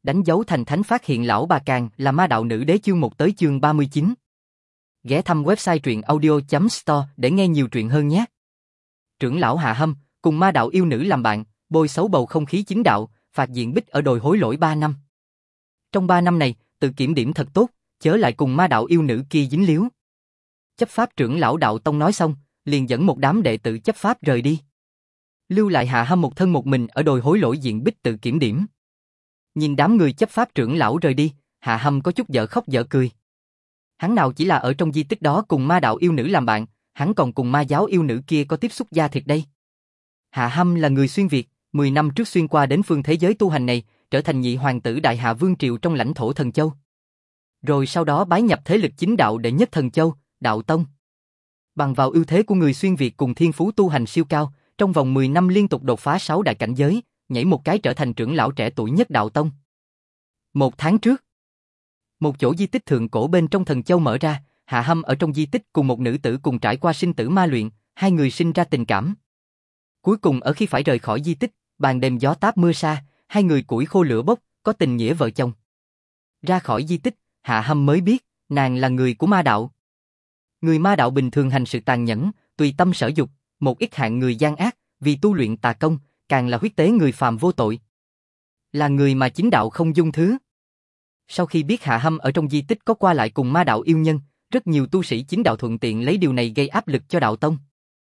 Đánh dấu thành thánh phát hiện lão bà Càng là ma đạo nữ đế chương 1 tới chương 39. Ghé thăm website truyện audio.store để nghe nhiều truyện hơn nhé. Trưởng lão Hạ Hâm cùng ma đạo yêu nữ làm bạn, bôi xấu bầu không khí chính đạo, phạt diện Bích ở đồi hối lỗi 3 năm. Trong 3 năm này, tự kiểm điểm thật tốt, chớ lại cùng ma đạo yêu nữ kia dính líu. Chấp pháp trưởng lão đạo tông nói xong, liền dẫn một đám đệ tử chấp pháp rời đi. Lưu lại Hạ Hâm một thân một mình ở đồi hối lỗi diện Bích tự kiểm điểm. Nhìn đám người chấp pháp trưởng lão rời đi, Hạ Hâm có chút dở khóc dở cười. Hắn nào chỉ là ở trong di tích đó cùng ma đạo yêu nữ làm bạn, hắn còn cùng ma giáo yêu nữ kia có tiếp xúc da thịt đây. Hạ Hâm là người xuyên Việt, 10 năm trước xuyên qua đến phương thế giới tu hành này, trở thành nhị hoàng tử Đại Hạ Vương Triều trong lãnh thổ Thần Châu. Rồi sau đó bái nhập thế lực chính đạo đệ nhất Thần Châu, Đạo Tông. Bằng vào ưu thế của người xuyên Việt cùng thiên phú tu hành siêu cao, trong vòng 10 năm liên tục đột phá 6 đại cảnh giới, nhảy một cái trở thành trưởng lão trẻ tuổi nhất Đạo Tông. 1 tháng trước, một chỗ di tích thượng cổ bên trong Thần Châu mở ra, Hạ Hâm ở trong di tích cùng một nữ tử cùng trải qua sinh tử ma luyện, hai người sinh ra tình cảm. Cuối cùng ở khi phải rời khỏi di tích, ban đêm gió táp mưa sa, hai người củi khô lửa bốc, có tình nghĩa vợ chồng. Ra khỏi di tích, Hạ Hâm mới biết, nàng là người của ma đạo. Người ma đạo bình thường hành sự tàn nhẫn, tùy tâm sở dục, một ít hạng người gian ác, vì tu luyện tà công, càng là huyết tế người phàm vô tội. Là người mà chính đạo không dung thứ. Sau khi biết Hạ Hâm ở trong di tích có qua lại cùng ma đạo yêu nhân, rất nhiều tu sĩ chính đạo thuận tiện lấy điều này gây áp lực cho đạo tông.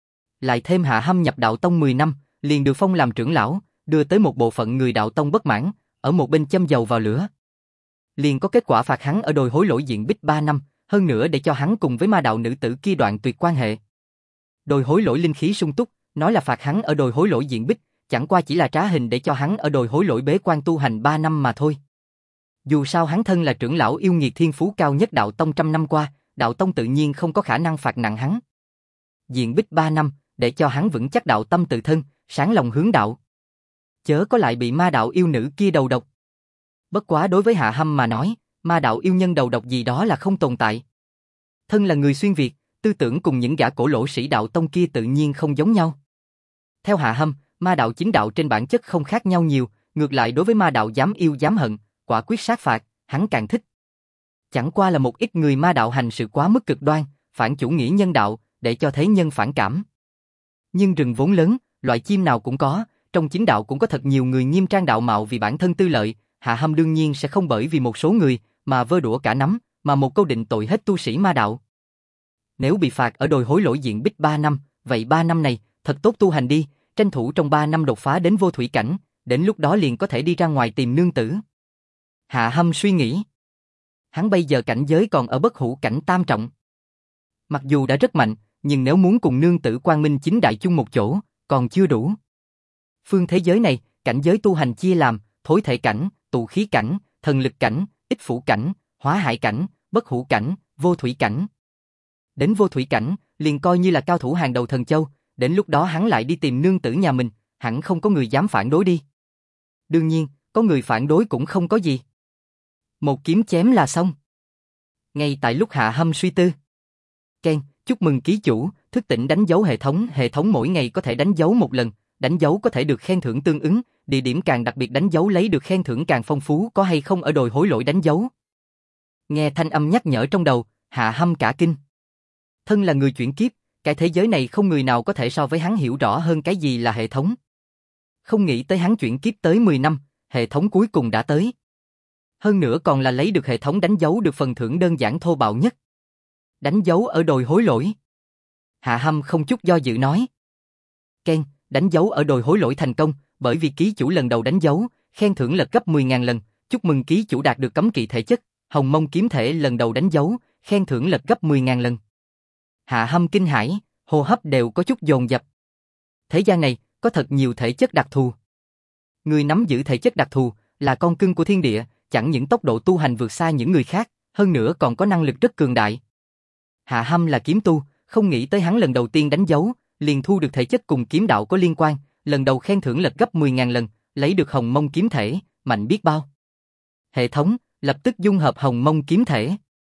Lại thêm Hạ Hâm nhập đạo tông 10 năm, liền được phong làm trưởng lão, đưa tới một bộ phận người đạo tông bất mãn, ở một bên châm dầu vào lửa. Liền có kết quả phạt hắn ở đồi hối lỗi diện Bích 3 năm, hơn nữa để cho hắn cùng với ma đạo nữ tử kia đoạn tuyệt quan hệ. Đồi hối lỗi linh khí sung túc, nói là phạt hắn ở đồi hối lỗi diện Bích, chẳng qua chỉ là trá hình để cho hắn ở đồi hối lỗi bế quan tu hành 3 năm mà thôi. Dù sao hắn thân là trưởng lão yêu nghiệt thiên phú cao nhất đạo tông trăm năm qua, đạo tông tự nhiên không có khả năng phạt nặng hắn. Diện Bích 3 năm, để cho hắn vững chắc đạo tâm tự thân, sáng lòng hướng đạo. Chớ có lại bị ma đạo yêu nữ kia đầu độc. Bất quá đối với Hạ Hâm mà nói, ma đạo yêu nhân đầu độc gì đó là không tồn tại. Thân là người xuyên Việt, tư tưởng cùng những gã cổ lỗ sĩ đạo tông kia tự nhiên không giống nhau. Theo Hạ Hâm, ma đạo chính đạo trên bản chất không khác nhau nhiều, ngược lại đối với ma đạo dám yêu dám hận, quả quyết sát phạt, hắn càng thích. Chẳng qua là một ít người ma đạo hành sự quá mức cực đoan, phản chủ nghĩa nhân đạo, để cho thế nhân phản cảm. Nhưng rừng vốn lớn, loại chim nào cũng có, trong chính đạo cũng có thật nhiều người nghiêm trang đạo mạo vì bản thân tư lợi, Hạ Hâm đương nhiên sẽ không bởi vì một số người mà vơ đũa cả nắm, mà một câu định tội hết tu sĩ ma đạo. Nếu bị phạt ở đồi hối lỗi diện Bích 3 năm, vậy 3 năm này, thật tốt tu hành đi, tranh thủ trong 3 năm đột phá đến vô thủy cảnh, đến lúc đó liền có thể đi ra ngoài tìm nương tử. Hạ Hâm suy nghĩ. Hắn bây giờ cảnh giới còn ở bất hủ cảnh tam trọng. Mặc dù đã rất mạnh, nhưng nếu muốn cùng nương tử quang minh chính đại chung một chỗ, còn chưa đủ. Phương thế giới này, cảnh giới tu hành chia làm thối thể cảnh, tụ khí cảnh, thần lực cảnh, ích phủ cảnh, hóa hại cảnh, bất hủ cảnh, vô thủy cảnh. Đến vô thủy cảnh, liền coi như là cao thủ hàng đầu Thần Châu, đến lúc đó hắn lại đi tìm nương tử nhà mình, hẳn không có người dám phản đối đi. Đương nhiên, có người phản đối cũng không có gì. Một kiếm chém là xong. Ngay tại lúc Hạ Hâm suy tư. Ken, chúc mừng ký chủ, thức tỉnh đánh dấu hệ thống mỗi ngày có thể đánh dấu một lần, đánh dấu có thể được khen thưởng tương ứng, địa điểm càng đặc biệt đánh dấu lấy được khen thưởng càng phong phú, có hay không ở đồi hối lỗi đánh dấu. Nghe thanh âm nhắc nhở trong đầu, Hạ Hâm cả kinh. Thân là người chuyển kiếp, cái thế giới này không người nào có thể so với hắn hiểu rõ hơn cái gì là hệ thống. Không nghĩ tới hắn chuyển kiếp tới 10 năm, hệ thống cuối cùng đã tới. Hơn nữa còn là lấy được hệ thống đánh dấu được phần thưởng đơn giản thô bạo nhất. Đánh dấu ở đồi hối lỗi. Hạ Hâm không chút do dự nói. Ken, đánh dấu ở đồi hối lỗi thành công, bởi vì ký chủ lần đầu đánh dấu, khen thưởng lật gấp 10.000 lần, chúc mừng ký chủ đạt được cấm kỵ thể chất, hồng mông kiếm thể lần đầu đánh dấu, khen thưởng lật gấp 10.000 lần. Hạ Hâm kinh hãi, hô hấp đều có chút dồn dập. Thế gian này, có thật nhiều thể chất đặc thù. Người nắm giữ thể chất đặc thù, là con cưng của thiên địa, chẳng những tốc độ tu hành vượt xa những người khác, hơn nữa còn có năng lực rất cường đại. Hạ Hâm là kiếm tu, không nghĩ tới hắn lần đầu tiên đánh dấu, liền thu được thể chất cùng kiếm đạo có liên quan, lần đầu khen thưởng lật gấp 10.000 lần, lấy được hồng mông kiếm thể, mạnh biết bao. Hệ thống, lập tức dung hợp hồng mông kiếm thể.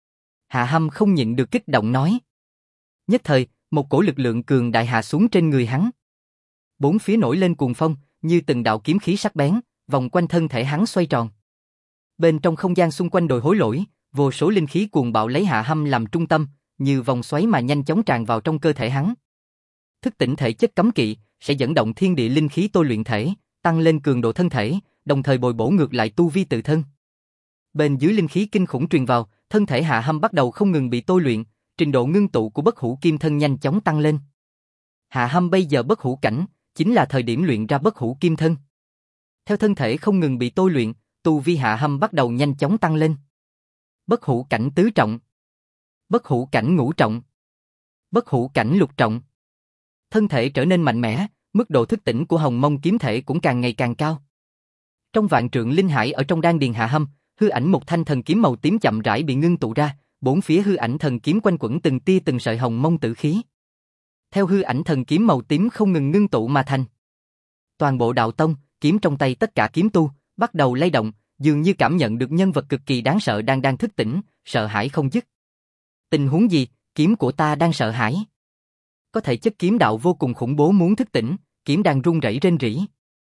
Hạ Hâm không nhịn được kích động nói. Nhất thời, một cổ lực lượng cường đại hạ xuống trên người hắn. Bốn phía nổi lên cuồng phong, như từng đạo kiếm khí sắc bén, vòng quanh thân thể hắn xoay tròn. Bên trong không gian xung quanh đồi hối lỗi, vô số linh khí cuồng bạo lấy Hạ Hâm làm trung tâm, như vòng xoáy mà nhanh chóng tràn vào trong cơ thể hắn. Thức tỉnh thể chất cấm kỵ sẽ dẫn động thiên địa linh khí tôi luyện thể, tăng lên cường độ thân thể, đồng thời bồi bổ ngược lại tu vi tự thân. Bên dưới linh khí kinh khủng truyền vào, thân thể Hạ Hâm bắt đầu không ngừng bị tôi luyện, trình độ ngưng tụ của bất hủ kim thân nhanh chóng tăng lên. Hạ Hâm bây giờ bất hủ cảnh, chính là thời điểm luyện ra bất hủ kim thân. Theo thân thể không ngừng bị tôi luyện, tu vi Hạ Hâm bắt đầu nhanh chóng tăng lên. Bất hủ cảnh tứ trọng, bất hủ cảnh ngũ trọng, bất hủ cảnh lục trọng. Thân thể trở nên mạnh mẽ, mức độ thức tỉnh của Hồng Mông kiếm thể cũng càng ngày càng cao. Trong vạn trượng linh hải ở trong đan điền Hạ Hâm, hư ảnh một thanh thần kiếm màu tím chậm rãi bị ngưng tụ ra, bốn phía hư ảnh thần kiếm quanh quẩn từng tia từng sợi hồng mông tử khí. Theo hư ảnh thần kiếm màu tím không ngừng ngưng tụ mà thành, toàn bộ đạo tông, kiếm trong tay tất cả kiếm tu bắt đầu lay động, dường như cảm nhận được nhân vật cực kỳ đáng sợ đang thức tỉnh, sợ hãi không dứt. Tình huống gì? Kiếm của ta đang sợ hãi. Có thể chất kiếm đạo vô cùng khủng bố muốn thức tỉnh, kiếm đang run rẩy rên rỉ.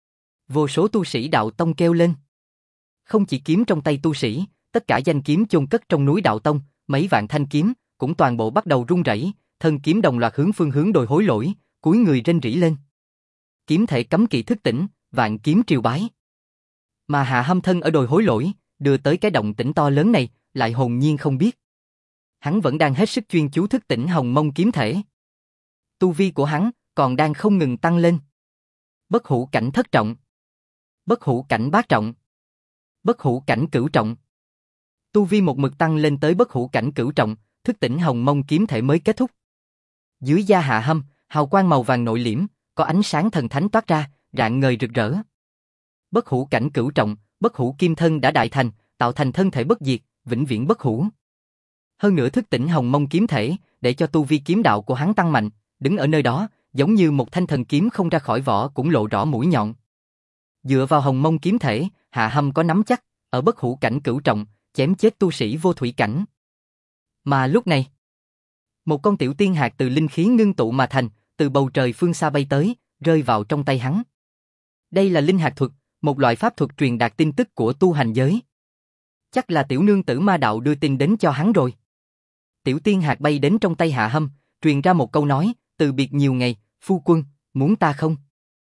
Vô số tu sĩ đạo tông kêu lên. Không chỉ kiếm trong tay tu sĩ, tất cả danh kiếm chôn cất trong núi đạo tông, mấy vạn thanh kiếm cũng toàn bộ bắt đầu run rẩy, thân kiếm đồng loạt phương hướng đồi hối lỗi, cúi người rên rỉ lên. Kiếm thể cấm kỵ thức tỉnh, vạn kiếm triều bái. Mà Hạ Hâm thân ở đồi hối lỗi, đưa tới cái động tĩnh to lớn này, lại hồn nhiên không biết. Hắn vẫn đang hết sức chuyên chú thức tỉnh Hồng Mông kiếm thể. Tu vi của hắn còn đang không ngừng tăng lên. Bất hủ cảnh thất trọng, bất hủ cảnh bát trọng, bất hủ cảnh cửu trọng. Tu vi một mực tăng lên tới bất hủ cảnh cửu trọng, thức tỉnh Hồng Mông kiếm thể mới kết thúc. Dưới da Hạ Hâm, hào quang màu vàng nội liễm, có ánh sáng thần thánh toát ra, rạng ngời rực rỡ. Bất hủ cảnh cửu trọng, bất hủ kim thân đã đại thành, tạo thành thân thể bất diệt, vĩnh viễn bất hủ. Hơn nữa thức tỉnh Hồng Mông kiếm thể, để cho tu vi kiếm đạo của hắn tăng mạnh, đứng ở nơi đó, giống như một thanh thần kiếm không ra khỏi vỏ cũng lộ rõ mũi nhọn. Dựa vào Hồng Mông kiếm thể, Hạ Hâm có nắm chắc, ở bất hủ cảnh cửu trọng, chém chết tu sĩ vô thủy cảnh. Mà lúc này, một con tiểu tiên hạt từ linh khí ngưng tụ mà thành, từ bầu trời phương xa bay tới, rơi vào trong tay hắn. Đây là linh hạt thuật, một loại pháp thuật truyền đạt tin tức của tu hành giới. Chắc là tiểu nương tử ma đạo đưa tin đến cho hắn rồi. Tiểu tiên hạt bay đến trong tay Hạ Hâm, truyền ra một câu nói, từ biệt nhiều ngày, phu quân, muốn ta không?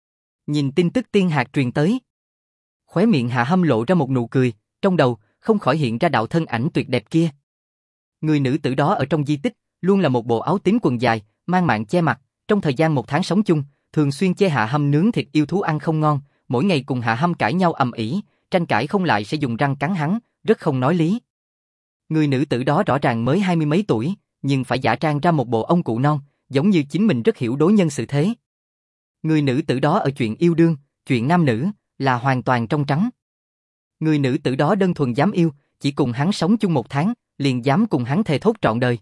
Nhìn tin tức tiên hạt truyền tới, khóe miệng Hạ Hâm lộ ra một nụ cười, trong đầu không khỏi hiện ra đạo thân ảnh tuyệt đẹp kia. Người nữ tử đó ở trong di tích, luôn là một bộ áo tím quần dài, mang mạng che mặt, trong thời gian 1 tháng sống chung, thường xuyên chê Hạ Hâm nướng thịt yêu thú ăn không ngon, mỗi ngày cùng Hạ Hâm cãi nhau ầm ĩ, tranh cãi không lại sẽ dùng răng cắn hắn, rất không nói lý. Người nữ tử đó rõ ràng mới 20 mấy tuổi, nhưng phải giả trang ra một bộ ông cụ non, giống như chính mình rất hiểu đối nhân xử thế. Người nữ tử đó ở chuyện yêu đương, chuyện nam nữ, là hoàn toàn trong trắng. Người nữ tử đó đơn thuần dám yêu, chỉ cùng hắn sống chung 1 tháng, liền dám cùng hắn thề thốt trọn đời.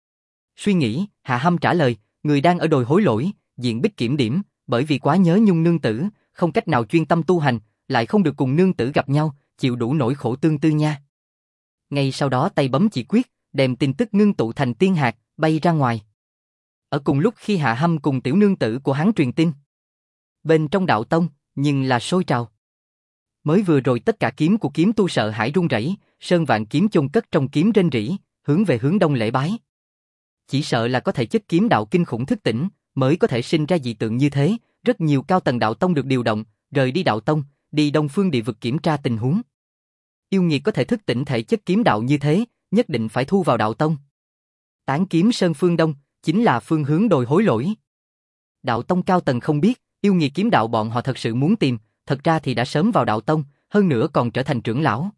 Suy nghĩ, Hạ Hâm trả lời, người đang ở đồi hối lỗi, diện bích kiểm điểm, bởi vì quá nhớ nhung nương tử, không cách nào chuyên tâm tu hành, lại không được cùng nương tử gặp nhau, chịu đủ nỗi khổ tương tư nha. Ngay sau đó tay bấm chỉ quyết, đem tin tức ngưng tụ thành tiên hạt, bay ra ngoài. Ở cùng lúc khi Hạ Hâm cùng tiểu nương tử của hắn truyền tin, bên trong đạo tông, nhưng là sôi trào. Mới vừa rồi tất cả kiếm của kiếm tu sợ hãi run rẩy, sơn vạn kiếm chôn cất trong kiếm rên rỉ, hướng về hướng đông lễ bái. Chỉ sợ là có thể chất kiếm đạo kinh khủng thức tỉnh, mới có thể sinh ra dị tượng như thế, rất nhiều cao tầng đạo tông được điều động, rời đi đạo tông, đi Đông Phương địa vực kiểm tra tình huống. Yêu nghiệt có thể thức tỉnh thể chất kiếm đạo như thế, nhất định phải thu vào đạo tông. Tán kiếm sơn phương đông, chính là phương hướng đồi hối lỗi. Đạo tông cao tầng không biết, yêu nghiệt kiếm đạo bọn họ thật sự muốn tìm, thật ra thì đã sớm vào đạo tông, hơn nữa còn trở thành trưởng lão.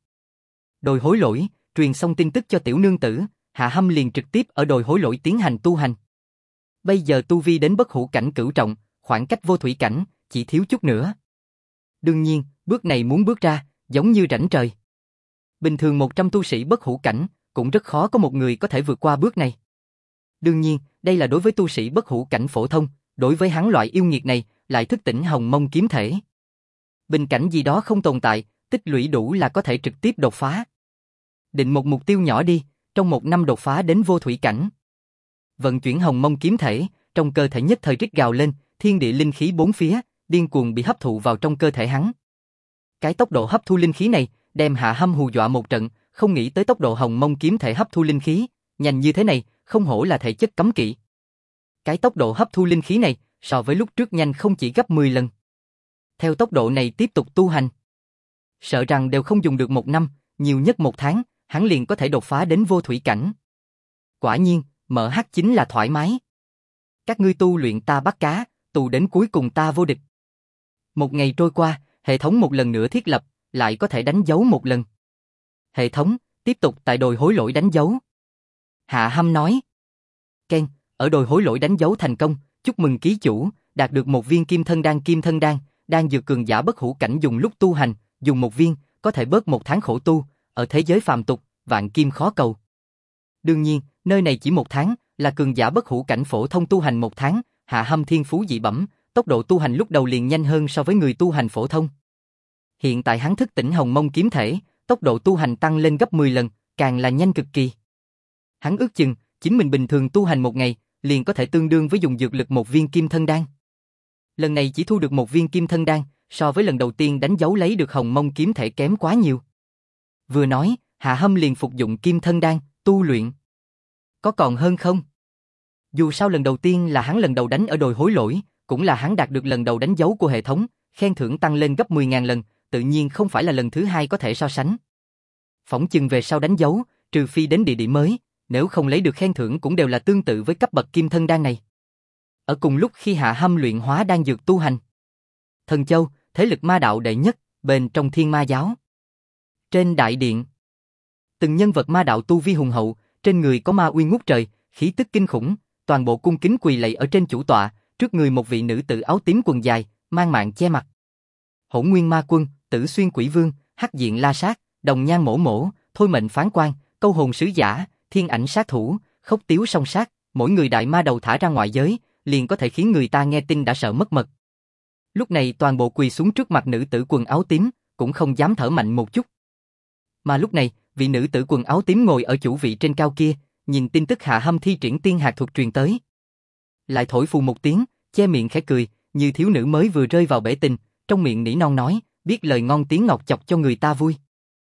Đồi hối lỗi, truyền xong tin tức cho tiểu nương tử, Hạ Hâm liền trực tiếp ở đồi hối lỗi tiến hành tu hành. Bây giờ tu vi đến bất hủ cảnh cửu trọng, khoảng cách vô thủy cảnh, chỉ thiếu chút nữa. Đương nhiên, bước này muốn bước ra, giống như rãnh trời. Bình thường 100 tu sĩ bất hủ cảnh, cũng rất khó có một người có thể vượt qua bước này. Đương nhiên, đây là đối với tu sĩ bất hủ cảnh phổ thông, đối với hắn loại yêu nghiệt này, lại thức tỉnh Hồng Mông kiếm thể. Bình cảnh gì đó không tồn tại, tích lũy đủ là có thể trực tiếp đột phá. Định một mục tiêu nhỏ đi, trong 1 năm đột phá đến vô thủy cảnh. Vận chuyển Hồng Mông kiếm thể, trong cơ thể nhất thời rít gào lên, thiên địa linh khí bốn phía, điên cuồng bị hấp thụ vào trong cơ thể hắn. Cái tốc độ hấp thu linh khí này, đem Hạ Hâm hù dọa một trận, không nghĩ tới tốc độ Hồng Mông kiếm thể hấp thu linh khí, nhanh như thế này, không hổ là thể chất cấm kỵ. Cái tốc độ hấp thu linh khí này, so với lúc trước nhanh không chỉ gấp 10 lần. Theo tốc độ này tiếp tục tu hành, sợ rằng đều không dùng được 1 năm, nhiều nhất 1 tháng, hắn liền có thể đột phá đến vô thủy cảnh. Quả nhiên, mở hắc chính là thoải mái. Các ngươi tu luyện ta bắt cá, tù đến cuối cùng ta vô địch. Một ngày trôi qua, hệ thống một lần nữa thiết lập, lại có thể đánh dấu một lần. Hệ thống, tiếp tục tại đồi hối lỗi đánh dấu. Hạ Hâm nói. Ken, ở đồi hối lỗi đánh dấu thành công, chúc mừng ký chủ, đạt được một viên kim thân đan, đan dược cường giả bất hủ cảnh dùng lúc tu hành, dùng một viên, có thể bớt 1 tháng khổ tu, ở thế giới phàm tục, vạn kim khó cầu. Đương nhiên, nơi này chỉ 1 tháng, là cường giả bất hủ cảnh phổ thông tu hành 1 tháng, Hạ Hâm thiên phú dị bẩm, tốc độ tu hành lúc đầu liền nhanh hơn so với người tu hành phổ thông. Hiện tại hắn thức tỉnh Hồng Mông kiếm thể, tốc độ tu hành tăng lên gấp 10 lần, càng là nhanh cực kỳ. Hắn ước chừng, chính mình bình thường tu hành 1 ngày, liền có thể tương đương với dùng dược lực 1 viên kim thân đan. Lần này chỉ thu được 1 viên kim thân đan, so với lần đầu tiên đánh dấu lấy được Hồng Mông kiếm thể kém quá nhiều. Vừa nói, Hạ Hâm liền phục dụng kim thân đan, tu luyện. Có còn hơn không? Dù sao lần đầu tiên là hắn lần đầu đánh ở đồi hối lỗi, cũng là hắn đạt được lần đầu đánh dấu của hệ thống, khen thưởng tăng lên gấp 10.000 lần, tự nhiên không phải là lần thứ 2 có thể so sánh. Phỏng chừng về sau đánh dấu, trừ phi đến địa điểm mới, nếu không lấy được khen thưởng cũng đều là tương tự với cấp bậc kim thân đan này. Ở cùng lúc khi Hạ Hâm luyện hóa đan dược tu hành, Thần Châu, thế lực ma đạo đệ nhất, bên trong Thiên Ma giáo. Trên đại điện, từng nhân vật ma đạo tu vi hùng hậu, trên người có ma uy ngút trời, khí tức kinh khủng, toàn bộ cung kính quỳ lạy ở trên chủ tọa, trước người một vị nữ tử áo tím quần dài, mang mạng che mặt. Hỗn Nguyên Ma Quân, Tử Xuyên Quỷ Vương, Hắc Diện La Sát, Đồng Nhan Mổ Mổ, Thôi Mệnh Phán Quan, Câu Hồn Sứ Giả, Thiên Ảnh Sát Thủ, Khốc Tiếu Song Sát, mỗi người đại ma đầu thả ra ngoại giới, liền có thể khiến người ta nghe tin đã sợ mất mật. Lúc này toàn bộ quỳ xuống trước mặt nữ tử quần áo tím, cũng không dám thở mạnh một chút. Mà lúc này, vị nữ tử quần áo tím ngồi ở chủ vị trên cao kia, nhìn tin tức Hạ Hâm thi triển tiên hạt thuật truyền tới. Lại thổi phù một tiếng, che miệng khẽ cười, như thiếu nữ mới vừa rơi vào bể tình, trong miệng nỉ non nói, biết lời ngon tiếng ngọt chọc cho người ta vui.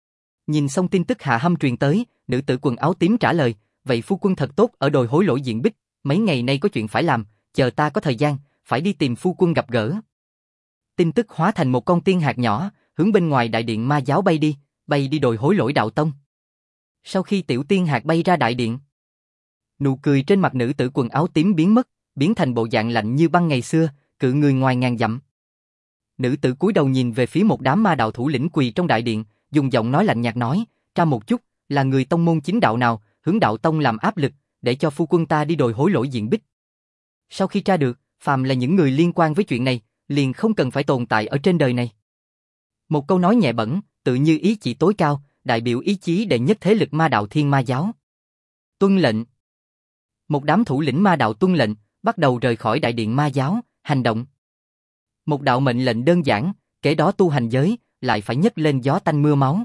Nhìn xong tin tức Hạ Hâm truyền tới, nữ tử quần áo tím trả lời, vậy phu quân thật tốt ở đồi hối lỗi diện bích, mấy ngày nay có chuyện phải làm, chờ ta có thời gian, phải đi tìm phu quân gặp gỡ. Tin tức hóa thành một con tiên hạt nhỏ, hướng bên ngoài đại điện ma giáo bay đi đồi hối lỗi đạo tông. Sau khi tiểu tiên hạt bay ra đại điện, nụ cười trên mặt nữ tử quần áo tím biến mất, biến thành bộ dạng lạnh như băng ngày xưa, cự người ngoài ngàn dặm. Nữ tử cúi đầu nhìn về phía một đám ma đạo thủ lĩnh quỳ trong đại điện, dùng giọng nói lạnh nhạt nói, tra một chút, là người tông môn chính đạo nào, hướng đạo tông làm áp lực, để cho phu quân ta đi đồi hối lỗi diện bích. Sau khi tra được, phàm là những người liên quan với chuyện này, liền không cần phải tồn tại ở trên đời này. Một câu nói nhẹ bẫng, tự như ý chỉ tối cao, đại biểu ý chí đệ nhất thế lực ma đạo Thiên Ma giáo. Tuân lệnh. Một đám thủ lĩnh ma đạo tuân lệnh, bắt đầu rời khỏi đại điện ma giáo, hành động. Một đạo mệnh lệnh đơn giản, kể đó tu hành giới, lại phải nhấc lên gió tanh mưa máu.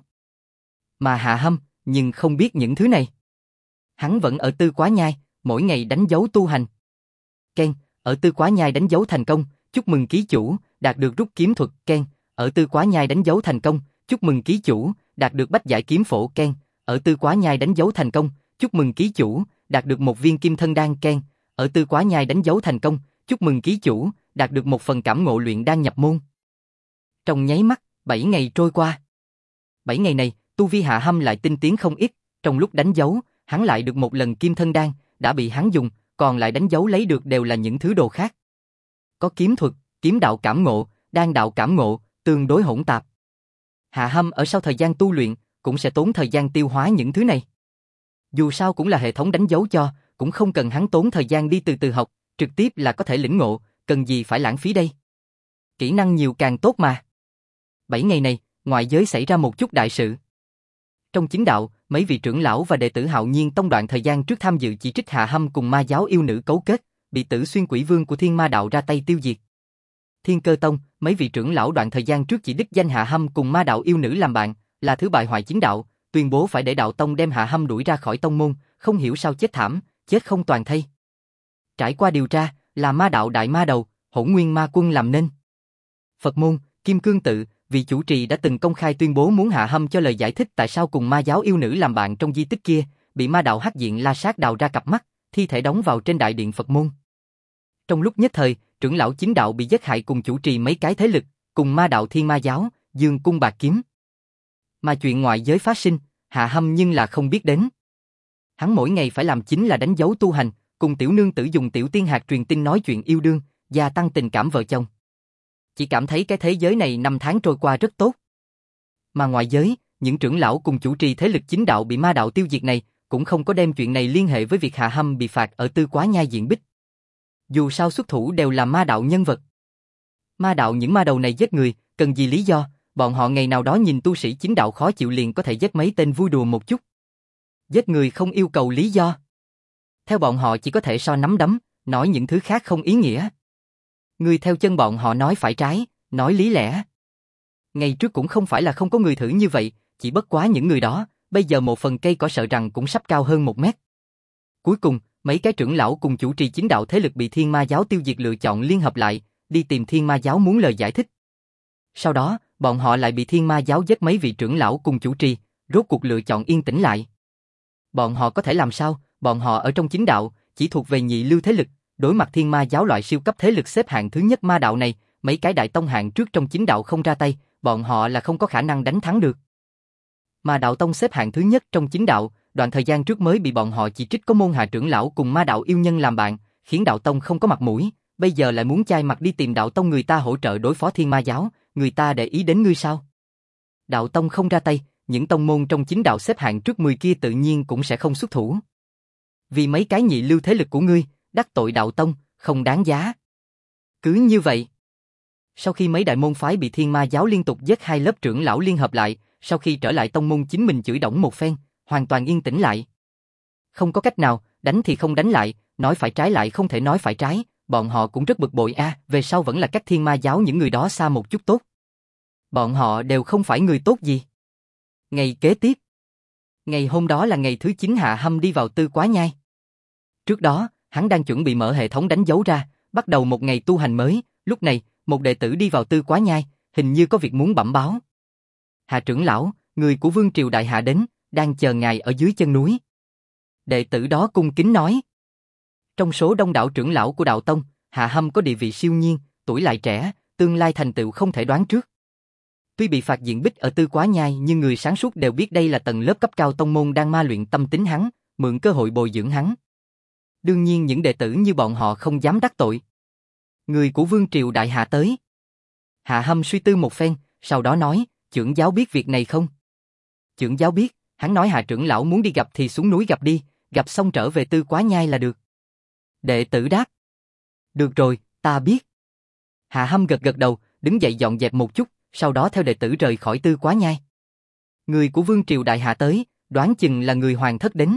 Mà Hạ Hâm, nhưng không biết những thứ này. Hắn vẫn ở Tư Quá Nhai, mỗi ngày đánh dấu tu hành. Ken, ở Tư Quá Nhai đánh dấu thành công, chúc mừng ký chủ, đạt được rút kiếm thuật. Ken, ở Tư Quá Nhai đánh dấu thành công, chúc mừng ký chủ, đạt được bách giải kiếm phổ. Ken, ở Tư Quá Nhai đánh dấu thành công, chúc mừng ký chủ, đạt được một viên kim thân đan. Ken, ở Tư Quá Nhai đánh dấu thành công, chúc mừng ký chủ, đạt được một phần cảm ngộ luyện đan nhập môn. Trong nháy mắt, 7 ngày trôi qua. 7 ngày này, tu vi Hạ Hâm lại tinh tiến không ít, trong lúc đánh dấu, hắn lại được một lần kim thân đan, đã bị hắn dùng, còn lại đánh dấu lấy được đều là những thứ đồ khác. Có kiếm thuật, kiếm đạo cảm ngộ, đan đạo cảm ngộ, tương đối hỗn tạp. Hạ Hâm ở sau thời gian tu luyện, cũng sẽ tốn thời gian tiêu hóa những thứ này. Dù sao cũng là hệ thống đánh dấu cho, cũng không cần hắn tốn thời gian đi từ từ học, trực tiếp là có thể lĩnh ngộ, cần gì phải lãng phí đây. Kỹ năng nhiều càng tốt mà. 7 ngày này, ngoại giới xảy ra một chút đại sự. Trong chính đạo, mấy vị trưởng lão và đệ tử Hạo Nhiên Tông đoạn thời gian trước tham dự chỉ trích Hạ Hâm cùng ma giáo yêu nữ cấu kết, bị Tử Xuyên Quỷ Vương của Thiên Ma đạo ra tay tiêu diệt. Thiên Cơ Tông, mấy vị trưởng lão đoạn thời gian trước chỉ đích danh Hạ Hâm cùng ma đạo yêu nữ làm bạn, là thứ bại hoại chính đạo, tuyên bố phải để đạo tông đem Hạ Hâm đuổi ra khỏi tông môn, không hiểu sao chết thảm, chết không toàn thây. Trải qua điều tra, là ma đạo đại ma đầu, Hỗn Nguyên Ma Quân làm nên. Phật môn, Kim Cương tự, vị chủ trì đã từng công khai tuyên bố muốn Hạ Hâm cho lời giải thích tại sao cùng ma giáo yêu nữ làm bạn trong di tích kia, bị ma đạo hắc diện La Sát đào ra cặp mắt, thi thể đóng vào trên đại điện Phật môn. Trong lúc nhất thời, trưởng lão chính đạo bị giết hại cùng chủ trì mấy cái thế lực, cùng ma đạo Thiên Ma giáo, Dương cung bạc kiếm. Mà chuyện ngoại giới phát sinh, Hạ Hâm nhưng là không biết đến. Hắn mỗi ngày phải làm chính là đánh dấu tu hành, cùng tiểu nương tử dùng tiểu tiên hạt truyền tin nói chuyện yêu đương, gia tăng tình cảm vợ chồng. Chỉ cảm thấy cái thế giới này năm tháng trôi qua rất tốt. Mà ngoại giới, những trưởng lão cùng chủ trì thế lực chính đạo bị ma đạo tiêu diệt này, cũng không có đem chuyện này liên hệ với việc Hạ Hâm bị phạt ở Tư Quá Nhai diện bích. Dù sao xuất thủ đều là ma đạo nhân vật. Ma đạo những ma đầu này giết người, cần gì lý do, bọn họ ngày nào đó nhìn tu sĩ chính đạo khó chịu liền có thể giết mấy tên vui đùa một chút. Giết người không yêu cầu lý do. Theo bọn họ chỉ có thể so nắm đấm, nói những thứ khác không ý nghĩa. Người theo chân bọn họ nói phải trái, nói lý lẽ. Ngày trước cũng không phải là không có người thử như vậy, chỉ bất quá những người đó, bây giờ một phần cây cỏ sợ rằng cũng sắp cao hơn 1 mét. Cuối cùng, mấy cái trưởng lão cùng chủ trì chính đạo thế lực bị Thiên Ma giáo tiêu diệt lựa chọn liên hợp lại, đi tìm Thiên Ma giáo muốn lời giải thích. Sau đó, bọn họ lại bị Thiên Ma giáo giết mấy vị trưởng lão cùng chủ trì, rốt cuộc lựa chọn yên tĩnh lại. Bọn họ có thể làm sao, bọn họ ở trong chính đạo, chỉ thuộc về nhị lưu thế lực, đối mặt Thiên Ma giáo loại siêu cấp thế lực xếp hạng thứ nhất ma đạo này, mấy cái đại tông hạng trước trong chính đạo không ra tay, bọn họ là không có khả năng đánh thắng được. Ma đạo tông xếp hạng thứ nhất trong chính đạo, đoạn thời gian trước mới bị bọn họ chỉ trích có môn hạ trưởng lão cùng ma đạo yêu nhân làm bạn, khiến đạo tông không có mặt mũi, bây giờ lại muốn chai mặt đi tìm đạo tông người ta hỗ trợ đối phó Thiên Ma giáo, người ta để ý đến ngươi sao? Đạo tông không ra tay, những tông môn trong chính đạo xếp hạng trước 10 kia tự nhiên cũng sẽ không xuất thủ. Vì mấy cái nhị lưu thế lực của ngươi, đắc tội đạo tông, không đáng giá. Cứ như vậy. Sau khi mấy đại môn phái bị Thiên Ma giáo liên tục giết 2 lớp trưởng lão liên hợp lại, sau khi trở lại tông môn chính mình chửi đổng một phen, hoàn toàn yên tĩnh lại. Không có cách nào, đánh thì không đánh lại, nói phải trái lại không thể nói phải trái, bọn họ cũng rất bực bội về sau vẫn là cách Thiên Ma giáo những người đó xa một chút tốt. Bọn họ đều không phải người tốt gì. Ngày kế tiếp. Ngày hôm đó là ngày thứ 9 Hạ Hâm đi vào Tư Quá Nhai. Trước đó, hắn đang chuẩn bị mở hệ thống đánh dấu ra, bắt đầu một ngày tu hành mới, lúc này, một đệ tử đi vào Tư Quá Nhai, hình như có việc muốn bẩm báo. Hạ trưởng lão, người của Vương Triều Đại Hạ đến, đang chờ ngài ở dưới chân núi. Đệ tử đó cung kính nói. Trong số đông đảo trưởng lão của đạo tông, Hạ Hâm có địa vị siêu nhiên, tuổi lại trẻ, tương lai thành tựu không thể đoán trước. Tuy bị phạt diện bích ở Tư Quá Nhai nhưng người sáng suốt đều biết đây là tầng lớp cấp cao tông môn đang ma luyện tâm tính hắn, mượn cơ hội bồi dưỡng hắn. Đương nhiên những đệ tử như bọn họ không dám đắc tội. Người của Vương Triều Đại Hạ tới. Hạ Hâm suy tư một phen, sau đó nói, trưởng giáo biết việc này không? Trưởng giáo biết, hắn nói Hạ trưởng lão muốn đi gặp thì xuống núi gặp đi, gặp xong trở về Tư Quá Nhai là được. Đệ tử đáp. Được rồi, ta biết. Hạ Hâm gật gật đầu, đứng dậy dọn dẹp một chút, sau đó theo đệ tử rời khỏi Tư Quá Nhai. Người của Vương Triều Đại Hạ tới, đoán chừng là người hoàng thất đến.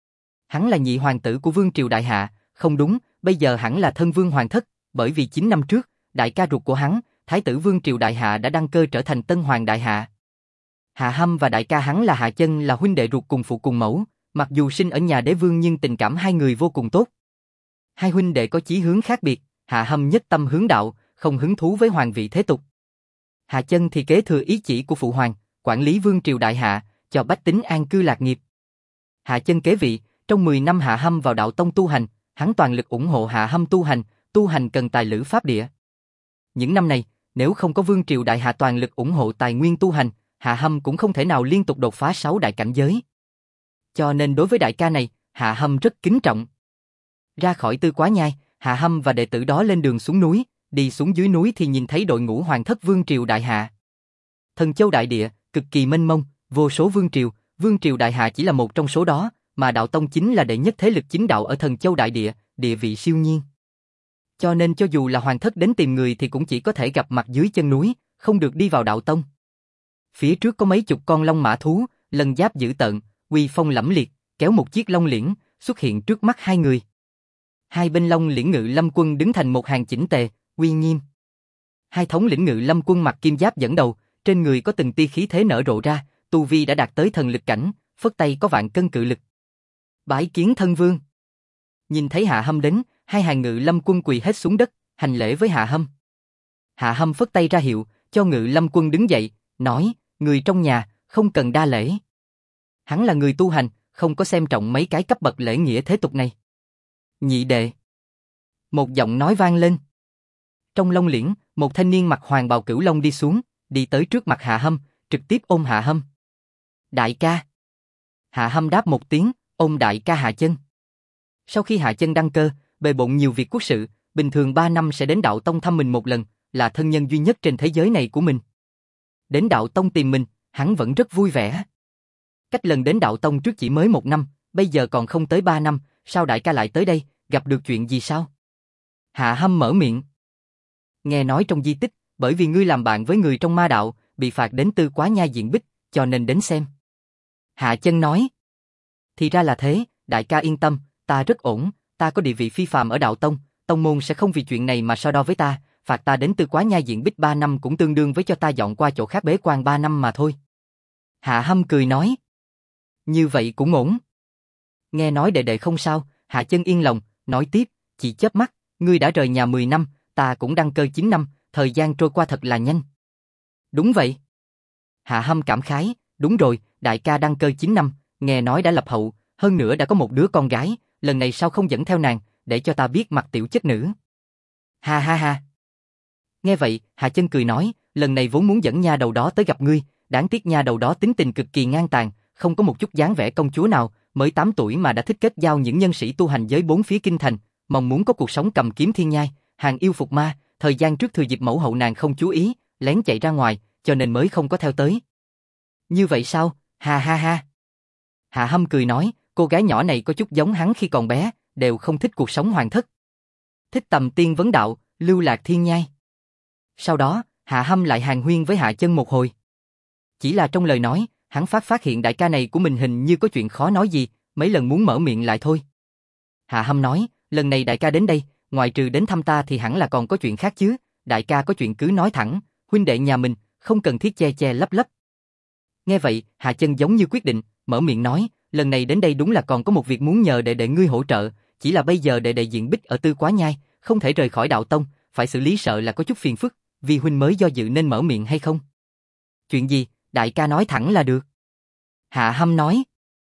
Hắn là nhị hoàng tử của Vương Triều Đại Hạ, không đúng, bây giờ hẳn là thân vương hoàng thất, bởi vì 9 năm trước, đại ca ruột của hắn, Thái tử Vương Triều Đại Hạ đã đăng cơ trở thành Tân Hoàng Đại Hạ. Hạ Hâm và đại ca hắn là Hạ Chân là huynh đệ ruột cùng phụ cùng mẫu, mặc dù sinh ở nhà đế vương nhưng tình cảm hai người vô cùng tốt. Hai huynh đệ có chí hướng khác biệt, Hạ Hâm nhất tâm hướng đạo, không hứng thú với hoàng vị thế tục. Hạ Chân thì kế thừa ý chỉ của phụ hoàng, quản lý Vương Triều Đại Hạ, cho bách tính an cư lạc nghiệp. Hạ Chân kế vị, trong 10 năm Hạ Hâm vào đạo tông tu hành, hắn toàn lực ủng hộ Hạ Hâm tu hành cần tài lữ pháp địa. Những năm này, nếu không có Vương Triều Đại Hạ toàn lực ủng hộ tài nguyên tu hành, Hạ Hâm cũng không thể nào liên tục đột phá 6 đại cảnh giới. Cho nên đối với đại ca này, Hạ Hâm rất kính trọng. Ra khỏi Tư Quá Nhai, Hạ Hâm và đệ tử đó lên đường xuống núi, đi xuống dưới núi thì nhìn thấy đội ngũ hoàng thất Vương Triều Đại Hạ. Thần châu đại địa, cực kỳ mênh mông, vô số Vương Triều Đại Hạ chỉ là một trong số đó, mà đạo tông chính là đệ nhất thế lực chính đạo ở Thần châu đại địa, địa vị siêu nhiên. Cho nên cho dù là hoàng thất đến tìm người thì cũng chỉ có thể gặp mặt dưới chân núi, không được đi vào đạo tông. Phía trước có mấy chục con long mã thú, lân giáp dữ tợn, uy phong lẫm liệt, kéo một chiếc long liễn, xuất hiện trước mắt hai người. Hai bên long liễn ngự lâm quân đứng thành một hàng chỉnh tề, uy nghiêm. Hai thống lĩnh ngự lâm quân mặc kim giáp dẫn đầu, trên người có từng tia khí thế nở rộ ra, tu vi đã đạt tới thần lực cảnh, phất tay có vạn cân cự lực. Bái kiến thân vương. Nhìn thấy Hạ Hâm đến, hai hàng ngự lâm quân quỳ hết xuống đất, hành lễ với Hạ Hâm. Hạ Hâm phất tay ra hiệu, cho Ngự Lâm Quân đứng dậy, nói, người trong nhà, không cần đa lễ. Hắn là người tu hành, không có xem trọng mấy cái cấp bậc lễ nghĩa thế tục này. Nhị đệ. Một giọng nói vang lên. Trong Long Liễn, một thanh niên mặc hoàng bào cửu long đi xuống, đi tới trước mặt Hạ Hâm, trực tiếp ôm Hạ Hâm. Đại ca. Hạ Hâm đáp một tiếng, ôm đại ca Hạ Chân. Sau khi Hạ Chân đăng cơ, bề bộn nhiều việc quốc sự, bình thường 3 năm sẽ đến Đạo Tông thăm mình một lần, là thân nhân duy nhất trên thế giới này của mình. Đến Đạo Tông tìm mình, hắn vẫn rất vui vẻ. Cách lần đến Đạo Tông trước chỉ mới 1 năm, bây giờ còn không tới 3 năm, sao đại ca lại tới đây, gặp được chuyện gì sao? Hạ Hâm mở miệng. Nghe nói trong di tích, bởi vì ngươi làm bạn với người trong ma đạo, bị phạt đến Tư Quá Nhai diện bích, cho nên đến xem. Hạ Chân nói. Thì ra là thế, đại ca yên tâm, ta rất ổn, ta có địa vị phi phàm ở Đạo Tông, tông môn sẽ không vì chuyện này mà so đo với ta, phạt ta đến Tư Quá Nhai diện bích 3 năm cũng tương đương với cho ta dọn qua chỗ khác bế quan 3 năm mà thôi. Hạ Hâm cười nói. Như vậy cũng ổn. Nghe nói đệ đệ không sao, Hạ Chân yên lòng, nói tiếp, chỉ chớp mắt, ngươi đã rời nhà 10 năm, ta cũng đăng cơ 9 năm, thời gian trôi qua thật là nhanh. Đúng vậy. Hạ Hâm cảm khái, đúng rồi, đại ca đăng cơ 9 năm, nghe nói đã lập hậu, hơn nữa đã có một đứa con gái, lần này sao không dẫn theo nàng, để cho ta biết mặt tiểu chất nữ. Ha ha ha. Nghe vậy, Hạ Chân cười nói, lần này vốn muốn dẫn nha đầu đó tới gặp ngươi, đáng tiếc nha đầu đó tính tình cực kỳ ngang tàn, không có một chút dáng vẻ công chúa nào, mới 8 tuổi mà đã thích kết giao những nhân sĩ tu hành giới 4 phía kinh thành, mong muốn có cuộc sống cầm kiếm thiên nhai, hàng yêu phục ma, thời gian trước thừa dịp mẫu hậu nàng không chú ý, lén chạy ra ngoài, cho nên mới không có theo tới. Như vậy sao? Ha ha ha. Hạ Hâm cười nói, cô gái nhỏ này có chút giống hắn khi còn bé, đều không thích cuộc sống hoàng thất. Thích tầm tiên vấn đạo, lưu lạc thiên nhai. Sau đó, Hạ Hâm lại hàn huyên với Hạ Chân một hồi. Chỉ là trong lời nói, hắn phát hiện đại ca này của mình hình như có chuyện khó nói gì, mấy lần muốn mở miệng lại thôi. Hạ Hâm nói, lần này đại ca đến đây, ngoài trừ đến thăm ta thì hẳn là còn có chuyện khác chứ, đại ca có chuyện cứ nói thẳng, huynh đệ nhà mình, không cần thiết che che lấp lấp. Nghe vậy, Hạ Chân giống như quyết định, mở miệng nói, lần này đến đây đúng là còn có một việc muốn nhờ đệ đệ ngươi hỗ trợ, chỉ là bây giờ đệ đệ diện bích ở Tư Quá Nhai, không thể rời khỏi Đạo Tông, phải xử lý sợ là có chút phiền phức, vì huynh mới do dự nên mở miệng hay không? Chuyện gì, đại ca nói thẳng là được. Hạ Hâm nói.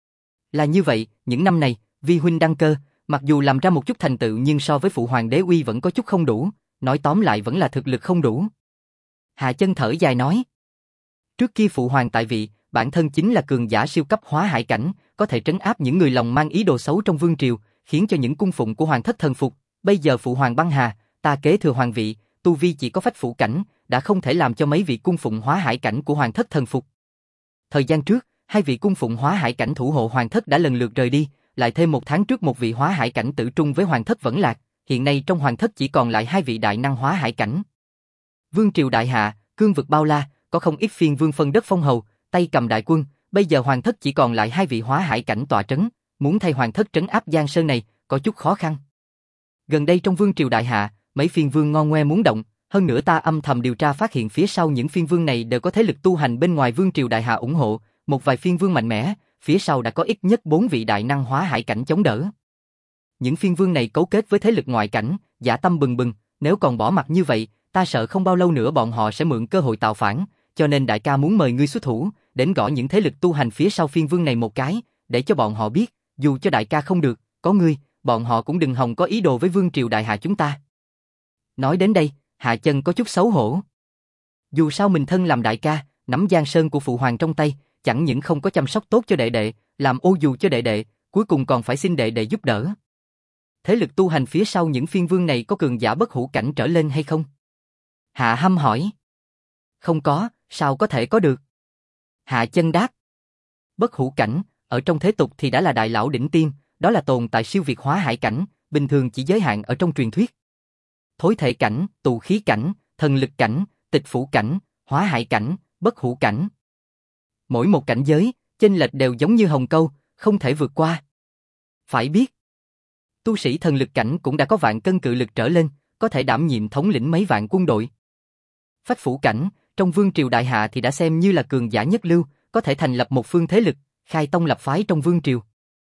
Là như vậy, những năm này, vi huynh đăng cơ, mặc dù làm ra một chút thành tựu nhưng so với phụ hoàng đế uy vẫn có chút không đủ, nói tóm lại vẫn là thực lực không đủ. Hạ Chân thở dài nói. Trước kia phụ hoàng tại vị, bản thân chính là cường giả siêu cấp hóa hải cảnh, có thể trấn áp những người lòng mang ý đồ xấu trong vương triều, khiến cho những cung phụng của hoàng thất thần phục. Bây giờ phụ hoàng băng hà, ta kế thừa hoàng vị, tu vi chỉ có phách phủ cảnh, đã không thể làm cho mấy vị cung phụng hóa hải cảnh của hoàng thất thần phục. Thời gian trước, 2 vị cung phụng hóa hải cảnh thủ hộ hoàng thất đã lần lượt rời đi, lại thêm 1 tháng trước một vị hóa hải cảnh tử trung với hoàng thất vẫn lạc, hiện nay trong hoàng thất chỉ còn lại 2 vị đại năng hóa hải cảnh. Vương triều đại hạ, cương vực bao la, có không ít phiên vương phân đất phong hầu, tay cầm đại quân, bây giờ hoàng thất chỉ còn lại 2 vị hóa hải cảnh tọa trấn, muốn thay hoàng thất trấn áp Giang Sơn này, có chút khó khăn. Gần đây trong vương triều đại hạ, mấy phiên vương ngon ngoe muốn động, hơn nữa ta âm thầm điều tra phát hiện phía sau những phiên vương này đều có thế lực tu hành bên ngoài vương triều đại hạ ủng hộ, một vài phiên vương mạnh mẽ, phía sau đã có ít nhất 4 vị đại năng hóa hải cảnh chống đỡ. Những phiên vương này cấu kết với thế lực ngoại cảnh, dã tâm bừng bừng, nếu còn bỏ mặc như vậy, ta sợ không bao lâu nữa bọn họ sẽ mượn cơ hội tạo phản, cho nên đại ca muốn mời ngươi xuất thủ, đến gõ những thế lực tu hành phía sau phiên vương này một cái, để cho bọn họ biết, dù cho đại ca không được, có ngươi, bọn họ cũng đừng hòng có ý đồ với vương triều đại hạ chúng ta. Nói đến đây, Hạ Chân có chút xấu hổ. Dù sao mình thân làm đại ca, nắm Giang Sơn của phụ hoàng trong tay, chẳng những không có chăm sóc tốt cho đệ đệ, làm ô dù cho đệ đệ, cuối cùng còn phải xin đệ đệ giúp đỡ. Thế lực tu hành phía sau những phiên vương này có cường giả bất hủ cảnh trở lên hay không? Hạ Hâm hỏi. Không có, sao có thể có được? Hạ Chân đáp. Bất hủ cảnh, ở trong thế tục thì đã là đại lão đỉnh tiêm, đó là tồn tại siêu việt hóa hải cảnh, bình thường chỉ giới hạn ở trong truyền thuyết. Thối thể cảnh, tụ khí cảnh, thần lực cảnh, tịch phủ cảnh, hóa hải cảnh, bất hủ cảnh. Mỗi một cảnh giới, chênh lệch đều giống như hồng câu, không thể vượt qua. Phải biết, tu sĩ thần lực cảnh cũng đã có vạn cân cự lực trở lên, có thể đảm nhiệm thống lĩnh mấy vạn quân đội. Phách phủ cảnh, trong vương triều đại hạ thì đã xem như là cường giả nhất lưu, có thể thành lập một phương thế lực, khai tông lập phái trong vương triều.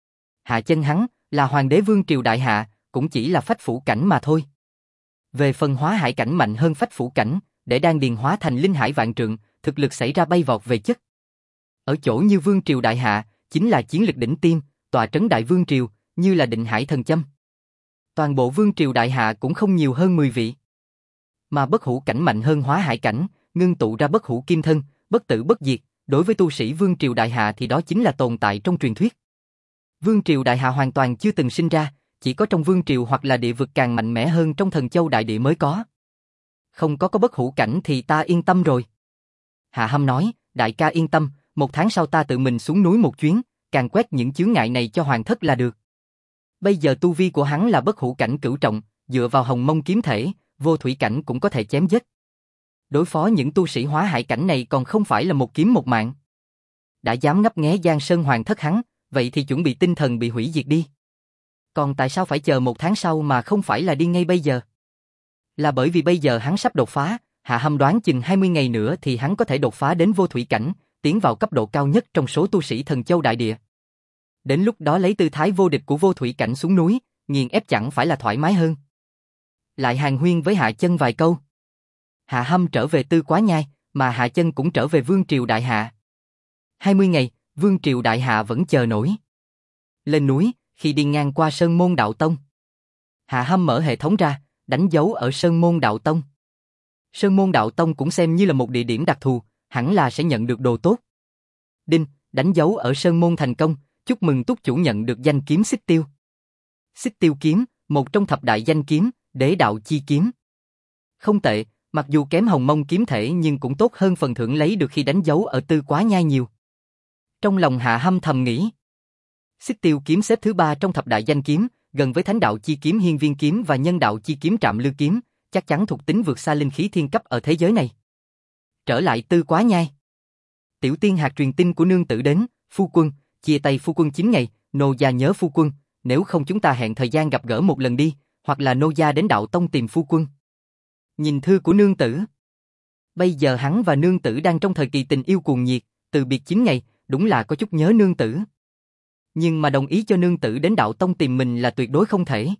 Hạ Chân hắn, là hoàng đế vương triều đại hạ, cũng chỉ là phách phủ cảnh mà thôi. Về phần hóa hải cảnh mạnh hơn phách phủ cảnh, để đan điền hóa thành linh hải vạn trượng, thực lực xảy ra bay vọt về chất. Ở chỗ như Vương Triều Đại Hạ, chính là chiến lực đỉnh tiêm, tọa trấn Đại Vương Triều, như là Định Hải Thần Châm. Toàn bộ Vương Triều Đại Hạ cũng không nhiều hơn 10 vị. Mà bất hủ cảnh mạnh hơn hóa hải cảnh, ngưng tụ ra bất hủ kim thân, bất tử bất diệt, đối với tu sĩ Vương Triều Đại Hạ thì đó chính là tồn tại trong truyền thuyết. Vương Triều Đại Hạ hoàn toàn chưa từng sinh ra, chỉ có trong Vương Triều hoặc là địa vực càng mạnh mẽ hơn trong Thần Châu Đại Địa mới có. Không có bất hủ cảnh thì ta yên tâm rồi. Hạ Hâm nói, đại ca yên tâm, 1 tháng sau ta tự mình xuống núi một chuyến, càng quét những chướng ngại này cho hoàng thất là được. Bây giờ tu vi của hắn là bất hủ cảnh cửu trọng, dựa vào hồng mông kiếm thể, vô thủy cảnh cũng có thể chém giết. Đối phó những tu sĩ hóa hải cảnh này còn không phải là một kiếm một mạng. Đã dám ngấp nghé Giang Sơn hoàng thất hắn, vậy thì chuẩn bị tinh thần bị hủy diệt đi. Còn tại sao phải chờ 1 tháng sau mà không phải là đi ngay bây giờ? Là bởi vì bây giờ hắn sắp đột phá, Hạ Hâm đoán chừng 20 ngày nữa thì hắn có thể đột phá đến vô thủy cảnh, tiến vào cấp độ cao nhất trong số tu sĩ Thần Châu Đại Địa. Đến lúc đó lấy tư thái vô địch của vô thủy cảnh xuống núi, nghiền ép chẳng phải là thoải mái hơn. Lại hàn huyên với Hạ Chân vài câu. Hạ Hâm trở về Tư Quá Nhai, mà Hạ Chân cũng trở về Vương Triều Đại Hạ. 20 ngày, Vương Triều Đại Hạ vẫn chờ nổi. Lên núi, khi đi ngang qua Sơn Môn Đạo Tông, Hạ Hâm mở hệ thống ra, đánh dấu ở Sơn Môn Đạo Tông. Sơn Môn Đạo Tông cũng xem như là một địa điểm đặc thù, hẳn là sẽ nhận được đồ tốt. Đinh, đánh dấu ở Sơn Môn thành công, chúc mừng túc chủ nhận được danh kiếm Xích Tiêu. Xích Tiêu kiếm, một trong thập đại danh kiếm, đế đạo chi kiếm. Không tệ, mặc dù kém hồng mông kiếm thể nhưng cũng tốt hơn phần thưởng lấy được khi đánh dấu ở Tư Quá Nhai nhiều. Trong lòng Hạ Hâm thầm nghĩ. Xích Tiêu kiếm xếp thứ 3 trong thập đại danh kiếm, gần với Thánh đạo chi kiếm Hiên Viên kiếm và Nhân đạo chi kiếm Trạm Lư kiếm, chắc chắn thuộc tính vượt xa linh khí thiên cấp ở thế giới này. Trở lại Tư Quá Nhai. Tiểu tiên hạt truyền tin của nương tử đến, phu quân, chia tay phu quân 9 ngày, nô gia nhớ phu quân, nếu không chúng ta hẹn thời gian gặp gỡ một lần đi, hoặc là nô gia đến đạo tông tìm phu quân. Nhìn thư của nương tử. Bây giờ hắn và nương tử đang trong thời kỳ tình yêu cuồng nhiệt, từ biệt 9 ngày, đúng là có chút nhớ nương tử. Nhưng mà đồng ý cho nương tử đến đạo tông tìm mình là tuyệt đối không thể.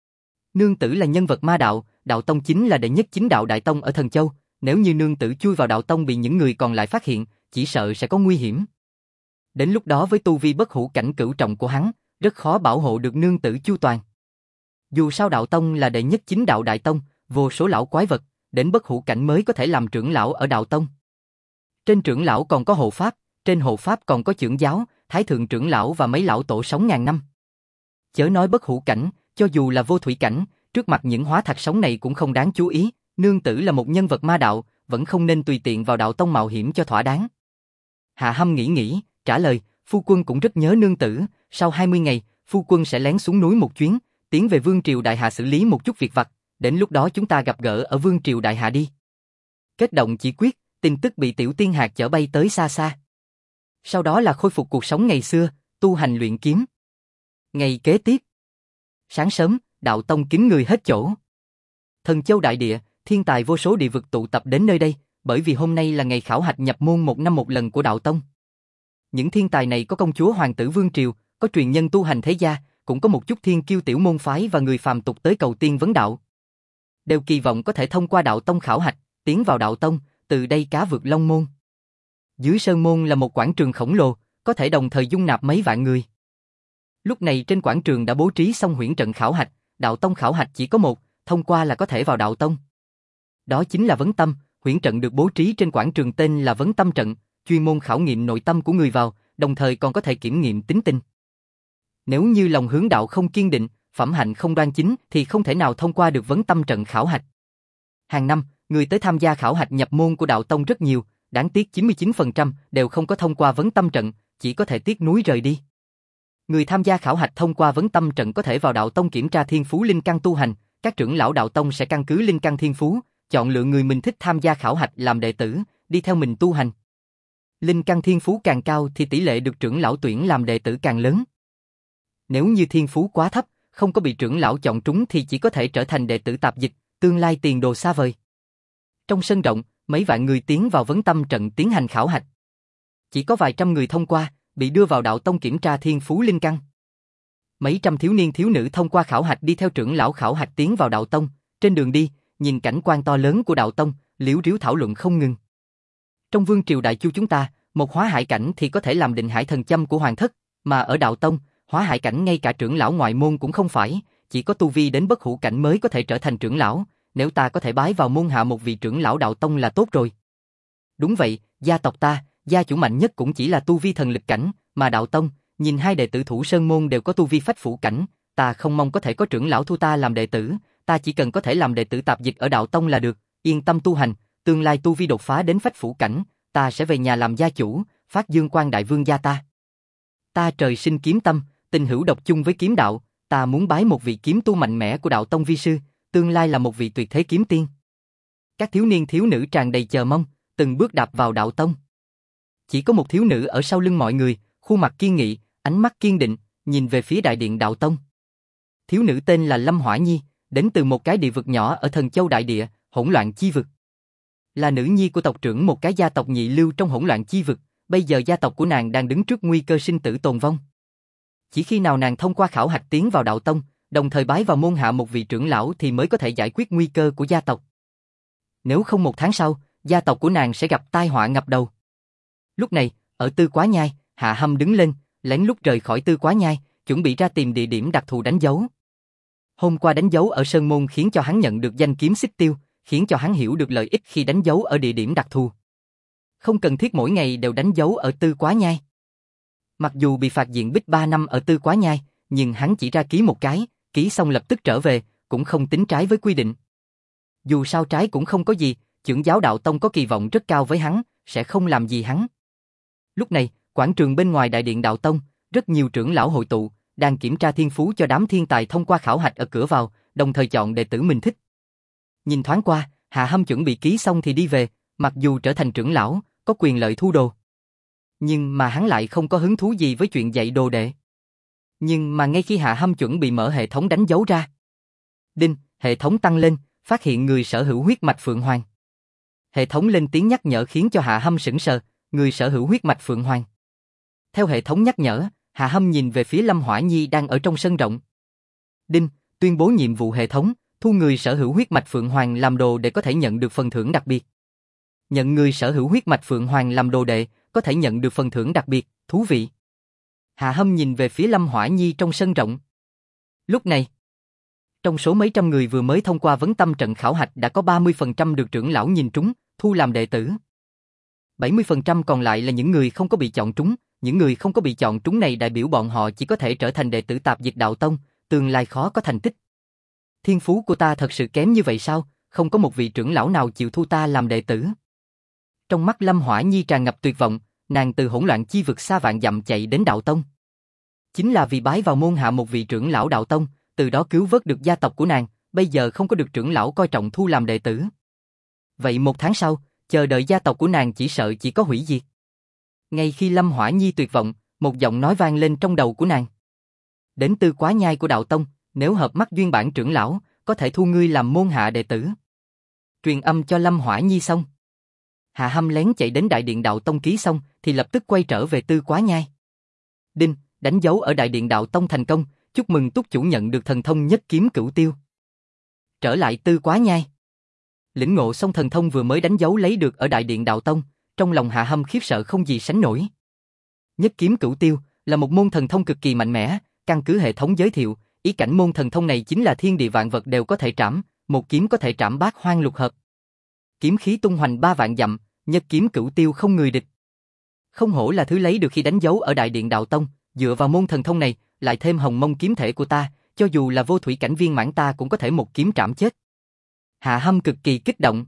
Nương tử là nhân vật ma đạo, đạo tông chính là đệ nhất chính đạo đại tông ở Thần Châu, nếu như nương tử chui vào đạo tông bị những người còn lại phát hiện, chỉ sợ sẽ có nguy hiểm. Đến lúc đó với tu vi bất hủ cảnh cửu trọng của hắn, rất khó bảo hộ được nương tử chu toàn. Dù sao đạo tông là đệ nhất chính đạo đại tông, vô số lão quái vật, đến bất hủ cảnh mới có thể làm trưởng lão ở đạo tông. Trên trưởng lão còn có hộ pháp, trên hộ pháp còn có trưởng giáo, thái thượng trưởng lão và mấy lão tổ sống ngàn năm. Chớ nói bất hủ cảnh, cho dù là vô thủy cảnh, trước mặt những hóa thạch sống này cũng không đáng chú ý, nương tử là một nhân vật ma đạo, vẫn không nên tùy tiện vào đạo tông mạo hiểm cho thỏa đáng. Hạ Hâm nghĩ, trả lời, phu quân cũng rất nhớ nương tử, sau 20 ngày, phu quân sẽ lén xuống núi một chuyến, tiến về Vương Triều Đại Hạ xử lý một chút việc vặt, đến lúc đó chúng ta gặp gỡ ở Vương Triều Đại Hạ đi. Kết động chỉ quyết, tin tức bị tiểu tiên hạt chở bay tới xa xa. Sau đó là khôi phục cuộc sống ngày xưa, tu hành luyện kiếm. Ngày kế tiếp. Sáng sớm, đạo tông kín người hết chỗ. Thần Châu Đại Địa, thiên tài vô số địa vực tụ tập đến nơi đây, bởi vì hôm nay là ngày khảo hạch nhập môn 1 năm một lần của đạo tông. Những thiên tài này có công chúa hoàng tử Vương Triều, có truyền nhân tu hành thế gia, cũng có một chút thiên kiêu tiểu môn phái và người phàm tục tới cầu tiên vấn đạo. Đều kỳ vọng có thể thông qua đạo tông khảo hạch, tiến vào đạo tông, từ đây cá vượt long môn. Dưới sơn môn là một quảng trường khổng lồ, có thể đồng thời dung nạp mấy vạn người. Lúc này trên quảng trường đã bố trí xong huyễn trận khảo hạch, đạo tông khảo hạch chỉ có một, thông qua là có thể vào đạo tông. Đó chính là vấn tâm, huyễn trận được bố trí trên quảng trường tên là vấn tâm trận, chuyên môn khảo nghiệm nội tâm của người vào, đồng thời còn có thể kiểm nghiệm tính tình. Nếu như lòng hướng đạo không kiên định, phẩm hạnh không đoan chính thì không thể nào thông qua được vấn tâm trận khảo hạch. Hàng năm, người tới tham gia khảo hạch nhập môn của đạo tông rất nhiều, đáng tiếc 99% đều không có thông qua vấn tâm trận, chỉ có thể tiếc nuối rời đi. Người tham gia khảo hạch thông qua vấn tâm trận có thể vào đạo tông kiểm tra thiên phú linh căn tu hành, các trưởng lão đạo tông sẽ căn cứ linh căn thiên phú, chọn lựa người mình thích tham gia khảo hạch làm đệ tử, đi theo mình tu hành. Linh căn thiên phú càng cao thì tỷ lệ được trưởng lão tuyển làm đệ tử càng lớn. Nếu như thiên phú quá thấp, không có bị trưởng lão chọn trúng thì chỉ có thể trở thành đệ tử tạp dịch, tương lai tiền đồ xa vời. Trong sân rộng, mấy vạn người tiến vào vấn tâm trận tiến hành khảo hạch. Chỉ có vài trăm người thông qua, bị đưa vào đạo tông kiểm tra thiên phú linh căn. Mấy trăm thiếu niên thiếu nữ thông qua khảo hạch đi theo trưởng lão khảo hạch tiến vào đạo tông, trên đường đi, nhìn cảnh quan to lớn của đạo tông, liếu riếu thảo luận không ngừng. Trong vương triều Đại Chu chúng ta, một hóa hải cảnh thì có thể làm định hải thần châm của hoàng thất, mà ở đạo tông, hóa hải cảnh ngay cả trưởng lão ngoại môn cũng không phải, chỉ có tu vi đến bất hủ cảnh mới có thể trở thành trưởng lão, nếu ta có thể bái vào môn hạ một vị trưởng lão đạo tông là tốt rồi. Đúng vậy, gia tộc ta, gia chủ mạnh nhất cũng chỉ là tu vi thần lực cảnh, mà đạo tông, nhìn hai đệ tử Thủ Sơn môn đều có tu vi phách phủ cảnh, ta không mong có thể có trưởng lão thu ta làm đệ tử, ta chỉ cần có thể làm đệ tử tạp dịch ở đạo tông là được, yên tâm tu hành, tương lai tu vi đột phá đến phách phủ cảnh, ta sẽ về nhà làm gia chủ, phát dương quang đại vương gia ta. Ta trời sinh kiếm tâm, tình hữu độc chung với kiếm đạo, ta muốn bái một vị kiếm tu mạnh mẽ của đạo tông vi sư, tương lai là một vị tuyệt thế kiếm tiên. Các thiếu niên thiếu nữ tràn đầy chờ mong, từng bước đạp vào đạo tông. Chỉ có một thiếu nữ ở sau lưng mọi người, khuôn mặt kiên nghị, ánh mắt kiên định, nhìn về phía đại điện đạo tông. Thiếu nữ tên là Lâm Hỏa Nhi, đến từ một cái địa vực nhỏ ở Thần Châu đại địa, hỗn loạn chi vực. Là nữ nhi của tộc trưởng một cái gia tộc nhị lưu trong hỗn loạn chi vực, bây giờ gia tộc của nàng đang đứng trước nguy cơ sinh tử tồn vong. Chỉ khi nào nàng thông qua khảo hạch tiến vào đạo tông, đồng thời bái vào môn hạ một vị trưởng lão thì mới có thể giải quyết nguy cơ của gia tộc. Nếu không 1 tháng sau, gia tộc của nàng sẽ gặp tai họa ngập đầu. Lúc này, ở Tư Quá Nhai, Hạ Hâm đứng lên, lén lút rời khỏi Tư Quá Nhai, chuẩn bị ra tìm địa điểm đặc thù đánh dấu. Hôm qua đánh dấu ở Sơn Môn khiến cho hắn nhận được danh kiếm xích tiêu, khiến cho hắn hiểu được lợi ích khi đánh dấu ở địa điểm đặc thù. Không cần thiết mỗi ngày đều đánh dấu ở Tư Quá Nhai. Mặc dù bị phạt diện bích 3 năm ở Tư Quá Nhai, nhưng hắn chỉ ra ký một cái, ký xong lập tức trở về, cũng không tính trái với quy định. Dù sao trái cũng không có gì, trưởng giáo đạo tông có kỳ vọng rất cao với hắn, sẽ không làm gì hắn. Lúc này, quảng trường bên ngoài đại điện đạo tông, rất nhiều trưởng lão hội tụ, đang kiểm tra thiên phú cho đám thiên tài thông qua khảo hạch ở cửa vào, đồng thời chọn đệ tử mình thích. Nhìn thoáng qua, Hạ Hâm chuẩn bị ký xong thì đi về, mặc dù trở thành trưởng lão, có quyền lợi thu đồ. Nhưng mà hắn lại không có hứng thú gì với chuyện dạy đồ đệ. Nhưng mà ngay khi Hạ Hâm chuẩn bị mở hệ thống đánh dấu ra, đinh, hệ thống tăng lên, phát hiện người sở hữu huyết mạch Phượng Hoàng. Hệ thống lên tiếng nhắc nhở khiến cho Hạ Hâm sững sờ, người sở hữu huyết mạch Phượng Hoàng. Theo hệ thống nhắc nhở, Hạ Hâm nhìn về phía Lâm Hỏa Nhi đang ở trong sân rộng. Đinh, tuyên bố nhiệm vụ hệ thống, thu người sở hữu huyết mạch Phượng Hoàng làm đồ để có thể nhận được phần thưởng đặc biệt. Nhận người sở hữu huyết mạch Phượng Hoàng làm đồ đệ, có thể nhận được phần thưởng đặc biệt, thú vị. Hạ Hâm nhìn về phía Lâm Hỏa Nhi trong sân rộng. Lúc này, trong số mấy trăm người vừa mới thông qua vấn tâm trận khảo hạch đã có 30% được trưởng lão nhìn trúng, thu làm đệ tử. 70% còn lại là những người không có bị chọn trúng, những người không có bị chọn trúng này đại biểu bọn họ chỉ có thể trở thành đệ tử tạp dịch đạo tông, tương lai khó có thành tích. Thiên phú của ta thật sự kém như vậy sao, không có một vị trưởng lão nào chịu thu ta làm đệ tử. Trong mắt Lâm Hỏa Nhi tràn ngập tuyệt vọng, nàng từ hỗn loạn chi vực xa vạn dặm chạy đến đạo tông. Chính là vì bái vào môn hạ một vị trưởng lão đạo tông, từ đó cứu vớt được gia tộc của nàng, bây giờ không có được trưởng lão coi trọng thu làm đệ tử. Vậy 1 tháng sau, chờ đợi gia tộc của nàng chỉ sợ chỉ có hủy diệt. Ngay khi Lâm Hỏa Nhi tuyệt vọng, một giọng nói vang lên trong đầu của nàng. Đến Tư Quá Nhai của đạo tông, nếu hợp mắt duyên bản trưởng lão, có thể thu ngươi làm môn hạ đệ tử. Truyền âm cho Lâm Hỏa Nhi xong. Hạ Hâm lén chạy đến đại điện đạo tông ký xong, thì lập tức quay trở về Tư Quá Nhai. Đinh, đánh dấu ở đại điện đạo tông thành công, chúc mừng túc chủ nhận được thần thông nhất kiếm cửu tiêu. Trở lại Tư Quá Nhai. Lĩnh ngộ xong thần thông vừa mới đánh dấu lấy được ở đại điện đạo tông, trong lòng Hạ Hâm khiếp sợ không gì sánh nổi. Nhất kiếm cửu tiêu là một môn thần thông cực kỳ mạnh mẽ, căn cứ hệ thống giới thiệu, ý cảnh môn thần thông này chính là thiên địa vạn vật đều có thể trảm, một kiếm có thể trảm bát hoang lục hợp. Kiếm khí tung hoành 3 vạn dặm, nhất kiếm cửu tiêu không người địch. Không hổ là thứ lấy được khi đánh dấu ở đại điện đạo tông, dựa vào môn thần thông này, lại thêm hồng mông kiếm thể của ta, cho dù là vô thủy cảnh viên mãn ta cũng có thể một kiếm trảm chết. Hạ Hâm cực kỳ kích động.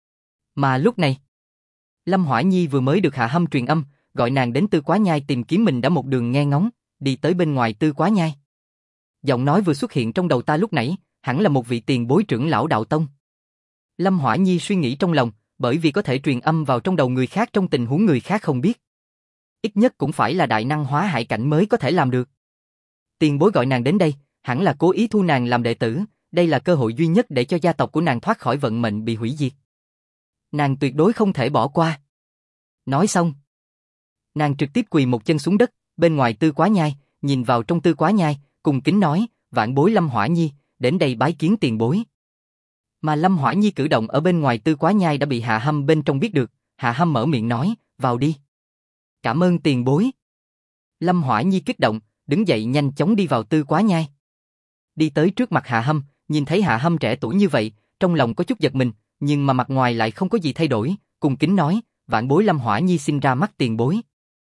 Mà lúc này, Lâm Hỏa Nhi vừa mới được Hạ Hâm truyền âm, gọi nàng đến Tư Quá Nhai tìm kiếm mình đã một đường nghe ngóng, đi tới bên ngoài Tư Quá Nhai. Giọng nói vừa xuất hiện trong đầu ta lúc nãy, hẳn là một vị tiền bối trưởng lão đạo tông. Lâm Hỏa Nhi suy nghĩ trong lòng, bởi vì có thể truyền âm vào trong đầu người khác trong tình huống người khác không biết. Ít nhất cũng phải là đại năng hóa hải cảnh mới có thể làm được. Tiền bối gọi nàng đến đây, hẳn là cố ý thu nàng làm đệ tử, đây là cơ hội duy nhất để cho gia tộc của nàng thoát khỏi vận mệnh bị hủy diệt. Nàng tuyệt đối không thể bỏ qua. Nói xong, nàng trực tiếp quỳ một chân xuống đất, bên ngoài Tư Quá Nhai, nhìn vào trong Tư Quá Nhai, cùng kính nói, vạn bối Lâm Hỏa Nhi, đến đây bái kiến tiền bối. Mà Lâm Hỏa Nhi cử động ở bên ngoài Tư Quá Nhai đã bị Hạ Hâm bên trong biết được, Hạ Hâm mở miệng nói, vào đi. Cảm ơn tiền bối. Lâm Hỏa Nhi kích động, đứng dậy nhanh chóng đi vào Tư Quá Nhai. Đi tới trước mặt Hạ Hâm, nhìn thấy Hạ Hâm trẻ tuổi như vậy, trong lòng có chút giật mình, nhưng mà mặt ngoài lại không có gì thay đổi, cung kính nói, vạn bối Lâm Hỏa Nhi xin ra mắt tiền bối.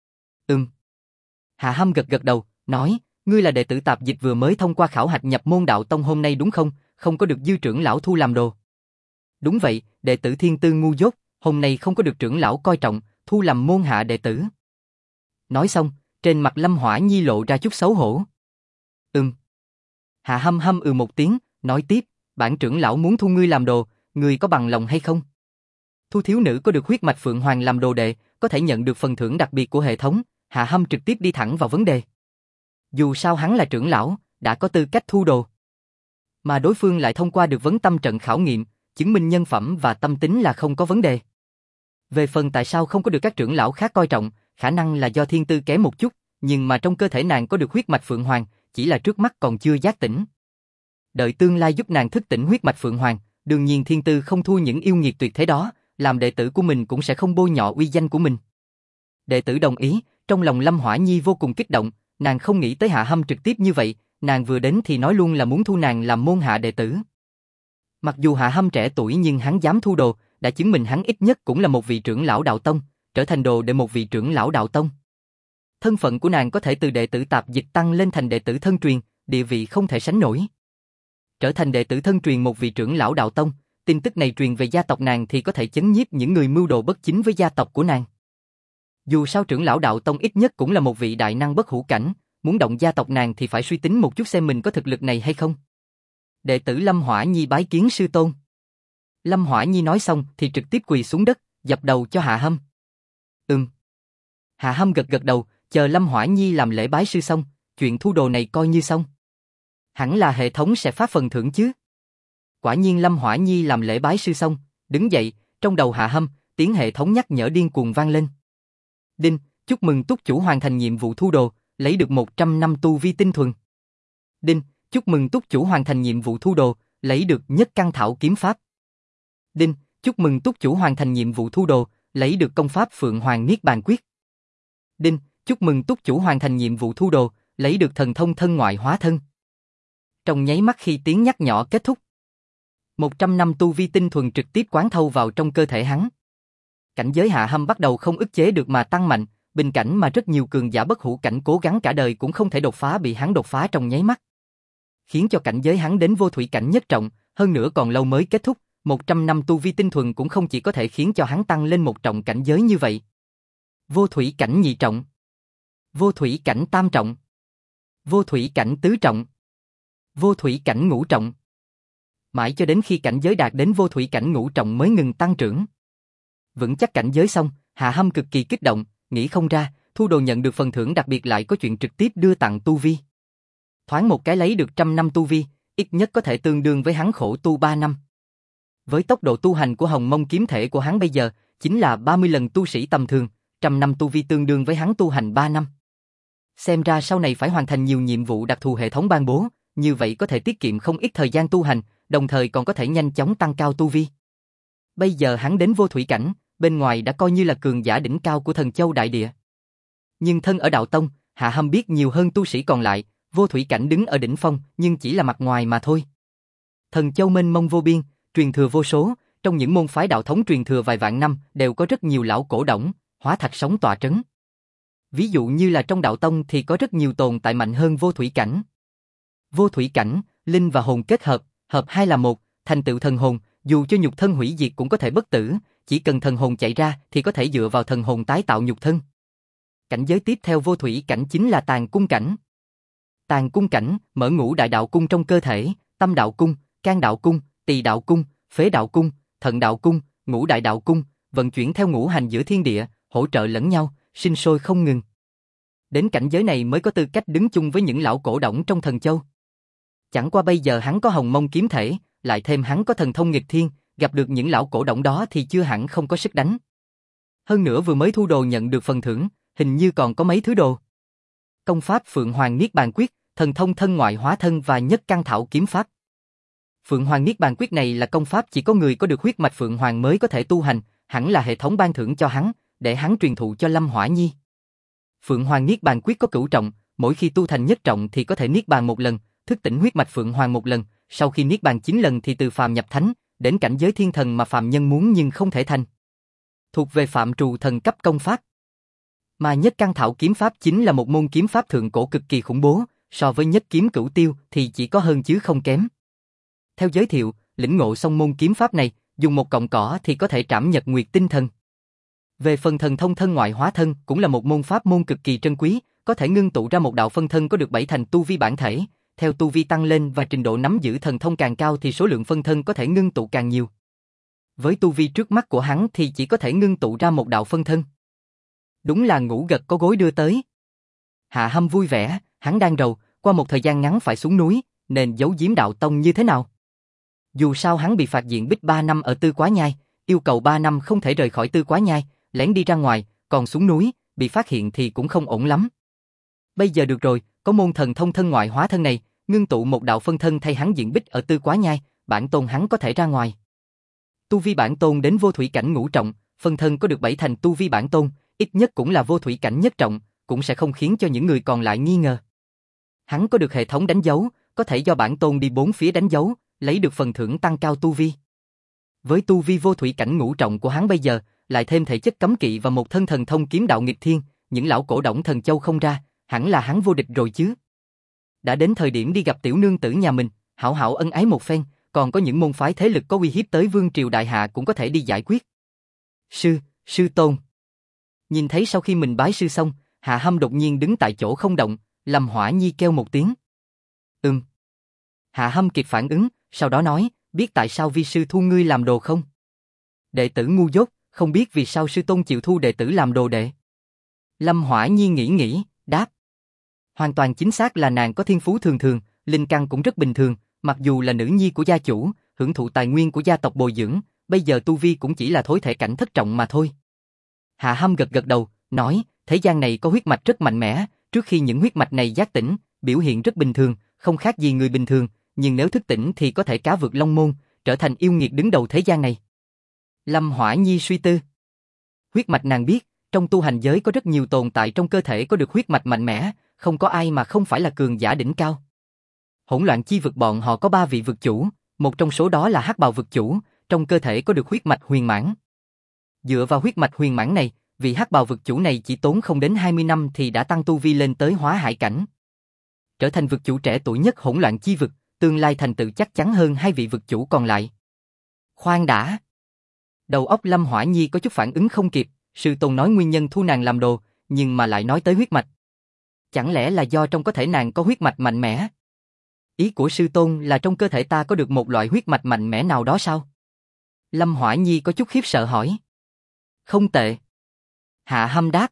Hạ Hâm gật gật đầu, nói, ngươi là đệ tử tạp dịch vừa mới thông qua khảo hạch nhập môn đạo tông hôm nay đúng không, không có được Dư trưởng lão thu làm đồ. Đúng vậy, đệ tử thiên tư ngu dốt, hôm nay không có được trưởng lão coi trọng, thu làm môn hạ đệ tử. Nói xong, trên mặt Lâm Hỏa Nhi lộ ra chút xấu hổ. Hạ Hâm hâm một tiếng, nói tiếp, bản trưởng lão muốn thu ngươi làm đồ, ngươi có bằng lòng hay không? Thu thiếu nữ có được huyết mạch Phượng Hoàng làm đồ đệ, có thể nhận được phần thưởng đặc biệt của hệ thống. Hạ Hâm trực tiếp đi thẳng vào vấn đề. Dù sao hắn là trưởng lão, đã có tư cách thu đồ. Mà đối phương lại thông qua được vấn tâm trận khảo nghiệm, chứng minh nhân phẩm và tâm tính là không có vấn đề. Về phần tại sao không có được các trưởng lão khác coi trọng, khả năng là do thiên tư kém một chút, nhưng mà trong cơ thể nàng có được huyết mạch Phượng Hoàng, chỉ là trước mắt còn chưa giác tỉnh. Đợi tương lai giúp nàng thức tỉnh huyết mạch Phượng Hoàng, đương nhiên thiên tư không thua những yêu nghiệt tuyệt thế đó, làm đệ tử của mình cũng sẽ không bôi nhọ uy danh của mình. Đệ tử đồng ý, trong lòng Lâm Hỏa Nhi vô cùng kích động, nàng không nghĩ tới Hạ Hâm trực tiếp như vậy, nàng vừa đến thì nói luôn là muốn thu nàng làm môn hạ đệ tử. Mặc dù Hạ Hâm trẻ tuổi nhưng hắn dám thu đồ, đã chứng minh hắn ít nhất cũng là một vị trưởng lão đạo tông, trở thành đồ để một vị trưởng lão đạo tông. Thân phận của nàng có thể từ đệ tử tạp dịch tăng lên thành đệ tử thân truyền, địa vị không thể sánh nổi. Trở thành đệ tử thân truyền một vị trưởng lão đạo tông, tin tức này truyền về gia tộc nàng thì có thể chấn nhiếp những người mưu đồ bất chính với gia tộc của nàng. Dù sao trưởng lão đạo tông ít nhất cũng là một vị đại năng bất hủ cảnh, muốn động gia tộc nàng thì phải suy tính một chút xem mình có thực lực này hay không. Đệ tử Lâm Hỏa Nhi bái kiến sư tôn. Lâm Hỏa Nhi nói xong thì trực tiếp quỳ xuống đất, dập đầu cho Hạ Hâm. Hạ Hâm gật gật đầu, chờ Lâm Hỏa Nhi làm lễ bái sư xong, chuyện thu đồ này coi như xong. Hẳn là hệ thống sẽ phát phần thưởng chứ. Quả nhiên Lâm Hỏa Nhi làm lễ bái sư xong, đứng dậy, trong đầu Hạ Hâm, tiếng hệ thống nhắc nhở điên cuồng vang lên. Đinh, chúc mừng túc chủ hoàn thành nhiệm vụ thu đồ, lấy được 100 năm tu vi tinh thuần. Đinh, chúc mừng túc chủ hoàn thành nhiệm vụ thu đồ, lấy được nhất căn thảo kiếm pháp. Đinh, chúc mừng túc chủ hoàn thành nhiệm vụ thu đồ, lấy được công pháp Phượng Hoàng Niết Bàn Quyết. Đinh, chúc mừng túc chủ hoàn thành nhiệm vụ thu đồ, lấy được thần thông thân ngoại hóa thân. Trong nháy mắt khi tiếng nhắc nhỏ kết thúc, 100 năm tu vi tinh thuần trực tiếp quán thâu vào trong cơ thể hắn. Cảnh giới Hạ Hâm bắt đầu không ức chế được mà tăng mạnh, bình cảnh mà rất nhiều cường giả bất hủ cảnh cố gắng cả đời cũng không thể đột phá bị hắn đột phá trong nháy mắt. Khiến cho cảnh giới hắn đến vô thủy cảnh nhất trọng, hơn nữa còn lâu mới kết thúc, 100 năm tu vi tinh thuần cũng không chỉ có thể khiến cho hắn tăng lên một trọng cảnh giới như vậy. Vô thủy cảnh nhị trọng, vô thủy cảnh tam trọng, vô thủy cảnh tứ trọng, vô thủy cảnh ngũ trọng. Mãi cho đến khi cảnh giới đạt đến vô thủy cảnh ngũ trọng mới ngừng tăng trưởng. Vững chắc cảnh giới xong, Hạ Hâm cực kỳ kích động, nghĩ không ra, thu đồ nhận được phần thưởng đặc biệt lại có chuyện trực tiếp đưa tặng tu vi. Thoáng một cái lấy được 100 năm tu vi, ít nhất có thể tương đương với hắn khổ tu 3 năm. Với tốc độ tu hành của Hồng Mông kiếm thể của hắn bây giờ, chính là 30 lần tu sĩ tầm thường, 100 năm tu vi tương đương với hắn tu hành 3 năm. Xem ra sau này phải hoàn thành nhiều nhiệm vụ đặc thù hệ thống ban bố, như vậy có thể tiết kiệm không ít thời gian tu hành, đồng thời còn có thể nhanh chóng tăng cao tu vi. Bây giờ hắn đến vô thủy cảnh, bên ngoài đã coi như là cường giả đỉnh cao của Thần Châu đại địa. Nhưng thân ở đạo tông, Hạ Hâm biết nhiều hơn tu sĩ còn lại, vô thủy cảnh đứng ở đỉnh phong, nhưng chỉ là mặt ngoài mà thôi. Thần Châu mênh mông vô biên, truyền thừa vô số, trong những môn phái đạo thống truyền thừa vài vạn năm đều có rất nhiều lão cổ đổng, hóa thạch sống tọa trấn. Ví dụ như là trong đạo tông thì có rất nhiều tồn tại mạnh hơn vô thủy cảnh. Vô thủy cảnh, linh và hồn kết hợp, hợp hai là một, thành tựu thần hồn, dù cho nhục thân hủy diệt cũng có thể bất tử, chỉ cần thần hồn chạy ra thì có thể dựa vào thần hồn tái tạo nhục thân. Cảnh giới tiếp theo vô thủy cảnh chính là tàn cung cảnh. Tàn cung cảnh, mở ngũ đại đạo cung trong cơ thể, tâm đạo cung, can đạo cung, tỳ đạo cung, phế đạo cung, thận đạo cung, ngũ đại đạo cung, vận chuyển theo ngũ hành giữa thiên địa, hỗ trợ lẫn nhau, sinh sôi không ngừng. Đến cảnh giới này mới có tư cách đứng chung với những lão cổ đổng trong Thần Châu. Chẳng qua bây giờ hắn có Hồng Mông kiếm thể, lại thêm hắn có thần thông nghịch thiên, gặp được những lão cổ đổng đó thì chưa hẳn không có sức đánh. Hơn nữa vừa mới thu đồ nhận được phần thưởng, hình như còn có mấy thứ đồ. Công pháp Phượng Hoàng Niết Bàn Quyết, thần thông thân ngoại hóa thân và nhất căn thảo kiếm pháp. Phượng Hoàng Niết Bàn Quyết này là công pháp chỉ có người có được huyết mạch Phượng Hoàng mới có thể tu hành, hẳn là hệ thống ban thưởng cho hắn, để hắn truyền thụ cho Lâm Hỏa Nhi. Phượng Hoàng Niết Bàn Quyết có cửu trọng, mỗi khi tu thành nhất trọng thì có thể niết bàn một lần, thức tỉnh huyết mạch Phượng Hoàng một lần, sau khi niết bàn 9 lần thì từ phàm nhập thánh, đến cảnh giới thiên thần mà phàm nhân muốn nhưng không thể thành. Thuộc về phạm trù thần cấp công pháp. Mà Nhất Căn Thảo kiếm pháp chính là một môn kiếm pháp thượng cổ cực kỳ khủng bố, so với Nhất Kiếm Cửu Tiêu thì chỉ có hơn chứ không kém. Theo giới thiệu, lĩnh ngộ xong môn kiếm pháp này, dùng một cọng cỏ thì có thể trảm nhật nguyệt tinh thần. Về phần thần thông thân ngoại hóa thân cũng là một môn pháp môn cực kỳ trân quý, có thể ngưng tụ ra một đạo phân thân có được 7 thành tu vi bản thể, theo tu vi tăng lên và trình độ nắm giữ thần thông càng cao thì số lượng phân thân có thể ngưng tụ càng nhiều. Với tu vi trước mắt của hắn thì chỉ có thể ngưng tụ ra một đạo phân thân. Đúng là ngủ gật có gối đưa tới. Hạ Hâm vui vẻ, hắn đang rầu, qua một thời gian ngắn phải xuống núi, nên giấu giếm đạo tông như thế nào? Dù sao hắn bị phạt diện bích 3 năm ở Tư Quá Nhai, yêu cầu 3 năm không thể rời khỏi Tư Quá Nhai, lén đi ra ngoài, còn xuống núi, bị phát hiện thì cũng không ổn lắm. Bây giờ được rồi, có môn thần thông thân ngoại hóa thân này, ngưng tụ một đạo phân thân thay hắn diện bích ở Tư Quá Nhai, bản tôn hắn có thể ra ngoài. Tu vi bản tôn đến vô thủy cảnh ngũ trọng, phân thân có được 7 thành tu vi bản tôn, ít nhất cũng là vô thủy cảnh nhất trọng, cũng sẽ không khiến cho những người còn lại nghi ngờ. Hắn có được hệ thống đánh dấu, có thể do bản tôn đi bốn phía đánh dấu, lấy được phần thưởng tăng cao tu vi. Với tu vi vô thủy cảnh ngũ trọng của hắn bây giờ, lại thêm thể chất cấm kỵ và một thân thần thông kiếm đạo nghịch thiên, những lão cổ đổng thần châu không ra, hẳn là hắn vô địch rồi chứ. Đã đến thời điểm đi gặp tiểu nương tử nhà mình, hảo hảo ân ái một phen, còn có những môn phái thế lực có uy hiếp tới vương triều đại hạ cũng có thể đi giải quyết. Sư tôn. Nhìn thấy sau khi mình bái sư xong, Hạ Hâm đột nhiên đứng tại chỗ không động, Lâm Hỏa Nhi kêu một tiếng. Hạ Hâm kịp phản ứng, sau đó nói, biết tại sao vi sư thu ngươi làm đồ không? Đệ tử ngu dốt, không biết vì sao sư tôn chịu thu đệ tử làm đồ đệ. Lâm Hỏa Nhi nghĩ, đáp. Hoàn toàn chính xác là nàng có thiên phú thường thường, linh căn cũng rất bình thường, mặc dù là nữ nhi của gia chủ, hưởng thụ tài nguyên của gia tộc bồi dưỡng, bây giờ tu vi cũng chỉ là thối thể cảnh thất trọng mà thôi. Hạ Hâm gật đầu, nói, thế gian này có huyết mạch rất mạnh mẽ, trước khi những huyết mạch này giác tỉnh, biểu hiện rất bình thường, không khác gì người bình thường, nhưng nếu thức tỉnh thì có thể cá vượt long môn, trở thành yêu nghiệt đứng đầu thế gian này. Lâm Hỏa Nhi suy tư. Huyết mạch nàng biết, trong tu hành giới có rất nhiều tồn tại trong cơ thể có được huyết mạch mạnh mẽ, không có ai mà không phải là cường giả đỉnh cao. Hỗn Loạn Chi vực bọn họ có 3 vị vực chủ, một trong số đó là Hắc Bào vực chủ, trong cơ thể có được huyết mạch huyền mãn. Dựa vào huyết mạch huyền mãn này, vị Hắc Bào vực chủ này chỉ tốn không đến 20 năm thì đã tăng tu vi lên tới hóa hải cảnh. Trở thành vực chủ trẻ tuổi nhất Hỗn Loạn Chi vực, tương lai thành tựu chắc chắn hơn 2 vị vực chủ còn lại. Khoan đã. Đầu óc Lâm Hỏa Nhi có chút phản ứng không kịp, sư tôn nói nguyên nhân thu nàng làm đồ, nhưng mà lại nói tới huyết mạch. Chẳng lẽ là do trong cơ thể nàng có huyết mạch mạnh mẽ? Ý của sư tôn là trong cơ thể ta có được một loại huyết mạch mạnh mẽ nào đó sao? Lâm Hỏa Nhi có chút khiếp sợ hỏi. Không tệ. Hạ Hâm đáp.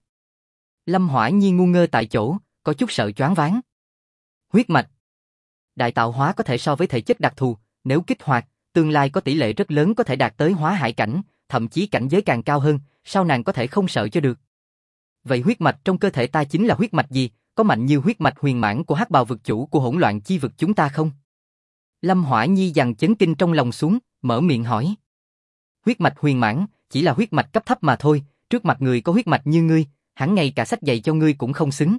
Lâm Hỏa Nhi ngu ngơ tại chỗ, có chút sợ choáng váng. Huyết mạch. Đại tạo hóa có thể so với thể chất đặc thù, nếu kích hoạt, tương lai có tỷ lệ rất lớn có thể đạt tới hóa hải cảnh, thậm chí cảnh giới càng cao hơn, sao nàng có thể không sợ cho được? Vậy huyết mạch trong cơ thể ta chính là huyết mạch gì, có mạnh như huyết mạch huyền mãn của Hắc Bào vực chủ của Hỗn Loạn Chi vực chúng ta không? Lâm Hỏa Nhi dằn chấn kinh trong lòng xuống, mở miệng hỏi. Huyết mạch huyền mãn, chỉ là huyết mạch cấp thấp mà thôi, trước mặt người có huyết mạch như ngươi, hẳn ngay cả sách dạy cho ngươi cũng không xứng.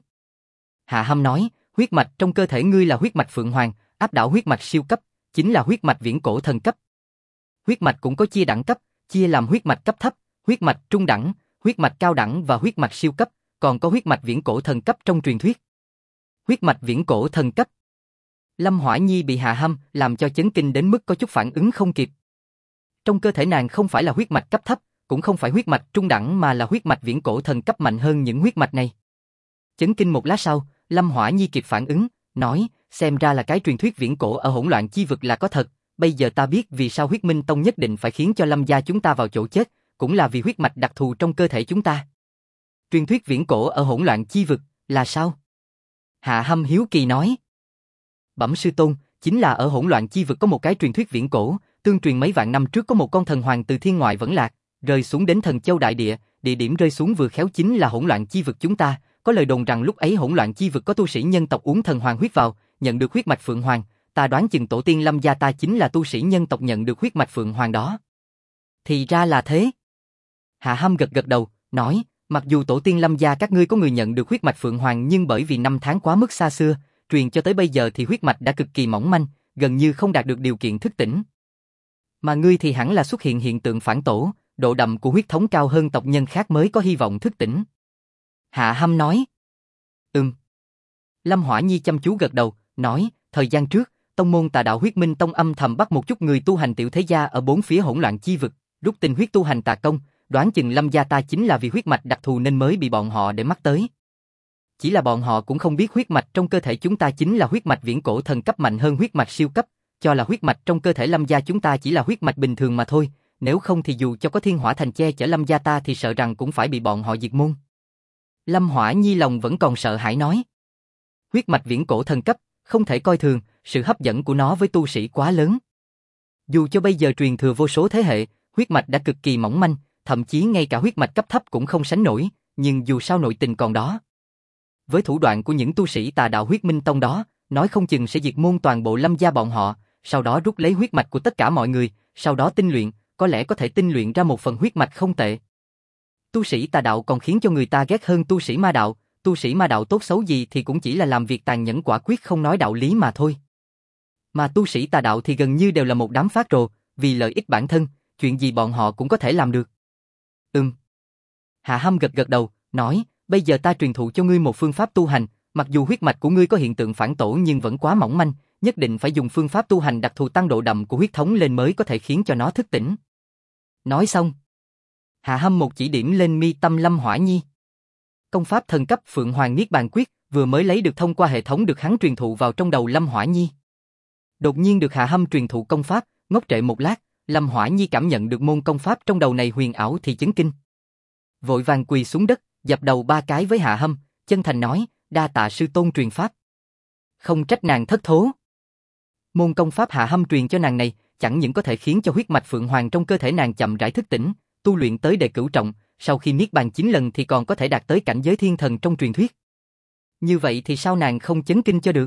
Hạ Hâm nói, huyết mạch trong cơ thể ngươi là huyết mạch Phượng Hoàng, áp đảo huyết mạch siêu cấp, chính là huyết mạch viễn cổ thần cấp. Huyết mạch cũng có chia đẳng cấp, chia làm huyết mạch cấp thấp, huyết mạch trung đẳng, huyết mạch cao đẳng và huyết mạch siêu cấp, còn có huyết mạch viễn cổ thần cấp trong truyền thuyết. Huyết mạch viễn cổ thần cấp. Lâm Hỏa Nhi bị Hạ Hâm làm cho chấn kinh đến mức có chút phản ứng không kịp. Trong cơ thể nàng không phải là huyết mạch cấp thấp, cũng không phải huyết mạch trung đẳng mà là huyết mạch viễn cổ thần cấp mạnh hơn những huyết mạch này. Chấn kinh một lát sau, Lâm Hỏa Nhi kịp phản ứng, nói, xem ra là cái truyền thuyết viễn cổ ở Hỗn Loạn Chi vực là có thật, bây giờ ta biết vì sao Huyết Minh Tông nhất định phải khiến cho Lâm gia chúng ta vào chỗ chết, cũng là vì huyết mạch đặc thù trong cơ thể chúng ta. Truyền thuyết viễn cổ ở Hỗn Loạn Chi vực là sao? Hạ Hâm hiếu kỳ nói. Bẩm sư tôn, chính là ở Hỗn Loạn Chi vực có một cái truyền thuyết viễn cổ, tương truyền mấy vạn năm trước có một con thần hoàng từ thiên ngoại vẫn lạc, rơi xuống đến Thần Châu đại địa, địa điểm rơi xuống vừa khéo chính là Hỗn Loạn Chi vực chúng ta, có lời đồn rằng lúc ấy Hỗn Loạn Chi vực có tu sĩ nhân tộc uống thần hoàng huyết vào, nhận được huyết mạch Phượng Hoàng, ta đoán chừng tổ tiên Lâm gia ta chính là tu sĩ nhân tộc nhận được huyết mạch Phượng Hoàng đó. Thì ra là thế. Hạ Hâm gật gật đầu, nói, mặc dù tổ tiên Lâm gia các ngươi có người nhận được huyết mạch Phượng Hoàng nhưng bởi vì năm tháng quá mức xa xưa, truyền cho tới bây giờ thì huyết mạch đã cực kỳ mỏng manh, gần như không đạt được điều kiện thức tỉnh. Mà ngươi thì hẳn là xuất hiện hiện tượng phản tổ, độ đậm của huyết thống cao hơn tộc nhân khác mới có hy vọng thức tỉnh. Hạ Hâm nói. Lâm Hỏa Nhi chăm chú gật đầu, nói, thời gian trước, tông môn Tà Đạo Huyết Minh Tông âm thầm bắt một chút người tu hành tiểu thế gia ở bốn phía hỗn loạn chi vực, rút tinh huyết tu hành tà công, đoán chừng Lâm gia ta chính là vì huyết mạch đặc thù nên mới bị bọn họ để mắt tới. Chỉ là bọn họ cũng không biết huyết mạch trong cơ thể chúng ta chính là huyết mạch viễn cổ thần cấp mạnh hơn huyết mạch siêu cấp, cho là huyết mạch trong cơ thể Lâm gia chúng ta chỉ là huyết mạch bình thường mà thôi, nếu không thì dù cho có thiên hỏa thành che chở Lâm gia ta thì sợ rằng cũng phải bị bọn họ diệt môn. Lâm Hỏa Nhi lòng vẫn còn sợ hãi nói. Huyết mạch viễn cổ thần cấp, không thể coi thường, sự hấp dẫn của nó với tu sĩ quá lớn. Dù cho bây giờ truyền thừa vô số thế hệ, huyết mạch đã cực kỳ mỏng manh, thậm chí ngay cả huyết mạch cấp thấp cũng không sánh nổi, nhưng dù sao nội tình còn đó. Với thủ đoạn của những tu sĩ Tà Đạo Huyết Minh Tông đó, nói không chừng sẽ diệt môn toàn bộ Lâm gia bọn họ, sau đó rút lấy huyết mạch của tất cả mọi người, sau đó tinh luyện, có lẽ có thể tinh luyện ra một phần huyết mạch không tệ. Tu sĩ Tà Đạo còn khiến cho người ta ghét hơn tu sĩ Ma Đạo, tu sĩ Ma Đạo tốt xấu gì thì cũng chỉ là làm việc tàn nhẫn quả quyết không nói đạo lý mà thôi. Mà tu sĩ Tà Đạo thì gần như đều là một đám phát rồ, vì lợi ích bản thân, chuyện gì bọn họ cũng có thể làm được. Hạ Hâm gật gật đầu, nói, bây giờ ta truyền thụ cho ngươi một phương pháp tu hành, mặc dù huyết mạch của ngươi có hiện tượng phản tổ nhưng vẫn quá mỏng manh, nhất định phải dùng phương pháp tu hành đặc thù tăng độ đậm của huyết thống lên mới có thể khiến cho nó thức tỉnh. Nói xong, Hạ Hâm một chỉ điểm lên mi tâm Lâm Hỏa Nhi. Công pháp thần cấp Phượng Hoàng Niết Bàn Quyết vừa mới lấy được thông qua hệ thống được hắn truyền thụ vào trong đầu Lâm Hỏa Nhi. Đột nhiên được Hạ Hâm truyền thụ công pháp, ngốc trệ một lát, Lâm Hỏa Nhi cảm nhận được môn công pháp trong đầu này huyền ảo thì chấn kinh. Vội vàng quỳ xuống đất, dập đầu 3 cái với Hạ Hâm, chân thành nói, đa tạ sư tôn truyền pháp. Không trách nàng thất thố. Môn công pháp Hạ Hâm truyền cho nàng này, chẳng những có thể khiến cho huyết mạch Phượng Hoàng trong cơ thể nàng chậm rãi thức tỉnh, tu luyện tới đệ cửu trọng, sau khi niết bàn 9 lần thì còn có thể đạt tới cảnh giới thiên thần trong truyền thuyết. Như vậy thì sao nàng không chấn kinh cho được?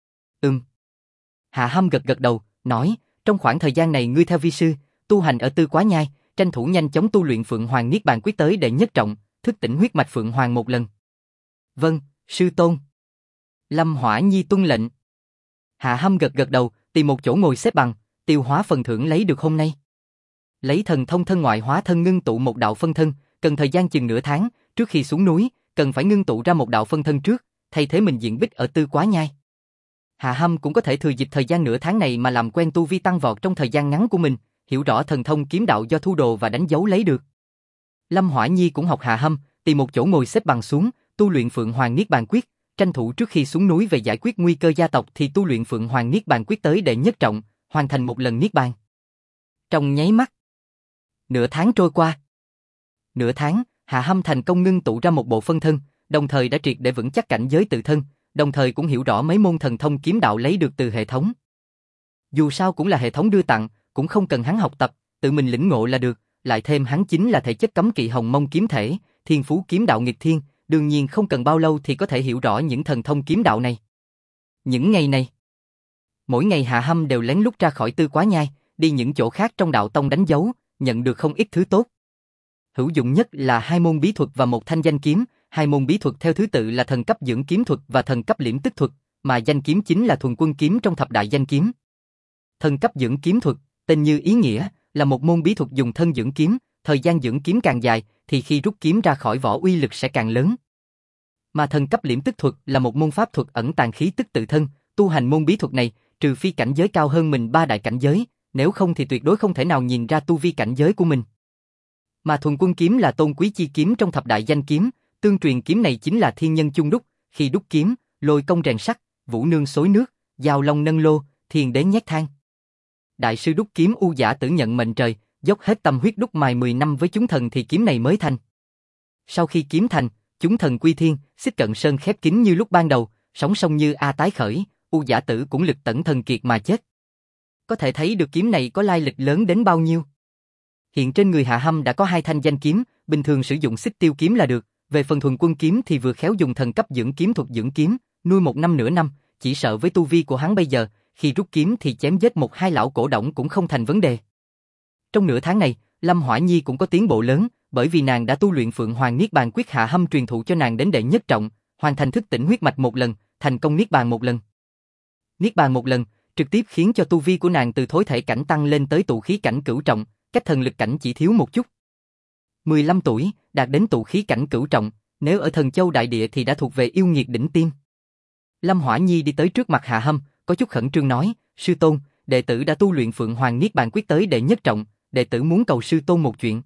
Hạ Hâm gật gật đầu, nói, trong khoảng thời gian này ngươi theo vi sư, tu hành ở Tư Quá Nhai, tranh thủ nhanh chóng tu luyện Phượng Hoàng Niết Bàn Quyết tới đệ nhất trọng, thức tỉnh huyết mạch Phượng Hoàng một lần. Vâng, sư tôn. Lâm Hỏa Nhi tuân lệnh. Hạ Hâm gật gật đầu, tìm một chỗ ngồi xếp bằng, tiêu hóa phần thưởng lấy được hôm nay. Lấy thần thông thân ngoại hóa thân ngưng tụ một đạo phân thân, cần thời gian chừng nửa tháng, trước khi xuống núi, cần phải ngưng tụ ra một đạo phân thân trước, thay thế mình diện bích ở Tư Quá Nhai. Hạ Hâm cũng có thể thừa dịp thời gian nửa tháng này mà làm quen tu vi tăng vọt trong thời gian ngắn của mình, hiểu rõ thần thông kiếm đạo do thu đồ và đánh dấu lấy được. Lâm Hỏa Nhi cũng học Hạ Hâm, tìm một chỗ ngồi xếp bằng xuống, tu luyện Phượng Hoàng Niết Bàn Quyết, tranh thủ trước khi xuống núi về giải quyết nguy cơ gia tộc thì tu luyện Phượng Hoàng Niết Bàn Quyết tới đệ nhất trọng, hoàn thành một lần niết bàn. Trong nháy mắt, nửa tháng trôi qua. Nửa tháng, Hạ Hâm thành công ngưng tụ ra một bộ phân thân, đồng thời đã triệt để vững chắc cảnh giới tự thân, đồng thời cũng hiểu rõ mấy môn thần thông kiếm đạo lấy được từ hệ thống. Dù sao cũng là hệ thống đưa tặng, cũng không cần hắn học tập, tự mình lĩnh ngộ là được, lại thêm hắn chính là thể chất cấm kỵ Hồng Mông kiếm thể, thiên phú kiếm đạo nghịch thiên, đương nhiên không cần bao lâu thì có thể hiểu rõ những thần thông kiếm đạo này. Những ngày này, mỗi ngày Hạ Hâm đều lén lút ra khỏi Tư Quá Nhai, đi những chỗ khác trong đạo tông đánh dấu, nhận được không ít thứ tốt. Hữu dụng nhất là 2 môn bí thuật và một thanh danh kiếm, 2 môn bí thuật theo thứ tự là thần cấp dưỡng kiếm thuật và thần cấp liễm tức thuật, mà danh kiếm chính là thuần quân kiếm trong thập đại danh kiếm. Thần cấp dưỡng kiếm thuật, tên như ý nghĩa, là một môn bí thuật dùng thân dưỡng kiếm, thời gian dưỡng kiếm càng dài thì khi rút kiếm ra khỏi vỏ uy lực sẽ càng lớn. Mà thần cấp liễm tức thuật là một môn pháp thuật ẩn tàng khí tức tự thân, tu hành môn bí thuật này, trừ phi cảnh giới cao hơn mình 3 đại cảnh giới, nếu không thì tuyệt đối không thể nào nhìn ra tu vi cảnh giới của mình. Mà thuần quân kiếm là tôn quý chi kiếm trong thập đại danh kiếm, tương truyền kiếm này chính là thiên nhân chung đúc, khi đúc kiếm, lôi công rèn sắt, vũ nương xối nước, giao long nâng lô, thiền đế nhét than. Đại sư đúc kiếm U Giả Tử nhận mệnh trời, dốc hết tâm huyết đúc mài 10 năm với chúng thần thì kiếm này mới thành. Sau khi kiếm thành, chúng thần quy thiên, xích cận sơn khép kín như lúc ban đầu, sóng sông như A tái khởi, U Giả Tử cũng lực tẩn thần kiệt mà chết. Có thể thấy được kiếm này có lai lịch lớn đến bao nhiêu. Hiện trên người Hạ Hâm đã có 2 thanh danh kiếm, bình thường sử dụng xích tiêu kiếm là được, về phần thuần quân kiếm thì vừa khéo dùng thần cấp dưỡng kiếm thuật dưỡng kiếm, nuôi 1 năm nửa năm, chỉ sợ với tu vi của hắn bây giờ, khi rút kiếm thì chém giết một hai lão cổ động cũng không thành vấn đề. Trong nửa tháng này, Lâm Hỏa Nhi cũng có tiến bộ lớn, bởi vì nàng đã tu luyện Phượng Hoàng Niết Bàn Quyết Hạ Hâm truyền thụ cho nàng đến đệ nhất trọng, hoàn thành thức tỉnh huyết mạch một lần, thành công Niết Bàn một lần. Niết Bàn một lần, trực tiếp khiến cho tu vi của nàng từ thối thể cảnh tăng lên tới tụ khí cảnh cửu trọng, cách thần lực cảnh chỉ thiếu một chút. 15 tuổi, đạt đến tụ khí cảnh cửu trọng, nếu ở Thần Châu Đại Địa thì đã thuộc về yêu nghiệt đỉnh tiêm. Lâm Hỏa Nhi đi tới trước mặt Hạ Hâm, có chút khẩn trương nói, sư tôn, đệ tử đã tu luyện Phượng Hoàng Niết Bàn Quyết tới đệ nhất trọng, đệ tử muốn cầu sư tôn một chuyện.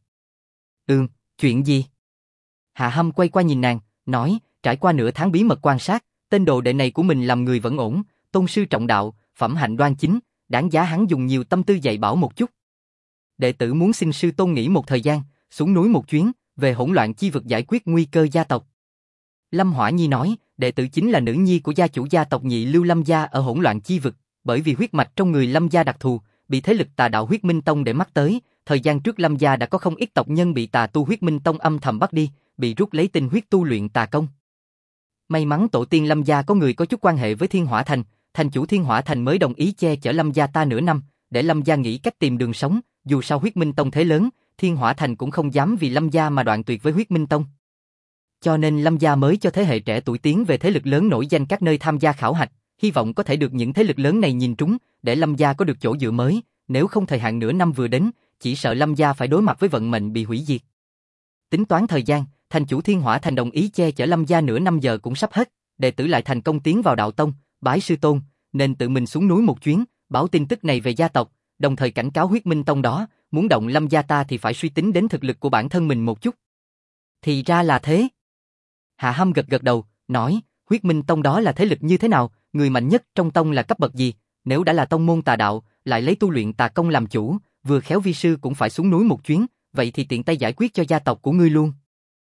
Chuyện gì? Hạ Hâm quay qua nhìn nàng, nói, trải qua nửa tháng bí mật quan sát, tên đồ đệ này của mình làm người vẫn ổn, tôn sư trọng đạo, phẩm hạnh đoan chính, đáng giá hắn dùng nhiều tâm tư dạy bảo một chút. Đệ tử muốn xin sư tôn nghỉ một thời gian, xuống núi một chuyến, về hỗn loạn chi vực giải quyết nguy cơ gia tộc. Lâm Hỏa Nhi nói, đệ tử chính là nữ nhi của gia chủ gia tộc Nhị Lưu Lâm gia ở hỗn loạn chi vực, bởi vì huyết mạch trong người Lâm gia đặc thù, bị thế lực tà đạo Huyết Minh Tông để mắt tới, thời gian trước Lâm gia đã có không ít tộc nhân bị tà tu Huyết Minh Tông âm thầm bắt đi, bị rút lấy tinh huyết tu luyện tà công. May mắn tổ tiên Lâm gia có người có chút quan hệ với Thiên Hỏa Thành, thành chủ Thiên Hỏa Thành mới đồng ý che chở Lâm gia ta nửa năm, để Lâm gia nghĩ cách tìm đường sống, dù sao Huyết Minh Tông thế lớn, Thiên Hỏa Thành cũng không dám vì Lâm gia mà đoạn tuyệt với Huyết Minh Tông. Cho nên Lâm gia mới cho thế hệ trẻ tuổi tiến về thế lực lớn nổi danh các nơi tham gia khảo hạch, hy vọng có thể được những thế lực lớn này nhìn trúng, để Lâm gia có được chỗ dựa mới, nếu không thời hạn nửa năm vừa đến, chỉ sợ Lâm gia phải đối mặt với vận mệnh bị hủy diệt. Tính toán thời gian, thành chủ Thiên Hỏa Thành đồng ý che chở Lâm gia nửa năm giờ cũng sắp hết, đệ tử lại thành công tiến vào đạo tông, bái sư tôn, nên tự mình xuống núi một chuyến, báo tin tức này về gia tộc, đồng thời cảnh cáo Huyết Minh Tông đó, muốn động Lâm gia ta thì phải suy tính đến thực lực của bản thân mình một chút. Thì ra là thế. Hạ Hâm gật gật đầu, nói, Huyết Minh Tông đó là thế lực như thế nào, người mạnh nhất trong tông là cấp bậc gì, nếu đã là tông môn tà đạo, lại lấy tu luyện tà công làm chủ, vừa khéo vi sư cũng phải xuống núi một chuyến, vậy thì tiện tay giải quyết cho gia tộc của ngươi luôn.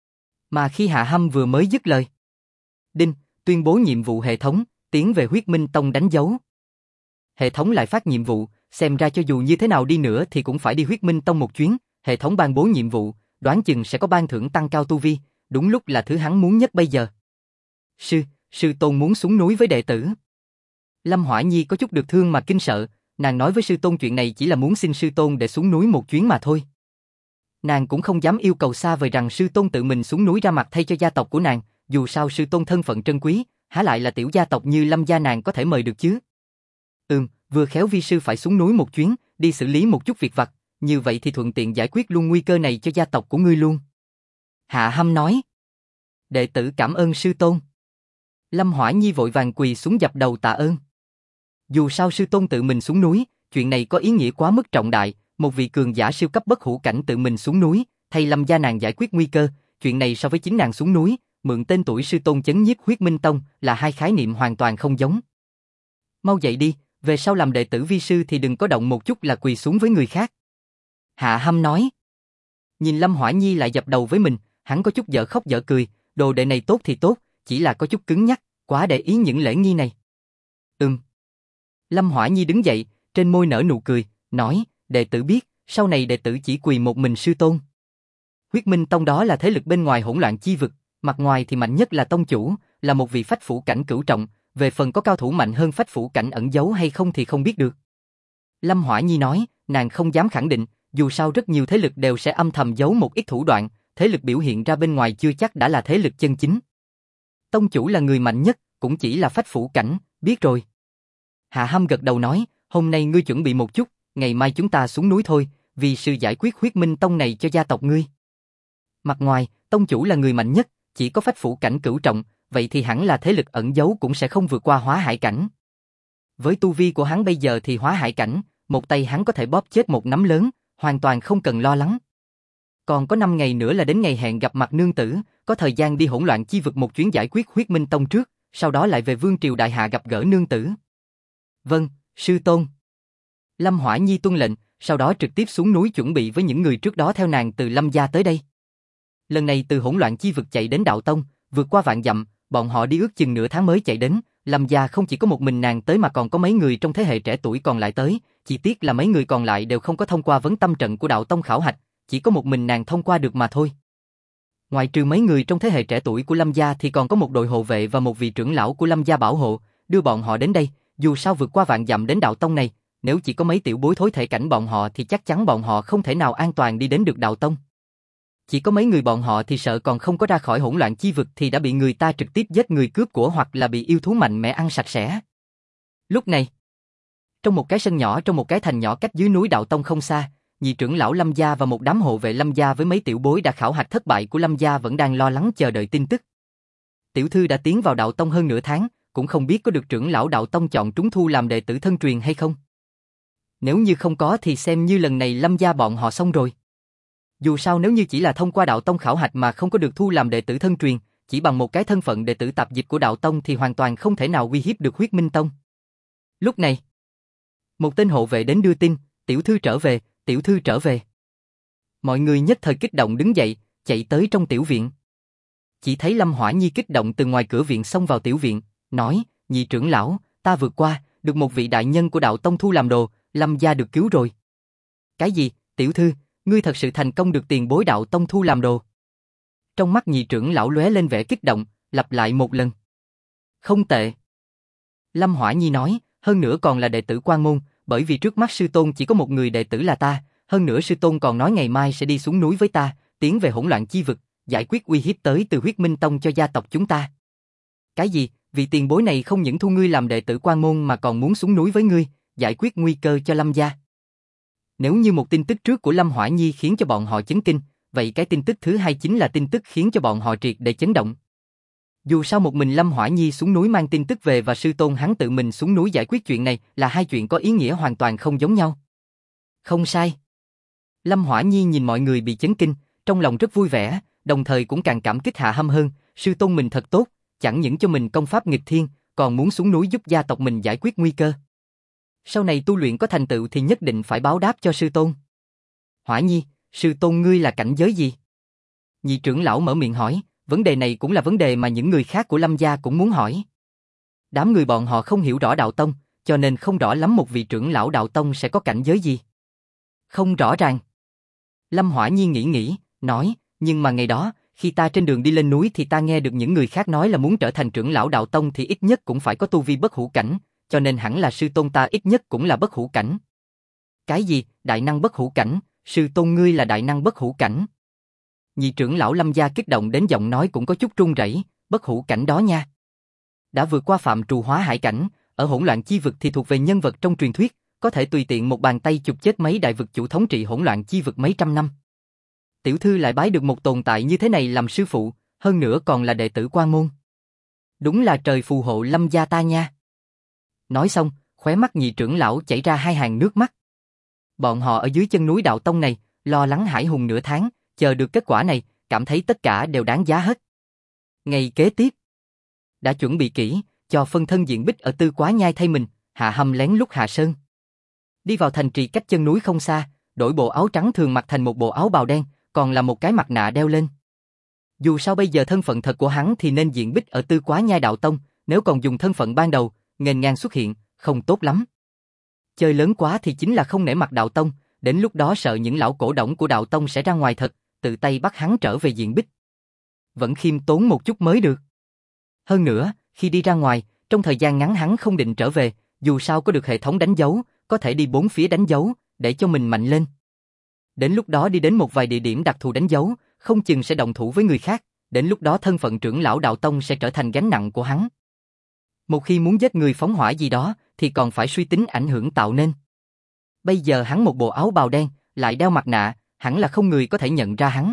Mà khi Hạ Hâm vừa mới dứt lời, đinh, tuyên bố nhiệm vụ hệ thống, tiến về Huyết Minh Tông đánh dấu. Hệ thống lại phát nhiệm vụ, xem ra cho dù như thế nào đi nữa thì cũng phải đi Huyết Minh Tông một chuyến, hệ thống ban bố nhiệm vụ, đoán chừng sẽ có ban thưởng tăng cao tu vi, đúng lúc là thứ hắn muốn nhất bây giờ. Sư tôn muốn xuống núi với đệ tử. Lâm Hỏa Nhi có chút được thương mà kinh sợ, nàng nói với sư tôn chuyện này chỉ là muốn xin sư tôn để xuống núi một chuyến mà thôi. Nàng cũng không dám yêu cầu xa vời rằng sư tôn tự mình xuống núi ra mặt thay cho gia tộc của nàng, dù sao sư tôn thân phận trân quý, há lại là tiểu gia tộc như Lâm gia nàng có thể mời được chứ. Vừa khéo vi sư phải xuống núi một chuyến, đi xử lý một chút việc vặt, như vậy thì thuận tiện giải quyết luôn nguy cơ này cho gia tộc của ngươi luôn. Hạ Hâm nói. Đệ tử cảm ơn sư tôn. Lâm Hỏa Nhi vội vàng quỳ xuống dập đầu tạ ơn. Dù sao sư tôn tự mình xuống núi, chuyện này có ý nghĩa quá mức trọng đại, một vị cường giả siêu cấp bất hủ cảnh tự mình xuống núi, thay Lâm gia nàng giải quyết nguy cơ, chuyện này so với chính nàng xuống núi, mượn tên tuổi sư tôn chấn nhiếp Huyết Minh Tông là hai khái niệm hoàn toàn không giống. Mau dậy đi, về sau làm đệ tử vi sư thì đừng có động một chút là quỳ xuống với người khác. Hạ Hâm nói. Nhìn Lâm Hỏa Nhi lại dập đầu với mình, hắn có chút dở khóc dở cười, đồ đệ này tốt thì tốt, chỉ là có chút cứng nhắc, quá để ý những lễ nghi này. Lâm Hỏa Nhi đứng dậy, trên môi nở nụ cười, nói, đệ tử biết, sau này đệ tử chỉ quỳ một mình sư tôn. Huyết Minh Tông đó là thế lực bên ngoài hỗn loạn chi vực, mặt ngoài thì mạnh nhất là tông chủ, là một vị phách phủ cảnh cửu trọng, về phần có cao thủ mạnh hơn phách phủ cảnh ẩn giấu hay không thì không biết được. Lâm Hỏa Nhi nói, nàng không dám khẳng định, dù sao rất nhiều thế lực đều sẽ âm thầm giấu một ít thủ đoạn, thế lực biểu hiện ra bên ngoài chưa chắc đã là thế lực chân chính. Tông chủ là người mạnh nhất, cũng chỉ là phách phủ cảnh, biết rồi. Hạ Hâm gật đầu nói, hôm nay ngươi chuẩn bị một chút, ngày mai chúng ta xuống núi thôi, vì sư giải quyết Huyết Minh Tông này cho gia tộc ngươi. Mặt ngoài, tông chủ là người mạnh nhất, chỉ có phách phủ cảnh cửu trọng, vậy thì hẳn là thế lực ẩn giấu cũng sẽ không vượt qua hóa hải cảnh. Với tu vi của hắn bây giờ thì hóa hải cảnh, một tay hắn có thể bóp chết một nắm lớn, hoàn toàn không cần lo lắng. Còn có 5 ngày nữa là đến ngày hẹn gặp mặt nương tử, có thời gian đi hỗn loạn chi vực một chuyến giải quyết Huyết Minh Tông trước, sau đó lại về Vương Triều Đại Hạ gặp gỡ nương tử. Vâng, sư tôn. Lâm Hỏa Nhi tuân lệnh, sau đó trực tiếp xuống núi chuẩn bị với những người trước đó theo nàng từ Lâm gia tới đây. Lần này từ hỗn loạn chi vực chạy đến đạo tông, vượt qua vạn dặm, bọn họ đi ước chừng nửa tháng mới chạy đến. Lâm gia không chỉ có một mình nàng tới mà còn có mấy người trong thế hệ trẻ tuổi còn lại tới, chỉ tiếc là mấy người còn lại đều không có thông qua vấn tâm trận của đạo tông khảo hạch, chỉ có một mình nàng thông qua được mà thôi. Ngoài trừ mấy người trong thế hệ trẻ tuổi của Lâm gia thì còn có một đội hộ vệ và một vị trưởng lão của Lâm gia bảo hộ, đưa bọn họ đến đây, Dù sao vượt qua vạn dặm đến đạo tông này, nếu chỉ có mấy tiểu bối thối thể cảnh bọn họ thì chắc chắn bọn họ không thể nào an toàn đi đến được đạo tông. Chỉ có mấy người bọn họ thì sợ còn không có ra khỏi hỗn loạn chi vực thì đã bị người ta trực tiếp giết người cướp của hoặc là bị yêu thú mạnh mẽ ăn sạch sẽ. Lúc này, trong một cái sân nhỏ trong một cái thành nhỏ cách dưới núi đạo tông không xa, nhị trưởng lão Lâm gia và một đám hộ vệ Lâm gia với mấy tiểu bối đã khảo hạch thất bại của Lâm gia vẫn đang lo lắng chờ đợi tin tức. Tiểu thư đã tiến vào đạo tông hơn nửa tháng, cũng không biết có được trưởng lão đạo tông chọn trúng thu làm đệ tử thân truyền hay không. Nếu như không có thì xem như lần này Lâm gia bọn họ xong rồi. Dù sao nếu như chỉ là thông qua đạo tông khảo hạch mà không có được thu làm đệ tử thân truyền, chỉ bằng một cái thân phận đệ tử tạp dịch của đạo tông thì hoàn toàn không thể nào uy hiếp được Huyết Minh Tông. Lúc này, một tên hộ vệ đến đưa tin, tiểu thư trở về, tiểu thư trở về. Mọi người nhất thời kích động đứng dậy, chạy tới trong tiểu viện. Chỉ thấy Lâm Hỏa Nhi kích động từ ngoài cửa viện xông vào tiểu viện, nói, nhị trưởng lão, ta vượt qua, được một vị đại nhân của đạo tông thu làm đồ, Lâm gia được cứu rồi. Cái gì, tiểu thư, ngươi thật sự thành công được tiền bối đạo tông thu làm đồ? Trong mắt nhị trưởng lão lóe lên vẻ kích động, lặp lại một lần. Không tệ. Lâm Hỏa Nhi nói, hơn nữa còn là đệ tử Quan môn, bởi vì trước mắt sư tôn chỉ có một người đệ tử là ta, hơn nữa sư tôn còn nói ngày mai sẽ đi xuống núi với ta, tiến về hỗn loạn chi vực, giải quyết uy hiếp tới từ Huyết Minh Tông cho gia tộc chúng ta. Cái gì, vì tiền bối này không những thu ngươi làm đệ tử Quan môn mà còn muốn xuống núi với ngươi, giải quyết nguy cơ cho Lâm gia. Nếu như một tin tức trước của Lâm Hỏa Nhi khiến cho bọn họ chấn kinh, vậy cái tin tức thứ hai chính là tin tức khiến cho bọn họ triệt để chấn động. Dù sao một mình Lâm Hỏa Nhi xuống núi mang tin tức về và sư tôn hắn tự mình xuống núi giải quyết chuyện này là hai chuyện có ý nghĩa hoàn toàn không giống nhau. Không sai. Lâm Hỏa Nhi nhìn mọi người bị chấn kinh, trong lòng rất vui vẻ, đồng thời cũng càng cảm kích Hạ Hâm hơn, sư tôn mình thật tốt, chẳng những cho mình công pháp nghịch thiên, còn muốn xuống núi giúp gia tộc mình giải quyết nguy cơ. Sau này tu luyện có thành tựu thì nhất định phải báo đáp cho sư tôn. Hỏa Nhi, sư tôn ngươi là cảnh giới gì? Nhị trưởng lão mở miệng hỏi, vấn đề này cũng là vấn đề mà những người khác của Lâm gia cũng muốn hỏi. Đám người bọn họ không hiểu rõ đạo tông, cho nên không rõ lắm một vị trưởng lão đạo tông sẽ có cảnh giới gì. Không rõ ràng. Lâm Hỏa Nhi nghĩ, nói, nhưng mà ngày đó, khi ta trên đường đi lên núi thì ta nghe được những người khác nói là muốn trở thành trưởng lão đạo tông thì ít nhất cũng phải có tu vi bất hủ cảnh, cho nên hẳn là sư tôn ta ít nhất cũng là bất hủ cảnh. Cái gì, đại năng bất hủ cảnh, sư tôn ngươi là đại năng bất hủ cảnh? Nhị trưởng lão Lâm gia kích động đến giọng nói cũng có chút run rẩy, bất hủ cảnh đó nha. Đã vượt qua phạm trù hóa hải cảnh, ở hỗn loạn chi vực thì thuộc về nhân vật trong truyền thuyết, có thể tùy tiện một bàn tay chụp chết mấy đại vực chủ thống trị hỗn loạn chi vực mấy trăm năm. Tiểu thư lại bái được một tồn tại như thế này làm sư phụ, hơn nữa còn là đệ tử Quan môn. Đúng là trời phù hộ Lâm gia ta nha. Nói xong, khóe mắt nhị trưởng lão chảy ra hai hàng nước mắt. Bọn họ ở dưới chân núi đạo tông này, lo lắng hải hùng nửa tháng, chờ được kết quả này, cảm thấy tất cả đều đáng giá hết. Ngày kế tiếp, đã chuẩn bị kỹ, cho phân thân diện bích ở Tư Quá Nhai thay mình, Hạ Hâm lén lút hạ sơn. Đi vào thành trì cách chân núi không xa, đổi bộ áo trắng thường mặc thành một bộ áo bào đen, còn là một cái mặt nạ đeo lên. Dù sao bây giờ thân phận thật của hắn thì nên diện bích ở Tư Quá Nhai đạo tông, nếu còn dùng thân phận ban đầu, nghênh ngang xuất hiện, không tốt lắm. Chơi lớn quá thì chính là không nể mặt đạo tông, đến lúc đó sợ những lão cổ đổng của đạo tông sẽ ra ngoài thật, tự tay bắt hắn trở về diện bích. Vẫn khiêm tốn một chút mới được. Hơn nữa, khi đi ra ngoài, trong thời gian ngắn hắn không định trở về, dù sao có được hệ thống đánh dấu, có thể đi bốn phía đánh dấu, để cho mình mạnh lên. Đến lúc đó đi đến một vài địa điểm đặc thù đánh dấu, không chừng sẽ động thủ với người khác, đến lúc đó thân phận trưởng lão đạo tông sẽ trở thành gánh nặng của hắn. Một khi muốn giết người phóng hỏa gì đó, thì còn phải suy tính ảnh hưởng tạo nên. Bây giờ hắn một bộ áo bào đen, lại đeo mặt nạ, hẳn là không người có thể nhận ra hắn.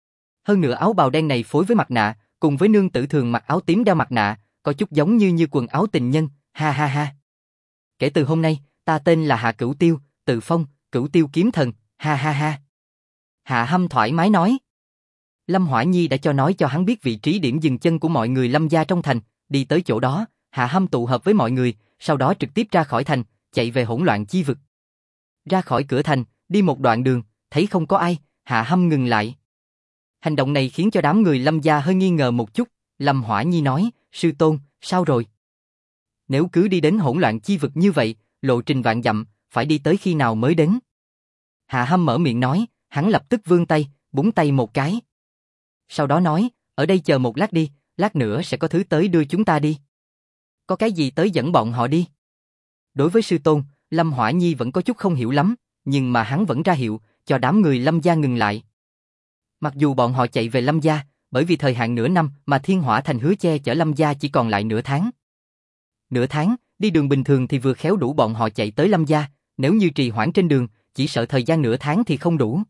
Hơn nữa áo bào đen này phối với mặt nạ, cùng với nương tử thường mặc áo tím đeo mặt nạ, có chút giống như quần áo tình nhân, ha ha ha. Kể từ hôm nay, ta tên là Hạ Cửu Tiêu, tự phong, Cửu Tiêu kiếm thần, ha ha ha. Hạ Hâm thoải mái nói. Lâm Hỏa Nhi đã nói cho hắn biết vị trí điểm dừng chân của mọi người Lâm gia trong thành, đi tới chỗ đó, Hạ Hâm tụ hợp với mọi người, sau đó trực tiếp ra khỏi thành, chạy về hỗn loạn chi vực. Ra khỏi cửa thành, đi một đoạn đường, thấy không có ai, Hạ Hâm ngừng lại. Hành động này khiến cho đám người Lâm gia hơi nghi ngờ một chút, Lâm Hỏa Nhi nói, sư tôn, sao rồi? Nếu cứ đi đến hỗn loạn chi vực như vậy, lộ trình vạn dặm, phải đi tới khi nào mới đến? Hạ Hâm mở miệng nói, hắn lập tức vươn tay, búng tay một cái. Sau đó nói, ở đây chờ một lát đi, lát nữa sẽ có thứ tới đưa chúng ta đi. Có cái gì tới dẫn bọn họ đi? Đối với sư tôn, Lâm Hỏa Nhi vẫn có chút không hiểu lắm, nhưng mà hắn vẫn ra hiệu, cho đám người Lâm gia ngừng lại. Mặc dù bọn họ chạy về Lâm gia, bởi vì thời hạn nửa năm mà Thiên Hỏa Thành hứa che chở Lâm gia chỉ còn lại nửa tháng. Nửa tháng, đi đường bình thường thì vừa khéo đủ bọn họ chạy tới Lâm gia, nếu như trì hoãn trên đường, chỉ sợ thời gian nửa tháng thì không đủ.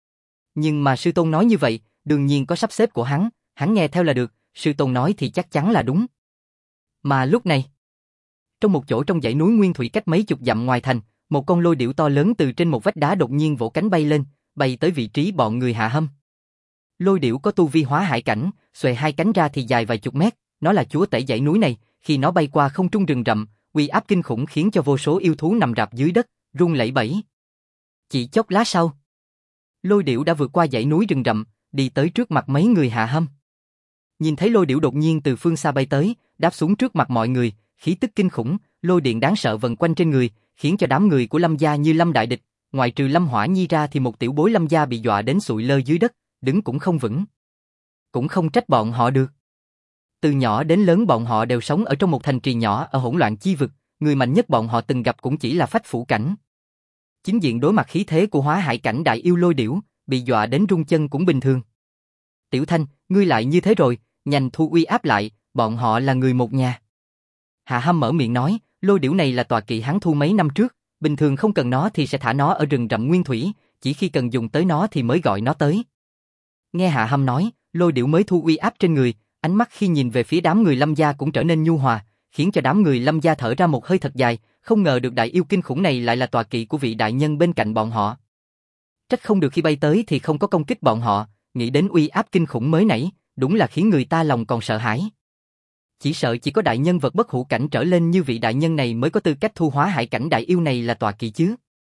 Nhưng mà sư tôn nói như vậy, đương nhiên có sắp xếp của hắn nghe theo là được, sư tôn nói thì chắc chắn là đúng. Mà lúc này, trong một chỗ trong dãy núi nguyên thủy cách mấy chục dặm ngoài thành, một con lôi điểu to lớn từ trên một vách đá đột nhiên vỗ cánh bay lên, bay tới vị trí bọn người Hạ Hâm. Lôi điểu có tu vi hóa hải cảnh, xuề hai cánh ra thì dài vài chục mét, nó là chúa tể dãy núi này, khi nó bay qua không trung rừng rậm, uy áp kinh khủng khiến cho vô số yêu thú nằm rạp dưới đất, run lẩy bẩy. Chỉ chốc lát sau, lôi điểu đã vượt qua dãy núi rừng rậm, đi tới trước mặt mấy người Hạ Hâm. Nhìn thấy lôi điểu đột nhiên từ phương xa bay tới, đáp xuống trước mặt mọi người, khí tức kinh khủng, lôi điện đáng sợ vần quanh trên người, khiến cho đám người của Lâm gia như lâm đại địch, ngoại trừ Lâm Hỏa Nhi ra thì một tiểu bối Lâm gia bị dọa đến sụi lơ dưới đất, đứng cũng không vững. Cũng không trách bọn họ được. Từ nhỏ đến lớn bọn họ đều sống ở trong một thành trì nhỏ ở hỗn loạn chi vực, người mạnh nhất bọn họ từng gặp cũng chỉ là phách phủ cảnh. Chính diện đối mặt khí thế của hóa hải cảnh đại yêu lôi điểu, bị dọa đến run chân cũng bình thường. Tiểu Thanh, ngươi lại như thế rồi, nhanh thu uy áp lại, bọn họ là người một nhà. Hạ Hâm mở miệng nói, lôi điểu này là tọa kỵ hắn thu mấy năm trước, bình thường không cần nó thì sẽ thả nó ở rừng rậm nguyên thủy, chỉ khi cần dùng tới nó thì mới gọi nó tới. Nghe Hạ Hâm nói, lôi điểu mới thu uy áp trên người, ánh mắt khi nhìn về phía đám người Lâm gia cũng trở nên nhu hòa, khiến cho đám người Lâm gia thở ra một hơi thật dài, không ngờ được đại yêu kinh khủng này lại là tọa kỵ của vị đại nhân bên cạnh bọn họ. Trách không được khi bay tới thì không có công kích bọn họ, nghĩ đến uy áp kinh khủng mới nãy, đúng là khiến người ta lòng còn sợ hãi. Chỉ sợ chỉ có đại nhân vật bất hủ cảnh trở lên như vị đại nhân này mới có tư cách thu hóa hải cảnh đại yêu này là tọa kỵ chứ.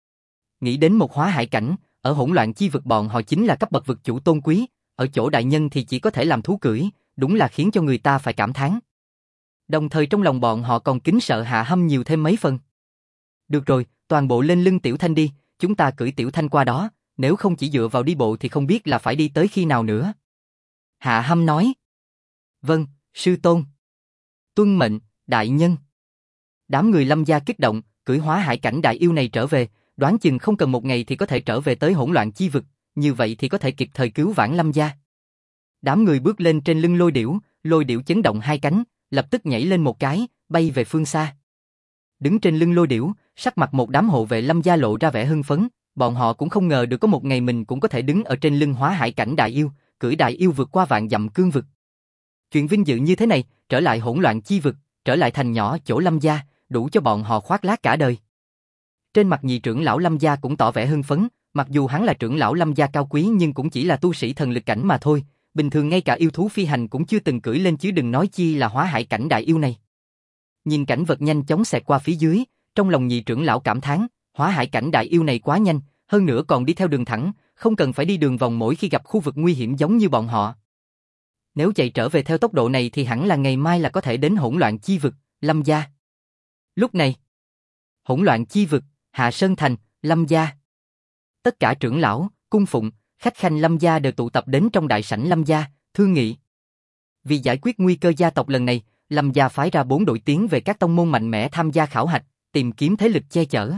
Nghĩ đến một hóa hải cảnh, ở hỗn loạn chi vực bọn họ chính là cấp bậc vực chủ tôn quý, ở chỗ đại nhân thì chỉ có thể làm thú cưỡi, đúng là khiến cho người ta phải cảm thán. Đồng thời trong lòng bọn họ còn kính sợ Hạ Hâm nhiều thêm mấy phần. Được rồi, toàn bộ lên lưng Tiểu Thanh đi, chúng ta cưỡi Tiểu Thanh qua đó, nếu không chỉ dựa vào đi bộ thì không biết là phải đi tới khi nào nữa. Hạ Hâm nói. Vâng, sư tôn. Tuân mệnh, đại nhân. Đám người Lâm gia kích động, cưỡi hóa hải cảnh đại yêu này trở về, đoán chừng không cần một ngày thì có thể trở về tới hỗn loạn chi vực, như vậy thì có thể kịp thời cứu vãn Lâm gia. Đám người bước lên trên lưng lôi điểu chấn động hai cánh, lập tức nhảy lên một cái, bay về phương xa. Đứng trên lưng lôi điểu, sắc mặt một đám hộ vệ Lâm gia lộ ra vẻ hưng phấn, bọn họ cũng không ngờ được có một ngày mình cũng có thể đứng ở trên lưng hóa hải cảnh đại yêu, cưỡi đại yêu vượt qua vạn dặm cương vực. Chuyện vinh dự như thế này, trở lại hỗn loạn chi vực, trở lại thành nhỏ chỗ Lâm gia, đủ cho bọn họ khoác lác cả đời. Trên mặt nhị trưởng lão Lâm gia cũng tỏ vẻ hưng phấn, mặc dù hắn là trưởng lão Lâm gia cao quý nhưng cũng chỉ là tu sĩ thần lực cảnh mà thôi, bình thường ngay cả yêu thú phi hành cũng chưa từng cưỡi lên chứ đừng nói chi là hóa hải cảnh đại yêu này. Nhìn cảnh vật nhanh chóng xẹt qua phía dưới, trong lòng nhị trưởng lão cảm thán, hóa hải cảnh đại yêu này quá nhanh, hơn nữa còn đi theo đường thẳng, không cần phải đi đường vòng mỗi khi gặp khu vực nguy hiểm giống như bọn họ. Nếu chạy trở về theo tốc độ này thì hẳn là ngày mai là có thể đến hỗn loạn chi vực, Lâm gia. Lúc này, hỗn loạn chi vực, Hạ Sơn Thành, Lâm gia. Tất cả trưởng lão, cung phụng, khách khanh Lâm gia đều tụ tập đến trong đại sảnh Lâm gia, thương nghị. Vì giải quyết nguy cơ gia tộc lần này, Lâm gia phái ra 4 đội tiến về các tông môn mạnh mẽ tham gia khảo hạch, tìm kiếm thế lực che chở.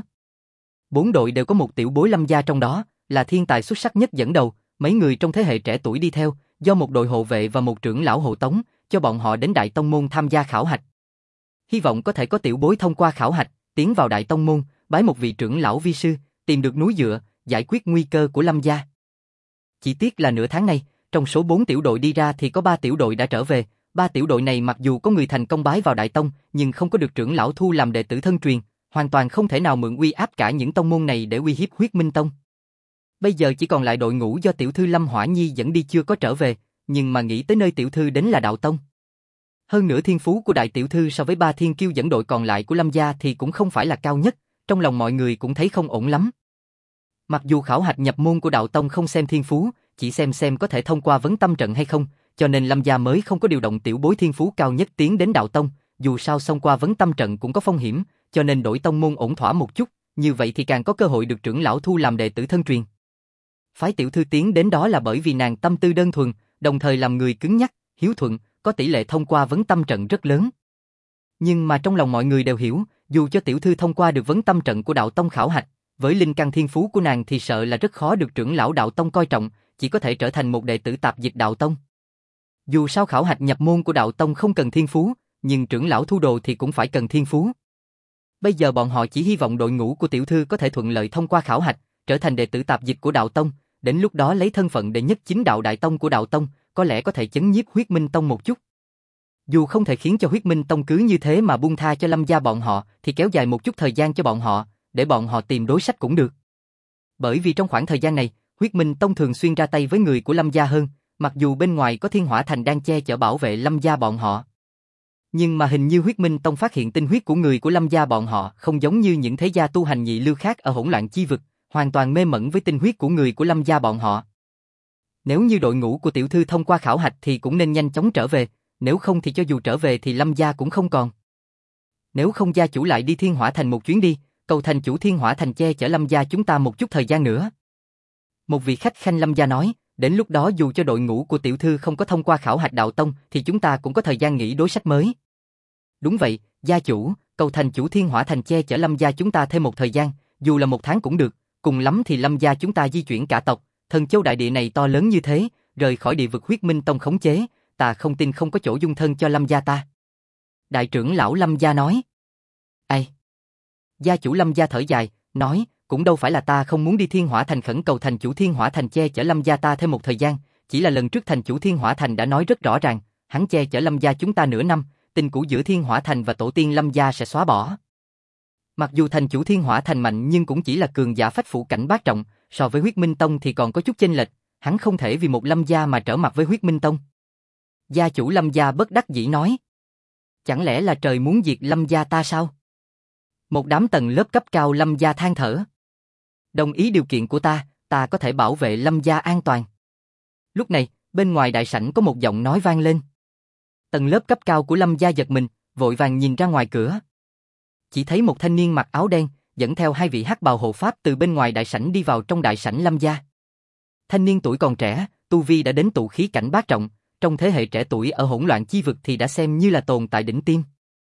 4 đội đều có một tiểu bối Lâm gia trong đó, là thiên tài xuất sắc nhất dẫn đầu, mấy người trong thế hệ trẻ tuổi đi theo, do một đội hộ vệ và một trưởng lão hộ tống, cho bọn họ đến đại tông môn tham gia khảo hạch. Hy vọng có thể có tiểu bối thông qua khảo hạch, tiến vào đại tông môn, bái một vị trưởng lão vi sư, tìm được núi dựa, giải quyết nguy cơ của Lâm gia. Chỉ tiếc là nửa tháng này, trong số 4 tiểu đội đi ra thì có 3 tiểu đội đã trở về, 3 tiểu đội này mặc dù có người thành công bái vào đại tông, nhưng không có được trưởng lão thu làm đệ tử thân truyền, hoàn toàn không thể nào mượn uy áp cả những tông môn này để uy hiếp Huyết Minh Tông. Bây giờ chỉ còn lại đội ngũ do tiểu thư Lâm Hỏa Nhi dẫn đi chưa có trở về, nhưng mà nghĩ tới nơi tiểu thư đến là đạo tông. Hơn nữa thiên phú của đại tiểu thư so với 3 thiên kiêu dẫn đội còn lại của Lâm gia thì cũng không phải là cao nhất, trong lòng mọi người cũng thấy không ổn lắm. Mặc dù khảo hạch nhập môn của đạo tông không xem thiên phú, chỉ xem có thể thông qua vấn tâm trận hay không, cho nên Lâm gia mới không có điều động tiểu bối thiên phú cao nhất tiến đến đạo tông, dù sao xông qua vấn tâm trận cũng có phong hiểm, cho nên đổi tông môn ổn thỏa một chút, như vậy thì càng có cơ hội được trưởng lão thu làm đệ tử thân truyền. Phái tiểu thư tiến đến đó là bởi vì nàng tâm tư đơn thuần, đồng thời làm người cứng nhắc, hiếu thuận, có tỷ lệ thông qua vấn tâm trận rất lớn. Nhưng mà trong lòng mọi người đều hiểu, dù cho tiểu thư thông qua được vấn tâm trận của đạo tông khảo hạch, với linh căn thiên phú của nàng thì sợ là rất khó được trưởng lão đạo tông coi trọng, chỉ có thể trở thành một đệ tử tạp dịch đạo tông. Dù sao khảo hạch nhập môn của đạo tông không cần thiên phú, nhưng trưởng lão thu đồ thì cũng phải cần thiên phú. Bây giờ bọn họ chỉ hy vọng đội ngũ của tiểu thư có thể thuận lợi thông qua khảo hạch, trở thành đệ tử tạp dịch của đạo tông, đến lúc đó lấy thân phận đệ nhất chính đạo đại tông của đạo tông, có lẽ có thể chấn nhiếp Huyết Minh Tông một chút. Dù không thể khiến cho Huyết Minh Tông cứ như thế mà buông tha cho Lâm gia bọn họ, thì kéo dài một chút thời gian cho bọn họ, để bọn họ tìm đối sách cũng được. Bởi vì trong khoảng thời gian này, Huyết Minh Tông thường xuyên ra tay với người của Lâm gia hơn, mặc dù bên ngoài có Thiên Hỏa Thành đang che chở bảo vệ Lâm gia bọn họ. Nhưng mà hình như Huyết Minh Tông phát hiện tinh huyết của người của Lâm gia bọn họ không giống như những thế gia tu hành nhị lưu khác ở hỗn loạn chi vực, hoàn toàn mê mẩn với tinh huyết của người của Lâm gia bọn họ. Nếu như đội ngũ của tiểu thư thông qua khảo hạch thì cũng nên nhanh chóng trở về, nếu không thì cho dù trở về thì Lâm gia cũng không còn. Nếu không gia chủ lại đi Thiên Hỏa Thành một chuyến đi, cầu thành chủ Thiên Hỏa Thành che chở Lâm gia chúng ta một chút thời gian nữa. Một vị khách khanh Lâm gia nói, đến lúc đó dù cho đội ngũ của tiểu thư không có thông qua khảo hạch đạo tông thì chúng ta cũng có thời gian nghĩ đối sách mới. Đúng vậy, gia chủ, cầu thành chủ Thiên Hỏa Thành che chở Lâm gia chúng ta thêm một thời gian, dù là 1 tháng cũng được, cùng lắm thì Lâm gia chúng ta di chuyển cả tộc, Thần Châu đại địa này to lớn như thế, rời khỏi địa vực Huyết Minh Tông khống chế, ta không tin không có chỗ dung thân cho Lâm gia ta. Đại trưởng lão Lâm gia nói. Ai? Gia chủ Lâm gia thở dài, nói, cũng đâu phải là ta không muốn đi Thiên Hỏa Thành khẩn cầu thành chủ Thiên Hỏa Thành che chở Lâm gia ta thêm một thời gian, chỉ là lần trước thành chủ Thiên Hỏa Thành đã nói rất rõ ràng, hắn che chở Lâm gia chúng ta nửa năm, tình cũ giữa Thiên Hỏa Thành và tổ tiên Lâm gia sẽ xóa bỏ. Mặc dù thành chủ Thiên Hỏa Thành mạnh nhưng cũng chỉ là cường giả phách phủ cảnh bát trọng, so với Huyết Minh Tông thì còn có chút chênh lệch, hắn không thể vì một Lâm gia mà trở mặt với Huyết Minh Tông. Gia chủ Lâm gia bất đắc dĩ nói. Chẳng lẽ là trời muốn diệt Lâm gia ta sao? Một đám tầng lớp cấp cao Lâm gia than thở. Đồng ý điều kiện của ta có thể bảo vệ Lâm gia an toàn. Lúc này, bên ngoài đại sảnh có một giọng nói vang lên. Tầng lớp cấp cao của Lâm gia giật mình, vội vàng nhìn ra ngoài cửa. Chỉ thấy một thanh niên mặc áo đen, dẫn theo 2 vị hắc bào hộ pháp từ bên ngoài đại sảnh đi vào trong đại sảnh Lâm gia. Thanh niên tuổi còn trẻ, tu vi đã đến tụ khí cảnh bát trọng, trong thế hệ trẻ tuổi ở hỗn loạn chi vực thì đã xem như là tồn tại đỉnh tiêm.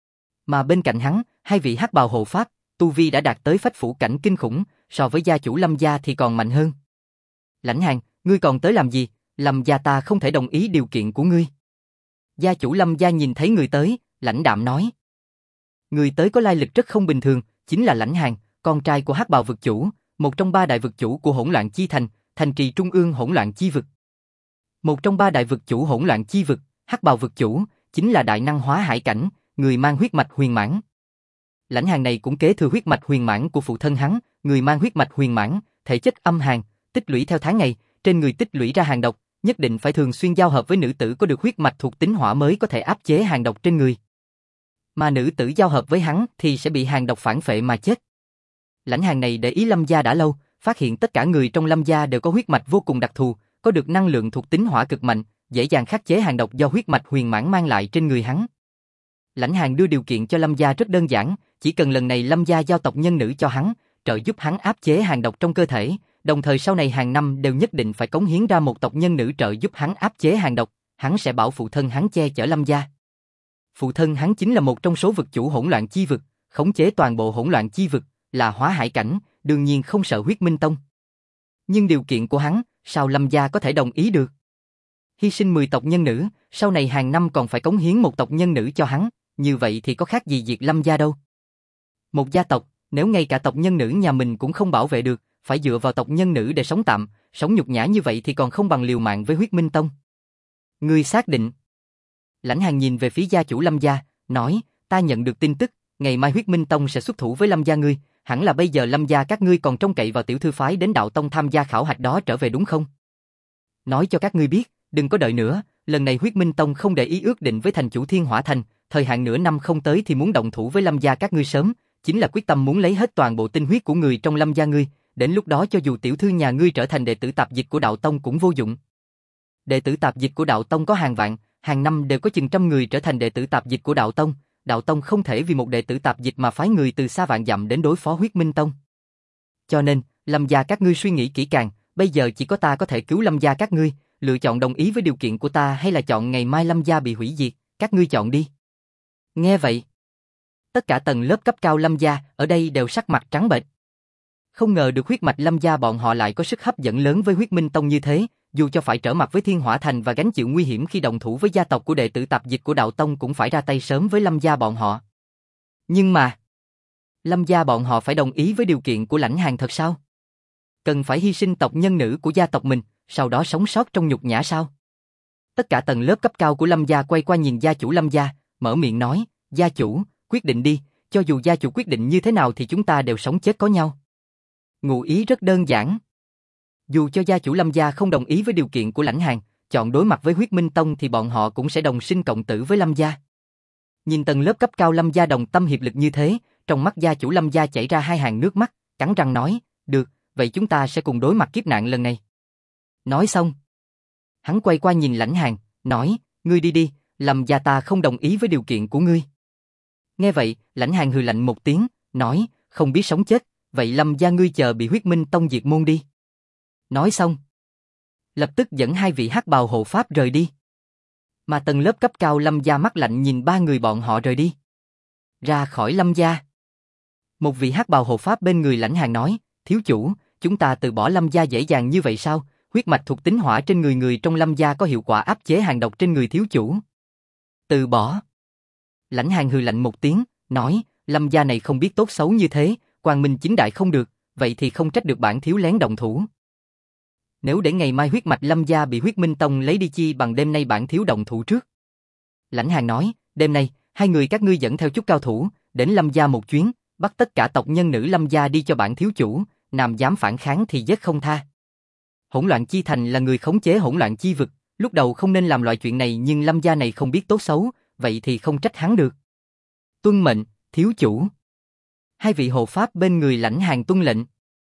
Mà bên cạnh hắn, 2 vị hắc bào hộ pháp, tu vi đã đạt tới phách phủ cảnh kinh khủng, so với gia chủ Lâm gia thì còn mạnh hơn. Lãnh Hàn, ngươi còn tới làm gì? Lâm gia ta không thể đồng ý điều kiện của ngươi. Gia chủ Lâm gia nhìn thấy người tới, lãnh đạm nói. Người tới có lai lịch rất không bình thường, chính là Lãnh Hàn, con trai của hắc bào vực chủ, một trong 3 đại vực chủ của hỗn loạn chi thành, thành trì trung ương hỗn loạn chi vực. Một trong 3 đại vực chủ hỗn loạn chi vực, hắc bào vực chủ, chính là đại năng hóa hải cảnh, người mang huyết mạch huyền mãn. Lãnh Hàn này cũng kế thừa huyết mạch huyền mãn của phụ thân hắn, người mang huyết mạch huyền mãn, thể chất âm hàn, tích lũy theo tháng ngày, trên người tích lũy ra hàn độc, nhất định phải thường xuyên giao hợp với nữ tử có được huyết mạch thuộc tính hỏa mới có thể áp chế hàn độc trên người. Mà nữ tử giao hợp với hắn thì sẽ bị hàn độc phản phệ mà chết. Lãnh Hàn này để ý Lâm gia đã lâu, phát hiện tất cả người trong Lâm gia đều có huyết mạch vô cùng đặc thù, có được năng lượng thuộc tính hỏa cực mạnh, dễ dàng khắc chế hàn độc do huyết mạch huyền mãn mang lại trên người hắn. Lãnh Hàn đưa điều kiện cho Lâm gia rất đơn giản, chỉ cần lần này Lâm gia giao tộc nhân nữ cho hắn, trợ giúp hắn áp chế hàn độc trong cơ thể, đồng thời sau này hàng năm đều nhất định phải cống hiến ra một tộc nhân nữ trợ giúp hắn áp chế hàn độc, hắn sẽ bảo phụ thân hắn che chở Lâm gia. Phụ thân hắn chính là một trong số vực chủ hỗn loạn chi vực, khống chế toàn bộ hỗn loạn chi vực, là hóa hải cảnh, đương nhiên không sợ Huyết Minh Tông. Nhưng điều kiện của hắn, sao Lâm gia có thể đồng ý được? Hy sinh 10 tộc nhân nữ, sau này hàng năm còn phải cống hiến một tộc nhân nữ cho hắn, như vậy thì có khác gì diệt Lâm gia đâu. Một gia tộc, nếu ngay cả tộc nhân nữ nhà mình cũng không bảo vệ được, phải dựa vào tộc nhân nữ để sống tạm, sống nhục nhã như vậy thì còn không bằng liều mạng với Huyết Minh Tông. Ngươi xác định. Lãnh Hàn nhìn về phía gia chủ Lâm gia, nói, ta nhận được tin tức, ngày mai Huyết Minh Tông sẽ xuất thủ với Lâm gia ngươi, hẳn là bây giờ Lâm gia các ngươi còn trông cậy vào tiểu thư phái đến đạo tông tham gia khảo hạch đó trở về đúng không? Nói cho các ngươi biết, đừng có đợi nữa, lần này Huyết Minh Tông không để ý ước định với thành chủ Thiên Hỏa Thành, thời hạn nửa năm không tới thì muốn động thủ với Lâm gia các ngươi sớm, chính là quyết tâm muốn lấy hết toàn bộ tinh huyết của người trong Lâm gia ngươi, đến lúc đó cho dù tiểu thư nhà ngươi trở thành đệ tử tạp dịch của đạo tông cũng vô dụng. Đệ tử tạp dịch của đạo tông có hàng vạn, hàng năm đều có chừng trăm người trở thành đệ tử tạp dịch của đạo tông không thể vì một đệ tử tạp dịch mà phái người từ xa vạn dặm đến đối phó Huyết Minh Tông. Cho nên, Lâm gia các ngươi suy nghĩ kỹ càng, bây giờ chỉ có ta có thể cứu Lâm gia các ngươi, lựa chọn đồng ý với điều kiện của ta hay là chọn ngày mai Lâm gia bị hủy diệt, các ngươi chọn đi. Nghe vậy, Tất cả tầng lớp cấp cao Lâm gia ở đây đều sắc mặt trắng bệch. Không ngờ được huyết mạch Lâm gia bọn họ lại có sức hấp dẫn lớn với Huyết Minh Tông như thế, dù cho phải trở mặt với Thiên Hỏa Thành và gánh chịu nguy hiểm khi đồng thủ với gia tộc của đệ tử tạp dịch của đạo tông cũng phải ra tay sớm với Lâm gia bọn họ. Nhưng mà, Lâm gia bọn họ phải đồng ý với điều kiện của Lãnh Hàn thật sao? Cần phải hy sinh tộc nhân nữ của gia tộc mình, sau đó sống sót trong nhục nhã sao? Tất cả tầng lớp cấp cao của Lâm gia quay qua nhìn gia chủ Lâm gia, mở miệng nói, gia chủ, quyết định đi, cho dù gia chủ quyết định như thế nào thì chúng ta đều sống chết có nhau. Ngụ ý rất đơn giản. Dù cho gia chủ Lâm gia không đồng ý với điều kiện của Lãnh Hàn, chọn đối mặt với Huyết Minh Tông thì bọn họ cũng sẽ đồng sinh cộng tử với Lâm gia. Nhìn tầng lớp cấp cao Lâm gia đồng tâm hiệp lực như thế, trong mắt gia chủ Lâm gia chảy ra hai hàng nước mắt, cắn răng nói, được, vậy chúng ta sẽ cùng đối mặt kiếp nạn lần này. Nói xong, hắn quay qua nhìn Lãnh Hàn, nói, ngươi đi đi, Lâm gia ta không đồng ý với điều kiện của ngươi. Nghe vậy, Lãnh Hàn hừ lạnh một tiếng, nói, không biết sống chết, vậy Lâm gia ngươi chờ bị Huyết Minh Tông diệt môn đi. Nói xong, lập tức dẫn hai vị hắc bào hộ pháp rời đi. Mà tầng lớp cấp cao Lâm gia mắt lạnh nhìn ba người bọn họ rời đi. Ra khỏi Lâm gia. Một vị hắc bào hộ pháp bên người Lãnh Hàn nói, thiếu chủ, chúng ta từ bỏ Lâm gia dễ dàng như vậy sao? Huyết mạch thuộc tính hỏa trên người người trong Lâm gia có hiệu quả áp chế hàng độc trên người thiếu chủ. Từ bỏ. Lãnh Hàn hừ lạnh một tiếng, nói, Lâm gia này không biết tốt xấu như thế, quang minh chính đại không được, vậy thì không trách được bản thiếu lén động thủ. Nếu để ngày mai huyết mạch Lâm gia bị Huyết Minh Tông lấy đi chi bằng đêm nay bản thiếu động thủ trước. Lãnh Hàn nói, đêm nay, hai người các ngươi dẫn theo chút cao thủ, đến Lâm gia một chuyến, bắt tất cả tộc nhân nữ Lâm gia đi cho bản thiếu chủ, nào dám phản kháng thì giết không tha. Hỗn Loạn Chi Thành là người khống chế hỗn loạn chi vực, lúc đầu không nên làm loại chuyện này nhưng Lâm gia này không biết tốt xấu, vậy thì không trách hắn được. Tuân mệnh, thiếu chủ. Hai vị hộ pháp bên người Lãnh Hàn tuân lệnh.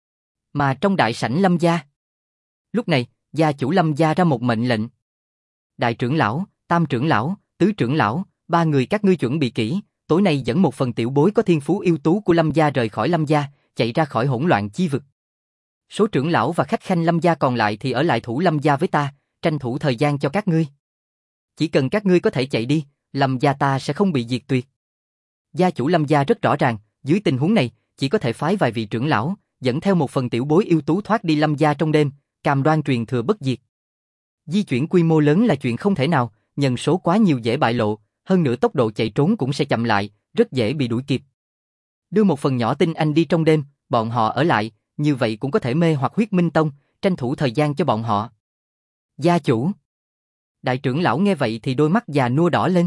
Mà trong đại sảnh Lâm gia, lúc này, gia chủ Lâm gia ra một mệnh lệnh. Đại trưởng lão, tam trưởng lão, tứ trưởng lão, ba người các ngươi chuẩn bị kỹ, tối nay dẫn một phần tiểu bối có thiên phú ưu tú của Lâm gia rời khỏi Lâm gia, chạy ra khỏi hỗn loạn chi vực. Số trưởng lão và khách khanh Lâm gia còn lại thì ở lại thủ Lâm gia với ta, tranh thủ thời gian cho các ngươi. Chỉ cần các ngươi có thể chạy đi, Lâm gia ta sẽ không bị diệt tuyệt. Gia chủ Lâm gia rất rõ ràng, dưới tình huống này, chỉ có thể phái vài vị trưởng lão, dẫn theo một phần tiểu bối ưu tú thoát đi Lâm gia trong đêm, cam đoan truyền thừa bất diệt. Di chuyển quy mô lớn là chuyện không thể nào, nhân số quá nhiều dễ bại lộ, hơn nữa tốc độ chạy trốn cũng sẽ chậm lại, rất dễ bị đuổi kịp. Đưa một phần nhỏ tinh anh đi trong đêm, bọn họ ở lại, như vậy cũng có thể mê hoặc Huyết Minh Tông, tranh thủ thời gian cho bọn họ. Gia chủ. Đại trưởng lão nghe vậy thì đôi mắt già nua đỏ lên.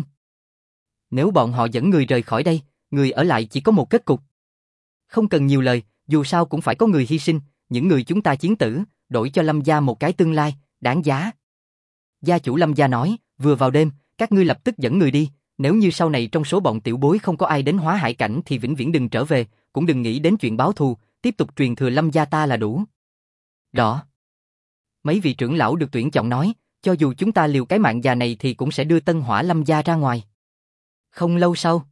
Nếu bọn họ dẫn người rời khỏi đây, người ở lại chỉ có một kết cục. Không cần nhiều lời, dù sao cũng phải có người hy sinh, những người chúng ta chiến tử, đổi cho Lâm gia một cái tương lai, đáng giá. Gia chủ Lâm gia nói, vừa vào đêm, các ngươi lập tức dẫn người đi, nếu như sau này trong số bọn tiểu bối không có ai đến Hóa Hải cảnh thì vĩnh viễn đừng trở về, cũng đừng nghĩ đến chuyện báo thù, tiếp tục truyền thừa Lâm gia ta là đủ. Đó. Mấy vị trưởng lão được tuyển chọn nói, cho dù chúng ta liều cái mạng già này thì cũng sẽ đưa Tân Hỏa Lâm gia ra ngoài. Không lâu sau,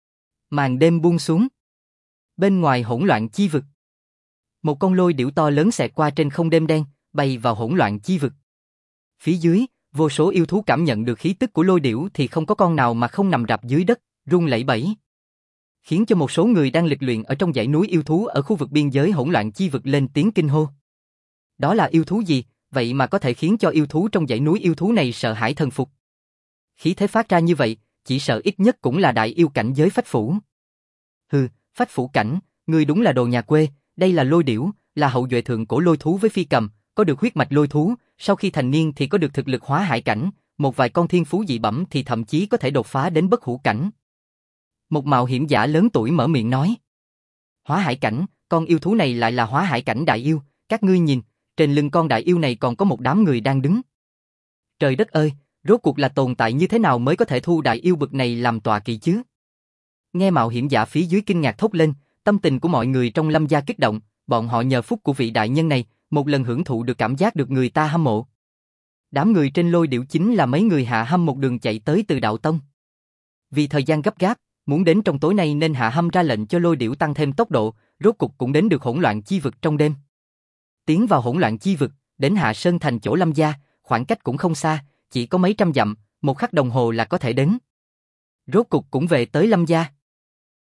màn đêm buông xuống. Bên ngoài hỗn loạn chi vực, một con lôi điểu to lớn xẹt qua trên không đêm đen, bay vào hỗn loạn chi vực. Phía dưới, vô số yêu thú cảm nhận được khí tức của lôi điểu thì không có con nào mà không nằm rạp dưới đất, run lẩy bẩy. Khiến cho một số người đang lịch luyện ở trong dãy núi yêu thú ở khu vực biên giới hỗn loạn chi vực lên tiếng kinh hô. Đó là yêu thú gì, vậy mà có thể khiến cho yêu thú trong dãy núi yêu thú này sợ hãi thần phục. Khí thế phát ra như vậy, chỉ sợ ít nhất cũng là đại yêu cảnh giới phách phủ. Hừ, phách phủ cảnh, ngươi đúng là đồ nhà quê, đây là lôi điểu, là hậu duệ thượng cổ lôi thú với phi cầm, có được huyết mạch lôi thú, sau khi thành niên thì có được thực lực hóa hải cảnh, một vài con thiên phú dị bẩm thì thậm chí có thể đột phá đến bất hủ cảnh. Một mạo hiểm giả lớn tuổi mở miệng nói. Hóa hải cảnh, con yêu thú này lại là hóa hải cảnh đại yêu, các ngươi nhìn, trên lưng con đại yêu này còn có một đám người đang đứng. Trời đất ơi, rốt cuộc là tồn tại như thế nào mới có thể thu đại yêu bực này làm tọa kỵ chứ? Nghe mạo hiểm giả phía dưới kinh ngạc thốt lên, tâm tình của mọi người trong Lâm gia kích động, bọn họ nhờ phúc của vị đại nhân này, một lần hưởng thụ được cảm giác được người ta hâm mộ. Đám người trên lôi điểu chính là mấy người Hạ Hâm một đường chạy tới từ đạo tông. Vì thời gian gấp gáp, muốn đến trong tối nay nên Hạ Hâm ra lệnh cho lôi điểu tăng thêm tốc độ, rốt cục cũng đến được hỗn loạn chi vực trong đêm. Tiến vào hỗn loạn chi vực, đến Hạ Sơn thành chỗ Lâm gia, khoảng cách cũng không xa, chỉ có mấy trăm dặm, một khắc đồng hồ là có thể đến. Rốt cục cũng về tới Lâm gia.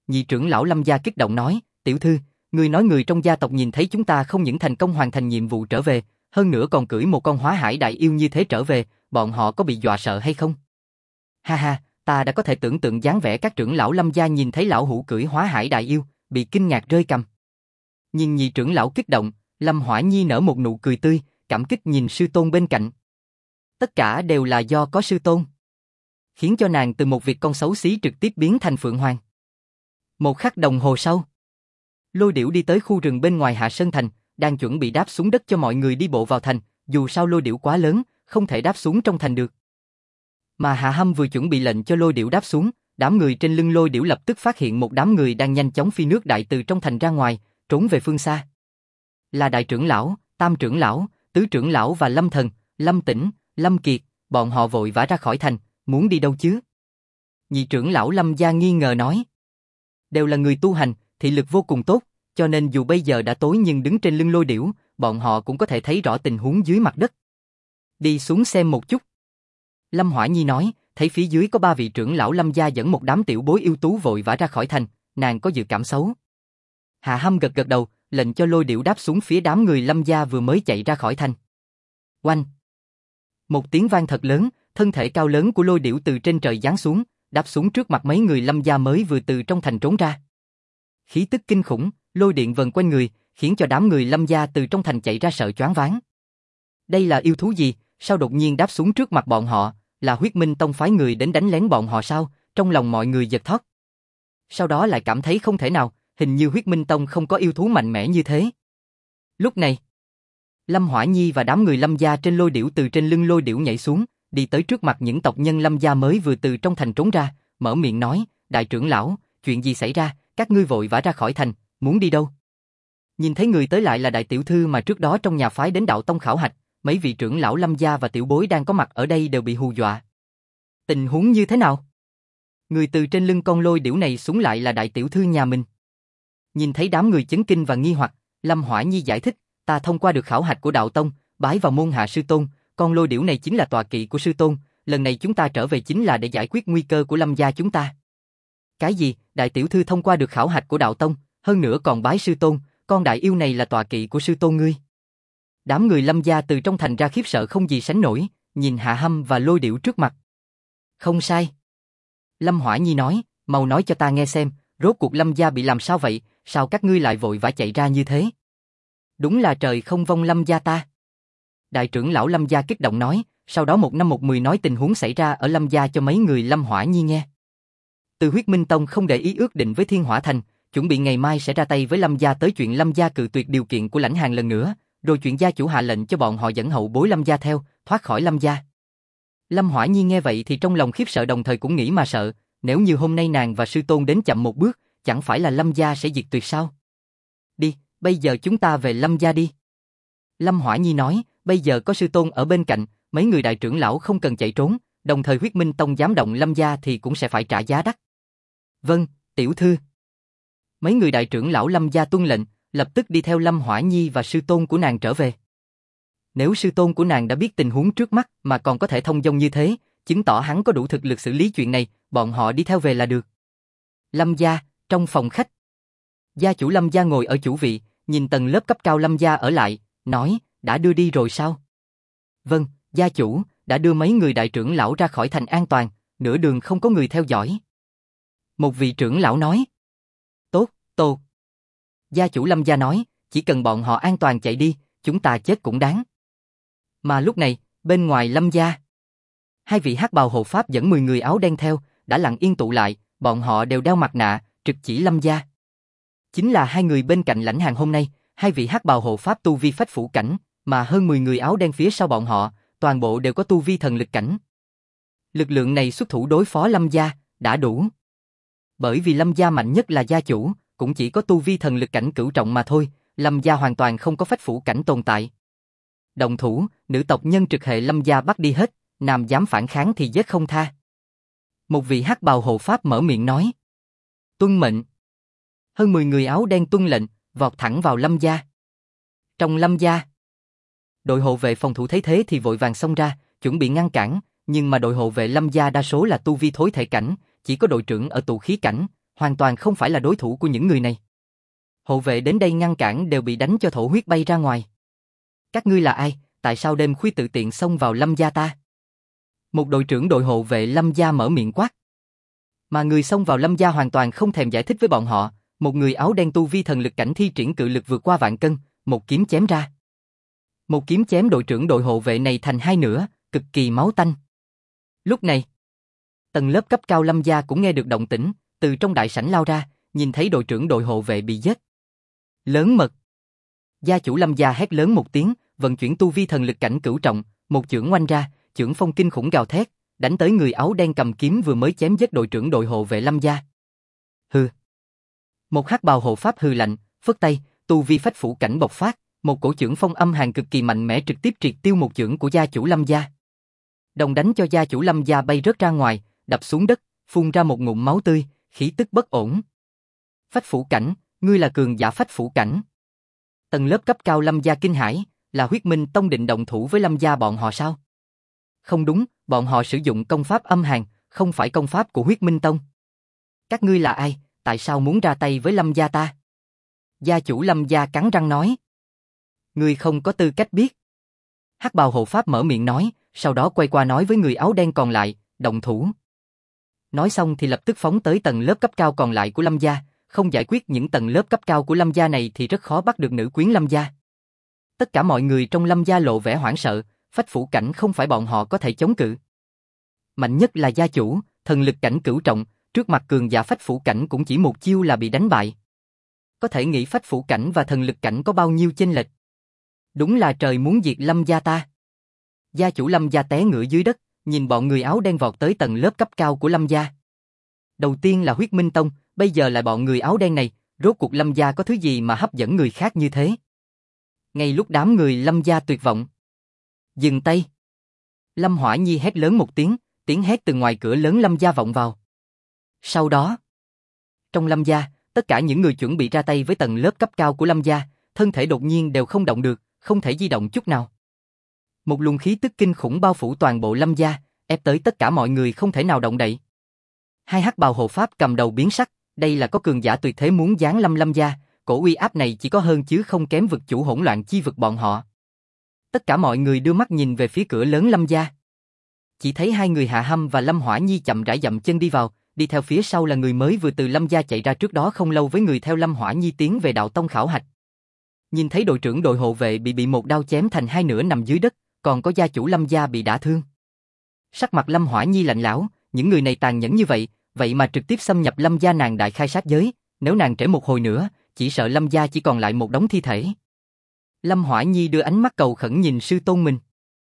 Nhị trưởng lão Lâm gia kích động nói, tiểu thư, người nói người trong gia tộc nhìn thấy chúng ta không những thành công hoàn thành nhiệm vụ trở về, hơn nữa còn cưỡi một con hóa hải đại yêu như thế trở về, bọn họ có bị dọa sợ hay không? Ha ha, ta đã có thể tưởng tượng dáng vẻ các trưởng lão Lâm gia nhìn thấy lão hữu cưỡi hóa hải đại yêu, bị kinh ngạc rơi cằm. Nhìn nhị trưởng lão kích động, Lâm Hỏa Nhi nở một nụ cười tươi, cảm kích nhìn sư tôn bên cạnh. Tất cả đều là do có sư tôn, khiến cho nàng từ một việc con xấu xí trực tiếp biến thành Phượng Hoàng. Một khắc đồng hồ sau, Lôi Điểu đi tới khu rừng bên ngoài Hạ Sơn Thành, đang chuẩn bị đáp xuống đất cho mọi người đi bộ vào thành, dù sao Lôi Điểu quá lớn, không thể đáp xuống trong thành được. Mà Hạ Hâm vừa chuẩn bị lệnh cho Lôi Điểu đáp xuống, đám người trên lưng Lôi Điểu lập tức phát hiện một đám người đang nhanh chóng phi nước đại từ trong thành ra ngoài, trốn về phương xa. Là đại trưởng lão, tam trưởng lão, tứ trưởng lão và Lâm Thần, Lâm Tĩnh, Lâm Kiệt, bọn họ vội vã ra khỏi thành, muốn đi đâu chứ? Nhị trưởng lão Lâm gia nghi ngờ nói. Đều là người tu hành, thị lực vô cùng tốt, cho nên dù bây giờ đã tối nhưng đứng trên lưng Lôi Điểu, bọn họ cũng có thể thấy rõ tình huống dưới mặt đất. Đi xuống xem một chút. Lâm Hỏa Nhi nói, thấy phía dưới có 3 vị trưởng lão Lâm gia dẫn một đám tiểu bối ưu tú vội vã ra khỏi thành, nàng có dự cảm xấu. Hạ Hâm gật gật đầu, lệnh cho Lôi Điểu đáp xuống phía đám người Lâm gia vừa mới chạy ra khỏi thành. Oanh! Một tiếng vang thật lớn, thân thể cao lớn của Lôi Điểu từ trên trời giáng xuống, đáp xuống trước mặt mấy người Lâm gia mới vừa từ trong thành trốn ra. Khí tức kinh khủng, lôi điện vần quanh người, khiến cho đám người Lâm gia từ trong thành chạy ra sợ choáng váng. Đây là yêu thú gì, sao đột nhiên đáp xuống trước mặt bọn họ, là Huyết Minh Tông phái người đến đánh lén bọn họ sao? Trong lòng mọi người giật thót. Sau đó lại cảm thấy không thể nào, hình như Huyết Minh Tông không có yêu thú mạnh mẽ như thế. Lúc này, Lâm Hỏa Nhi và đám người Lâm gia trên Lôi Điểu từ trên lưng Lôi Điểu nhảy xuống, đi tới trước mặt những tộc nhân Lâm gia mới vừa từ trong thành trốn ra, mở miệng nói, đại trưởng lão, chuyện gì xảy ra, các ngươi vội vã ra khỏi thành, muốn đi đâu? Nhìn thấy người tới lại là đại tiểu thư mà trước đó trong nhà phái đến đạo tông khảo hạch, mấy vị trưởng lão Lâm gia và tiểu bối đang có mặt ở đây đều bị hù dọa. Tình huống như thế nào? Người từ trên lưng con Lôi Điểu này xuống lại là đại tiểu thư nhà mình. Nhìn thấy đám người chấn kinh và nghi hoặc, Lâm Hỏa Nhi giải thích, ta thông qua được khảo hạch của đạo tông, bái vào môn hạ sư tôn, con Lôi Điểu này chính là tọa kỵ của sư tôn, lần này chúng ta trở về chính là để giải quyết nguy cơ của Lâm gia chúng ta. Cái gì, đại tiểu thư thông qua được khảo hạch của đạo tông, hơn nữa còn bái sư tôn, con đại yêu này là tọa kỵ của sư tôn ngươi. Đám người Lâm gia từ trong thành ra khiếp sợ không gì sánh nổi, nhìn Hạ Hâm và Lôi Điểu trước mặt. Không sai. Lâm Hỏa Nhi nói, mau nói cho ta nghe xem, rốt cuộc Lâm gia bị làm sao vậy, sao các ngươi lại vội vã chạy ra như thế? Đúng là trời không vong Lâm gia ta. Đại trưởng lão Lâm gia kích động nói, sau đó một năm một mười nói tình huống xảy ra ở Lâm gia cho mấy người Lâm Hỏa Nhi nghe. Từ Huyết Minh Tông không để ý ước định với Thiên Hỏa Thành, chuẩn bị ngày mai sẽ ra tay với Lâm gia tới chuyện Lâm gia cự tuyệt điều kiện của lãnh hàng lần nữa, rồi chuyện gia chủ hạ lệnh cho bọn họ dẫn hậu bối Lâm gia theo, thoát khỏi Lâm gia. Lâm Hỏa Nhi nghe vậy thì trong lòng khiếp sợ đồng thời cũng nghĩ mà sợ, nếu như hôm nay nàng và sư tôn đến chậm một bước, chẳng phải là Lâm gia sẽ diệt tuyệt sao? Đi, bây giờ chúng ta về Lâm gia đi. Lâm Hỏa Nhi nói, bây giờ có sư tôn ở bên cạnh, mấy người đại trưởng lão không cần chạy trốn, đồng thời Huyết Minh Tông dám động Lâm gia thì cũng sẽ phải trả giá đắt. Vâng, tiểu thư. Mấy người đại trưởng lão Lâm gia tuân lệnh, lập tức đi theo Lâm Hỏa Nhi và sư tôn của nàng trở về. Nếu sư tôn của nàng đã biết tình huống trước mắt mà còn có thể thông dong như thế, chứng tỏ hắn có đủ thực lực xử lý chuyện này, bọn họ đi theo về là được. Lâm gia, trong phòng khách. Gia chủ Lâm gia ngồi ở chủ vị, nhìn tầng lớp cấp cao Lâm gia ở lại, nói, đã đưa đi rồi sao? Vâng, gia chủ, đã đưa mấy người đại trưởng lão ra khỏi thành an toàn, nửa đường không có người theo dõi. Một vị trưởng lão nói. Tốt, tốt. Gia chủ Lâm gia nói, chỉ cần bọn họ an toàn chạy đi, chúng ta chết cũng đáng. Mà lúc này, bên ngoài Lâm gia, hai vị hắc bào hộ pháp dẫn 10 người áo đen theo, đã lặng yên tụ lại, bọn họ đều đeo mặt nạ, trực chỉ Lâm gia. Chính là hai người bên cạnh lãnh hàng hôm nay, hai vị hắc bào hộ pháp tu vi phách phủ cảnh, mà hơn 10 người áo đen phía sau bọn họ, toàn bộ đều có tu vi thần lực cảnh. Lực lượng này xuất thủ đối phó Lâm gia, đã đủ. Bởi vì Lâm gia mạnh nhất là gia chủ, cũng chỉ có tu vi thần lực cảnh cửu trọng mà thôi, Lâm gia hoàn toàn không có phách phủ cảnh tồn tại. Động thủ, nữ tộc nhân trực hệ Lâm gia bắt đi hết, nam dám phản kháng thì giết không tha. Một vị hắc bào hộ pháp mở miệng nói. Tuân mệnh. Hơn 10 người áo đen tuân lệnh, vọt thẳng vào Lâm gia. Trong Lâm gia, đội hộ vệ phòng thủ thấy thế thì vội vàng xông ra, chuẩn bị ngăn cản, nhưng mà đội hộ vệ Lâm gia đa số là tu vi thối thể cảnh, chỉ có đội trưởng ở tụ khí cảnh, hoàn toàn không phải là đối thủ của những người này. Hộ vệ đến đây ngăn cản đều bị đánh cho thổ huyết bay ra ngoài. Các ngươi là ai, tại sao đêm khuya tự tiện xông vào Lâm gia ta? Một đội trưởng đội hộ vệ Lâm gia mở miệng quát. Mà người xông vào Lâm gia hoàn toàn không thèm giải thích với bọn họ, một người áo đen tu vi thần lực cảnh thi triển cự lực vượt qua vạn cân, một kiếm chém ra. Một kiếm chém đội trưởng đội hộ vệ này thành hai nửa, cực kỳ máu tanh. Lúc này, tầng lớp cấp cao Lâm gia cũng nghe được động tĩnh, từ trong đại sảnh lao ra, nhìn thấy đội trưởng đội hộ vệ bị giết. Lớn mật. Gia chủ Lâm gia hét lớn một tiếng, vận chuyển tu vi thần lực cảnh cửu trọng, một chưởng oanh ra, chưởng phong kinh khủng gào thét, đánh tới người áo đen cầm kiếm vừa mới chém giết đội trưởng đội hộ vệ Lâm gia. Hừ. Một hắc bào hộ pháp hừ lạnh, phất tay, tu vi phách phủ cảnh bộc phát, một cổ chưởng phong âm hàn cực kỳ mạnh mẽ trực tiếp triệt tiêu một chưởng của gia chủ Lâm gia. Đồng đánh cho gia chủ Lâm gia bay rớt ra ngoài, đập xuống đất, phun ra một ngụm máu tươi, khí tức bất ổn. Phách phủ cảnh, ngươi là cường giả phách phủ cảnh. Tầng lớp cấp cao Lâm gia kinh hãi, là Huyết Minh Tông định động thủ với Lâm gia bọn họ sao? Không đúng, bọn họ sử dụng công pháp âm hàn, không phải công pháp của Huyết Minh Tông. Các ngươi là ai, tại sao muốn ra tay với Lâm gia ta? Gia chủ Lâm gia cắn răng nói. Ngươi không có tư cách biết. Hắc bào hộ pháp mở miệng nói, sau đó quay qua nói với người áo đen còn lại, động thủ. Nói xong thì lập tức phóng tới tầng lớp cấp cao còn lại của Lâm gia, không giải quyết những tầng lớp cấp cao của Lâm gia này thì rất khó bắt được nữ quyến Lâm gia. Tất cả mọi người trong Lâm gia lộ vẻ hoảng sợ, phách phủ cảnh không phải bọn họ có thể chống cự. Mạnh nhất là gia chủ, thần lực cảnh cửu trọng, trước mặt cường giả phách phủ cảnh cũng chỉ một chiêu là bị đánh bại. Có thể nghĩ phách phủ cảnh và thần lực cảnh có bao nhiêu chênh lệch. Đúng là trời muốn diệt Lâm gia ta. Gia chủ Lâm gia té ngửa dưới đất, nhìn bọn người áo đen vọt tới tầng lớp cấp cao của Lâm gia. Đầu tiên là Huyết Minh Tông, bây giờ lại bọn người áo đen này, rốt cuộc Lâm gia có thứ gì mà hấp dẫn người khác như thế? Ngay lúc đám người Lâm gia tuyệt vọng. Dừng tay. Lâm Hỏa Nhi hét lớn một tiếng, tiếng hét từ ngoài cửa lớn Lâm gia vọng vào. Sau đó, trong Lâm gia, tất cả những người chuẩn bị ra tay với tầng lớp cấp cao của Lâm gia, thân thể đột nhiên đều không động được, không thể di động chút nào. Một luồng khí tức kinh khủng bao phủ toàn bộ Lâm gia, ép tới tất cả mọi người không thể nào động đậy. Hai hắc bào hộ pháp cầm đầu biến sắc, đây là có cường giả tuyệt thế muốn giáng lâm Lâm gia, cổ uy áp này chỉ có hơn chứ không kém vực chủ hỗn loạn chi vực bọn họ. Tất cả mọi người đưa mắt nhìn về phía cửa lớn Lâm gia. Chỉ thấy hai người Hạ Hâm và Lâm Hỏa Nhi chậm rãi dậm chân đi vào, đi theo phía sau là người mới vừa từ Lâm gia chạy ra trước đó không lâu với người theo Lâm Hỏa Nhi tiến về đạo tông khảo hạch. Nhìn thấy đội trưởng đội hộ vệ bị một đao chém thành hai nửa nằm dưới đất, còn có gia chủ Lâm gia bị đả thương. Sắc mặt Lâm Hỏa Nhi lạnh lẽo, những người này tàn nhẫn như vậy, vậy mà trực tiếp xâm nhập Lâm gia nàng đại khai sát giới, nếu nàng trễ một hồi nữa, chỉ sợ Lâm gia chỉ còn lại một đống thi thể. Lâm Hỏa Nhi đưa ánh mắt cầu khẩn nhìn sư tôn mình.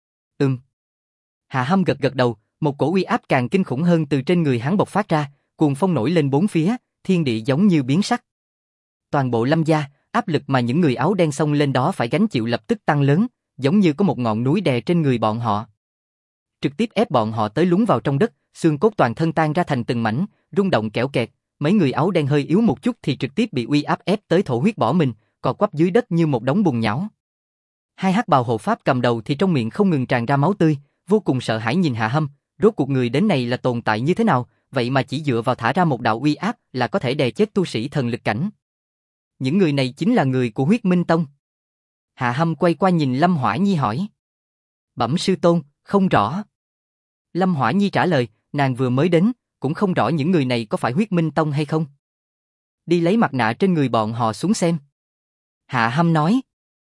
Hạ Hâm gật gật đầu, một cổ uy áp càng kinh khủng hơn từ trên người hắn bộc phát ra, cuồng phong nổi lên bốn phía, thiên địa giống như biến sắc. Toàn bộ Lâm gia, áp lực mà những người áo đen xông lên đó phải gánh chịu lập tức tăng lớn, giống như có một ngọn núi đè trên người bọn họ. Trực tiếp ép bọn họ tới lún vào trong đất, xương cốt toàn thân tan ra thành từng mảnh, rung động kẽo kẹt, mấy người áo đen hơi yếu một chút thì trực tiếp bị uy áp ép tới thổ huyết bỏ mình, cò quắp dưới đất như một đống bùn nhão. Hai hắc bào hộ pháp cầm đầu thì trong miệng không ngừng tràn ra máu tươi, vô cùng sợ hãi nhìn Hạ Hâm, rốt cuộc người đến này là tồn tại như thế nào, vậy mà chỉ dựa vào thả ra một đạo uy áp là có thể đè chết tu sĩ thần lực cảnh. Những người này chính là người của Huyết Minh Tông. Hạ Hâm quay qua nhìn Lâm Hỏa Nhi hỏi. Bẩm sư tôn, không rõ. Lâm Hỏa Nhi trả lời, nàng vừa mới đến, cũng không rõ những người này có phải Huyết Minh Tông hay không. Đi lấy mặt nạ trên người bọn họ xuống xem. Hạ Hâm nói.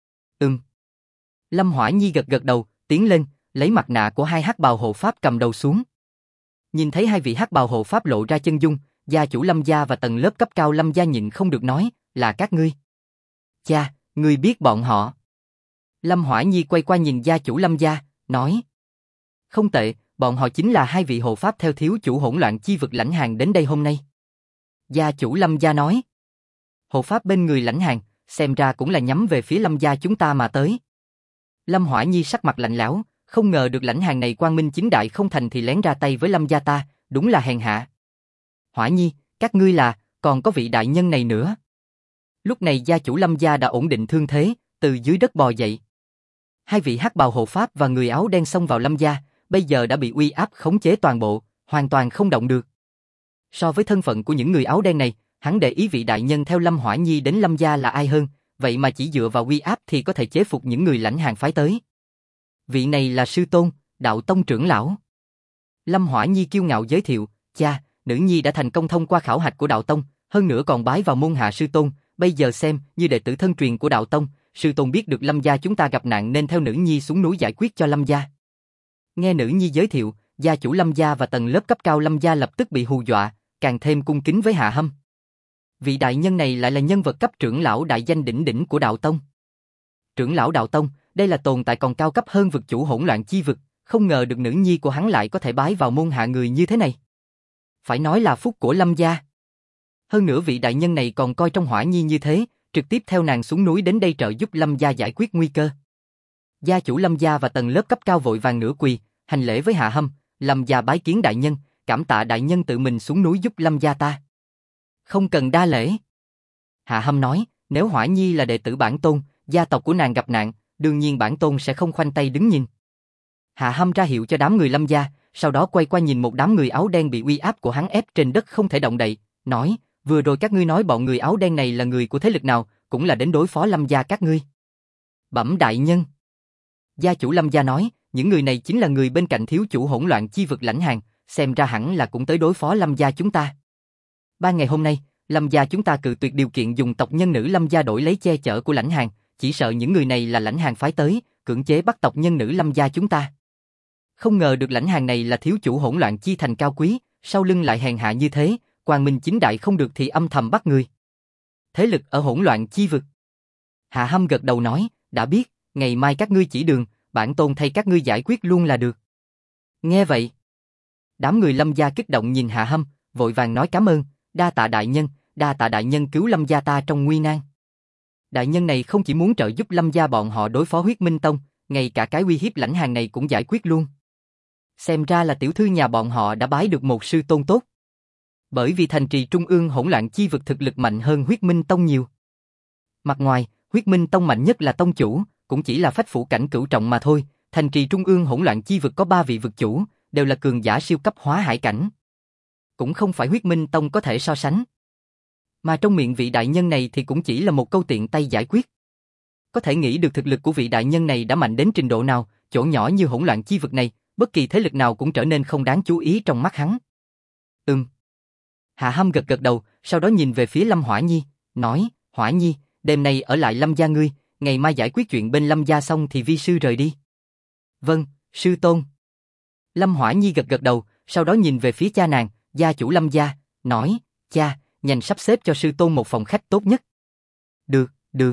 Lâm Hỏa Nhi gật gật đầu, tiến lên, lấy mặt nạ của hai hắc bào hộ pháp cầm đầu xuống. Nhìn thấy hai vị hắc bào hộ pháp lộ ra chân dung, gia chủ Lâm gia và tầng lớp cấp cao Lâm gia nhịn không được nói, là các ngươi. Cha, ngươi biết bọn họ. Lâm Hỏa Nhi quay qua nhìn gia chủ Lâm gia, nói. Không tệ, bọn họ chính là hai vị hộ pháp theo thiếu chủ hỗn loạn chi vực Lãnh Hàn đến đây hôm nay. Gia chủ Lâm gia nói. Hộ pháp bên người Lãnh Hàn, xem ra cũng là nhắm về phía Lâm gia chúng ta mà tới. Lâm Hỏa Nhi sắc mặt lạnh lẽo, không ngờ được Lãnh Hàn này quang minh chính đại không thành thì lén ra tay với Lâm gia ta, đúng là hèn hạ. Hỏa Nhi, các ngươi là, còn có vị đại nhân này nữa. Lúc này gia chủ Lâm gia đã ổn định thương thế, từ dưới đất bò dậy. Hai vị hắc bào hộ pháp và người áo đen xông vào Lâm gia, bây giờ đã bị uy áp khống chế toàn bộ, hoàn toàn không động được. So với thân phận của những người áo đen này, hắn để ý vị đại nhân theo Lâm Hỏa Nhi đến Lâm gia là ai hơn, vậy mà chỉ dựa vào uy áp thì có thể chế phục những người lãnh hàng phái tới. Vị này là sư tôn, đạo tông trưởng lão. Lâm Hỏa Nhi kiêu ngạo giới thiệu, cha, nữ nhi đã thành công thông qua khảo hạch của đạo tông, hơn nữa còn bái vào môn hạ sư tôn, bây giờ xem như đệ tử thân truyền của đạo tông, sư tôn biết được Lâm gia chúng ta gặp nạn nên theo nữ nhi xuống núi giải quyết cho Lâm gia. Nghe nữ nhi giới thiệu, gia chủ Lâm gia và tầng lớp cấp cao Lâm gia lập tức bị hù dọa, càng thêm cung kính với Hạ Hâm. Vị đại nhân này lại là nhân vật cấp trưởng lão đại danh đỉnh đỉnh của đạo tông. Trưởng lão đạo tông, đây là tồn tại còn cao cấp hơn vực chủ hỗn loạn chi vực, không ngờ được nữ nhi của hắn lại có thể bái vào môn hạ người như thế này. Phải nói là phúc của Lâm gia. Hơn nữa vị đại nhân này còn coi trong Hỏa Nhi như thế, trực tiếp theo nàng xuống núi đến đây trợ giúp Lâm gia giải quyết nguy cơ. Gia chủ Lâm gia và tầng lớp cấp cao vội vàng nửa quỳ, hành lễ với Hạ Hâm, Lâm gia bái kiến đại nhân, cảm tạ đại nhân tự mình xuống núi giúp Lâm gia ta. Không cần đa lễ. Hạ Hâm nói, nếu Hỏa Nhi là đệ tử bản tôn, gia tộc của nàng gặp nạn, đương nhiên bản tôn sẽ không khoanh tay đứng nhìn. Hạ Hâm ra hiệu cho đám người Lâm gia, sau đó quay qua nhìn một đám người áo đen bị uy áp của hắn ép trên đất không thể động đậy, nói, vừa rồi các ngươi nói bọn người áo đen này là người của thế lực nào, cũng là đến đối phó Lâm gia các ngươi. Bẩm đại nhân. Gia chủ Lâm gia nói, những người này chính là người bên cạnh thiếu chủ hỗn loạn chi vực lãnh hàng, xem ra hẳn là cũng tới đối phó Lâm gia chúng ta. Ban ngày hôm nay, Lâm gia chúng ta cự tuyệt điều kiện dùng tộc nhân nữ Lâm gia đổi lấy che chở của lãnh hàng, chỉ sợ những người này là lãnh hàng phái tới, cưỡng chế bắt tộc nhân nữ Lâm gia chúng ta. Không ngờ được lãnh hàng này là thiếu chủ hỗn loạn chi thành cao quý, sau lưng lại hèn hạ như thế, quang minh chính đại không được thì âm thầm bắt người. Thế lực ở hỗn loạn chi vực. Hạ Hâm gật đầu nói, đã biết, ngày mai các ngươi chỉ đường, bản tôn thay các ngươi giải quyết luôn là được. Nghe vậy, đám người Lâm gia kích động nhìn Hạ Hâm, vội vàng nói cảm ơn, đa tạ đại nhân cứu Lâm gia ta trong nguy nan. Đại nhân này không chỉ muốn trợ giúp Lâm gia bọn họ đối phó Huyết Minh Tông, ngay cả cái uy hiếp lãnh hàng này cũng giải quyết luôn. Xem ra là tiểu thư nhà bọn họ đã bái được một sư tôn tốt. Bởi vì thành trì trung ương hỗn loạn chi vực thực lực mạnh hơn Huyết Minh Tông nhiều. Mặt ngoài, Huyết Minh Tông mạnh nhất là tông chủ, cũng chỉ là phách phủ cảnh cửu trọng mà thôi, thành trì trung ương hỗn loạn chi vực có 3 vị vực chủ, đều là cường giả siêu cấp hóa hải cảnh. Cũng không phải Huyết Minh Tông có thể so sánh. Mà trong miệng vị đại nhân này thì cũng chỉ là một câu tiện tay giải quyết. Có thể nghĩ được thực lực của vị đại nhân này đã mạnh đến trình độ nào, chỗ nhỏ như hỗn loạn chi vực này, bất kỳ thế lực nào cũng trở nên không đáng chú ý trong mắt hắn. Hạ Hâm gật đầu, sau đó nhìn về phía Lâm Hỏa Nhi, nói, Hỏa Nhi, đêm nay ở lại Lâm gia ngươi, ngày mai giải quyết chuyện bên Lâm gia xong thì vi sư rời đi. Vâng, sư tôn. Lâm Hỏa Nhi gật đầu, sau đó nhìn về phía cha nàng, gia chủ Lâm gia, nói, cha, nhanh sắp xếp cho sư tôn một phòng khách tốt nhất. Được.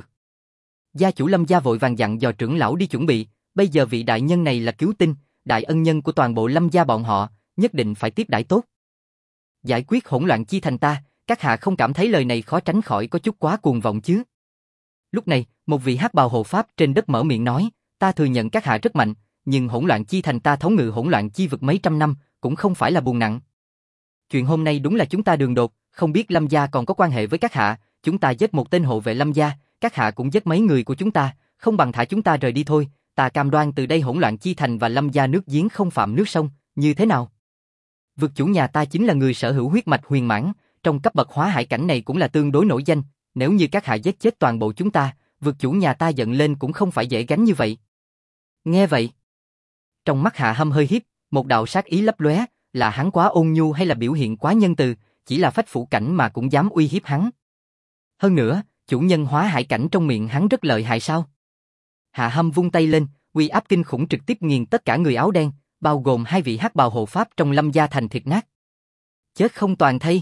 Gia chủ Lâm gia vội vàng dặn dò trưởng lão đi chuẩn bị, bây giờ vị đại nhân này là cứu tinh, đại ân nhân của toàn bộ Lâm gia bọn họ, nhất định phải tiếp đãi tốt. Giải quyết hỗn loạn chi thành ta, các hạ không cảm thấy lời này khó tránh khỏi có chút quá cuồng vọng chứ? Lúc này, một vị hắc bào hộ pháp trên đất mở miệng nói, ta thừa nhận các hạ rất mạnh, nhưng hỗn loạn chi thành ta thống ngự hỗn loạn chi vực mấy trăm năm, cũng không phải là buồn nặng. Chuyện hôm nay đúng là chúng ta đường đột, không biết Lâm gia còn có quan hệ với các hạ, chúng ta giết một tên hộ vệ Lâm gia, các hạ cũng giết mấy người của chúng ta, không bằng thả chúng ta rời đi thôi, ta cam đoan từ đây hỗn loạn chi thành và Lâm gia nước giếng không phạm nước sông, như thế nào? Vực chủ nhà ta chính là người sở hữu huyết mạch huyền mãn, trong cấp bậc hóa hải cảnh này cũng là tương đối nổi danh, nếu như các hạ giết chết toàn bộ chúng ta, vực chủ nhà ta giận lên cũng không phải dễ gánh như vậy. Nghe vậy, trong mắt Hạ Hâm hơi hiếp, một đạo sát ý lấp lóe, là hắn quá ôn nhu hay là biểu hiện quá nhân từ, chỉ là phách phủ cảnh mà cũng dám uy hiếp hắn. Hơn nữa, chủ nhân hóa hải cảnh trong miệng hắn rất lợi hại sao? Hạ Hâm vung tay lên, uy áp kinh khủng trực tiếp nghiền tất cả người áo đen, bao gồm 2 vị hắc bào hộ pháp trong Lâm gia thành thịt nát. Chết không toàn thây.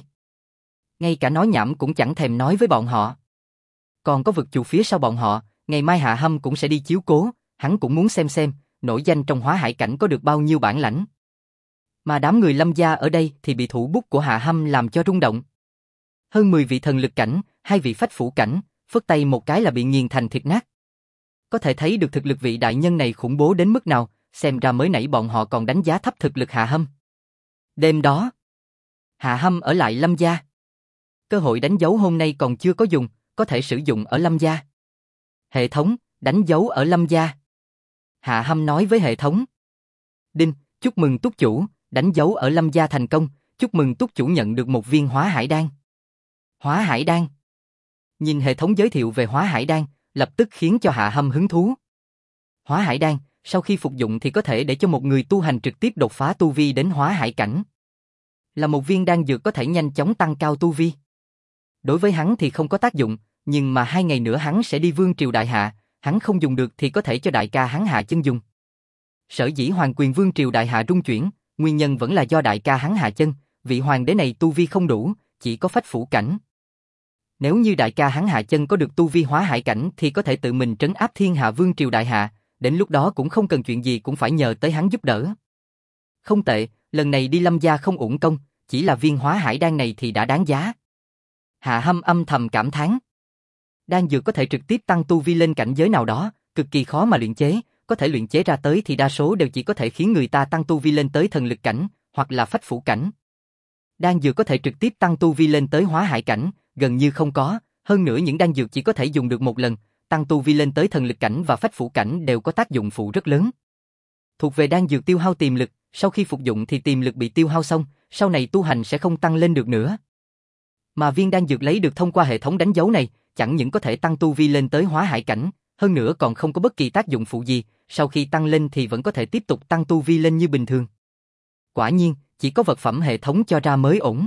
Ngay cả nói nhảm cũng chẳng thèm nói với bọn họ. Còn có vực chủ phía sau bọn họ, ngày mai Hạ Hâm cũng sẽ đi chiếu cố, hắn cũng muốn xem, nổi danh trong hóa hải cảnh có được bao nhiêu bản lãnh. Mà đám người Lâm gia ở đây thì bị thủ bút của Hạ Hâm làm cho rung động. Hơn 10 vị thần lực cảnh, 2 vị phách phủ cảnh, phất tay một cái là bị nghiền thành thịt nát. Có thể thấy được thực lực vị đại nhân này khủng bố đến mức nào, xem ra mới nãy bọn họ còn đánh giá thấp thực lực Hạ Hâm. Đêm đó, Hạ Hâm ở lại Lâm gia. Cơ hội đánh dấu hôm nay còn chưa có dùng, có thể sử dụng ở Lâm gia. Hệ thống, đánh dấu ở Lâm gia. Hạ Hâm nói với hệ thống. Đinh, chúc mừng túc chủ, đánh dấu ở Lâm gia thành công, chúc mừng túc chủ nhận được một viên hóa hải đan. Hóa hải đan. Nhìn hệ thống giới thiệu về hóa hải đan, lập tức khiến cho Hạ Hâm hứng thú. Hóa hải đan, sau khi phục dụng thì có thể để cho một người tu hành trực tiếp đột phá tu vi đến hóa hải cảnh. Là một viên đan dược có thể nhanh chóng tăng cao tu vi. Đối với hắn thì không có tác dụng, nhưng mà 2 ngày nữa hắn sẽ đi Vương Triều Đại Hạ, hắn không dùng được thì có thể cho đại ca hắn Hạ Chân dùng. Sở dĩ Hoàng quyền Vương Triều Đại Hạ rung chuyển, nguyên nhân vẫn là do đại ca hắn Hạ Chân, vị hoàng đế này tu vi không đủ, chỉ có phách phủ cảnh. Nếu như đại ca hắn Hạ Chân có được tu vi hóa hải cảnh thì có thể tự mình trấn áp thiên hạ Vương Triều Đại Hạ, đến lúc đó cũng không cần chuyện gì cũng phải nhờ tới hắn giúp đỡ. Không tệ, lần này đi Lâm gia không uổng công, chỉ là viên hóa hải đan này thì đã đáng giá. Hạ Hâm âm thầm cảm thán. Đan dược có thể trực tiếp tăng tu vi lên cảnh giới nào đó, cực kỳ khó mà luyện chế, có thể luyện chế ra tới thì đa số đều chỉ có thể khiến người ta tăng tu vi lên tới thần lực cảnh, hoặc là phách phủ cảnh. Đan dược có thể trực tiếp tăng tu vi lên tới hóa hải cảnh, gần như không có, hơn nữa những đan dược chỉ có thể dùng được một lần, tăng tu vi lên tới thần lực cảnh và phách phủ cảnh đều có tác dụng phụ rất lớn. Thuộc về đan dược tiêu hao tiềm lực, sau khi phục dụng thì tiềm lực bị tiêu hao xong, sau này tu hành sẽ không tăng lên được nữa. Mà viên đan dược lấy được thông qua hệ thống đánh dấu này, chẳng những có thể tăng tu vi lên tới hóa hải cảnh, hơn nữa còn không có bất kỳ tác dụng phụ gì, sau khi tăng lên thì vẫn có thể tiếp tục tăng tu vi lên như bình thường. Quả nhiên, chỉ có vật phẩm hệ thống cho ra mới ổn.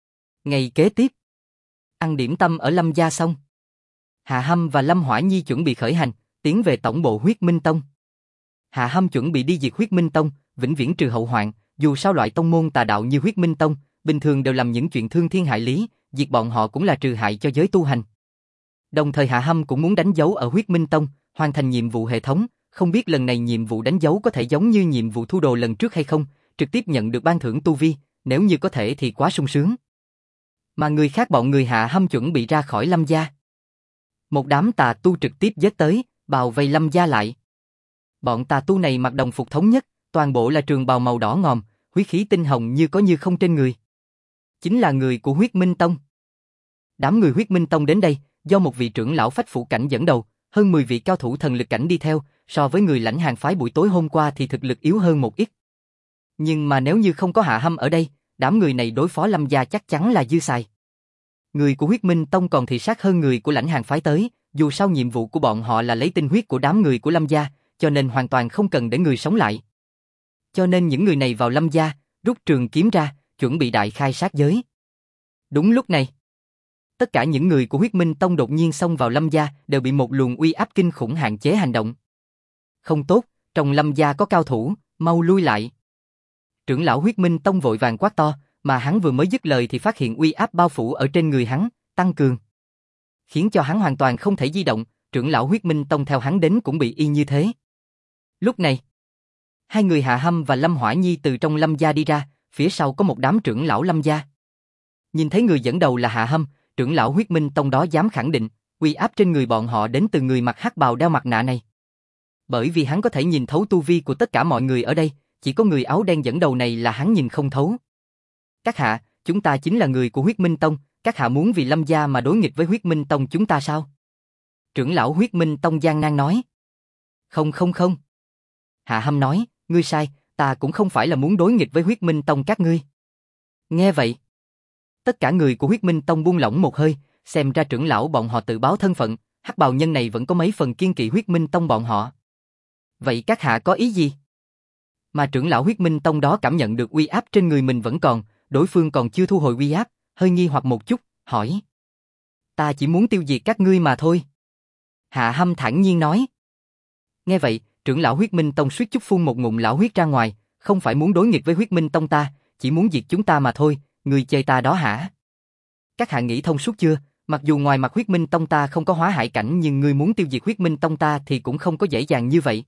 Ngày kế tiếp, ăn điểm tâm ở Lâm gia xong, Hạ Hâm và Lâm Hỏa Nhi chuẩn bị khởi hành, tiến về tổng bộ Huyết Minh Tông. Hạ Hâm chuẩn bị đi diệt Huyết Minh Tông, vĩnh viễn trừ hậu hoạn, dù sao loại tông môn tà đạo như Huyết Minh Tông, bình thường đều làm những chuyện thương thiên hại lý, diệt bọn họ cũng là trừ hại cho giới tu hành. Đồng thời Hạ Hâm cũng muốn đánh dấu ở Huyết Minh Tông, hoàn thành nhiệm vụ hệ thống, không biết lần này nhiệm vụ đánh dấu có thể giống như nhiệm vụ thu đồ lần trước hay không, trực tiếp nhận được ban thưởng tu vi, nếu như có thể thì quá sung sướng. Mà người khác bọn người Hạ Hâm chuẩn bị ra khỏi Lâm gia. Một đám tà tu trực tiếp giết tới, bao vây Lâm gia lại. Bọn tà tu này mặc đồng phục thống nhất, toàn bộ là trường bào màu đỏ ngòm, huyết khí tinh hồng như có như không trên người. Chính là người của Huyết Minh Tông. Đám người Huyết Minh Tông đến đây, do một vị trưởng lão phách phủ cảnh dẫn đầu, hơn 10 vị cao thủ thần lực cảnh đi theo, so với người lãnh hàng phái buổi tối hôm qua thì thực lực yếu hơn một ít. Nhưng mà nếu như không có Hạ Hâm ở đây, đám người này đối phó Lâm gia chắc chắn là dư xài. Người của Huyết Minh Tông còn thị sát hơn người của lãnh hàng phái tới, dù sao nhiệm vụ của bọn họ là lấy tinh huyết của đám người của Lâm gia, cho nên hoàn toàn không cần để người sống lại. Cho nên những người này vào Lâm gia, rút trường kiếm ra, chuẩn bị đại khai sát giới. Đúng lúc này, tất cả những người của Huyết Minh Tông đột nhiên xông vào Lâm gia đều bị một luồng uy áp kinh khủng hạn chế hành động. Không tốt, trong Lâm gia có cao thủ, mau lui lại. Trưởng lão Huyết Minh Tông vội vàng quát to, mà hắn vừa mới dứt lời thì phát hiện uy áp bao phủ ở trên người hắn, tăng cường. Khiến cho hắn hoàn toàn không thể di động, trưởng lão Huyết Minh Tông theo hắn đến cũng bị y như thế. Lúc này, hai người Hạ Hâm và Lâm Hỏa Nhi từ trong Lâm gia đi ra, phía sau có một đám trưởng lão Lâm gia. Nhìn thấy người dẫn đầu là Hạ Hâm, trưởng lão Huyết Minh Tông đó dám khẳng định, uy áp trên người bọn họ đến từ người mặc hắc bào đeo mặt nạ này. Bởi vì hắn có thể nhìn thấu tu vi của tất cả mọi người ở đây, chỉ có người áo đen dẫn đầu này là hắn nhìn không thấu. Các hạ, chúng ta chính là người của Huyết Minh Tông, các hạ muốn vì Lâm gia mà đối nghịch với Huyết Minh Tông chúng ta sao? Trưởng lão Huyết Minh Tông gian nan nói. Không. Hạ Hâm nói, ngươi sai, ta cũng không phải là muốn đối nghịch với Huyết Minh Tông các ngươi. Nghe vậy, tất cả người của Huyết Minh Tông buông lỏng một hơi, xem ra trưởng lão bọn họ tự báo thân phận, hắc bào nhân này vẫn có mấy phần kiên kỵ Huyết Minh Tông bọn họ. Vậy các hạ có ý gì? Mà trưởng lão Huyết Minh Tông đó cảm nhận được uy áp trên người mình vẫn còn, đối phương còn chưa thu hồi uy áp, hơi nghi hoặc một chút, hỏi. Ta chỉ muốn tiêu diệt các ngươi mà thôi. Hạ Hâm thản nhiên nói. Nghe vậy, trưởng lão Huyết Minh Tông suýt chút phun một ngụm lão huyết ra ngoài, không phải muốn đối nghịch với Huyết Minh Tông ta, chỉ muốn diệt chúng ta mà thôi, ngươi chơi ta đó hả? Các hạ nghĩ thông suốt chưa? Mặc dù ngoài mặt Huyết Minh Tông ta không có hóa hải cảnh nhưng ngươi muốn tiêu diệt Huyết Minh Tông ta thì cũng không có dễ dàng như vậy.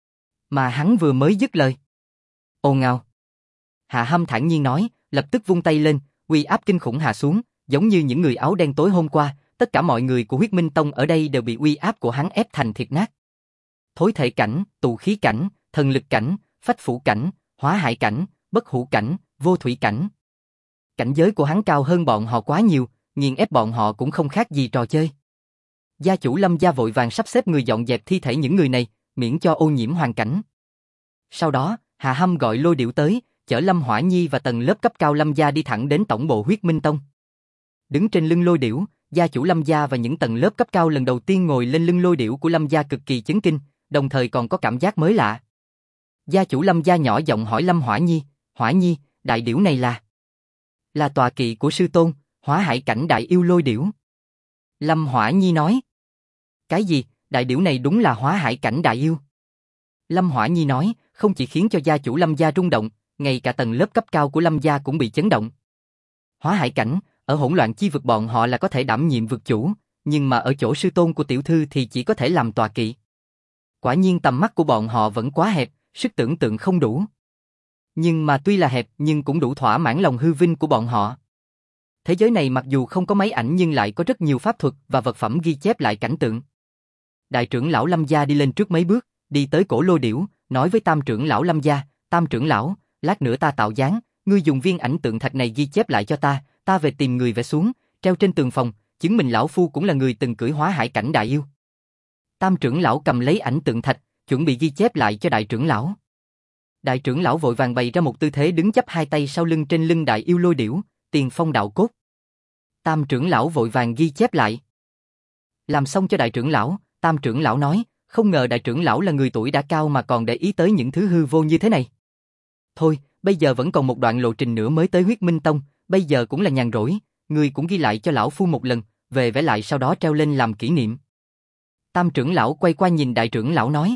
Mà hắn vừa mới dứt lời. Ồn ào. Hạ Hâm thản nhiên nói, lập tức vung tay lên, uy áp kinh khủng hạ xuống, giống như những người áo đen tối hôm qua, tất cả mọi người của Huyết Minh Tông ở đây đều bị uy áp của hắn ép thành thịt nát. Thối thể cảnh, tụ khí cảnh, thần lực cảnh, phách phủ cảnh, hóa hải cảnh, bất hủ cảnh, vô thủy cảnh. Cảnh giới của hắn cao hơn bọn họ quá nhiều, nghiền ép bọn họ cũng không khác gì trò chơi. Gia chủ Lâm gia vội vàng sắp xếp người dọn dẹp thi thể những người này, miễn cho ô nhiễm hoàn cảnh. Sau đó, Hạ Hâm gọi Lôi Điểu tới, chở Lâm Hỏa Nhi và tầng lớp cấp cao Lâm gia đi thẳng đến tổng bộ Huyết Minh Tông. Đứng trên lưng lôi điểu, gia chủ Lâm gia và những tầng lớp cấp cao lần đầu tiên ngồi lên lưng lôi điểu của Lâm gia cực kỳ chấn kinh, đồng thời còn có cảm giác mới lạ. Gia chủ Lâm gia nhỏ giọng hỏi Lâm Hỏa Nhi, đại điểu này là tọa kỵ của sư tôn, Hóa Hải cảnh đại yêu lôi điểu. Lâm Hỏa Nhi nói. Cái gì, đại điểu này đúng là Hóa Hải cảnh đại yêu. Lâm Hỏa Nhi nói, không chỉ khiến cho gia chủ Lâm gia rung động, ngay cả tầng lớp cấp cao của Lâm gia cũng bị chấn động. Hóa Hải cảnh, ở hỗn loạn chi vực bọn họ là có thể đảm nhiệm vực chủ, nhưng mà ở chỗ sư tôn của tiểu thư thì chỉ có thể làm tọa kỵ. Quả nhiên tầm mắt của bọn họ vẫn quá hẹp, sức tưởng tượng không đủ. Nhưng mà tuy là hẹp nhưng cũng đủ thỏa mãn lòng hư vinh của bọn họ. Thế giới này mặc dù không có máy ảnh nhưng lại có rất nhiều pháp thuật và vật phẩm ghi chép lại cảnh tượng. Đại trưởng lão Lâm gia đi lên trước mấy bước, đi tới cổ lôi điểu, nói với tam trưởng lão Lâm gia, tam trưởng lão, lát nữa ta tạo dáng, ngươi dùng viên ảnh tượng thạch này ghi chép lại cho ta về tìm người vẽ xuống, treo trên tường phòng, chứng minh lão phu cũng là người từng cưỡi Hóa Hải cảnh đại yêu. Tam trưởng lão cầm lấy ảnh tượng thạch, chuẩn bị ghi chép lại cho đại trưởng lão. Đại trưởng lão vội vàng bày ra một tư thế đứng chắp hai tay sau lưng trên lưng đại yêu lôi điểu, tiền phong đạo cốt. Tam trưởng lão vội vàng ghi chép lại. Làm xong cho đại trưởng lão, tam trưởng lão nói, không ngờ đại trưởng lão là người tuổi đã cao mà còn để ý tới những thứ hư vô như thế này. Thôi, bây giờ vẫn còn một đoạn lộ trình nữa mới tới Huyết Minh Tông, bây giờ cũng là nhàn rỗi, người cũng ghi lại cho lão phu một lần, về vẽ lại sau đó treo lên làm kỷ niệm. Tam trưởng lão quay qua nhìn đại trưởng lão nói.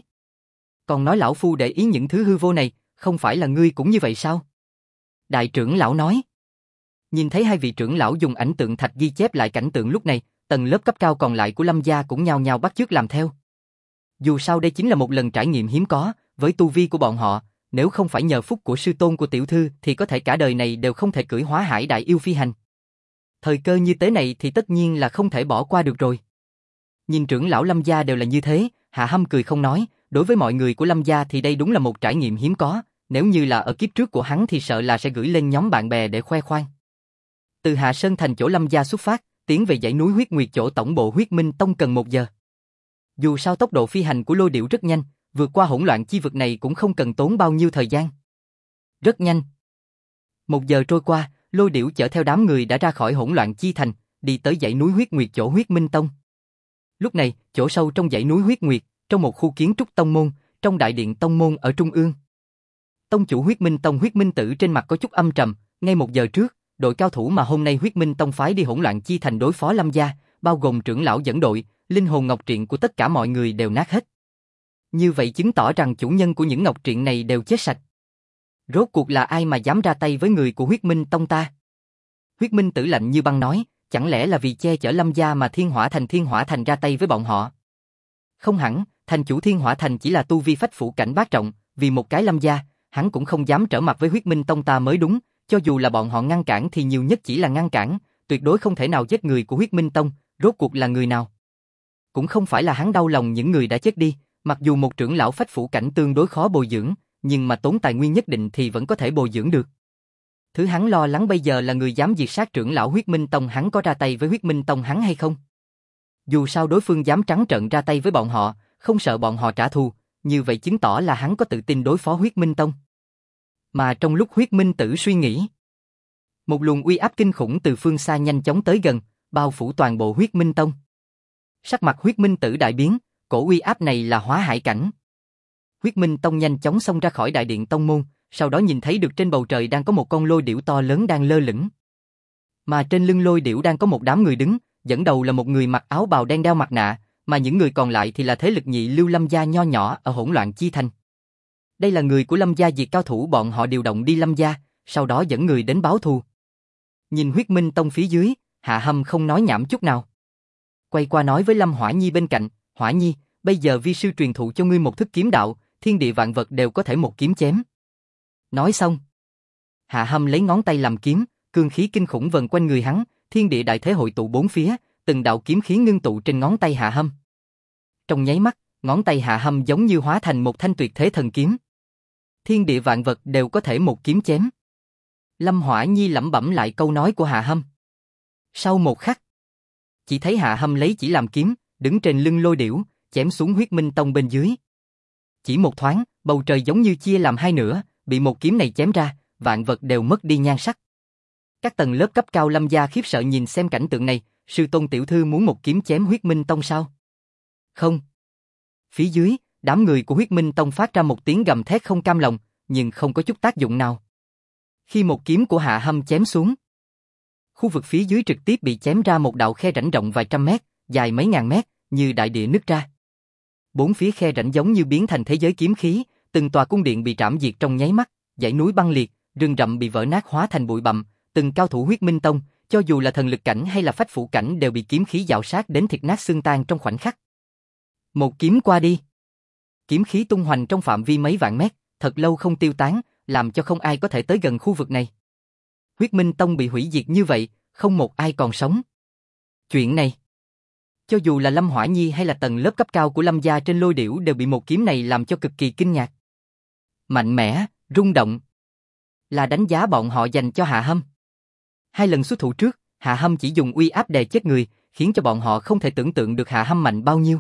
Còn nói lão phu để ý những thứ hư vô này, không phải là ngươi cũng như vậy sao? Đại trưởng lão nói. Nhìn thấy hai vị trưởng lão dùng ảnh tượng thạch ghi chép lại cảnh tượng lúc này, tầng lớp cấp cao còn lại của Lâm gia cũng nhao nhao bắt chước làm theo. Dù sao đây chính là một lần trải nghiệm hiếm có, với tu vi của bọn họ, nếu không phải nhờ phúc của sư tôn của tiểu thư thì có thể cả đời này đều không thể cưỡi Hóa Hải đại yêu phi hành. Thời cơ như thế này thì tất nhiên là không thể bỏ qua được rồi. Nhìn trưởng lão Lâm gia đều là như thế, Hạ Hâm cười không nói, đối với mọi người của Lâm gia thì đây đúng là một trải nghiệm hiếm có, nếu như là ở kiếp trước của hắn thì sợ là sẽ gửi lên nhóm bạn bè để khoe khoang. Từ Hạ Sơn thành chỗ Lâm gia xuất phát, tiến về dãy núi Huyết Nguyệt chỗ tổng bộ Huyết Minh Tông cần 1 giờ. Dù sao tốc độ phi hành của lôi điểu rất nhanh, vượt qua hỗn loạn chi vực này cũng không cần tốn bao nhiêu thời gian. Rất nhanh. 1 giờ trôi qua, lôi điểu chở theo đám người đã ra khỏi hỗn loạn chi thành, đi tới dãy núi Huyết Nguyệt chỗ Huyết Minh Tông. Lúc này, chỗ sâu trong dãy núi Huyết Nguyệt, trong một khu kiến trúc tông môn, trong đại điện tông môn ở trung ương. Tông chủ Huyết Minh Tông Huyết Minh Tử trên mặt có chút âm trầm, ngay 1 giờ trước, đội cao thủ mà hôm nay Huyết Minh Tông phái đi hỗn loạn chi thành đối phó Lâm gia, bao gồm trưởng lão dẫn đội, linh hồn ngọc triện của tất cả mọi người đều nát hết. Như vậy chứng tỏ rằng chủ nhân của những ngọc triện này đều chết sạch. Rốt cuộc là ai mà dám ra tay với người của Huyết Minh Tông ta? Huyết Minh Tử lạnh như băng nói, chẳng lẽ là vì che chở Lâm gia mà Thiên Hỏa Thành ra tay với bọn họ? Không hẳn, thành chủ Thiên Hỏa Thành chỉ là tu vi phách phủ cảnh bát trọng, vì một cái Lâm gia, hắn cũng không dám trở mặt với Huyết Minh Tông ta mới đúng, cho dù là bọn họ ngăn cản thì nhiều nhất chỉ là ngăn cản, tuyệt đối không thể nào giết người của Huyết Minh Tông, rốt cuộc là người nào? Cũng không phải là hắn đau lòng những người đã chết đi, mặc dù một trưởng lão phách phủ cảnh tương đối khó bồi dưỡng, nhưng mà tốn tài nguyên nhất định thì vẫn có thể bồi dưỡng được. Thứ hắn lo lắng bây giờ là người dám diệt sát trưởng lão Huyết Minh Tông hắn có ra tay với Huyết Minh Tông hắn hay không? Dù sao đối phương dám trắng trợn ra tay với bọn họ, không sợ bọn họ trả thù, như vậy chứng tỏ là hắn có tự tin đối phó Huyết Minh Tông. Mà trong lúc Huyết Minh Tử suy nghĩ, một luồng uy áp kinh khủng từ phương xa nhanh chóng tới gần, bao phủ toàn bộ Huyết Minh Tông. Sắc mặt Huyết Minh Tử đại biến, cổ uy áp này là Hóa Hải cảnh. Huyết Minh Tông nhanh chóng xông ra khỏi đại điện tông môn, sau đó nhìn thấy được trên bầu trời đang có một con lôi điểu to lớn đang lơ lửng. Mà trên lưng lôi điểu đang có một đám người đứng, dẫn đầu là một người mặc áo bào đen đeo mặt nạ, mà những người còn lại thì là thế lực nhị lưu Lâm gia nho nhỏ ở hỗn loạn chi thành. Đây là người của Lâm gia diệt cao thủ bọn họ điều động đi Lâm gia, sau đó dẫn người đến báo thù. Nhìn Huyết Minh Tông phía dưới, Hạ Hâm không nói nhảm chút nào. Quay qua nói với Lâm Hỏa Nhi bên cạnh, Hỏa Nhi, bây giờ vi sư truyền thụ cho ngươi một thức kiếm đạo, thiên địa vạn vật đều có thể một kiếm chém. Nói xong, Hạ Hâm lấy ngón tay làm kiếm, cương khí kinh khủng vần quanh người hắn, thiên địa đại thế hội tụ bốn phía, từng đạo kiếm khí ngưng tụ trên ngón tay Hạ Hâm. Trong nháy mắt, ngón tay Hạ Hâm giống như hóa thành một thanh tuyệt thế thần kiếm. Thiên địa vạn vật đều có thể một kiếm chém. Lâm Hỏa Nhi lẩm bẩm lại câu nói của Hạ Hâm. Sau một khắc, chỉ thấy Hạ Hâm lấy chỉ làm kiếm, đứng trên lưng lôi điểu, chém xuống Huyết Minh Tông bên dưới. Chỉ một thoáng, bầu trời giống như chia làm hai nửa, bị một kiếm này chém ra, vạn vật đều mất đi nhan sắc. Các tầng lớp cấp cao Lâm gia khiếp sợ nhìn xem cảnh tượng này, sư tôn tiểu thư muốn một kiếm chém Huyết Minh Tông sao? Không. Phía dưới, đám người của Huyết Minh Tông phát ra một tiếng gầm thét không cam lòng, nhưng không có chút tác dụng nào. Khi một kiếm của Hạ Hâm chém xuống, khu vực phía dưới trực tiếp bị chém ra một đạo khe rãnh rộng vài trăm mét, dài mấy ngàn mét, như đại địa nứt ra. Bốn phía khe rãnh giống như biến thành thế giới kiếm khí, từng tòa cung điện bị trảm diệt trong nháy mắt, dãy núi băng liệt, rừng rậm bị vỡ nát hóa thành bụi bặm, từng cao thủ Huyết Minh Tông, cho dù là thần lực cảnh hay là phách phủ cảnh đều bị kiếm khí dạo sát đến thịt nát xương tan trong khoảnh khắc. Một kiếm qua đi, kiếm khí tung hoành trong phạm vi mấy vạn mét, thật lâu không tiêu tán, làm cho không ai có thể tới gần khu vực này. Huyết Minh Tông bị hủy diệt như vậy, không một ai còn sống. Chuyện này, cho dù là Lâm Hỏa Nhi hay là tầng lớp cấp cao của Lâm gia trên Lôi Điểu đều bị một kiếm này làm cho cực kỳ kinh ngạc. Mạnh mẽ, rung động, là đánh giá bọn họ dành cho Hạ Hâm. Hai lần xuất thủ trước, Hạ Hâm chỉ dùng uy áp đè chết người, khiến cho bọn họ không thể tưởng tượng được Hạ Hâm mạnh bao nhiêu.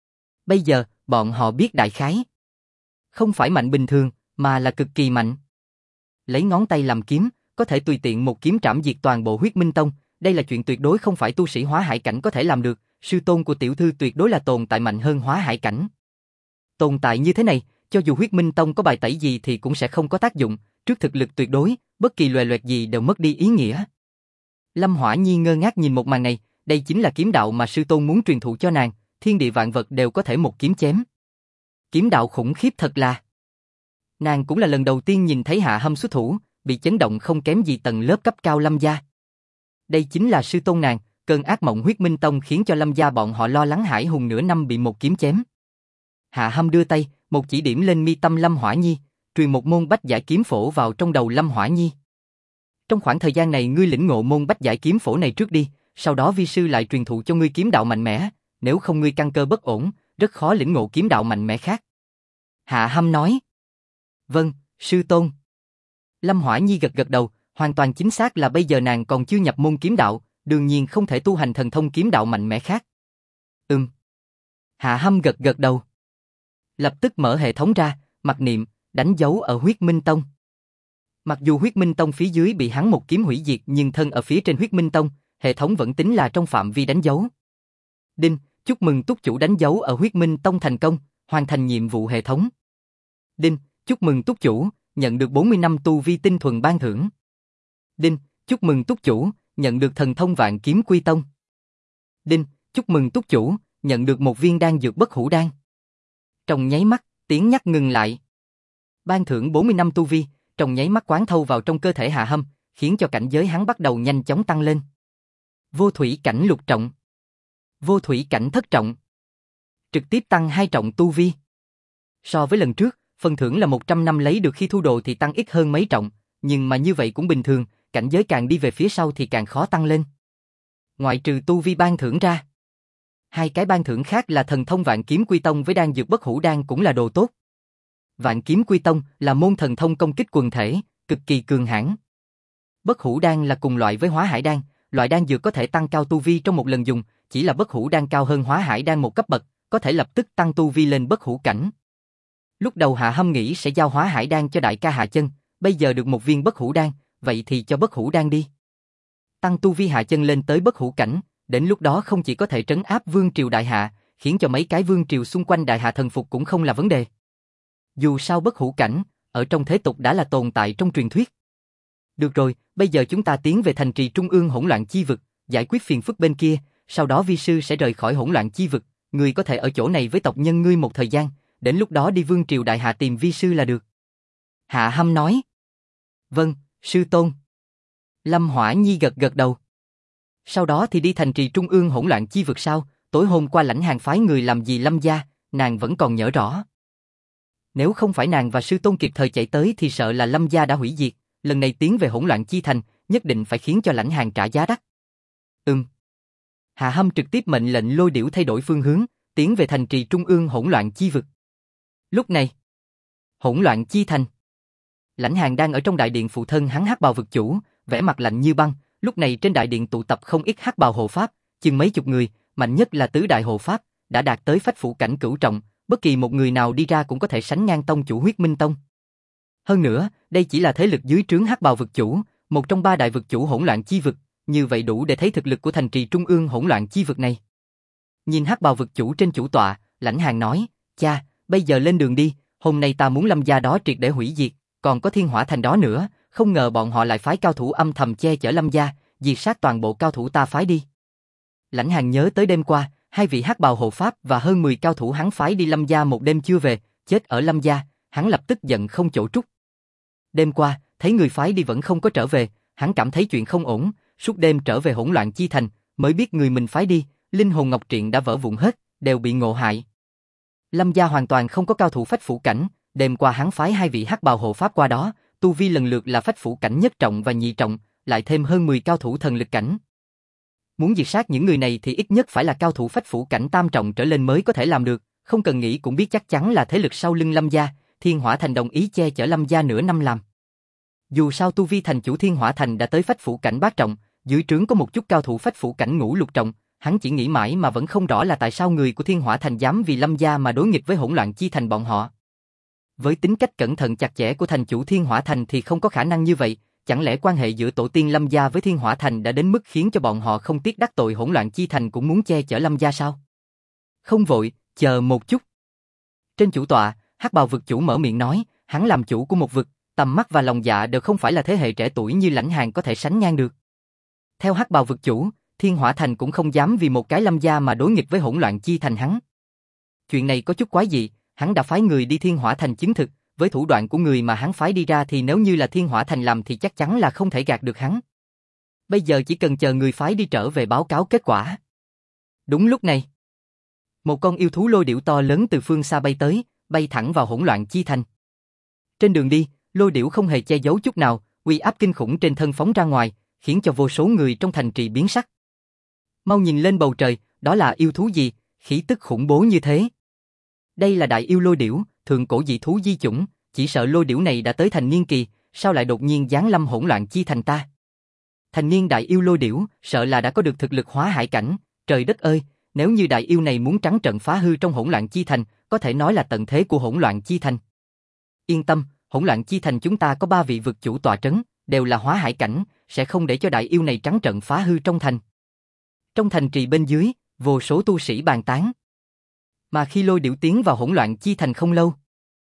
Bây giờ, bọn họ biết đại khái. Không phải mạnh bình thường, mà là cực kỳ mạnh. Lấy ngón tay làm kiếm, có thể tùy tiện một kiếm trảm diệt toàn bộ Huyết Minh Tông, đây là chuyện tuyệt đối không phải tu sĩ hóa hải cảnh có thể làm được, sư tôn của tiểu thư tuyệt đối là tồn tại mạnh hơn hóa hải cảnh. Tồn tại như thế này, cho dù Huyết Minh Tông có bài tẩy gì thì cũng sẽ không có tác dụng, trước thực lực tuyệt đối, bất kỳ loè loẹt gì đều mất đi ý nghĩa. Lâm Hỏa Nhi ngơ ngác nhìn một màn này, đây chính là kiếm đạo mà sư tôn muốn truyền thụ cho nàng, thiên địa vạn vật đều có thể một kiếm chém. Kiếm đạo khủng khiếp thật là. Nàng cũng là lần đầu tiên nhìn thấy Hạ Hâm xuất thủ, bị chấn động không kém gì tầng lớp cấp cao Lâm gia. Đây chính là sư tôn nàng, cơn ác mộng Huyết Minh Tông khiến cho Lâm gia bọn họ lo lắng hãi hùng nửa năm bị một kiếm chém. Hạ Hâm đưa tay, một chỉ điểm lên mi tâm Lâm Hỏa Nhi, truyền một môn bách giải kiếm phổ vào trong đầu Lâm Hỏa Nhi. Trong khoảng thời gian này ngươi lĩnh ngộ môn bách giải kiếm phổ này trước đi, sau đó vi sư lại truyền thụ cho ngươi kiếm đạo mạnh mẽ, nếu không ngươi căn cơ bất ổn, rất khó lĩnh ngộ kiếm đạo mạnh mẽ khác. Hạ Hâm nói. Vâng, sư tôn. Lâm Hỏa Nhi gật gật đầu, hoàn toàn chính xác là bây giờ nàng còn chưa nhập môn kiếm đạo, đương nhiên không thể tu hành thần thông kiếm đạo mạnh mẽ khác. Hạ Hâm gật gật đầu. Lập tức mở hệ thống ra, mặc niệm, đánh dấu ở Huyết Minh Tông. Mặc dù Huyết Minh Tông phía dưới bị hắn một kiếm hủy diệt nhưng thân ở phía trên Huyết Minh Tông, hệ thống vẫn tính là trong phạm vi đánh dấu. Đinh, chúc mừng túc chủ đánh dấu ở Huyết Minh Tông thành công, hoàn thành nhiệm vụ hệ thống. Đinh, chúc mừng túc chủ, nhận được 40 năm tu vi tinh thuần ban thưởng. Đinh, chúc mừng túc chủ, nhận được thần thông Vạn Kiếm Quy Tông. Đinh, chúc mừng túc chủ, nhận được một viên đan dược bất hủ đan. Trong nháy mắt, tiếng nhắc ngừng lại. Ban thưởng 40 năm tu vi, trong nháy mắt quán thâu vào trong cơ thể Hạ Hâm, khiến cho cảnh giới hắn bắt đầu nhanh chóng tăng lên. Vô thủy cảnh lục trọng, vô thủy cảnh thất trọng, trực tiếp tăng 2 trọng tu vi. So với lần trước, phần thưởng là 100 năm lấy được khi thu đồ thì tăng ít hơn mấy trọng, nhưng mà như vậy cũng bình thường, cảnh giới càng đi về phía sau thì càng khó tăng lên. Ngoại trừ tu vi ban thưởng ra, hai cái ban thưởng khác là thần thông Vạn Kiếm Quy Tông với đan dược bất hủ đan cũng là đồ tốt. Vạn Kiếm Quy Tông là môn thần thông công kích quần thể, cực kỳ cường hãn. Bất hủ đan là cùng loại với hóa hải đan, loại đan dược có thể tăng cao tu vi trong một lần dùng, chỉ là bất hủ đan cao hơn hóa hải đan một cấp bậc, có thể lập tức tăng tu vi lên bất hủ cảnh. Lúc đầu Hạ Hâm nghĩ sẽ giao hóa hải đan cho đại ca Hạ Chân, bây giờ được một viên bất hủ đan, vậy thì cho bất hủ đan đi. Tăng tu vi Hạ Chân lên tới bất hủ cảnh, đến lúc đó không chỉ có thể trấn áp vương triều đại hạ, khiến cho mấy cái vương triều xung quanh đại hạ thần phục cũng không là vấn đề. Dù sao bất hủ cảnh, ở trong thế tục đã là tồn tại trong truyền thuyết. Được rồi, bây giờ chúng ta tiến về thành trì trung ương hỗn loạn chi vực, giải quyết phiền phức bên kia, sau đó vi sư sẽ rời khỏi hỗn loạn chi vực, ngươi có thể ở chỗ này với tộc nhân ngươi một thời gian, đến lúc đó đi vương triều đại hạ tìm vi sư là được. Hạ Hâm nói. Vâng, sư tôn. Lâm Hỏa Nhi gật gật đầu. Sau đó thì đi thành trì trung ương hỗn loạn chi vực sao, tối hôm qua Lãnh Hàng phái người làm gì Lâm gia, nàng vẫn còn nhớ rõ. Nếu không phải nàng và sư tôn kịp thời chạy tới thì sợ là Lâm gia đã hủy diệt, lần này tiến về hỗn loạn chi thành, nhất định phải khiến cho Lãnh Hàng trả giá đắt. Hạ Hâm trực tiếp mệnh lệnh Lôi Điểu thay đổi phương hướng, tiến về thành trì trung ương hỗn loạn chi vực. Lúc này, hỗn loạn chi thành. Lãnh Hàng đang ở trong đại điện phụ thân hắn Hắc Bào vực chủ, vẻ mặt lạnh như băng, lúc này trên đại điện tụ tập không ít Hắc Bào hộ pháp, chừng mấy chục người, mạnh nhất là tứ đại hộ pháp, đã đạt tới phách phủ cảnh cửu trọng, bất kỳ một người nào đi ra cũng có thể sánh ngang tông chủ Huyết Minh Tông. Hơn nữa, đây chỉ là thế lực dưới trướng Hắc Bào vực chủ, một trong 3 đại vực chủ hỗn loạn chi vực, như vậy đủ để thấy thực lực của thành trì trung ương hỗn loạn chi vực này. Nhìn Hắc Bào vực chủ trên chủ tọa, Lãnh Hàn nói, cha, bây giờ lên đường đi, hôm nay ta muốn Lâm gia đó triệt để hủy diệt, còn có Thiên Hỏa Thành đó nữa, không ngờ bọn họ lại phái cao thủ âm thầm che chở Lâm gia, diệt sát toàn bộ cao thủ ta phái đi. Lãnh Hàn nhớ tới đêm qua, 2 vị Hắc Bào hộ pháp và hơn 10 cao thủ hắn phái đi Lâm gia một đêm chưa về, chết ở Lâm gia, hắn lập tức giận không chỗ trút. Đêm qua, thấy người phái đi vẫn không có trở về, hắn cảm thấy chuyện không ổn, suốt đêm trở về hỗn loạn chi thành, mới biết người mình phái đi, linh hồn ngọc triện đã vỡ vụn hết, đều bị ngộ hại. Lâm gia hoàn toàn không có cao thủ phách phủ cảnh, đêm qua hắn phái 2 vị Hắc Bào hộ pháp qua đó, tu vi lần lượt là phách phủ cảnh nhất trọng và nhị trọng, lại thêm hơn 10 cao thủ thần lực cảnh. Muốn diệt sát những người này thì ít nhất phải là cao thủ phách phủ cảnh tam trọng trở lên mới có thể làm được, không cần nghĩ cũng biết chắc chắn là thế lực sau lưng Lâm gia, Thiên Hỏa Thành đồng ý che chở Lâm gia nửa năm làm. Dù sao tu vi thành chủ Thiên Hỏa Thành đã tới phách phủ cảnh bát trọng, dưới trướng có một chút cao thủ phách phủ cảnh ngũ lục trọng, hắn chỉ nghĩ mãi mà vẫn không rõ là tại sao người của Thiên Hỏa Thành dám vì Lâm gia mà đối nghịch với hỗn loạn chi thành bọn họ. Với tính cách cẩn thận chặt chẽ của thành chủ Thiên Hỏa Thành thì không có khả năng như vậy, chẳng lẽ quan hệ giữa tổ tiên Lâm gia với Thiên Hỏa Thành đã đến mức khiến cho bọn họ không tiếc đắc tội hỗn loạn chi thành cũng muốn che chở Lâm gia sao? Không vội, chờ một chút. Trên chủ tọa, Hắc Bào vực chủ mở miệng nói, hắn làm chủ của một vực, tầm mắt và lòng dạ đều không phải là thế hệ trẻ tuổi như Lãnh Hàn có thể sánh ngang được. Theo Hắc Bào vực chủ, Thiên Hỏa Thành cũng không dám vì một cái Lâm gia mà đối nghịch với hỗn loạn chi thành hắn. Chuyện này có chút quái dị, hắn đã phái người đi Thiên Hỏa Thành chứng thực, với thủ đoạn của người mà hắn phái đi ra thì nếu như là Thiên Hỏa Thành làm thì chắc chắn là không thể gạt được hắn. Bây giờ chỉ cần chờ người phái đi trở về báo cáo kết quả. Đúng lúc này, một con yêu thú lôi điểu to lớn từ phương xa bay tới, bay thẳng vào hỗn loạn chi thành. Trên đường đi, lôi điểu không hề che giấu chút nào, uy áp kinh khủng trên thân phóng ra ngoài, khiến cho vô số người trong thành trì biến sắc. Mau nhìn lên bầu trời, đó là yêu thú gì, khí tức khủng bố như thế. Đây là đại yêu lôi điểu, thượng cổ dị thú di chủng, chỉ sợ lôi điểu này đã tới thành niên kỳ, sao lại đột nhiên giáng lâm hỗn loạn chi thành ta. Thành niên đại yêu lôi điểu, sợ là đã có được thực lực hóa hải cảnh, trời đất ơi, nếu như đại yêu này muốn trắng trận phá hư trong hỗn loạn chi thành, có thể nói là tận thế của hỗn loạn chi thành. Yên tâm, hỗn loạn chi thành chúng ta có 3 vị vực chủ tọa trấn, đều là hóa hải cảnh, sẽ không để cho đại yêu này trắng trận phá hư trong thành. Trong thành trì bên dưới, vô số tu sĩ bàn tán. Mà khi lôi điểu tiến vào hỗn loạn chi thành không lâu,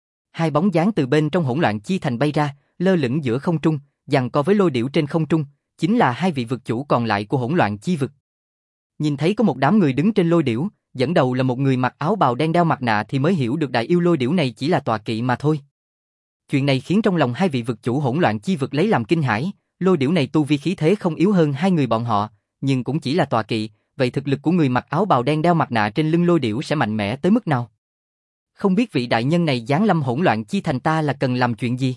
2 bóng dáng từ bên trong hỗn loạn chi thành bay ra, lơ lửng giữa không trung, giằng co với lôi điểu trên không trung, chính là 2 vị vực chủ còn lại của hỗn loạn chi vực. Nhìn thấy có một đám người đứng trên lôi điểu, dẫn đầu là một người mặc áo bào đen đeo mặt nạ thì mới hiểu được đại yêu lôi điểu này chỉ là tọa kỵ mà thôi. Chuyện này khiến trong lòng 2 vị vực chủ hỗn loạn chi vực lấy làm kinh hãi, lôi điểu này tu vi khí thế không yếu hơn 2 người bọn họ, nhưng cũng chỉ là tọa kỵ, vậy thực lực của người mặc áo bào đen đeo mặt nạ trên lưng lôi điểu sẽ mạnh mẽ tới mức nào? Không biết vị đại nhân này giáng lâm hỗn loạn chi thành ta là cần làm chuyện gì?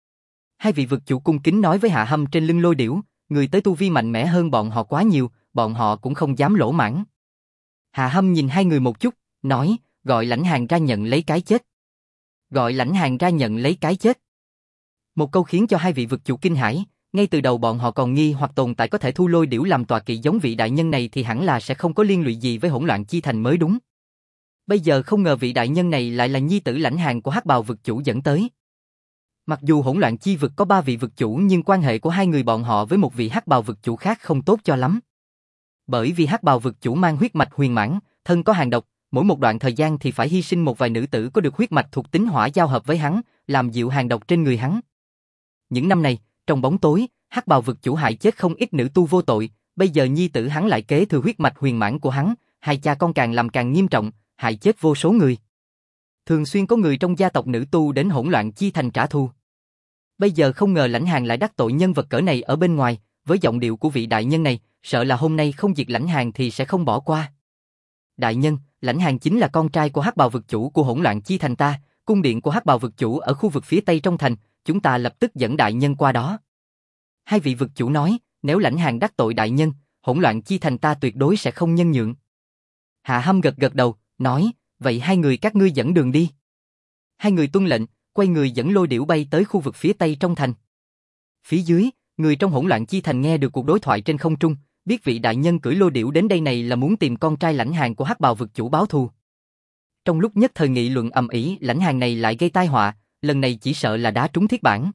2 vị vực chủ cung kính nói với Hạ Hâm trên lưng lôi điểu, người tới tu vi mạnh mẽ hơn bọn họ quá nhiều, bọn họ cũng không dám lỗ mãng. Hạ Hâm nhìn 2 người một chút, nói, gọi Lãnh Hàn ra nhận lấy cái chết. Gọi Lãnh Hàn ra nhận lấy cái chết. Một câu khiến cho 2 vị vực chủ kinh hãi, ngay từ đầu bọn họ còn nghi hoặc tồn tại có thể thu lôi điểu làm tọa kỵ giống vị đại nhân này thì hẳn là sẽ không có liên lụy gì với hỗn loạn chi thành mới đúng. Bây giờ không ngờ vị đại nhân này lại là nhi tử Lãnh Hàn của Hắc Bào vực chủ dẫn tới. Mặc dù hỗn loạn chi vực có 3 vị vực chủ nhưng quan hệ của 2 người bọn họ với một vị Hắc Bào vực chủ khác không tốt cho lắm. Bởi vì Hắc Bào vực chủ mang huyết mạch huyền mãn, thân có hàn độc, mỗi một đoạn thời gian thì phải hy sinh một vài nữ tử có được huyết mạch thuộc tính hỏa giao hợp với hắn, làm dịu hàn độc trên người hắn. Những năm này, trong bóng tối, Hắc Bào vực chủ hại chết không ít nữ tu vô tội, bây giờ nhi tử hắn lại kế thừa huyết mạch huyền mãn của hắn, 2 cha con càng làm càng nghiêm trọng, hại chết vô số người. Thường xuyên có người trong gia tộc nữ tu đến hỗn loạn chi thành trả thù. Bây giờ không ngờ Lãnh Hàn lại đắc tội nhân vật cỡ này ở bên ngoài, với giọng điệu của vị đại nhân này, sợ là hôm nay không diệt Lãnh Hàn thì sẽ không bỏ qua. Đại nhân, Lãnh Hàn chính là con trai của Hắc Bào vực chủ của hỗn loạn chi thành ta, cung điện của Hắc Bào vực chủ ở khu vực phía tây trong thành, chúng ta lập tức dẫn đại nhân qua đó. 2 vị vực chủ nói, nếu Lãnh Hàn đắc tội đại nhân, hỗn loạn chi thành ta tuyệt đối sẽ không nhân nhượng. Hạ Hâm gật gật đầu, nói, vậy 2 người các ngươi dẫn đường đi. 2 người tuân lệnh, quay người dẫn lôi điểu bay tới khu vực phía tây trong thành. Phía dưới, người trong hỗn loạn chi thành nghe được cuộc đối thoại trên không trung, biết vị đại nhân cưỡi lôi điểu đến đây này là muốn tìm con trai Lãnh Hàn của Hắc Bào vực chủ báo thù. Trong lúc nhất thời nghị luận ầm ĩ, Lãnh Hàn này lại gây tai họa, lần này chỉ sợ là đá trúng thiết bản.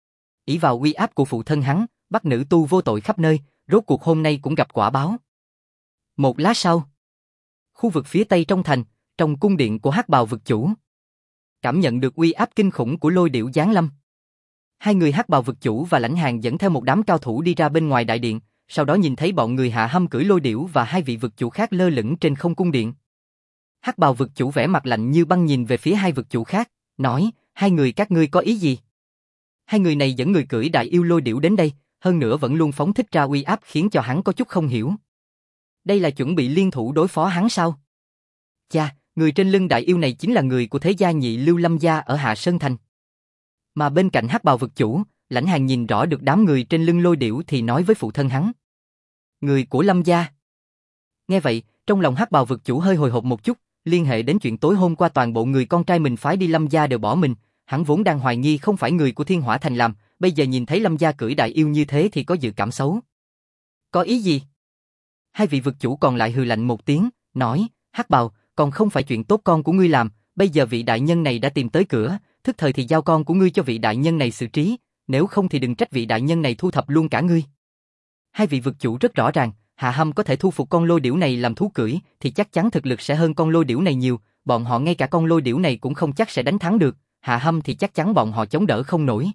Ỷ vào uy áp của phụ thân hắn, bắt nữ tu vô tội khắp nơi, rốt cuộc hôm nay cũng gặp quả báo. Một lát sau, khu vực phía tây trong thành, trong cung điện của Hắc Bào vực chủ, cảm nhận được uy áp kinh khủng của lôi điểu giáng lâm. Hai người Hắc Bào vực chủ và Lãnh Hàn dẫn theo một đám cao thủ đi ra bên ngoài đại điện, sau đó nhìn thấy bọn người Hạ Hâm cưỡi lôi điểu và hai vị vực chủ khác lơ lửng trên không cung điện. Hắc Bào vực chủ vẻ mặt lạnh như băng nhìn về phía hai vực chủ khác, nói: hai người các ngươi có ý gì? Hai người này dẫn người cưỡi đại yêu lôi điểu đến đây, hơn nữa vẫn luôn phóng thích ra uy áp khiến cho hắn có chút không hiểu. Đây là chuẩn bị liên thủ đối phó hắn sao? Cha, người trên lưng đại yêu này chính là người của thế gia nhị lưu Lâm gia ở Hạ Sơn Thành. Mà bên cạnh Hắc Bào vực chủ, Lãnh Hàn nhìn rõ được đám người trên lưng lôi điểu thì nói với phụ thân hắn: người của Lâm gia. Nghe vậy, trong lòng Hắc Bào vực chủ hơi hồi hộp một chút, liên hệ đến chuyện tối hôm qua toàn bộ người con trai mình phái đi Lâm gia đều bỏ mình, hắn vốn đang hoài nghi không phải người của Thiên Hỏa Thành làm, bây giờ nhìn thấy Lâm gia cưỡi đại yêu như thế thì có dự cảm xấu. Có ý gì? Hai vị vực chủ còn lại hừ lạnh một tiếng, nói: Hắc Bào, còn không phải chuyện tốt con của ngươi làm, bây giờ vị đại nhân này đã tìm tới cửa, thức thời thì giao con của ngươi cho vị đại nhân này xử trí, nếu không thì đừng trách vị đại nhân này thu thập luôn cả ngươi. Hai vị vực chủ rất rõ ràng, Hạ Hâm có thể thu phục con lôi điểu này làm thú cưỡi thì chắc chắn thực lực sẽ hơn con lôi điểu này nhiều, bọn họ ngay cả con lôi điểu này cũng không chắc sẽ đánh thắng được, Hạ Hâm thì chắc chắn bọn họ chống đỡ không nổi.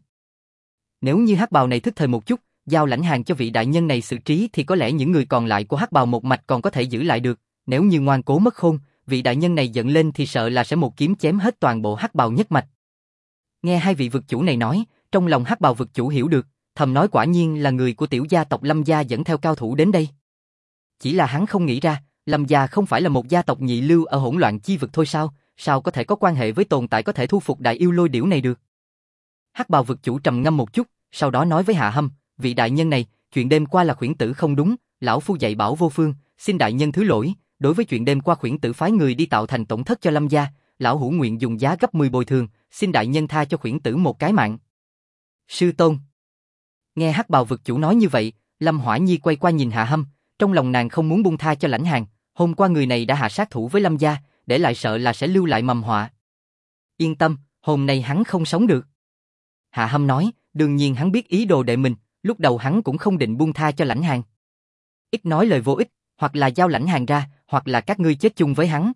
Nếu như Hắc Bào này thức thời một chút, giao Lãnh Hàn cho vị đại nhân này xử trí thì có lẽ những người còn lại của Hắc Bào một mạch còn có thể giữ lại được, nếu như ngoan cố mất khôn, vị đại nhân này giận lên thì sợ là sẽ một kiếm chém hết toàn bộ Hắc Bào nhất mạch. Nghe hai vị vực chủ này nói, trong lòng Hắc Bào vực chủ hiểu được, thầm nói quả nhiên là người của tiểu gia tộc Lâm gia dẫn theo cao thủ đến đây. Chỉ là hắn không nghĩ ra, Lâm gia không phải là một gia tộc nhị lưu ở hỗn loạn chi vực thôi sao, sao có thể có quan hệ với tồn tại có thể thu phục đại yêu lôi điểu này được. Hắc Bào vực chủ trầm ngâm một chút, sau đó nói với Hạ Hâm: vị đại nhân này, chuyện đêm qua là khuyển tử không đúng, lão phu dạy bảo vô phương, xin đại nhân thứ lỗi, đối với chuyện đêm qua khuyển tử phái người đi tạo thành tổn thất cho Lâm gia, lão hữu nguyện dùng giá gấp 10 bồi thường, xin đại nhân tha cho khuyển tử một cái mạng. Sư tôn. Nghe Hắc Bào vực chủ nói như vậy, Lâm Hỏa Nhi quay qua nhìn Hạ Hâm, trong lòng nàng không muốn buông tha cho Lãnh Hàn, hôm qua người này đã hạ sát thủ với Lâm gia, để lại sợ là sẽ lưu lại mầm họa. Yên tâm, hôm nay hắn không sống được. Hạ Hâm nói, đương nhiên hắn biết ý đồ đệ mình, lúc đầu hắn cũng không định buông tha cho Lãnh Hàn. Ít nói lời vô ích, hoặc là giao Lãnh Hàn ra, hoặc là các ngươi chết chung với hắn.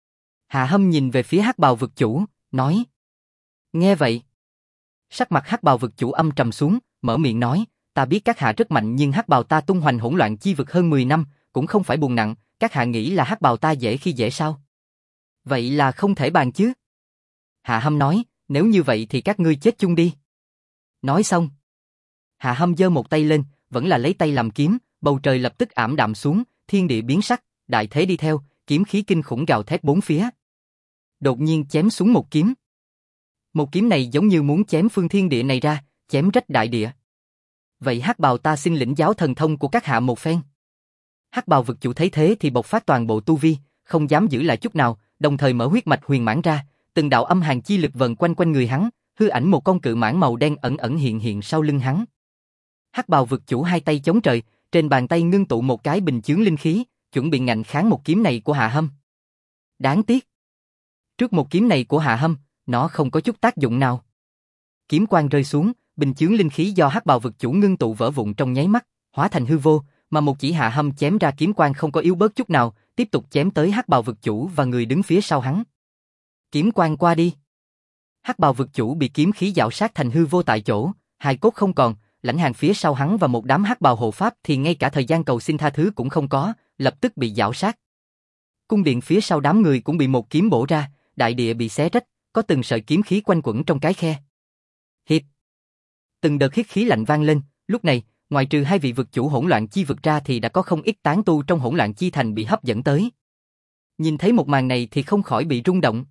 Hạ Hâm nhìn về phía Hắc Bào vực chủ, nói. Nghe vậy, sắc mặt Hắc Bào vực chủ âm trầm xuống, mở miệng nói, ta biết các hạ rất mạnh nhưng Hắc Bào ta tung hoành hỗn loạn chi vực hơn 10 năm, cũng không phải buồn nặng, các hạ nghĩ là Hắc Bào ta dễ khi dễ sao? Vậy là không thể bàn chứ? Hạ Hâm nói, nếu như vậy thì các ngươi chết chung đi. Nói xong, Hạ Hâm giơ một tay lên, vẫn là lấy tay làm kiếm, bầu trời lập tức ảm đạm xuống, thiên địa biến sắc, đại thế đi theo, kiếm khí kinh khủng gào thét bốn phía. Đột nhiên chém xuống một kiếm. Một kiếm này giống như muốn chém phương thiên địa này ra, chém rách đại địa. Vậy Hắc Bào ta xin lĩnh giáo thần thông của các hạ một phen. Hắc Bào vực chủ thấy thế thì bộc phát toàn bộ tu vi, không dám giữ lại chút nào, đồng thời mở huyết mạch huyền mãn ra, từng đạo âm hàn chi lực vần quanh quanh người hắn, hư ảnh một con cự mãng màu đen ẩn ẩn hiện hiện sau lưng hắn. Hắc Bào vực chủ hai tay chống trời, trên bàn tay ngưng tụ một cái bình chướng linh khí, chuẩn bị ngạnh kháng một kiếm này của Hạ Hâm. Đáng tiếc, trước một kiếm này của Hạ Hâm, nó không có chút tác dụng nào. Kiếm quang rơi xuống, bình chướng linh khí do Hắc Bào vực chủ ngưng tụ vỡ vụn trong nháy mắt, hóa thành hư vô, mà một chỉ Hạ Hâm chém ra kiếm quang không có yếu bớt chút nào, tiếp tục chém tới Hắc Bào vực chủ và người đứng phía sau hắn. Kiếm quang qua đi. Hắc Bào vực chủ bị kiếm khí dạo sát thành hư vô tại chỗ, hài cốt không còn, Lãnh Hàn phía sau hắn và một đám Hắc Bào hộ pháp thì ngay cả thời gian cầu xin tha thứ cũng không có, lập tức bị dạo sát. Cung điện phía sau đám người cũng bị một kiếm bổ ra, đại địa bị xé rách, có từng sợi kiếm khí quanh quẩn trong cái khe. Hiệp. Từng đợt hít khí lạnh vang lên, lúc này, ngoài trừ hai vị vực chủ hỗn loạn chi vực ra thì đã có không ít tán tu trong hỗn loạn chi thành bị hấp dẫn tới. Nhìn thấy một màn này thì không khỏi bị rung động.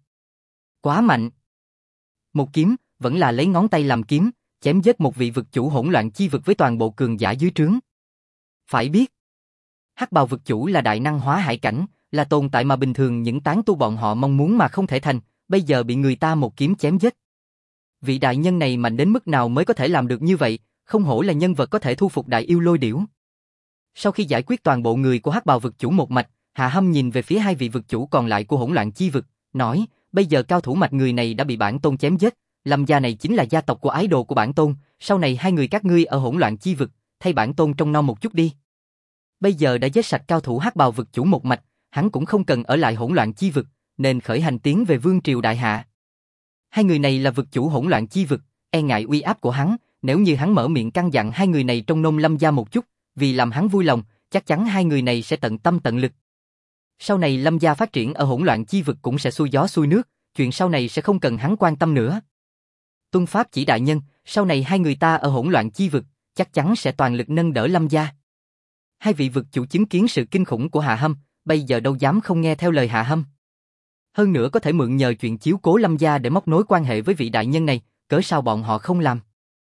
Quá mạnh. Một kiếm, vẫn là lấy ngón tay làm kiếm, chém giết một vị vực chủ hỗn loạn chi vực với toàn bộ cường giả dưới trướng. Phải biết, Hắc Bào vực chủ là đại năng hóa hải cảnh, là tồn tại mà bình thường những tán tu bọn họ mong muốn mà không thể thành, bây giờ bị người ta một kiếm chém giết. Vị đại nhân này mạnh đến mức nào mới có thể làm được như vậy, không hổ là nhân vật có thể thu phục đại yêu lôi điểu. Sau khi giải quyết toàn bộ người của Hắc Bào vực chủ một mạch, Hạ Hâm nhìn về phía hai vị vực chủ còn lại của hỗn loạn chi vực, nói, bây giờ cao thủ mạch người này đã bị bản tôn chém giết, Lâm gia này chính là gia tộc của ái đồ của bản tôn, sau này hai người các ngươi ở hỗn loạn chi vực, thay bản tôn trông nom một chút đi. Bây giờ đã giết sạch cao thủ Hắc Bào vực chủ một mạch, hắn cũng không cần ở lại hỗn loạn chi vực, nên khởi hành tiến về Vương triều đại hạ. Hai người này là vực chủ hỗn loạn chi vực, e ngại uy áp của hắn, nếu như hắn mở miệng căn dặn hai người này trông nom Lâm gia một chút, vì làm hắn vui lòng, chắc chắn hai người này sẽ tận tâm tận lực. Sau này Lâm gia phát triển ở hỗn loạn chi vực cũng sẽ xuôi gió xuôi nước, chuyện sau này sẽ không cần hắn quan tâm nữa. Tuân pháp chỉ đại nhân, sau này hai người ta ở hỗn loạn chi vực, chắc chắn sẽ toàn lực nâng đỡ Lâm gia. Hai vị vực chủ chứng kiến sự kinh khủng của Hạ Hâm, bây giờ đâu dám không nghe theo lời Hạ Hâm. Hơn nữa có thể mượn nhờ chuyện chiếu cố Lâm gia để móc nối quan hệ với vị đại nhân này, cớ sao bọn họ không làm?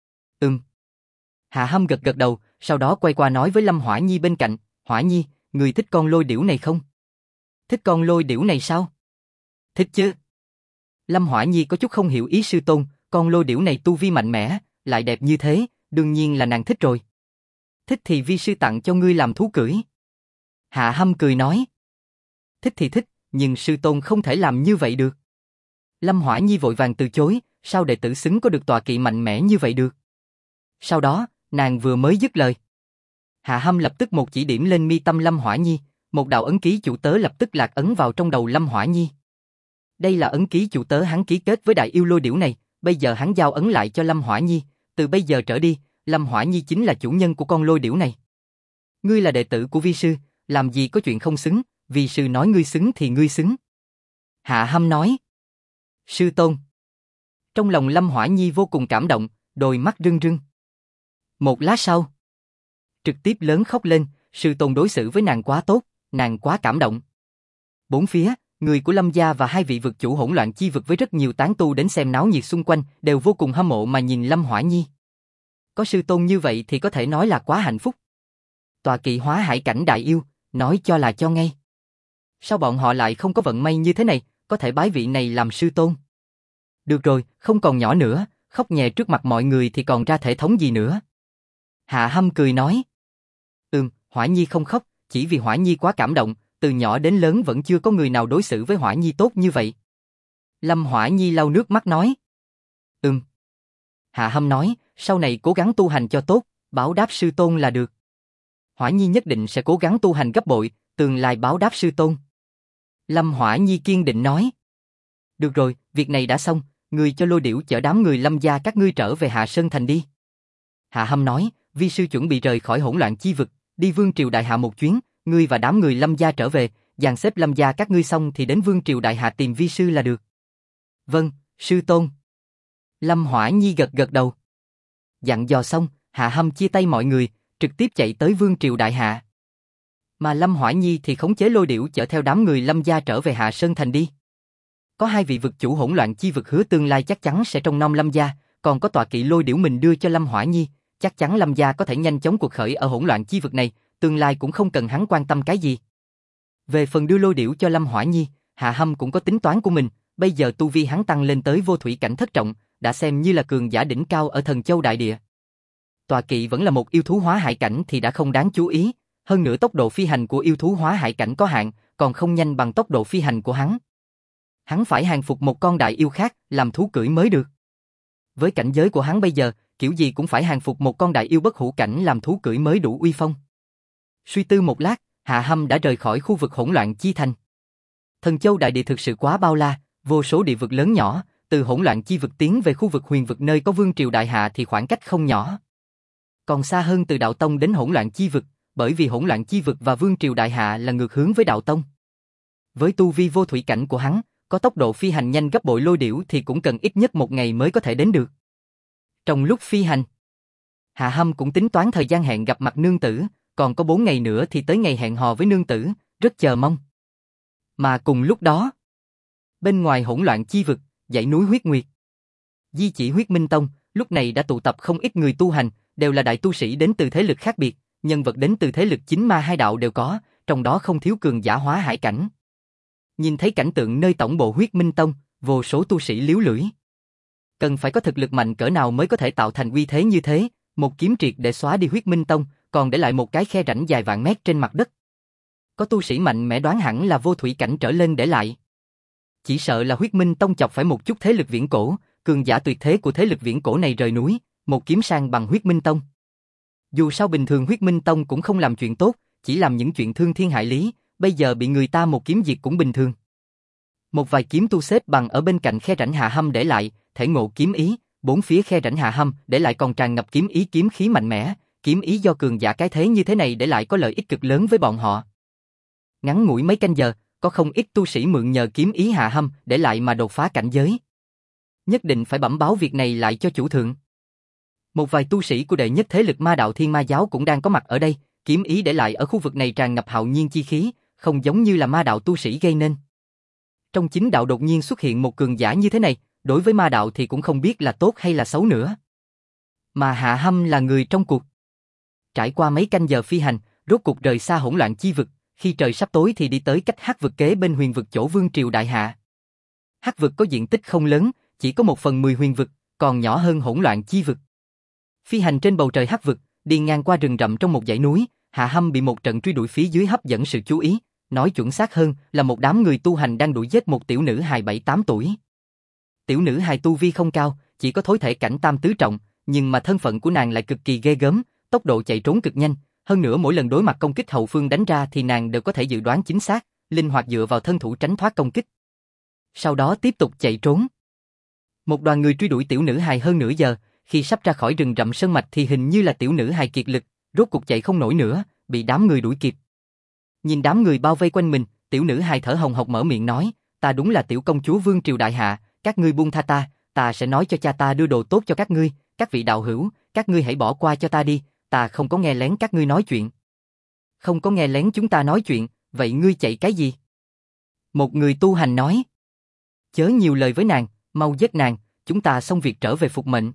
Hạ Hâm gật gật đầu, sau đó quay qua nói với Lâm Hỏa Nhi bên cạnh, Hỏa Nhi, người thích con lôi điểu này không? Thích con lôi điểu này sao? Thích chứ. Lâm Hỏa Nhi có chút không hiểu ý sư tôn, con lôi điểu này tu vi mạnh mẽ, lại đẹp như thế, đương nhiên là nàng thích rồi. Thích thì vi sư tặng cho ngươi làm thú cưỡi. Hạ Hâm cười nói. Thích thì thích, nhưng sư tôn không thể làm như vậy được. Lâm Hỏa Nhi vội vàng từ chối, sao đệ tử xứng có được tọa kỵ mạnh mẽ như vậy được. Sau đó, nàng vừa mới dứt lời. Hạ Hâm lập tức một chỉ điểm lên mi tâm Lâm Hỏa Nhi, một đạo ấn ký chủ tớ lập tức lạc ấn vào trong đầu Lâm Hỏa Nhi. Đây là ấn ký chủ tớ hắn ký kết với đại yêu lôi điểu này, bây giờ hắn giao ấn lại cho Lâm Hỏa Nhi, từ bây giờ trở đi, Lâm Hỏa Nhi chính là chủ nhân của con lôi điểu này. Ngươi là đệ tử của vi sư, làm gì có chuyện không xứng, vi sư nói ngươi xứng thì ngươi xứng. Hạ Hâm nói. Sư tôn. Trong lòng Lâm Hỏa Nhi vô cùng cảm động, đôi mắt rưng rưng. Một lát sau, trực tiếp lớn khóc lên, sư tôn đối xử với nàng quá tốt, nàng quá cảm động. Bốn phía, người của Lâm gia và hai vị vực chủ hỗn loạn chi vực với rất nhiều tán tu đến xem náo nhiệt xung quanh đều vô cùng hâm mộ mà nhìn Lâm Hỏa Nhi. Có sư tôn như vậy thì có thể nói là quá hạnh phúc. Tọa kỵ hóa hải cảnh đại yêu, nói cho là cho ngay. Sao bọn họ lại không có vận may như thế này, có thể bái vị này làm sư tôn? Được rồi, không còn nhỏ nữa, khóc nhè trước mặt mọi người thì còn ra thể thống gì nữa. Hạ Hâm cười nói. Hỏa Nhi không khóc, chỉ vì Hỏa Nhi quá cảm động, từ nhỏ đến lớn vẫn chưa có người nào đối xử với Hỏa Nhi tốt như vậy. Lâm Hỏa Nhi lau nước mắt nói. Hạ Hâm nói, sau này cố gắng tu hành cho tốt, báo đáp sư tôn là được. Hỏa Nhi nhất định sẽ cố gắng tu hành gấp bội, tương lai báo đáp sư tôn. Lâm Hỏa Nhi kiên định nói. Được rồi, việc này đã xong, người cho lôi điểu chở đám người Lâm gia các ngươi trở về Hạ Sơn Thành đi. Hạ Hâm nói, vi sư chuẩn bị rời khỏi hỗn loạn chi vực, đi Vương triều đại hạ một chuyến, ngươi và đám người Lâm gia trở về, dàn xếp Lâm gia các ngươi xong thì đến Vương triều đại hạ tìm vi sư là được. Vâng, sư tôn. Lâm Hỏa Nhi gật gật đầu. Dặn dò xong, Hạ Hâm chia tay mọi người, trực tiếp chạy tới Vương triều đại hạ. Mà Lâm Hỏa Nhi thì khống chế lôi điểu chở theo đám người Lâm gia trở về Hạ Sơn Thành đi. Có hai vị vực chủ hỗn loạn chi vực hứa tương lai chắc chắn sẽ trông nom Lâm gia, còn có tọa kỵ lôi điểu mình đưa cho Lâm Hỏa Nhi, chắc chắn Lâm gia có thể nhanh chóng cuộc khởi ở hỗn loạn chi vực này, tương lai cũng không cần hắn quan tâm cái gì. Về phần đưa lôi điểu cho Lâm Hỏa Nhi, Hạ Hâm cũng có tính toán của mình, bây giờ tu vi hắn tăng lên tới vô thủy cảnh thất trọng, đã xem như là cường giả đỉnh cao ở Thần Châu đại địa. Tọa kỵ vẫn là một yêu thú hóa hải cảnh thì đã không đáng chú ý, hơn nữa tốc độ phi hành của yêu thú hóa hải cảnh có hạn, còn không nhanh bằng tốc độ phi hành của hắn. Hắn phải hàng phục một con đại yêu khác, làm thú cưỡi mới được. Với cảnh giới của hắn bây giờ, kiểu gì cũng phải hàng phục một con đại yêu bất hủ cảnh làm thú cưỡi mới đủ uy phong. Suy tư một lát, Hạ Hâm đã rời khỏi khu vực hỗn loạn chi thành. Thần Châu đại địa thực sự quá bao la, vô số địa vực lớn nhỏ, từ hỗn loạn chi vực tiến về khu vực huyền vực nơi có Vương triều đại hạ thì khoảng cách không nhỏ. Còn xa hơn từ đạo tông đến hỗn loạn chi vực, bởi vì hỗn loạn chi vực và Vương triều đại hạ là ngược hướng với đạo tông. Với tu vi vô thủy cảnh của hắn, có tốc độ phi hành nhanh gấp bội lôi điểu thì cũng cần ít nhất một ngày mới có thể đến được. Trong lúc phi hành, Hạ Hâm cũng tính toán thời gian hẹn gặp mặt nương tử, còn có 4 ngày nữa thì tới ngày hẹn hò với nương tử, rất chờ mong. Mà cùng lúc đó, bên ngoài hỗn loạn chi vực, dãy núi huyết nguyệt, Di chỉ huyết minh tông, lúc này đã tụ tập không ít người tu hành, đều là đại tu sĩ đến từ thế lực khác biệt, nhân vật đến từ thế lực chính ma hai đạo đều có, trong đó không thiếu cường giả hóa hải cảnh. Nhìn thấy cảnh tượng nơi tổng bộ huyết minh tông, vô số tu sĩ líu lưỡi. Cần phải có thực lực mạnh cỡ nào mới có thể tạo thành uy thế như thế, một kiếm triệt để xóa đi huyết minh tông, còn để lại một cái khe rãnh dài vạn mét trên mặt đất. Có tu sĩ mạnh mẽ đoán hẳn là vô thủy cảnh trở lên để lại. Chỉ sợ là huyết minh tông chọc phải một chút thế lực viễn cổ, cường giả tuyệt thế của thế lực viễn cổ này rời núi, một kiếm sang bằng Huyết Minh Tông. Dù sao bình thường Huyết Minh Tông cũng không làm chuyện tốt, chỉ làm những chuyện thương thiên hại lý, bây giờ bị người ta một kiếm diệt cũng bình thường. Một vài kiếm tu xếp bằng ở bên cạnh khe rãnh Hạ Hâm để lại, thể ngộ kiếm ý, bốn phía khe rãnh Hạ Hâm để lại còn tràn ngập kiếm ý mạnh mẽ, kiếm ý do cường giả cái thế như thế này để lại có lợi ích cực lớn với bọn họ. Ngắn ngủi mấy canh giờ, có không ít tu sĩ mượn nhờ kiếm ý Hạ Hâm để lại mà đột phá cảnh giới. Nhất định phải bẩm báo việc này lại cho chủ thượng. Một vài tu sĩ của đệ nhất thế lực Ma Đạo Thiên Ma Giáo cũng đang có mặt ở đây, kiếm ý để lại ở khu vực này tràn ngập hạo nhiên chi khí, không giống như là ma đạo tu sĩ gây nên. Trong chính đạo đột nhiên xuất hiện một cường giả như thế này, đối với ma đạo thì cũng không biết là tốt hay là xấu nữa. Mà Hạ Hâm là người trong cuộc. Trải qua mấy canh giờ phi hành, rốt cuộc rời xa hỗn loạn chi vực, khi trời sắp tối thì đi tới cách Hắc vực kế bên huyền vực chỗ Vương Triều Đại Hạ. Hắc vực có diện tích không lớn, chỉ có 1/10 huyền vực, còn nhỏ hơn hỗn loạn chi vực. Phi hành trên bầu trời Hắc vực, đi ngang qua rừng rậm trong một dãy núi, Hạ Hâm bị một trận truy đuổi phía dưới hấp dẫn sự chú ý, nói chuẩn xác hơn là một đám người tu hành đang đuổi giết một tiểu nữ hài 7-8 tuổi. Tiểu nữ hài tu vi không cao, chỉ có thối thể cảnh tam tứ trọng, nhưng mà thân phận của nàng lại cực kỳ ghê gớm, tốc độ chạy trốn cực nhanh, hơn nữa mỗi lần đối mặt công kích hậu phương đánh ra thì nàng đều có thể dự đoán chính xác, linh hoạt dựa vào thân thủ tránh thoát công kích. Sau đó tiếp tục chạy trốn. Một đoàn người truy đuổi tiểu nữ hài hơn nửa giờ, khi sắp ra khỏi rừng rậm sơn mạch thì hình như là tiểu nữ hài kiệt lực, rốt cuộc chạy không nổi nữa, bị đám người đuổi kịp. Nhìn đám người bao vây quanh mình, tiểu nữ hài thở hồng hộc mở miệng nói, ta đúng là tiểu công chúa Vương Triều Đại Hạ, các ngươi buông tha ta, ta sẽ nói cho cha ta đưa đồ tốt cho các ngươi, các vị đạo hữu, các ngươi hãy bỏ qua cho ta đi, ta không có nghe lén các ngươi nói chuyện. Không có nghe lén chúng ta nói chuyện, vậy ngươi chạy cái gì? Một người tu hành nói, chớ nhiều lời với nàng, mau giết nàng, chúng ta xong việc trở về phục mệnh.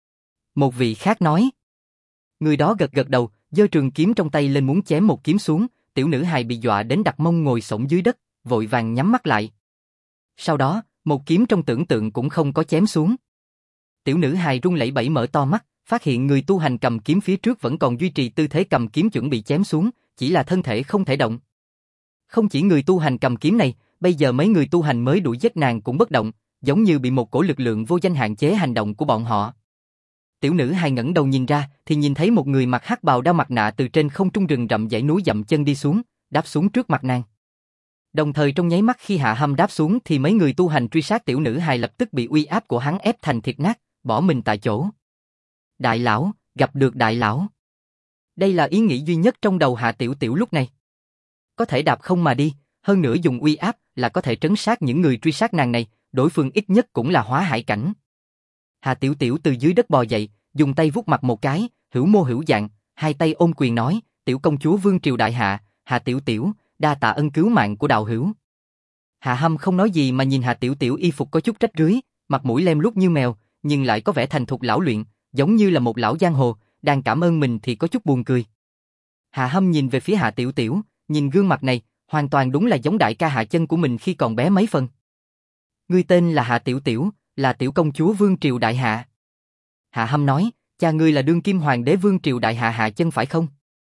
Một vị khác nói, người đó gật gật đầu, giơ trường kiếm trong tay lên muốn chém một kiếm xuống, tiểu nữ hài bị dọa đến đặt mông ngồi xổm dưới đất, vội vàng nhắm mắt lại. Sau đó, một kiếm trong tưởng tượng cũng không có chém xuống. Tiểu nữ hài run lẩy bẩy mở to mắt, phát hiện người tu hành cầm kiếm phía trước vẫn còn duy trì tư thế cầm kiếm chuẩn bị chém xuống, chỉ là thân thể không thể động. Không chỉ người tu hành cầm kiếm này, bây giờ mấy người tu hành mới đuổi giết nàng cũng bất động, giống như bị một cổ lực lượng vô danh hạn chế hành động của bọn họ. Tiểu nữ hài ngẩng đầu nhìn ra, thì nhìn thấy một người mặc hắc bào đeo mặt nạ từ trên không trung rừng rậm dãy núi dậm chân đi xuống, đáp xuống trước mặt nàng. Đồng thời trong nháy mắt khi Hạ Hâm đáp xuống thì mấy người tu hành truy sát tiểu nữ hài lập tức bị uy áp của hắn ép thành thịt nát, bỏ mình tại chỗ. Đại lão, gặp được đại lão. Đây là ý nghĩ duy nhất trong đầu Hạ Tiểu Tiểu lúc này. Có thể đạp không mà đi, hơn nữa dùng uy áp là có thể trấn sát những người truy sát nàng này, đối phương ít nhất cũng là hóa hải cảnh. Hạ Tiểu Tiểu từ dưới đất bò dậy, dùng tay vuốt mặt một cái, hữu mô hữu dạng, hai tay ôm quyền nói, tiểu công chúa Vương Triều Đại Hạ, Hạ Tiểu Tiểu, đa tạ ân cứu mạng của đạo hữu. Hạ Hâm không nói gì mà nhìn Hạ Tiểu Tiểu y phục có chút rách rưới, mặt mũi lem luốc như mèo, nhưng lại có vẻ thành thục lão luyện, giống như là một lão giang hồ, đang cảm ơn mình thì có chút buồn cười. Hạ Hâm nhìn về phía Hạ Tiểu Tiểu, nhìn gương mặt này, hoàn toàn đúng là giống đại ca Hạ Chân của mình khi còn bé mấy phần. Ngươi tên là Hạ Tiểu Tiểu, là tiểu công chúa Vương Triều Đại Hạ. Hạ Hâm nói, cha ngươi là đương kim hoàng đế Vương Triều Đại Hạ Hạ Chân phải không?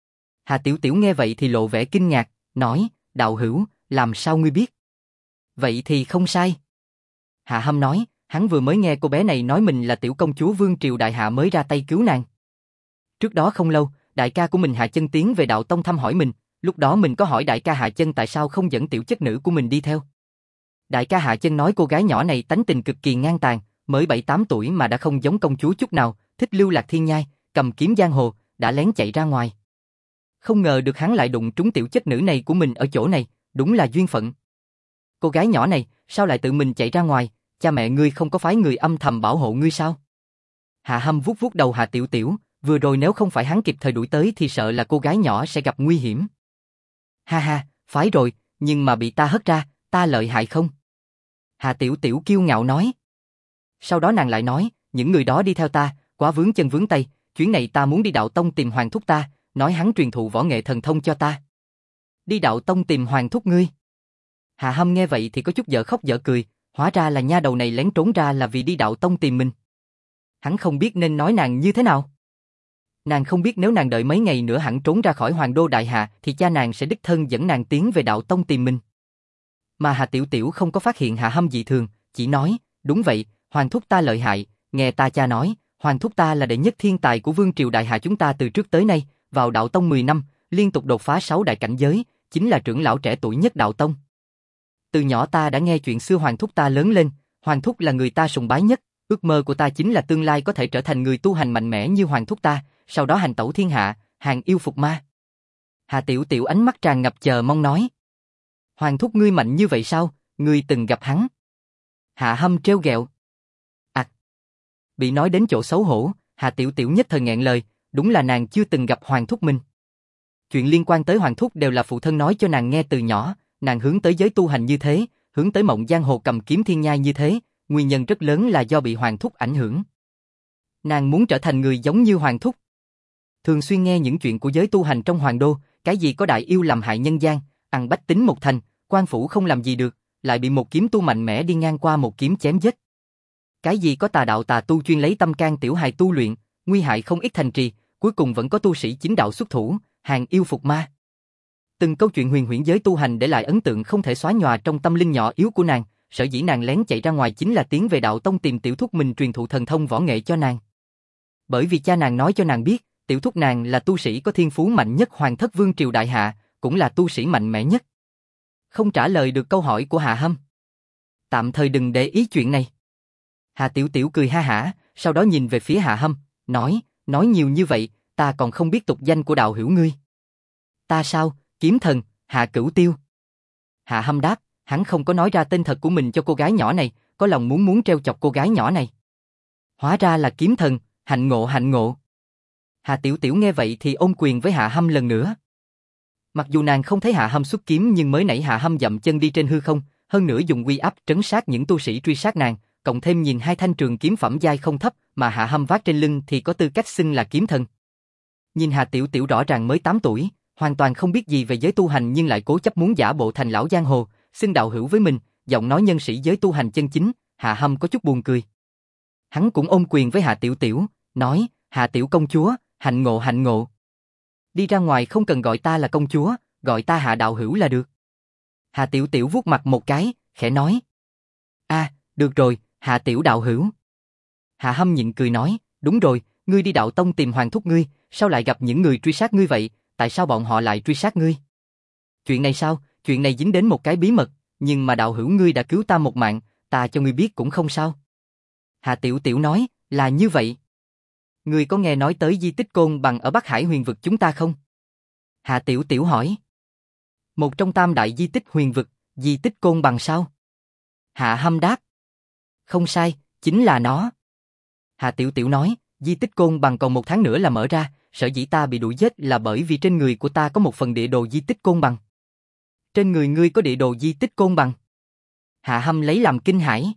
Hạ Tiểu Tiểu nghe vậy thì lộ vẻ kinh ngạc, nói, đạo hữu, làm sao ngươi biết? Vậy thì không sai. Hạ Hâm nói, hắn vừa mới nghe cô bé này nói mình là tiểu công chúa Vương Triều Đại Hạ mới ra tay cứu nàng. Trước đó không lâu, đại ca của mình Hạ Chân tiến về đạo tông thăm hỏi mình, lúc đó mình có hỏi đại ca Hạ Chân tại sao không dẫn tiểu chất nữ của mình đi theo. Đại ca Hạ Chân nói cô gái nhỏ này tánh tình cực kỳ ngang tàn, mới 7-8 tuổi mà đã không giống công chúa chút nào, thích lưu lạc thiên nhai, cầm kiếm giang hồ, đã lén chạy ra ngoài. Không ngờ được hắn lại đụng trúng tiểu chất nữ này của mình ở chỗ này, đúng là duyên phận. Cô gái nhỏ này, sao lại tự mình chạy ra ngoài, cha mẹ ngươi không có phái người âm thầm bảo hộ ngươi sao? Hạ Hâm vuốt vuốt đầu Hạ Tiểu Tiểu, vừa rồi nếu không phải hắn kịp thời đuổi tới thì sợ là cô gái nhỏ sẽ gặp nguy hiểm. Ha ha, phái rồi, nhưng mà bị ta hất ra, ta lợi hại không? Hạ Tiểu Tiểu kiêu ngạo nói. Sau đó nàng lại nói, những người đó đi theo ta, quá vướng chân vướng tay, chuyến này ta muốn đi đạo tông tìm hoàng thúc ta, nói hắn truyền thụ võ nghệ thần thông cho ta. Đi đạo tông tìm hoàng thúc ngươi? Hạ Hâm nghe vậy thì có chút dở khóc dở cười, hóa ra là nha đầu này lén trốn ra là vì đi đạo tông tìm mình. Hắn không biết nên nói nàng như thế nào. Nàng không biết nếu nàng đợi mấy ngày nữa hẳn trốn ra khỏi Hoàng Đô Đại Hạ thì cha nàng sẽ đích thân dẫn nàng tiến về đạo tông tìm mình. Mà Hạ Tiểu Tiểu không có phát hiện Hạ Hâm dị thường, chỉ nói, đúng vậy, Hoàng thúc ta lợi hại, nghe ta cha nói, Hoàng thúc ta là đệ nhất thiên tài của vương triều đại hạ chúng ta từ trước tới nay, vào đạo tông 10 năm, liên tục đột phá 6 đại cảnh giới, chính là trưởng lão trẻ tuổi nhất đạo tông. Từ nhỏ ta đã nghe chuyện xưa Hoàng thúc ta lớn lên, Hoàng thúc là người ta sùng bái nhất, ước mơ của ta chính là tương lai có thể trở thành người tu hành mạnh mẽ như Hoàng thúc ta, sau đó hành tẩu thiên hạ, hàng yêu phục ma. Hạ Tiểu Tiểu ánh mắt tràn ngập chờ mong nói. Hoàng thúc ngươi mạnh như vậy sao, ngươi từng gặp hắn? Hạ Hâm trêu ghẹo. Bị nói đến chỗ xấu hổ, Hạ Tiểu Tiểu nhất thời nghẹn lời, đúng là nàng chưa từng gặp Hoàng thúc mình. Chuyện liên quan tới Hoàng thúc đều là phụ thân nói cho nàng nghe từ nhỏ, nàng hướng tới giới tu hành như thế, hướng tới mộng giang hồ cầm kiếm thiên nhai như thế, nguyên nhân rất lớn là do bị Hoàng thúc ảnh hưởng. Nàng muốn trở thành người giống như Hoàng thúc. Thường xuyên nghe những chuyện của giới tu hành trong Hoàng đô, cái gì có đại yêu làm hại nhân gian, ăn bách tính một thành, quan phủ không làm gì được, lại bị một kiếm tu mạnh mẽ đi ngang qua một kiếm chém giết. Cái gì có tà đạo tà tu chuyên lấy tâm can tiểu hài tu luyện, nguy hại không ít thành trì, cuối cùng vẫn có tu sĩ chính đạo xuất thủ, hàng yêu phục ma. Từng câu chuyện huyền huyễn giới tu hành để lại ấn tượng không thể xóa nhòa trong tâm linh nhỏ yếu của nàng, sở dĩ nàng lén chạy ra ngoài chính là tiến về đạo tông tìm tiểu thúc mình truyền thụ thần thông võ nghệ cho nàng. Bởi vì cha nàng nói cho nàng biết, tiểu thúc nàng là tu sĩ có thiên phú mạnh nhất Hoàng thất vương triều đại hạ, cũng là tu sĩ mạnh mẽ nhất. Không trả lời được câu hỏi của Hạ Hâm. Tạm thời đừng để ý chuyện này. Hạ Tiểu Tiểu cười ha hả, sau đó nhìn về phía Hạ Hâm, nói nhiều như vậy, ta còn không biết tục danh của đạo hữu ngươi. Ta sao, kiếm thần, Hạ Cửu Tiêu. Hạ Hâm đáp, hắn không có nói ra tên thật của mình cho cô gái nhỏ này, có lòng muốn trêu chọc cô gái nhỏ này. Hóa ra là kiếm thần, hạnh ngộ hạnh ngộ. Hạ Tiểu Tiểu nghe vậy thì ôm quyền với Hạ Hâm lần nữa. Mặc dù nàng không thấy Hạ Hâm xuất kiếm nhưng mới nãy Hạ Hâm dậm chân đi trên hư không, hơn nữa dùng uy áp trấn sát những tu sĩ truy sát nàng, cộng thêm nhìn hai thanh trường kiếm phẩm giai không thấp mà Hạ Hâm vác trên lưng thì có tư cách xưng là kiếm thần. Nhìn Hạ Tiểu Tiểu rõ ràng mới 8 tuổi, hoàn toàn không biết gì về giới tu hành nhưng lại cố chấp muốn giả bộ thành lão giang hồ, xưng đạo hữu với mình, giọng nói nhân sĩ giới tu hành chân chính, Hạ Hâm có chút buồn cười. Hắn cũng ôm quyền với Hạ Tiểu Tiểu, nói, Hạ Tiểu công chúa, hạnh ngộ hạnh ngộ. Đi ra ngoài không cần gọi ta là công chúa, gọi ta Hạ đạo hữu là được. Hạ Tiểu Tiểu vuốt mặt một cái, khẽ nói. Được rồi, Hạ Tiểu đạo hữu. Hạ Hâm nhịn cười nói, đúng rồi, ngươi đi đạo tông tìm Hoàng thúc ngươi, sao lại gặp những người truy sát ngươi vậy, tại sao bọn họ lại truy sát ngươi? Chuyện này sao, chuyện này dính đến một cái bí mật, nhưng mà đạo hữu ngươi đã cứu ta một mạng, ta cho ngươi biết cũng không sao. Hạ Tiểu Tiểu nói, là như vậy. Ngươi có nghe nói tới di tích Côn Bằng ở Bắc Hải huyền vực chúng ta không? Hạ Tiểu Tiểu hỏi. Một trong tam đại di tích huyền vực, di tích Côn Bằng sao? Hạ Hâm đáp. Không sai, chính là nó. Hạ Tiểu Tiểu nói, di tích Côn Bằng còn 1 tháng nữa là mở ra, sở dĩ ta bị đuổi giết là bởi vì trên người của ta có một phần địa đồ di tích Côn Bằng. Trên người ngươi có địa đồ di tích Côn Bằng? Hạ Hâm lấy làm kinh hãi.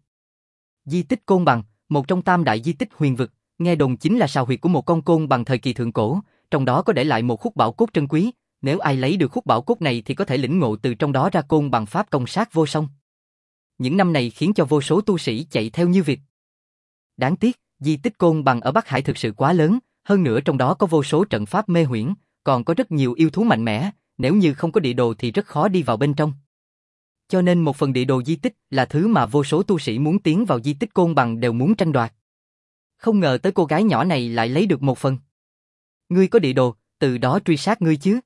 Di tích Côn Bằng, một trong tam đại di tích huyền vực, nghe đồn chính là sào huyệt của một con côn bằng thời kỳ thượng cổ, trong đó có để lại một khúc bảo cốt trân quý, nếu ai lấy được khúc bảo cốt này thì có thể lĩnh ngộ từ trong đó ra côn bằng pháp công sát vô song. Những năm này khiến cho vô số tu sĩ chạy theo như vịt. Đáng tiếc, di tích Côn Bằng ở Bắc Hải thực sự quá lớn, hơn nữa trong đó có vô số trận pháp mê huyễn, còn có rất nhiều yêu thú mạnh mẽ, nếu như không có địa đồ thì rất khó đi vào bên trong. Cho nên một phần địa đồ di tích là thứ mà vô số tu sĩ muốn tiến vào di tích Côn Bằng đều muốn tranh đoạt. Không ngờ tới cô gái nhỏ này lại lấy được một phần. Ngươi có địa đồ, từ đó truy sát ngươi chứ?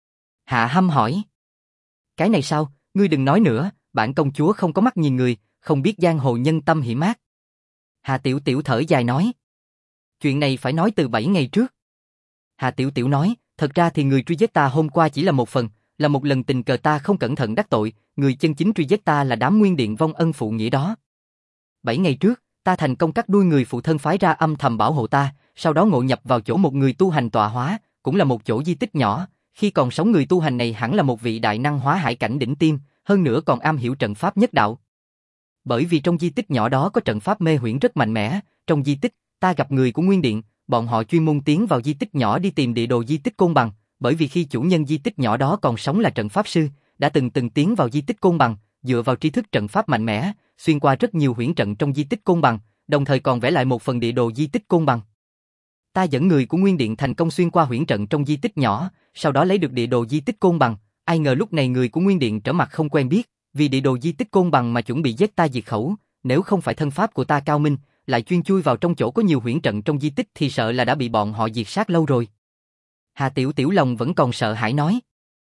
Hạ Hâm hỏi. Cái này sao, ngươi đừng nói nữa, bản công chúa không có mắt nhìn người, không biết giang hồ nhân tâm hiểm ác. Hạ Tiểu Tiểu thở dài nói. Chuyện này phải nói từ 7 ngày trước. Hạ Tiểu Tiểu nói, thật ra thì người truy giết ta hôm qua chỉ là một phần, là một lần tình cờ ta không cẩn thận đắc tội, người chân chính truy giết ta là đám nguyên điện vong ân phụ nghĩa đó. 7 ngày trước, ta thành công cắt đuôi người phụ thân phái ra âm thầm bảo hộ ta, sau đó ngộ nhập vào chỗ một người tu hành tọa hóa, cũng là một chỗ di tích nhỏ, khi còn sống người tu hành này hẳn là một vị đại năng hóa hải cảnh đỉnh tiêm, hơn nữa còn am hiểu trận pháp nhất đạo. Bởi vì trong di tích nhỏ đó có trận pháp mê huyễn rất mạnh mẽ, trong di tích, ta gặp người của Nguyên Điện, bọn họ chuyên môn tiến vào di tích nhỏ đi tìm địa đồ di tích Côn Bằng, bởi vì khi chủ nhân di tích nhỏ đó còn sống là trận pháp sư, đã từng tiến vào di tích Côn Bằng, dựa vào tri thức trận pháp mạnh mẽ, xuyên qua rất nhiều huyễn trận trong di tích Côn Bằng, đồng thời còn vẽ lại một phần địa đồ di tích Côn Bằng. Ta dẫn người của Nguyên Điện thành công xuyên qua huyễn trận trong di tích nhỏ, sau đó lấy được địa đồ di tích Côn Bằng, ai ngờ lúc này người của Nguyên Điện trở mặt không quen biết, vì địa đồ di tích Côn Bằng mà chuẩn bị giết ta diệt khẩu, nếu không phải thân pháp của ta cao minh, lại chuyên chui vào trong chỗ có nhiều huyễn trận trong di tích thì sợ là đã bị bọn họ diệt sát lâu rồi. Hà Tiểu Tiểu lòng vẫn còn sợ hãi nói.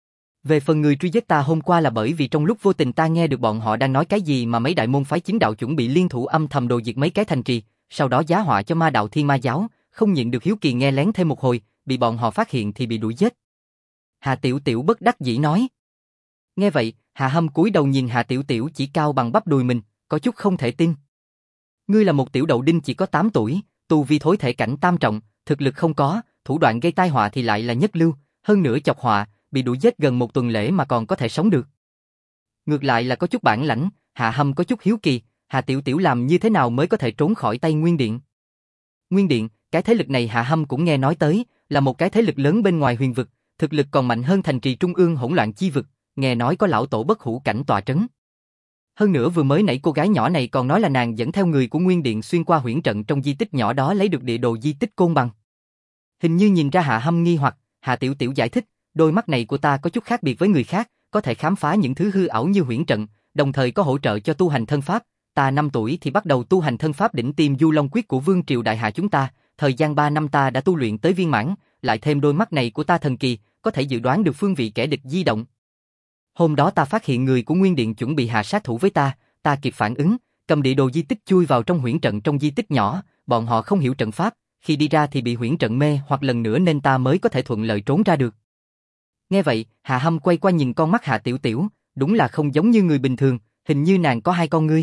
Về phần người truy giết ta hôm qua là bởi vì trong lúc vô tình ta nghe được bọn họ đang nói cái gì mà mấy đại môn phái chính đạo chuẩn bị liên thủ âm thầm đồ diệt mấy cái thành trì, sau đó giá họa cho ma đạo Thiên Ma giáo, không nhịn được hiếu kỳ nghe lén thêm một hồi, bị bọn họ phát hiện thì bị đuổi giết. Hà Tiểu Tiểu bất đắc dĩ nói. Nghe vậy, Hà Hâm cúi đầu nhìn Hà Tiểu Tiểu chỉ cao bằng bắp đùi mình, có chút không thể tin. Ngươi là một tiểu đậu đinh chỉ có 8 tuổi, tu vi thối thể cảnh tam trọng, thực lực không có, thủ đoạn gây tai họa thì lại là nhất lưu, hơn nữa chọc họa, bị đuổi giết gần một tuần lễ mà còn có thể sống được. Ngược lại là có chút bản lãnh, Hạ Hâm có chút hiếu kỳ, Hà Tiểu Tiểu làm như thế nào mới có thể trốn khỏi tay Nguyên Điện. Nguyên Điện, cái thế lực này Hạ Hâm cũng nghe nói tới, là một cái thế lực lớn bên ngoài huyền vực, thực lực còn mạnh hơn thành trì trung ương hỗn loạn chi vực, nghe nói có lão tổ bất hủ cảnh tọa trấn. Hơn nữa vừa mới nãy cô gái nhỏ này còn nói là nàng dẫn theo người của Nguyên Điện xuyên qua huyễn trận trong di tích nhỏ đó lấy được địa đồ di tích Côn Bằng. Hình như nhìn ra Hạ Hâm nghi hoặc, Hà Tiểu Tiểu giải thích, đôi mắt này của ta có chút khác biệt với người khác, có thể khám phá những thứ hư ảo như huyễn trận, đồng thời có hỗ trợ cho tu hành thân pháp. Ta 5 tuổi thì bắt đầu tu hành thân pháp đỉnh tiêm Du Long Quyết của Vương triều đại hạ chúng ta, thời gian 3 năm ta đã tu luyện tới viên mãn, lại thêm đôi mắt này của ta thần kỳ, có thể dự đoán được phương vị kẻ địch di động. Hôm đó ta phát hiện người của Nguyên Điện chuẩn bị hạ sát thủ với ta kịp phản ứng, cầm địa đồ di tích chui vào trong huyễn trận trong di tích nhỏ, bọn họ không hiểu trận pháp, khi đi ra thì bị huyễn trận mê hoặc lần nữa nên ta mới có thể thuận lợi trốn ra được. Nghe vậy, Hạ Hâm quay qua nhìn con mắt Hà Tiểu Tiểu, đúng là không giống như người bình thường, hình như nàng có 2 con ngươi.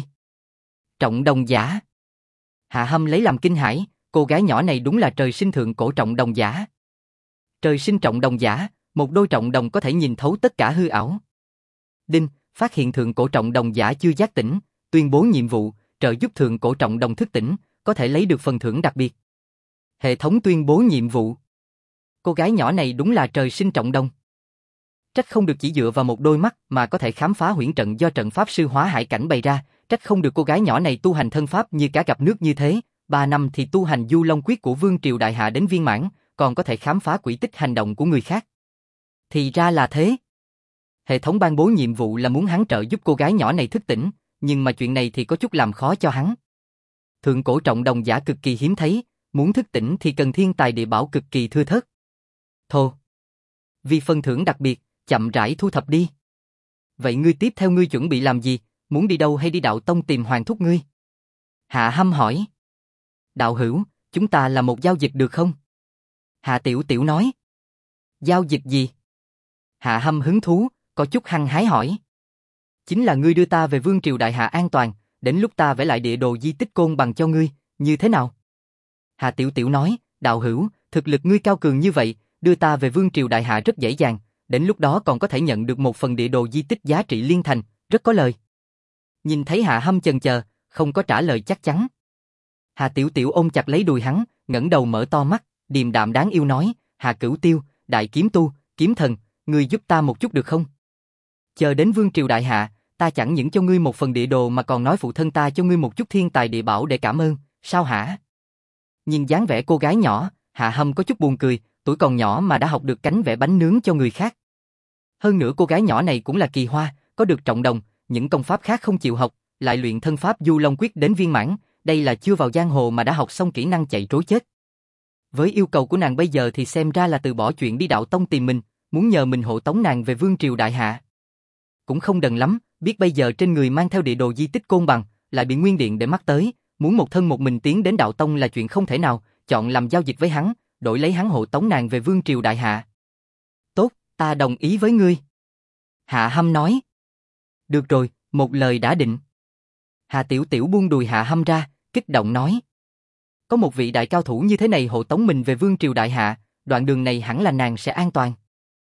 Trọng đồng giả. Hạ Hâm lấy làm kinh hãi, cô gái nhỏ này đúng là trời sinh thượng cổ trọng đồng giả. Trời sinh trọng đồng giả, một đôi trọng đồng có thể nhìn thấu tất cả hư ảo. Đinh, phát hiện thượng cổ trọng đồng giả chưa giác tỉnh, tuyên bố nhiệm vụ, trợ giúp thượng cổ trọng đồng thức tỉnh, có thể lấy được phần thưởng đặc biệt. Hệ thống tuyên bố nhiệm vụ. Cô gái nhỏ này đúng là trời sinh trọng đồng. Trách không được chỉ dựa vào một đôi mắt mà có thể khám phá huyễn trận do trận pháp sư Hóa Hải Cảnh bày ra, trách không được cô gái nhỏ này tu hành thân pháp như cá gặp nước như thế, 3 năm thì tu hành Du Long Quyết của Vương triều đại hạ đến viên mãn, còn có thể khám phá quỹ tích hành động của người khác. Thì ra là thế. Hệ thống ban bố nhiệm vụ là muốn hắn trợ giúp cô gái nhỏ này thức tỉnh, nhưng mà chuyện này thì có chút làm khó cho hắn. Thượng cổ trọng đồng giả cực kỳ hiếm thấy, muốn thức tỉnh thì cần thiên tài địa bảo cực kỳ thưa thớt. Thô. Vì phần thưởng đặc biệt, chậm rãi thu thập đi. Vậy ngươi tiếp theo ngươi chuẩn bị làm gì, muốn đi đâu hay đi đạo tông tìm hoàng thúc ngươi? Hạ Hâm hỏi. Đạo hữu, chúng ta làm một giao dịch được không? Hạ Tiểu Tiểu nói. Giao dịch gì? Hạ Hâm hứng thú, có chút hăng hái hỏi. Chính là ngươi đưa ta về Vương triều đại hạ an toàn, đến lúc ta vẽ lại địa đồ di tích Côn Bằng cho ngươi, như thế nào? Hạ Tiểu Tiểu nói, đạo hữu, thực lực ngươi cao cường như vậy, đưa ta về Vương triều đại hạ rất dễ dàng, đến lúc đó còn có thể nhận được một phần địa đồ di tích giá trị liên thành, rất có lời. Nhìn thấy Hạ Hâm chần chờ, không có trả lời chắc chắn. Hạ Tiểu Tiểu ôm chặt lấy đùi hắn, ngẩng đầu mở to mắt, điềm đạm đáng yêu nói, Hạ Cửu Tiêu, đại kiếm tu, kiếm thần, ngươi giúp ta một chút được không? Chờ đến Vương triều đại hạ, ta chẳng những cho ngươi một phần địa đồ mà còn nói phụ thân ta cho ngươi một chút thiên tài địa bảo để cảm ơn, sao hả? Nhìn dáng vẻ cô gái nhỏ, Hạ Hâm có chút buồn cười, tuổi còn nhỏ mà đã học được cánh vẽ bánh nướng cho người khác. Hơn nữa cô gái nhỏ này cũng là kỳ hoa, có được trọng đồng, những công pháp khác không chịu học, lại luyện thân pháp Du Long Quyết đến viên mãn, đây là chưa vào giang hồ mà đã học xong kỹ năng chạy trối chết. Với yêu cầu của nàng bây giờ thì xem ra là từ bỏ chuyện đi đạo tông tìm mình, muốn nhờ mình hộ tống nàng về Vương triều đại hạ. Cũng không đần lắm, biết bây giờ trên người mang theo địa đồ di tích Côn Bằng, lại bị Nguyên Điện để mắt tới, muốn một thân một mình tiến đến đạo tông là chuyện không thể nào, chọn làm giao dịch với hắn, đổi lấy hắn hộ tống nàng về Vương triều đại hạ. Tốt, ta đồng ý với ngươi. Hạ Hâm nói. Được rồi, một lời đã định. Hạ Tiểu Tiểu buông đùi Hạ Hâm ra, kích động nói. Có một vị đại cao thủ như thế này hộ tống mình về Vương triều đại hạ, đoạn đường này hẳn là nàng sẽ an toàn.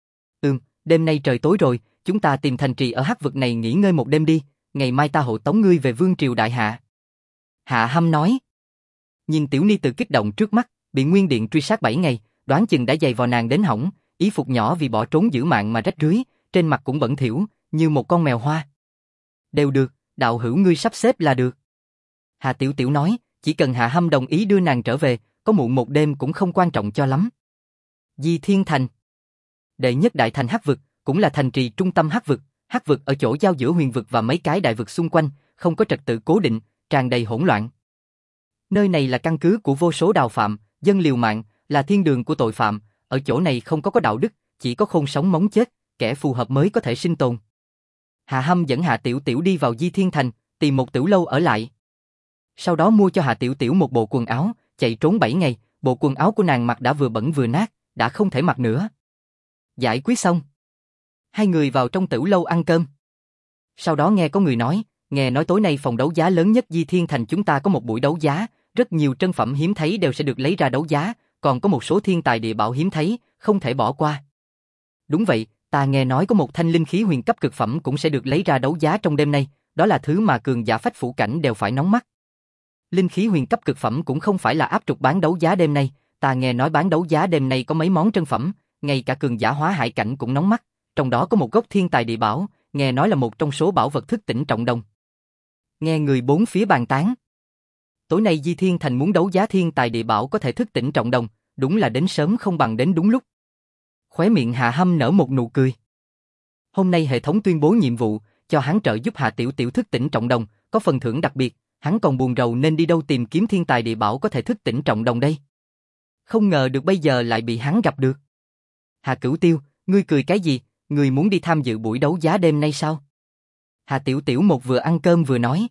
Đêm nay trời tối rồi, chúng ta tìm thành trì ở hắc vực này nghỉ ngơi một đêm đi, ngày mai ta hộ tống ngươi về Vương triều đại hạ. Hạ Hâm nói. Nhìn tiểu ni tử kích động trước mắt, bị Nguyên Điện truy sát 7 ngày, đoán chừng đã dày vò nàng đến hỏng, y phục nhỏ vì bỏ trốn giữ mạng mà rách rưới, trên mặt cũng bẩn thỉu, như một con mèo hoa. Đều được, đạo hữu ngươi sắp xếp là được. Hạ Tiểu Tiểu nói, chỉ cần Hạ Hâm đồng ý đưa nàng trở về, có muộn một đêm cũng không quan trọng cho lắm. Di Thiên Thành. Đệ nhất đại thành hắc vực, cũng là thành trì trung tâm hắc vực ở chỗ giao giữa huyền vực và mấy cái đại vực xung quanh, không có trật tự cố định, tràn đầy hỗn loạn. Nơi này là căn cứ của vô số đào phạm, dân liều mạng, là thiên đường của tội phạm, ở chỗ này không có đạo đức, chỉ có khôn sống móng chết, kẻ phù hợp mới có thể sinh tồn. Hạ Hâm dẫn Hạ Tiểu Tiểu đi vào Di Thiên Thành, tìm một tiểu lâu ở lại. Sau đó mua cho Hạ Tiểu Tiểu một bộ quần áo, chạy trốn 7 ngày, bộ quần áo của nàng mặc đã vừa bẩn vừa nát, đã không thể mặc nữa. Giải quyết xong, hai người vào trong tiểu lâu ăn cơm. Sau đó nghe có người nghe nói tối nay phòng đấu giá lớn nhất Di Thiên Thành chúng ta có một buổi đấu giá, rất nhiều trân phẩm hiếm thấy đều sẽ được lấy ra đấu giá, còn có một số thiên tài địa bảo hiếm thấy, không thể bỏ qua. Đúng vậy, ta nghe nói có một thanh linh khí huyền cấp cực phẩm cũng sẽ được lấy ra đấu giá trong đêm nay, đó là thứ mà cường giả phách phủ cảnh đều phải nóng mắt. Linh khí huyền cấp cực phẩm cũng không phải là áp trục bán đấu giá đêm nay, ta nghe nói bán đấu giá đêm nay có mấy món trân phẩm, ngay cả cường giả hóa hải cảnh cũng nóng mắt, trong đó có một gốc thiên tài địa bảo, nghe nói là một trong số bảo vật thức tỉnh trọng đồng. Nghe người bốn phía bàn tán. Tối nay Di Thiên Thành muốn đấu giá thiên tài địa bảo có thể thức tỉnh trọng đồng, đúng là đến sớm không bằng đến đúng lúc. Khóe miệng Hạ Hâm nở một nụ cười. Hôm nay hệ thống tuyên bố nhiệm vụ, cho hắn trợ giúp Hạ Tiểu Tiểu thức tỉnh trọng đồng, có phần thưởng đặc biệt, hắn còn buồn rầu nên đi đâu tìm kiếm thiên tài địa bảo có thể thức tỉnh trọng đồng đây. Không ngờ được bây giờ lại bị hắn gặp được. Hạ Cửu Tiêu, ngươi cười cái gì, ngươi muốn đi tham dự buổi đấu giá đêm nay sao? Hạ Tiểu Tiểu một vừa ăn cơm vừa nói.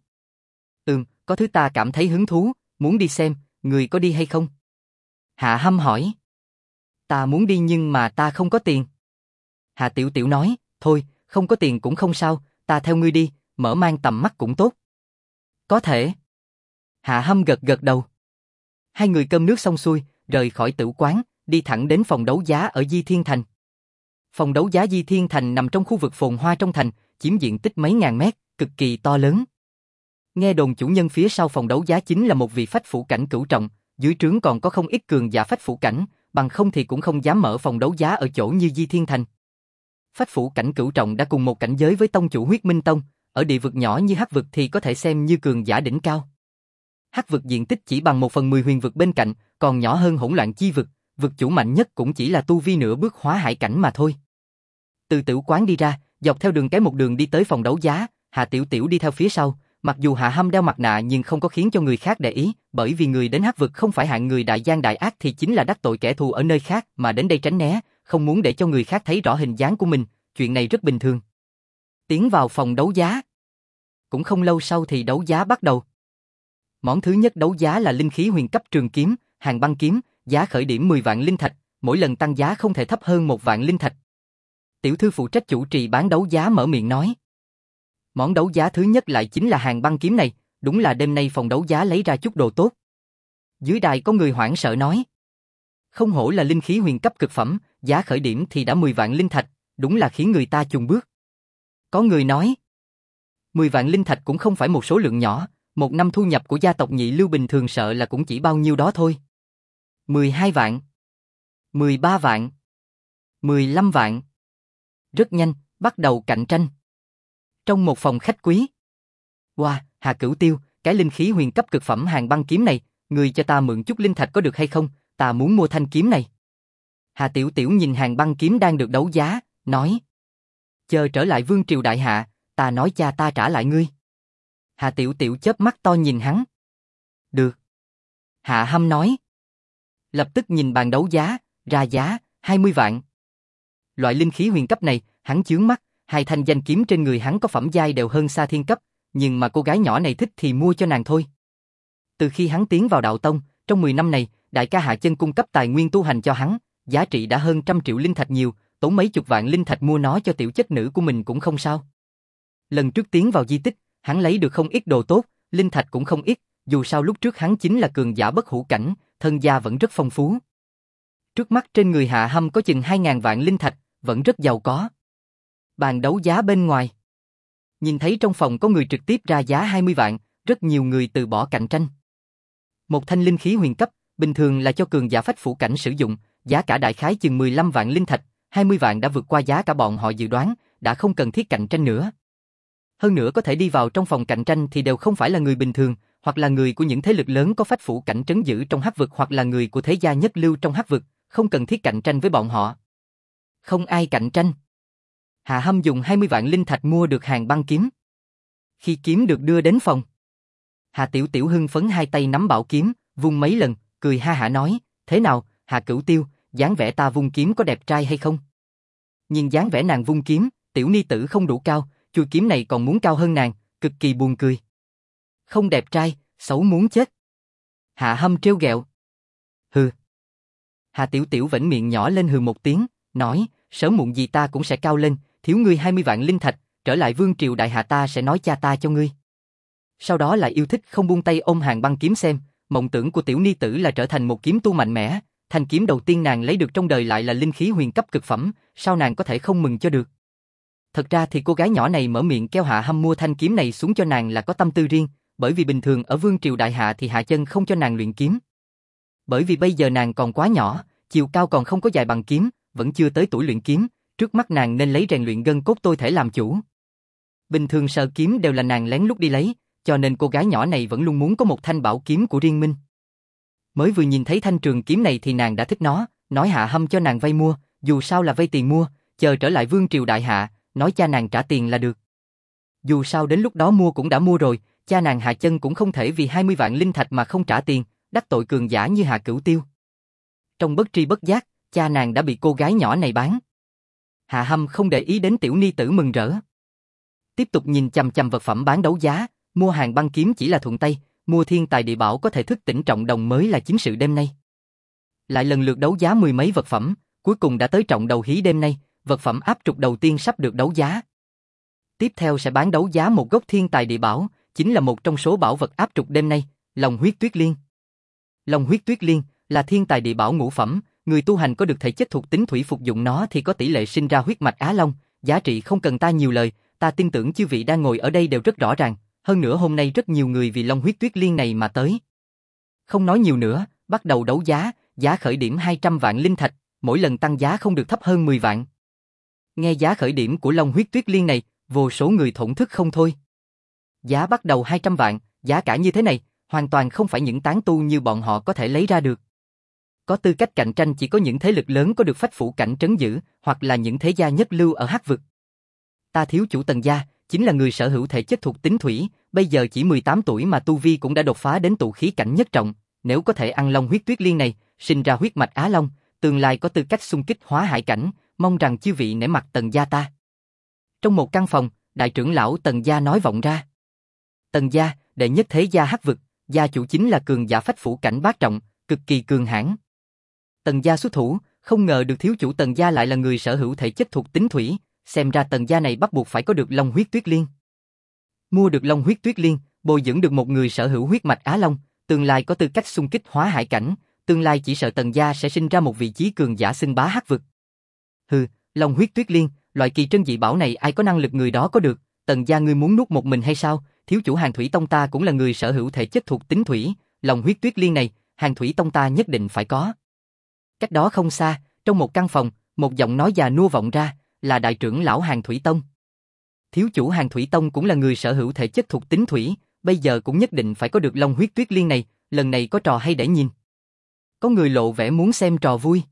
Có thứ ta cảm thấy hứng thú, muốn đi xem, ngươi có đi hay không? Hạ Hâm hỏi. Ta muốn đi nhưng mà ta không có tiền. Hạ Tiểu Tiểu nói, thôi, không có tiền cũng không sao, ta theo ngươi đi, mở mang tầm mắt cũng tốt. Có thể. Hạ Hâm gật gật đầu. Hai người cơm nước xong xuôi, rời khỏi tử quán, đi thẳng đến phòng đấu giá ở Di Thiên Thành. Phòng đấu giá Di Thiên Thành nằm trong khu vực phồn hoa trong thành, chiếm diện tích mấy ngàn mét, cực kỳ to lớn. Nghe đồn chủ nhân phía sau phòng đấu giá chính là một vị phách phủ cảnh cửu trọng, dưới trướng còn có không ít cường giả phách phủ cảnh, bằng không thì cũng không dám mở phòng đấu giá ở chỗ như Di Thiên Thành. Phách phủ cảnh cửu trọng đã cùng một cảnh giới với tông chủ Huyết Minh Tông, ở địa vực nhỏ như Hắc vực thì có thể xem như cường giả đỉnh cao. Hắc vực diện tích chỉ bằng 1/10 huyền vực bên cạnh, còn nhỏ hơn Hỗn Loạn Chi vực, vực chủ mạnh nhất cũng chỉ là tu vi nửa bước hóa hải cảnh mà thôi. Từ tiểu quán đi ra, dọc theo đường cái một đường đi tới phòng đấu giá, Hạ Tiểu Tiểu đi theo phía sau, mặc dù Hạ Hâm đeo mặt nạ nhưng không có khiến cho người khác để ý, bởi vì người đến Hắc vực không phải hạng người đại gian đại ác thì chính là đắc tội kẻ thù ở nơi khác mà đến đây tránh né, không muốn để cho người khác thấy rõ hình dáng của mình, chuyện này rất bình thường. Tiến vào phòng đấu giá. Cũng không lâu sau thì đấu giá bắt đầu. Món thứ nhất đấu giá là linh khí huyền cấp trường kiếm, Hàn Băng kiếm, giá khởi điểm 10 vạn linh thạch, mỗi lần tăng giá không thể thấp hơn 1 vạn linh thạch. Tiểu thư phụ trách chủ trì bán đấu giá mở miệng nói. Món đấu giá thứ nhất lại chính là Hàn Băng kiếm này, đúng là đêm nay phòng đấu giá lấy ra chút đồ tốt. Dưới đài có người hoảng sợ nói. Không hổ là linh khí huyền cấp cực phẩm, giá khởi điểm thì đã 10 vạn linh thạch, đúng là khiến người ta chùng bước. Có người nói. 10 vạn linh thạch cũng không phải một số lượng nhỏ, một năm thu nhập của gia tộc Nhị Lưu bình thường sợ là cũng chỉ bao nhiêu đó thôi. 12 vạn, 13 vạn, 15 vạn. Rất nhanh, bắt đầu cạnh tranh. Trong một phòng khách quý. Wow, Hạ Cửu Tiêu, cái linh khí huyền cấp cực phẩm Hàn Băng kiếm này, người cho ta mượn chút linh thạch có được hay không, ta muốn mua thanh kiếm này. Hạ Tiểu Tiểu nhìn Hàn Băng kiếm đang được đấu giá, nói. Chờ trở lại Vương Triều Đại Hạ, ta nói cha ta trả lại ngươi. Hạ Tiểu Tiểu chớp mắt to nhìn hắn. Được. Hạ Hâm nói. Lập tức nhìn bàn đấu giá, ra giá, 20 vạn. Loại linh khí huyền cấp này, hắn chướng mắt, hai thanh danh kiếm trên người hắn có phẩm giai đều hơn xa thiên cấp, nhưng mà cô gái nhỏ này thích thì mua cho nàng thôi. Từ khi hắn tiến vào đạo tông, trong 10 năm này, đại ca Hạ Chân cung cấp tài nguyên tu hành cho hắn, giá trị đã hơn 100 triệu linh thạch nhiều, tốn mấy chục vạn linh thạch mua nó cho tiểu chất nữ của mình cũng không sao. Lần trước tiến vào di tích, hắn lấy được không ít đồ tốt, linh thạch cũng không ít, dù sao lúc trước hắn chính là cường giả bất hủ cảnh, thân gia vẫn rất phong phú. Trước mắt trên người Hạ Hâm có chừng 2.000 vạn linh thạch, vẫn rất giàu có. Bàn đấu giá bên ngoài. Nhìn thấy trong phòng có người trực tiếp ra giá 20 vạn, rất nhiều người từ bỏ cạnh tranh. Một thanh linh khí huyền cấp, bình thường là cho cường giả phách phủ cảnh sử dụng, giá cả đại khái chừng 15 vạn linh thạch, 20 vạn đã vượt qua giá cả bọn họ dự đoán, đã không cần thiết cạnh tranh nữa. Hơn nữa có thể đi vào trong phòng cạnh tranh thì đều không phải là người bình thường, hoặc là người của những thế lực lớn có phách phủ cảnh trấn giữ trong Hắc vực hoặc là người của thế gia nhất lưu trong Hắc vực, không cần thiết cạnh tranh với bọn họ. Không ai cạnh tranh. Hạ Hâm dùng 20 vạn linh thạch mua được Hàn Băng kiếm. Khi kiếm được đưa đến phòng, Hà Tiểu Tiểu hưng phấn hai tay nắm bảo kiếm, vung mấy lần, cười ha hả nói, thế nào, Hà Cửu Tiêu, dáng vẻ ta vung kiếm có đẹp trai hay không? Nhìn dáng vẻ nàng vung kiếm, tiểu ni tử không đủ cao, chuôi kiếm này còn muốn cao hơn nàng, cực kỳ buồn cười. Không đẹp trai, xấu muốn chết. Hạ Hâm trêu ghẹo. Hừ. Hà Tiểu Tiểu vểnh miệng nhỏ lên hừ một tiếng, nói, sớm muộn gì ta cũng sẽ cao lên, thiếu ngươi 20 vạn linh thạch, trở lại vương triều đại hạ ta sẽ nói cha ta cho ngươi. Sau đó lại yêu thích không buông tay ôm Hàn Băng kiếm xem, mộng tưởng của tiểu ni tử là trở thành một kiếm tu mạnh mẽ, thanh kiếm đầu tiên nàng lấy được trong đời lại là linh khí huyền cấp cực phẩm, sao nàng có thể không mừng cho được. Thật ra thì cô gái nhỏ này mở miệng kêu Hạ Hâm mua thanh kiếm này xuống cho nàng là có tâm tư riêng, bởi vì bình thường ở vương triều đại hạ thì Hạ Chân không cho nàng luyện kiếm. Bởi vì bây giờ nàng còn quá nhỏ, chiều cao còn không có dài bằng kiếm, vẫn chưa tới tuổi luyện kiếm, trước mắt nàng nên lấy rèn luyện gân cốt tôi thể làm chủ. Bình thường sờ kiếm đều là nàng lén lút đi lấy, cho nên cô gái nhỏ này vẫn luôn muốn có một thanh bảo kiếm của riêng mình. Mới vừa nhìn thấy thanh trường kiếm này thì nàng đã thích nó, nói Hạ Hâm cho nàng vay mua, dù sao là vay tiền mua, chờ trở lại vương triều đại hạ, nói cha nàng trả tiền là được. Dù sao đến lúc đó mua cũng đã mua rồi, cha nàng Hạ Chân cũng không thể vì 20 vạn linh thạch mà không trả tiền, đắc tội cường giả như Hạ Cửu Tiêu. Trong bất tri bất giác, cha nàng đã bị cô gái nhỏ này bán. Hạ Hâm không để ý đến tiểu ni tử mừng rỡ. Tiếp tục nhìn chằm chằm vật phẩm bán đấu giá, mua Hàn Băng kiếm chỉ là thuận tay, mua thiên tài địa bảo có thể thức tỉnh trọng đồng mới là chính sự đêm nay. Lại lần lượt đấu giá mười mấy vật phẩm, cuối cùng đã tới trọng đầu hí đêm nay, vật phẩm áp trục đầu tiên sắp được đấu giá. Tiếp theo sẽ bán đấu giá một gốc thiên tài địa bảo, chính là một trong số bảo vật áp trục đêm nay, Long huyết tuyết liên. Long huyết tuyết liên là thiên tài địa bảo ngũ phẩm, người tu hành có được thể chất thuộc tính thủy phục dụng nó thì có tỷ lệ sinh ra huyết mạch Á Long, giá trị không cần ta nhiều lời, ta tin tưởng chư vị đang ngồi ở đây đều rất rõ ràng, hơn nữa hôm nay rất nhiều người vì Long huyết tuyết liên này mà tới. Không nói nhiều nữa, bắt đầu đấu giá, giá khởi điểm 200 vạn linh thạch, mỗi lần tăng giá không được thấp hơn 10 vạn. Nghe giá khởi điểm của Long huyết tuyết liên này, vô số người thổn thức không thôi. Giá bắt đầu 200 vạn, giá cả như thế này, hoàn toàn không phải những tán tu như bọn họ có thể lấy ra được. Có tư cách cạnh tranh chỉ có những thế lực lớn có được phách phủ cảnh trấn giữ, hoặc là những thế gia nhất lưu ở Hắc vực. Ta thiếu chủ Tần gia, chính là người sở hữu thể chất thuộc tính thủy, bây giờ chỉ 18 tuổi mà tu vi cũng đã đột phá đến tụ khí cảnh nhất trọng, nếu có thể ăn Long huyết tuyết liên này, sinh ra huyết mạch Á Long, tương lai có tư cách xung kích hóa hải cảnh, mong rằng chư vị nể mặt Tần gia ta. Trong một căn phòng, đại trưởng lão Tần gia nói vọng ra. Tần gia, đệ nhất thế gia Hắc vực, gia chủ chính là cường giả phách phủ cảnh bát trọng, cực kỳ cường hãn. Tần gia xuất thủ, không ngờ được thiếu chủ Tần gia lại là người sở hữu thể chất thuộc tính thủy, xem ra Tần gia này bắt buộc phải có được Long huyết tuyết liên. Mua được Long huyết tuyết liên, bồi dưỡng được một người sở hữu huyết mạch Á Long, tương lai có tư cách xung kích hóa hải cảnh, tương lai chỉ sợ Tần gia sẽ sinh ra một vị chí cường giả xưng bá Hắc vực. Hừ, Long huyết tuyết liên, loại kỳ trân dị bảo này ai có năng lực người đó có được, Tần gia ngươi muốn nuốt một mình hay sao? Thiếu chủ Hàn Thủy Tông ta cũng là người sở hữu thể chất thuộc tính thủy, Long huyết tuyết liên này, Hàn Thủy Tông ta nhất định phải có. Cách đó không xa, trong một căn phòng, một giọng nói già nua vọng ra, là đại trưởng lão Hàn Thủy Tông. Thiếu chủ Hàn Thủy Tông cũng là người sở hữu thể chất thuộc tính thủy, bây giờ cũng nhất định phải có được Long huyết tuyết liên này, lần này có trò hay để nhìn. Có người lộ vẻ muốn xem trò vui.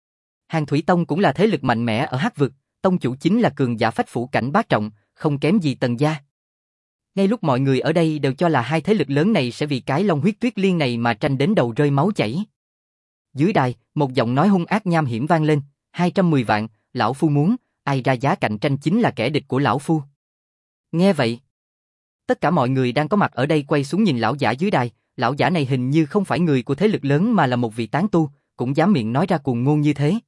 Hàn Thủy Tông cũng là thế lực mạnh mẽ ở Hắc vực, tông chủ chính là cường giả phách phủ cảnh bát trọng, không kém gì Tần gia. Ngay lúc mọi người ở đây đều cho là hai thế lực lớn này sẽ vì cái Long huyết tuyết liên này mà tranh đến đầu rơi máu chảy. Dưới đài, một giọng nói hung ác nham hiểm vang lên, 210 vạn, lão phu muốn, ai ra giá cạnh tranh chính là kẻ địch của lão phu. Nghe vậy, tất cả mọi người đang có mặt ở đây quay xuống nhìn lão giả dưới đài, lão giả này hình như không phải người của thế lực lớn mà là một vị tán tu, cũng dám miệng nói ra cuồng ngôn như thế.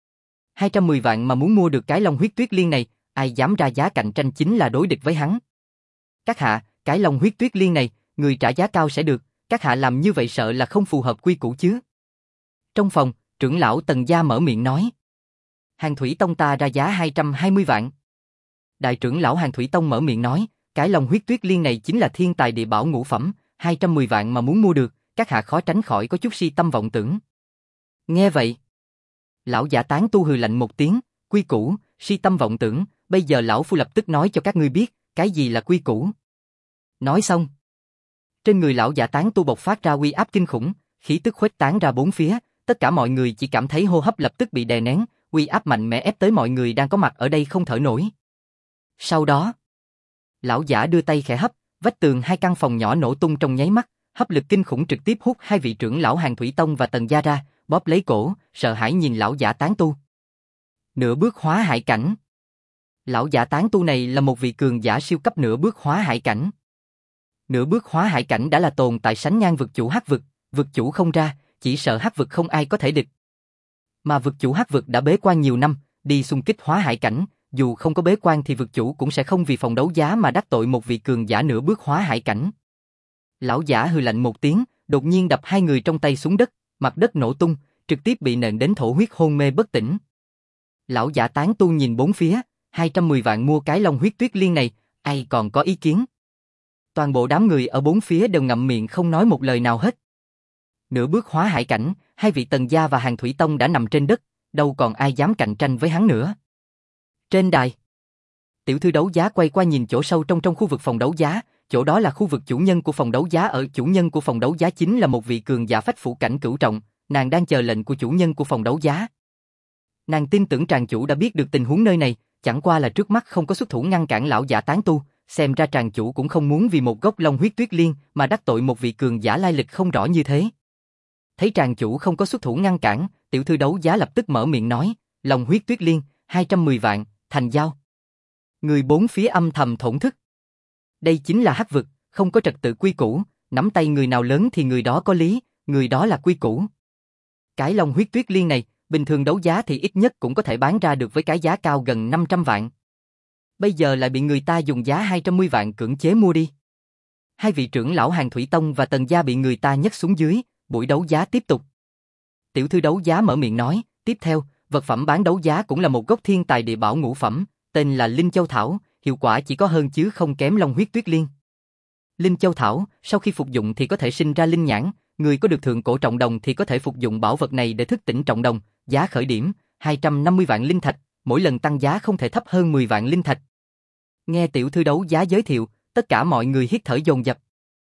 210 vạn mà muốn mua được cái Long huyết tuyết liên này, ai dám ra giá cạnh tranh chính là đối địch với hắn. Các hạ, cái Long huyết tuyết liên này, người trả giá cao sẽ được, các hạ làm như vậy sợ là không phù hợp quy củ chứ. Trong phòng, trưởng lão Tần gia mở miệng nói. Hàn Thủy Tông ta ra giá 220 vạn. Đại trưởng lão Hàn Thủy Tông mở miệng nói, cái Long huyết tuyết liên này chính là thiên tài địa bảo ngũ phẩm, 210 vạn mà muốn mua được, các hạ khó tránh khỏi có chút si tâm vọng tưởng. Nghe vậy, lão giả tán tu hừ lạnh một tiếng, quy củ, si tâm vọng tưởng, bây giờ lão phu lập tức nói cho các ngươi biết, cái gì là quy củ. Nói xong, trên người lão giả tán tu bộc phát ra uy áp kinh khủng, khí tức khuếch tán ra bốn phía, tất cả mọi người chỉ cảm thấy hô hấp lập tức bị đè nén, uy áp mạnh mẽ ép tới mọi người đang có mặt ở đây không thở nổi. Sau đó, lão giả đưa tay khẽ hấp, Vách tường hai căn phòng nhỏ nổ tung trong nháy mắt, hấp lực kinh khủng trực tiếp hút hai vị trưởng lão Hàn Thủy Tông và Tần Gia ra, bóp lấy cổ, sợ hãi nhìn lão giả tán tu. Nửa bước hóa hải cảnh. Lão giả tán tu này là một vị cường giả siêu cấp nửa bước hóa hải cảnh. Nửa bước hóa hải cảnh đã là tồn tại sánh ngang vực chủ hắc vực, vực chủ không ra, chỉ sợ hắc vực không ai có thể địch. Mà vực chủ hắc vực đã bế quan nhiều năm, đi xung kích hóa hải cảnh, dù không có bế quan thì vực chủ cũng sẽ không vì phòng đấu giá mà đắc tội một vị cường giả nửa bước hóa hải cảnh. Lão giả hừ lạnh một tiếng, đột nhiên đập hai người trong tay xuống đất, mặt đất nổ tung, trực tiếp bị nện đến thổ huyết hôn mê bất tỉnh. Lão giả tán tu nhìn bốn phía, 210 vạn mua cái long huyết tuyết liên này, ai còn có ý kiến? Toàn bộ đám người ở bốn phía đều ngậm miệng không nói một lời nào hết. Nửa bước hóa hải cảnh, hai vị Tần Gia và Hàn Thủy Tông đã nằm trên đất, đâu còn ai dám cạnh tranh với hắn nữa. Trên đài, tiểu thư đấu giá quay qua nhìn chỗ sâu trong khu vực phòng đấu giá, chỗ đó là khu vực chủ nhân của phòng đấu giá, ở chủ nhân của phòng đấu giá chính là một vị cường giả phách phủ cảnh cửu trọng, nàng đang chờ lệnh của chủ nhân của phòng đấu giá. Nàng tin tưởng tràng chủ đã biết được tình huống nơi này, chẳng qua là trước mắt không có xuất thủ ngăn cản lão giả tán tu, xem ra tràng chủ cũng không muốn vì một gốc long huyết tuyết liên mà đắc tội một vị cường giả lai lịch không rõ như thế. Thấy tràng chủ không có xuất thủ ngăn cản, tiểu thư đấu giá lập tức mở miệng nói, long huyết tuyết liên, 210 vạn, thành giao. Người bốn phía âm thầm thổn thức. Đây chính là hắc vực, không có trật tự quy củ, nắm tay người nào lớn thì người đó có lý, người đó là quy củ. Cái long huyết tuyết liên này, bình thường đấu giá thì ít nhất cũng có thể bán ra được với cái giá cao gần 500 vạn. Bây giờ lại bị người ta dùng giá 210 vạn cưỡng chế mua đi. Hai vị trưởng lão Hàn Thủy Tông và Tần Gia bị người ta nhấc xuống dưới, buổi đấu giá tiếp tục. Tiểu thư đấu giá mở miệng nói, tiếp theo, vật phẩm bán đấu giá cũng là một gốc thiên tài địa bảo ngũ phẩm, tên là Linh Châu Thảo, hiệu quả chỉ có hơn chứ không kém long huyết tuyết liên. Linh Châu Thảo, sau khi phục dụng thì có thể sinh ra linh nhãn, người có được thượng cổ trọng đồng thì có thể phục dụng bảo vật này để thức tỉnh trọng đồng, giá khởi điểm, 250 vạn linh thạch, mỗi lần tăng giá không thể thấp hơn 10 vạn linh thạch. Nghe tiểu thư đấu giá giới thiệu, tất cả mọi người hít thở dồn dập.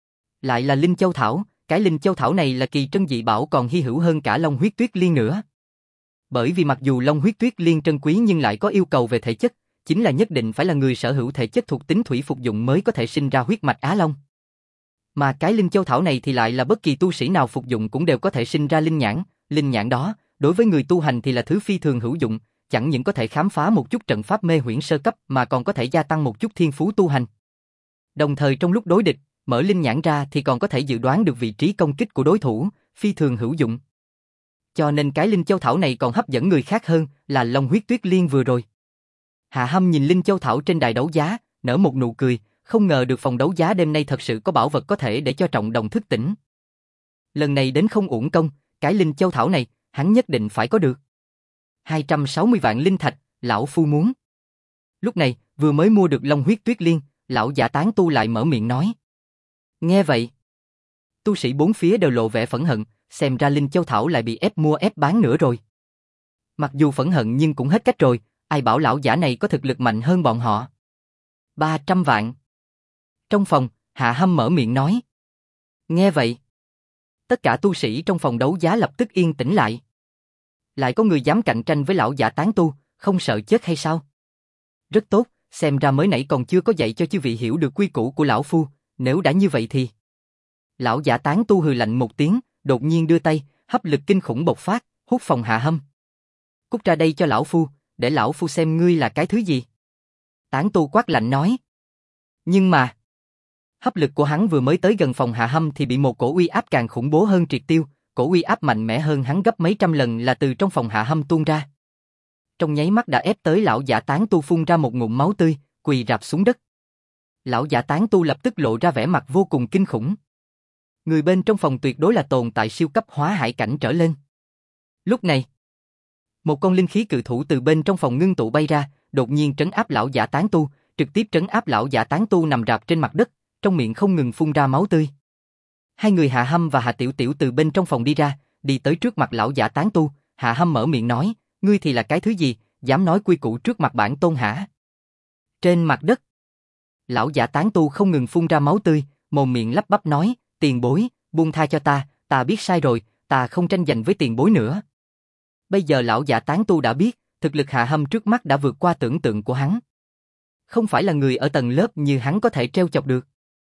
Lại là Linh Châu Thảo, cái Linh Châu Thảo này là kỳ trân dị bảo còn hy hữu hơn cả long huyết tuyết liên nữa. Bởi vì mặc dù long huyết tuyết liên trân quý nhưng lại có yêu cầu về thể chất, chính là nhất định phải là người sở hữu thể chất thuộc tính thủy phục dụng mới có thể sinh ra huyết mạch Á Long. Mà cái Linh Châu Thảo này thì lại là bất kỳ tu sĩ nào phục dụng cũng đều có thể sinh ra linh nhãn đó, đối với người tu hành thì là thứ phi thường hữu dụng, chẳng những có thể khám phá một chút trận pháp mê huyễn sơ cấp mà còn có thể gia tăng một chút thiên phú tu hành. Đồng thời trong lúc đối địch, mở linh nhãn ra thì còn có thể dự đoán được vị trí công kích của đối thủ, phi thường hữu dụng. Cho nên cái Linh Châu Thảo này còn hấp dẫn người khác hơn là long huyết tuyết liên vừa rồi. Hạ Hâm nhìn Linh Châu Thảo trên đài đấu giá, nở một nụ cười, không ngờ được phòng đấu giá đêm nay thật sự có bảo vật có thể để cho trọng đồng thức tỉnh. Lần này đến không uổng công, cái Linh Châu Thảo này, hắn nhất định phải có được. 260 vạn linh thạch, lão phu muốn. Lúc này, vừa mới mua được long huyết tuyết liên, lão giả tán tu lại mở miệng nói. Nghe vậy, tu sĩ bốn phía đều lộ vẻ phẫn hận, xem ra Linh Châu Thảo lại bị ép mua ép bán nữa rồi. Mặc dù phẫn hận nhưng cũng hết cách rồi, ai bảo lão giả này có thực lực mạnh hơn bọn họ. 300 vạn. Trong phòng, Hạ Hâm mở miệng nói. Nghe vậy, tất cả tu sĩ trong phòng đấu giá lập tức yên tĩnh lại. Lại có người dám cạnh tranh với lão giả tán tu, không sợ chết hay sao? Rất tốt, xem ra mới nãy còn chưa có dạy cho chư vị hiểu được quy củ của lão phu, nếu đã như vậy thì... Lão giả tán tu hừ lạnh một tiếng, đột nhiên đưa tay, hấp lực kinh khủng bộc phát, hút phòng Hạ Hâm. Cút ra đây cho lão phu, để lão phu xem ngươi là cái thứ gì. Tán tu quát lạnh nói. Nhưng mà... Hấp lực của hắn vừa mới tới gần phòng Hạ Hâm thì bị một cổ uy áp càng khủng bố hơn triệt tiêu, cổ uy áp mạnh mẽ hơn hắn gấp mấy trăm lần là từ trong phòng Hạ Hâm tuôn ra. Trong nháy mắt đã ép tới lão giả tán tu phun ra một ngụm máu tươi, quỳ rạp xuống đất. Lão giả tán tu lập tức lộ ra vẻ mặt vô cùng kinh khủng. Người bên trong phòng tuyệt đối là tồn tại siêu cấp hóa hải cảnh trở lên. Lúc này, một con linh khí cự thủ từ bên trong phòng ngưng tụ bay ra, đột nhiên trấn áp lão giả tán tu, trực tiếp trấn áp lão giả tán tu nằm rạp trên mặt đất, trong miệng không ngừng phun ra máu tươi. Hai người Hạ Hâm và Hạ Tiểu Tiểu từ bên trong phòng đi ra, đi tới trước mặt lão giả tán tu, Hạ Hâm mở miệng nói, ngươi thì là cái thứ gì, dám nói quy củ trước mặt bản tôn hả? Trên mặt đất, lão giả tán tu không ngừng phun ra máu tươi, mồm miệng lắp bắp nói, tiền bối, buông tha cho ta biết sai rồi, ta không tranh giành với tiền bối nữa. Bây giờ lão giả tán tu đã biết, thực lực Hạ Hâm trước mắt đã vượt qua tưởng tượng của hắn. Không phải là người ở tầng lớp như hắn có thể trêu chọc được.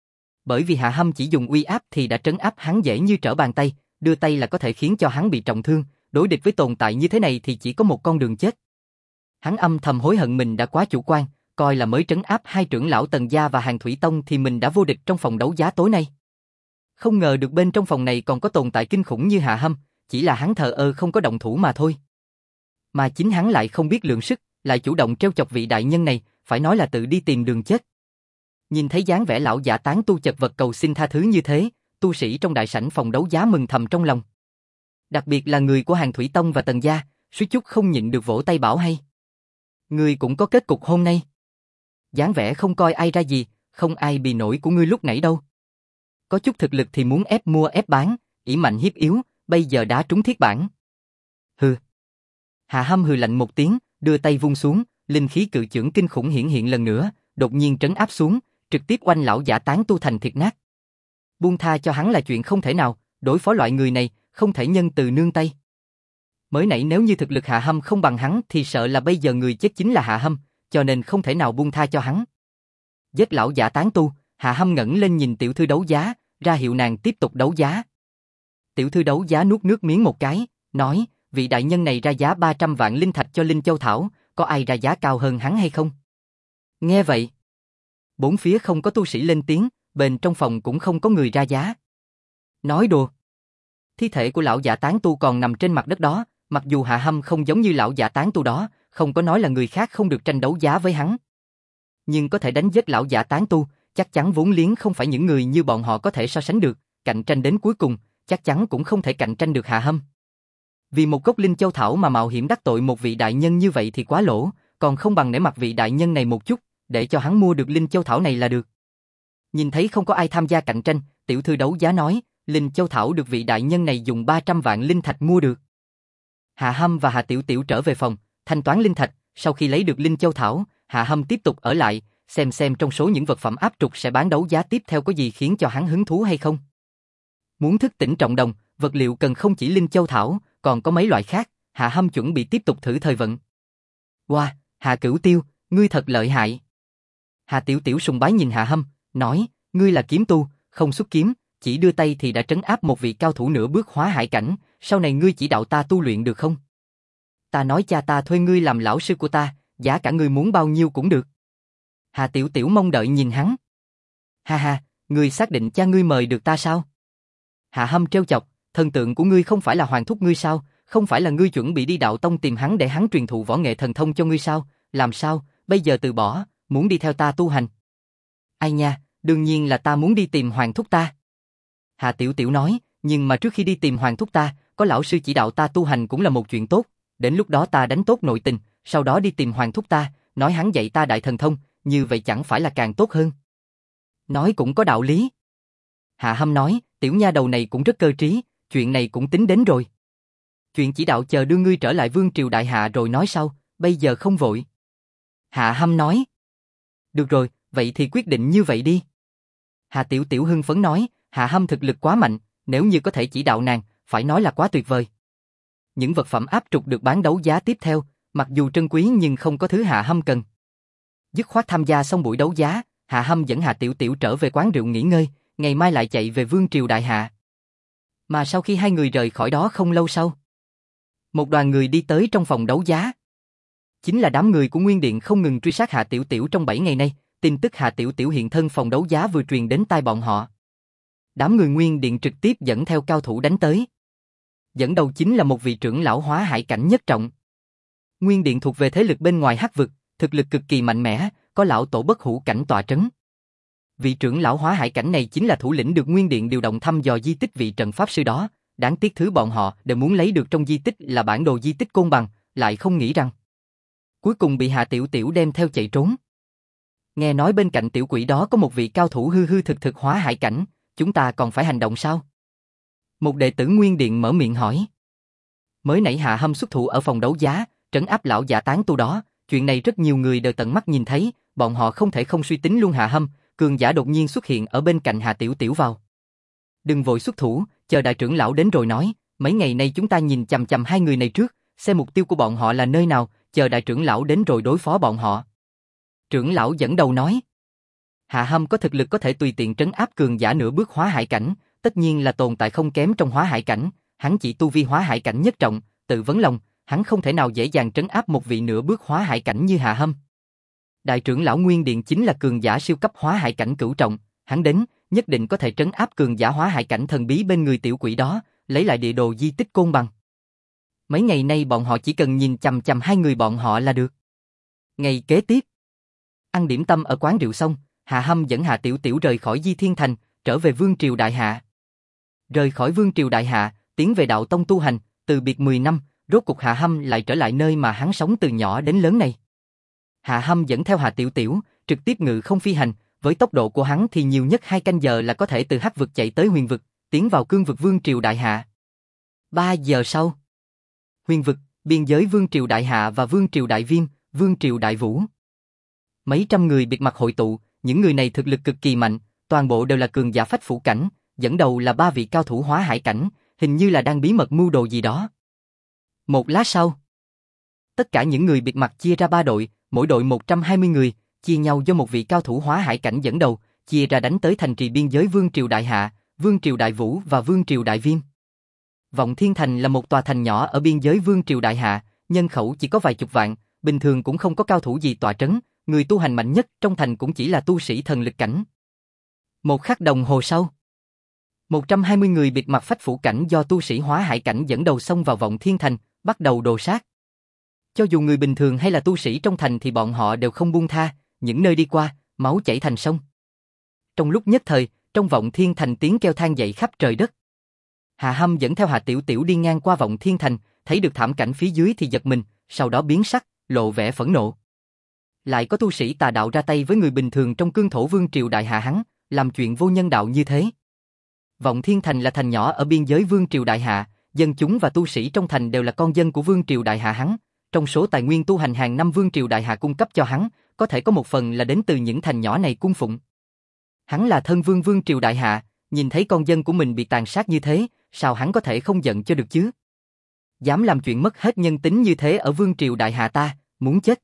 bởi vì Hạ Hâm chỉ dùng uy áp thì đã trấn áp hắn dễ như trở bàn tay, đưa tay là có thể khiến cho hắn bị trọng thương, đối địch với tồn tại như thế này thì chỉ có một con đường chết. Hắn âm thầm hối hận mình đã quá chủ quan, coi là mới trấn áp hai trưởng lão Tần gia và Hàn Thủy Tông thì mình đã vô địch trong phòng đấu giá tối nay. Không ngờ được bên trong phòng này còn có tồn tại kinh khủng như Hạ Hâm, chỉ là hắn thờ ơ không có động thủ mà thôi. Mà chính hắn lại không biết lượng sức, lại chủ động trêu chọc vị đại nhân này, phải nói là tự đi tìm đường chết. Nhìn thấy dáng vẻ lão giả tán tu chật vật cầu xin tha thứ như thế, tu sĩ trong đại sảnh phòng đấu giá mừng thầm trong lòng. Đặc biệt là người của Hàn Thủy Tông và Tần gia, suýt chút không nhịn được vỗ tay bảo hay. Ngươi cũng có kết cục hôm nay. Dáng vẻ không coi ai ra gì, không ai bì nổi của ngươi lúc nãy đâu. Có chút thực lực thì muốn ép mua ép bán, ỷ mạnh hiếp yếu, bây giờ đã trúng thiết bản. Hừ. Hạ Hâm hừ lạnh một tiếng, đưa tay vung xuống, linh khí cự chưởng kinh khủng hiển hiện lần nữa, đột nhiên trấn áp xuống, trực tiếp oanh lão giả tán tu thành thịt nát. Buông tha cho hắn là chuyện không thể nào, đối phó loại người này, không thể nhân từ nương tay. Mới nãy nếu như thực lực Hạ Hâm không bằng hắn thì sợ là bây giờ người chết chính là Hạ Hâm, cho nên không thể nào buông tha cho hắn. Giết lão giả tán tu, Hạ Hâm ngẩng lên nhìn tiểu thư đấu giá, ra hiệu nàng tiếp tục đấu giá. Tiểu thư đấu giá nuốt nước miếng một cái, nói, vị đại nhân này ra giá 300 vạn linh thạch cho Linh Châu Thảo, có ai ra giá cao hơn hắn hay không? Nghe vậy, bốn phía không có tu sĩ lên tiếng, bên trong phòng cũng không có người ra giá. Nói đùa. Thi thể của lão giả tán tu còn nằm trên mặt đất đó, mặc dù Hạ Hâm không giống như lão giả tán tu đó, không có nói là người khác không được tranh đấu giá với hắn. Nhưng có thể đánh giết lão giả tán tu, chắc chắn vốn liếng không phải những người như bọn họ có thể so sánh được, cạnh tranh đến cuối cùng, chắc chắn cũng không thể cạnh tranh được Hạ Hâm. Vì một gốc Linh Châu Thảo mà mạo hiểm đắc tội một vị đại nhân như vậy thì quá lỗ, còn không bằng nể mặt vị đại nhân này một chút, để cho hắn mua được Linh Châu Thảo này là được. Nhìn thấy không có ai tham gia cạnh tranh, tiểu thư đấu giá nói, Linh Châu Thảo được vị đại nhân này dùng 300 vạn linh thạch mua được. Hạ Hâm và Hạ Tiểu Tiểu trở về phòng, thanh toán linh thạch, sau khi lấy được Linh Châu Thảo, Hạ Hâm tiếp tục ở lại, xem trong số những vật phẩm áp trục sẽ bán đấu giá tiếp theo có gì khiến cho hắn hứng thú hay không. Muốn thức tỉnh trọng đồng, vật liệu cần không chỉ Linh Châu Thảo, còn có mấy loại khác, Hạ Hâm chuẩn bị tiếp tục thử thời vận. Wow, Hạ Cửu Tiêu, ngươi thật lợi hại. Hạ Tiểu Tiểu sùng bái nhìn Hạ Hâm, nói, ngươi là kiếm tu, không xuất kiếm, chỉ đưa tay thì đã trấn áp một vị cao thủ nửa bước hóa hải cảnh, sau này ngươi chỉ đạo ta tu luyện được không? Ta nói cha ta thuê ngươi làm lão sư của ta, giá cả ngươi muốn bao nhiêu cũng được. Hạ Tiểu Tiểu mong đợi nhìn hắn. Ha ha, ngươi xác định cha ngươi mời được ta sao? Hạ Hâm trêu chọc, thần tượng của ngươi không phải là hoàng thúc ngươi sao? Không phải là ngươi chuẩn bị đi đạo tông tìm hắn để hắn truyền thụ võ nghệ thần thông cho ngươi sao? Làm sao, bây giờ từ bỏ, muốn đi theo ta tu hành? Ai nha, đương nhiên là ta muốn đi tìm hoàng thúc ta. Hạ Tiểu Tiểu nói, nhưng mà trước khi đi tìm hoàng thúc ta, có lão sư chỉ đạo ta tu hành cũng là một chuyện tốt, đến lúc đó ta đánh tốt nội tình, sau đó đi tìm hoàng thúc ta, nói hắn dạy ta đại thần thông, như vậy chẳng phải là càng tốt hơn. Nói cũng có đạo lý. Hạ Hâm nói, tiểu nha đầu này cũng rất cơ trí, chuyện này cũng tính đến rồi. Chuyện chỉ đạo chờ đưa ngươi trở lại vương triều đại hạ rồi nói sau, bây giờ không vội. Hạ Hâm nói. Được rồi, vậy thì quyết định như vậy đi. Hạ Tiểu Tiểu hưng phấn nói, Hạ Hâm thực lực quá mạnh, nếu như có thể chỉ đạo nàng, phải nói là quá tuyệt vời. Những vật phẩm áp trục được bán đấu giá tiếp theo, mặc dù trân quý nhưng không có thứ Hạ Hâm cần. Dứt khoát tham gia xong buổi đấu giá, Hạ Hâm dẫn Hạ Tiểu Tiểu trở về quán rượu nghỉ ngơi, ngày mai lại chạy về vương triều đại hạ. Mà sau khi hai người rời khỏi đó không lâu sau, một đoàn người đi tới trong phòng đấu giá. Chính là đám người của Nguyên Điện không ngừng truy sát Hạ Tiểu Tiểu trong 7 ngày nay, tin tức Hạ Tiểu Tiểu hiện thân phòng đấu giá vừa truyền đến tai bọn họ. Đám người Nguyên Điện trực tiếp dẫn theo cao thủ đánh tới. Dẫn đầu chính là một vị trưởng lão hóa hải cảnh nhất trọng. Nguyên Điện thuộc về thế lực bên ngoài hắc vực, thực lực cực kỳ mạnh mẽ, có lão tổ bất hủ cảnh tọa trấn. Vị trưởng lão hóa hải cảnh này chính là thủ lĩnh được Nguyên Điện điều động thăm dò di tích vị trận pháp sư đó, đáng tiếc thứ bọn họ đều muốn lấy được trong di tích là bản đồ di tích Côn Bằng, lại không nghĩ rằng cuối cùng bị Hạ Tiểu Tiểu đem theo chạy trốn. Nghe nói bên cạnh tiểu quỷ đó có một vị cao thủ hư hư thực thực hóa hải cảnh, chúng ta còn phải hành động sao? Một đệ tử Nguyên Điện mở miệng hỏi. Mới nãy Hạ Hâm xuất thủ ở phòng đấu giá, trấn áp lão giả tán tu đó, chuyện này rất nhiều người đều tận mắt nhìn thấy, bọn họ không thể không suy tính luôn Hạ Hâm, cường giả đột nhiên xuất hiện ở bên cạnh Hạ Tiểu Tiểu vào. Đừng vội xuất thủ, chờ đại trưởng lão đến rồi nói, mấy ngày nay chúng ta nhìn chằm chằm hai người này trước, xem mục tiêu của bọn họ là nơi nào, chờ đại trưởng lão đến rồi đối phó bọn họ. Trưởng lão dẫn đầu nói. Hạ Hâm có thực lực có thể tùy tiện trấn áp cường giả nửa bước hóa hải cảnh, tất nhiên là tồn tại không kém trong hóa hải cảnh, hắn chỉ tu vi hóa hải cảnh nhất trọng, tự vấn lòng, hắn không thể nào dễ dàng trấn áp một vị nửa bước hóa hải cảnh như Hạ Hâm. Đại trưởng lão Nguyên Điện chính là cường giả siêu cấp hóa hải cảnh cửu trọng, hắn đến, nhất định có thể trấn áp cường giả hóa hải cảnh thần bí bên người tiểu quỷ đó, lấy lại địa đồ di tích Côn Bằng. Mấy ngày nay bọn họ chỉ cần nhìn chằm chằm hai người bọn họ là được. Ngày kế tiếp, ăn điểm tâm ở quán rượu xong, Hạ Hâm dẫn Hạ Tiểu Tiểu rời khỏi Di Thiên Thành, trở về Vương Triều Đại Hạ. Rời khỏi Vương Triều Đại Hạ, tiến về đạo tông tu hành, từ biệt 10 năm, rốt cục Hạ Hâm lại trở lại nơi mà hắn sống từ nhỏ đến lớn này. Hạ Hâm dẫn theo Hạ Tiểu Tiểu, trực tiếp ngự không phi hành, với tốc độ của hắn thì nhiều nhất 2 canh giờ là có thể từ Hắc vực chạy tới Huyền vực, tiến vào cương vực Vương Triều Đại Hạ. 3 giờ sau, Huyền vực, biên giới Vương Triều Đại Hạ và Vương Triều Đại Viêm, Vương Triều Đại Vũ. Mấy trăm người biệt mặt hội tụ, những người này thực lực cực kỳ mạnh, toàn bộ đều là cường giả phách phủ cảnh, dẫn đầu là 3 vị cao thủ hóa hải cảnh, hình như là đang bí mật mưu đồ gì đó. Một lát sau, tất cả những người biệt mặt chia ra 3 đội, mỗi đội 120 người, chia nhau do một vị cao thủ hóa hải cảnh dẫn đầu, chia ra đánh tới thành trì biên giới Vương Triều Đại Hạ, Vương Triều Đại Vũ và Vương Triều Đại Viêm. Vọng Thiên Thành là một tòa thành nhỏ ở biên giới Vương Triều Đại Hạ, nhân khẩu chỉ có vài chục vạn, bình thường cũng không có cao thủ gì tọa trấn, người tu hành mạnh nhất trong thành cũng chỉ là tu sĩ thần lực cảnh. Một khắc đồng hồ sau, 120 người biệt mặt phách phủ cảnh do tu sĩ hóa hải cảnh dẫn đầu xông vào Vọng Thiên Thành, bắt đầu đồ sát. Cho dù người bình thường hay là tu sĩ trong thành thì bọn họ đều không buông tha, những nơi đi qua, máu chảy thành sông. Trong lúc nhất thời, trong Vọng Thiên Thành tiếng kêu than dậy khắp trời đất. Hạ Hâm dẫn theo Hạ Tiểu Tiểu đi ngang qua Vọng Thiên Thành, thấy được thảm cảnh phía dưới thì giật mình, sau đó biến sắc, lộ vẻ phẫn nộ. Lại có tu sĩ tà đạo ra tay với người bình thường trong cương thổ Vương Triều Đại Hạ hắn, làm chuyện vô nhân đạo như thế. Vọng Thiên Thành là thành nhỏ ở biên giới Vương Triều Đại Hạ, dân chúng và tu sĩ trong thành đều là con dân của Vương Triều Đại Hạ hắn. Trong số tài nguyên tu hành hàng năm Vương Triều Đại Hạ cung cấp cho hắn, có thể có một phần là đến từ những thành nhỏ này cung phụng. Hắn là thân vương Vương Triều Đại Hạ, nhìn thấy con dân của mình bị tàn sát như thế, sao hắn có thể không giận cho được chứ? Dám làm chuyện mất hết nhân tính như thế ở Vương Triều Đại Hạ ta, muốn chết.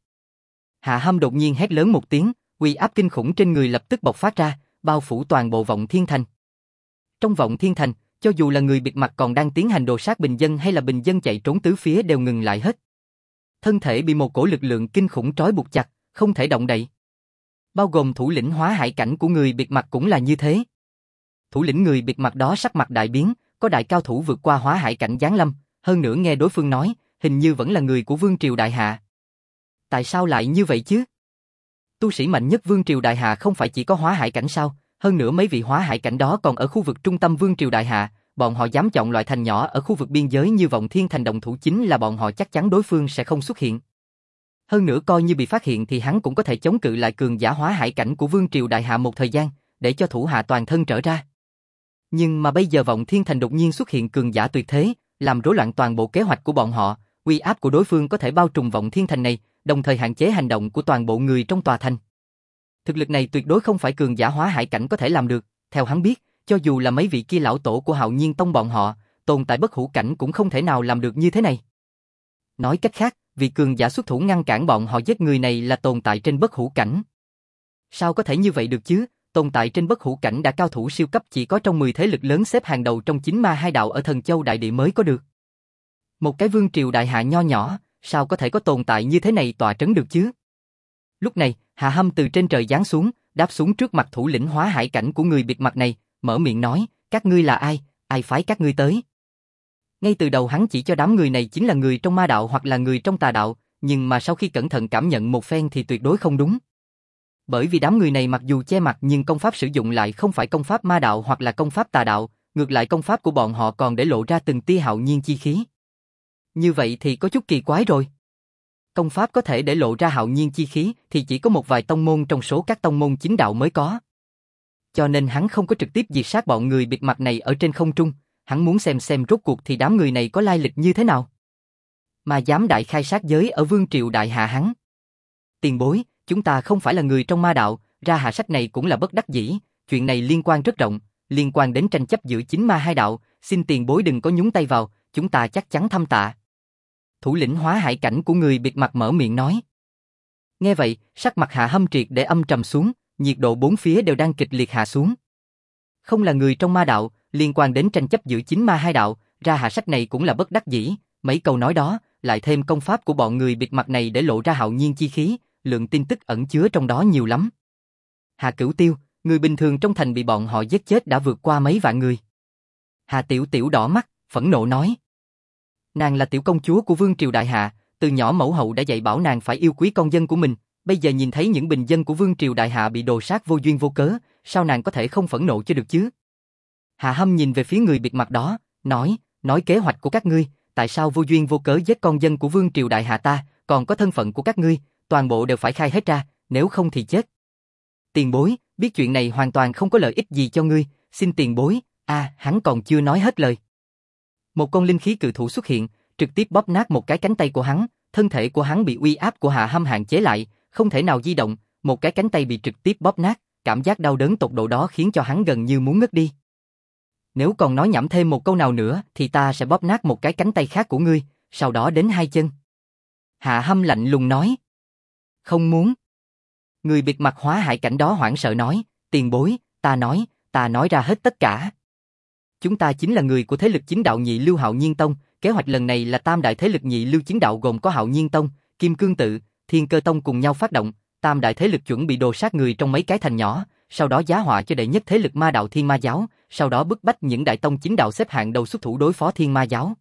Hạ Hâm đột nhiên hét lớn một tiếng, uy áp kinh khủng trên người lập tức bộc phát ra, bao phủ toàn bộ Vọng Thiên Thành. Trong Vọng Thiên Thành, cho dù là người bịt mặt còn đang tiến hành đồ sát bình dân hay là bình dân chạy trốn tứ phía đều ngừng lại hết. Thân thể bị một cổ lực lượng kinh khủng trói buộc chặt, không thể động đậy. Bao gồm thủ lĩnh hóa hải cảnh của người bịt mặt cũng là như thế. Thủ lĩnh người bịt mặt đó sắc mặt đại biến, có đại cao thủ vượt qua hóa hải cảnh giáng lâm, hơn nữa nghe đối phương nói, hình như vẫn là người của Vương Triều Đại Hạ. Tại sao lại như vậy chứ? Tu sĩ mạnh nhất Vương Triều Đại Hạ không phải chỉ có hóa hải cảnh sao? Hơn nữa mấy vị hóa hải cảnh đó còn ở khu vực trung tâm Vương Triều Đại Hạ, bọn họ dám chọn loại thành nhỏ ở khu vực biên giới như Vọng Thiên Thành động thủ chính là bọn họ chắc chắn đối phương sẽ không xuất hiện. Hơn nữa coi như bị phát hiện thì hắn cũng có thể chống cự lại cường giả hóa hải cảnh của Vương Triều Đại Hạ một thời gian, để cho thủ hạ toàn thân trở ra. Nhưng mà bây giờ Vọng Thiên Thành đột nhiên xuất hiện cường giả tuyệt thế, làm rối loạn toàn bộ kế hoạch của bọn họ, uy áp của đối phương có thể bao trùm Vọng Thiên Thành này, đồng thời hạn chế hành động của toàn bộ người trong tòa thành. Thực lực này tuyệt đối không phải cường giả hóa hải cảnh có thể làm được, theo hắn biết, cho dù là mấy vị kia lão tổ của Hạo Nhiên Tông bọn họ, tồn tại bất hủ cảnh cũng không thể nào làm được như thế này. Nói cách khác, vì cường giả xuất thủ ngăn cản bọn họ giết người này là tồn tại trên bất hủ cảnh. Sao có thể như vậy được chứ? Tồn tại trên bất hủ cảnh đã cao thủ siêu cấp chỉ có trong 10 thế lực lớn xếp hàng đầu trong 9 ma hai đạo ở Thần Châu Đại Địa mới có được. Một cái Vương Triều Đại Hạ nho nhỏ, sao có thể có tồn tại như thế này tọa trấn được chứ? Lúc này, Hạ Hâm từ trên trời giáng xuống, đáp xuống trước mặt thủ lĩnh hóa hải cảnh của người bịt mặt này, mở miệng nói, các ngươi là ai, ai phái các ngươi tới? Ngay từ đầu hắn chỉ cho đám người này chính là người trong ma đạo hoặc là người trong tà đạo, nhưng mà sau khi cẩn thận cảm nhận một phen thì tuyệt đối không đúng. Bởi vì đám người này mặc dù che mặt nhưng công pháp sử dụng lại không phải công pháp ma đạo hoặc là công pháp tà đạo, ngược lại công pháp của bọn họ còn để lộ ra từng tia hạo nhiên chi khí. Như vậy thì có chút kỳ quái rồi. Công pháp có thể để lộ ra hạo nhiên chi khí thì chỉ có một vài tông môn trong số các tông môn chính đạo mới có. Cho nên hắn không có trực tiếp diệt sát bọn người bịt mặt này ở trên không trung, hắn muốn xem rốt cuộc thì đám người này có lai lịch như thế nào. Mà dám đại khai sát giới ở Vương Triều Đại Hạ hắn. Tiền bối, chúng ta không phải là người trong ma đạo, ra hạ sách này cũng là bất đắc dĩ, chuyện này liên quan rất rộng, liên quan đến tranh chấp giữa chính ma hai đạo, xin tiền bối đừng có nhúng tay vào, chúng ta chắc chắn thăm tạ. Thủ lĩnh hóa hải cảnh của người bịt mặt mở miệng nói. Nghe vậy, sắc mặt Hạ Hâm triệt để âm trầm xuống, nhiệt độ bốn phía đều đang kịch liệt hạ xuống. Không là người trong ma đạo, liên quan đến tranh chấp giữa chính ma hai đạo, ra hạ sách này cũng là bất đắc dĩ, mấy câu nói đó, lại thêm công pháp của bọn người bịt mặt này để lộ ra hạo nhiên chi khí, lượng tin tức ẩn chứa trong đó nhiều lắm. Hà Cửu Tiêu, người bình thường trong thành bị bọn họ giết chết đã vượt qua mấy vạn người. Hà Tiểu Tiểu đỏ mắt, phẫn nộ nói. Nàng là tiểu công chúa của Vương Triều Đại Hạ, từ nhỏ mẫu hậu đã dạy bảo nàng phải yêu quý con dân của mình, bây giờ nhìn thấy những bình dân của Vương Triều Đại Hạ bị đồ sát vô duyên vô cớ, sao nàng có thể không phẫn nộ cho được chứ? Hạ Hâm nhìn về phía người bịt mặt đó, nói kế hoạch của các ngươi, tại sao vô duyên vô cớ giết con dân của Vương Triều Đại Hạ ta, còn có thân phận của các ngươi, toàn bộ đều phải khai hết ra, nếu không thì chết. Tiền bối, biết chuyện này hoàn toàn không có lợi ích gì cho ngươi, xin tiền bối, hắn còn chưa nói hết lời. Một con linh khí cự thủ xuất hiện, trực tiếp bóp nát một cái cánh tay của hắn, thân thể của hắn bị uy áp của Hạ Hâm hạn chế lại, không thể nào di động, một cái cánh tay bị trực tiếp bóp nát, cảm giác đau đớn tột độ đó khiến cho hắn gần như muốn ngất đi. Nếu còn nói nhảm thêm một câu nào nữa thì ta sẽ bóp nát một cái cánh tay khác của ngươi, sau đó đến hai chân. Hạ Hâm lạnh lùng nói. Không muốn. Người bịt mặt hóa hải cảnh đó hoảng sợ nói, tiền bối, ta nói ra hết tất cả. Chúng ta chính là người của thế lực chính đạo nhị lưu Hạo Nhiên Tông, kế hoạch lần này là tam đại thế lực nhị lưu chính đạo gồm có Hạo Nhiên Tông, Kim Cương Tự, Thiên Cơ Tông cùng nhau phát động, tam đại thế lực chuẩn bị đồ sát người trong mấy cái thành nhỏ, sau đó giá họa cho đệ nhất thế lực ma đạo Thiên Ma Giáo, sau đó bức bách những đại tông chính đạo xếp hạng đầu xuất thủ đối phó Thiên Ma Giáo.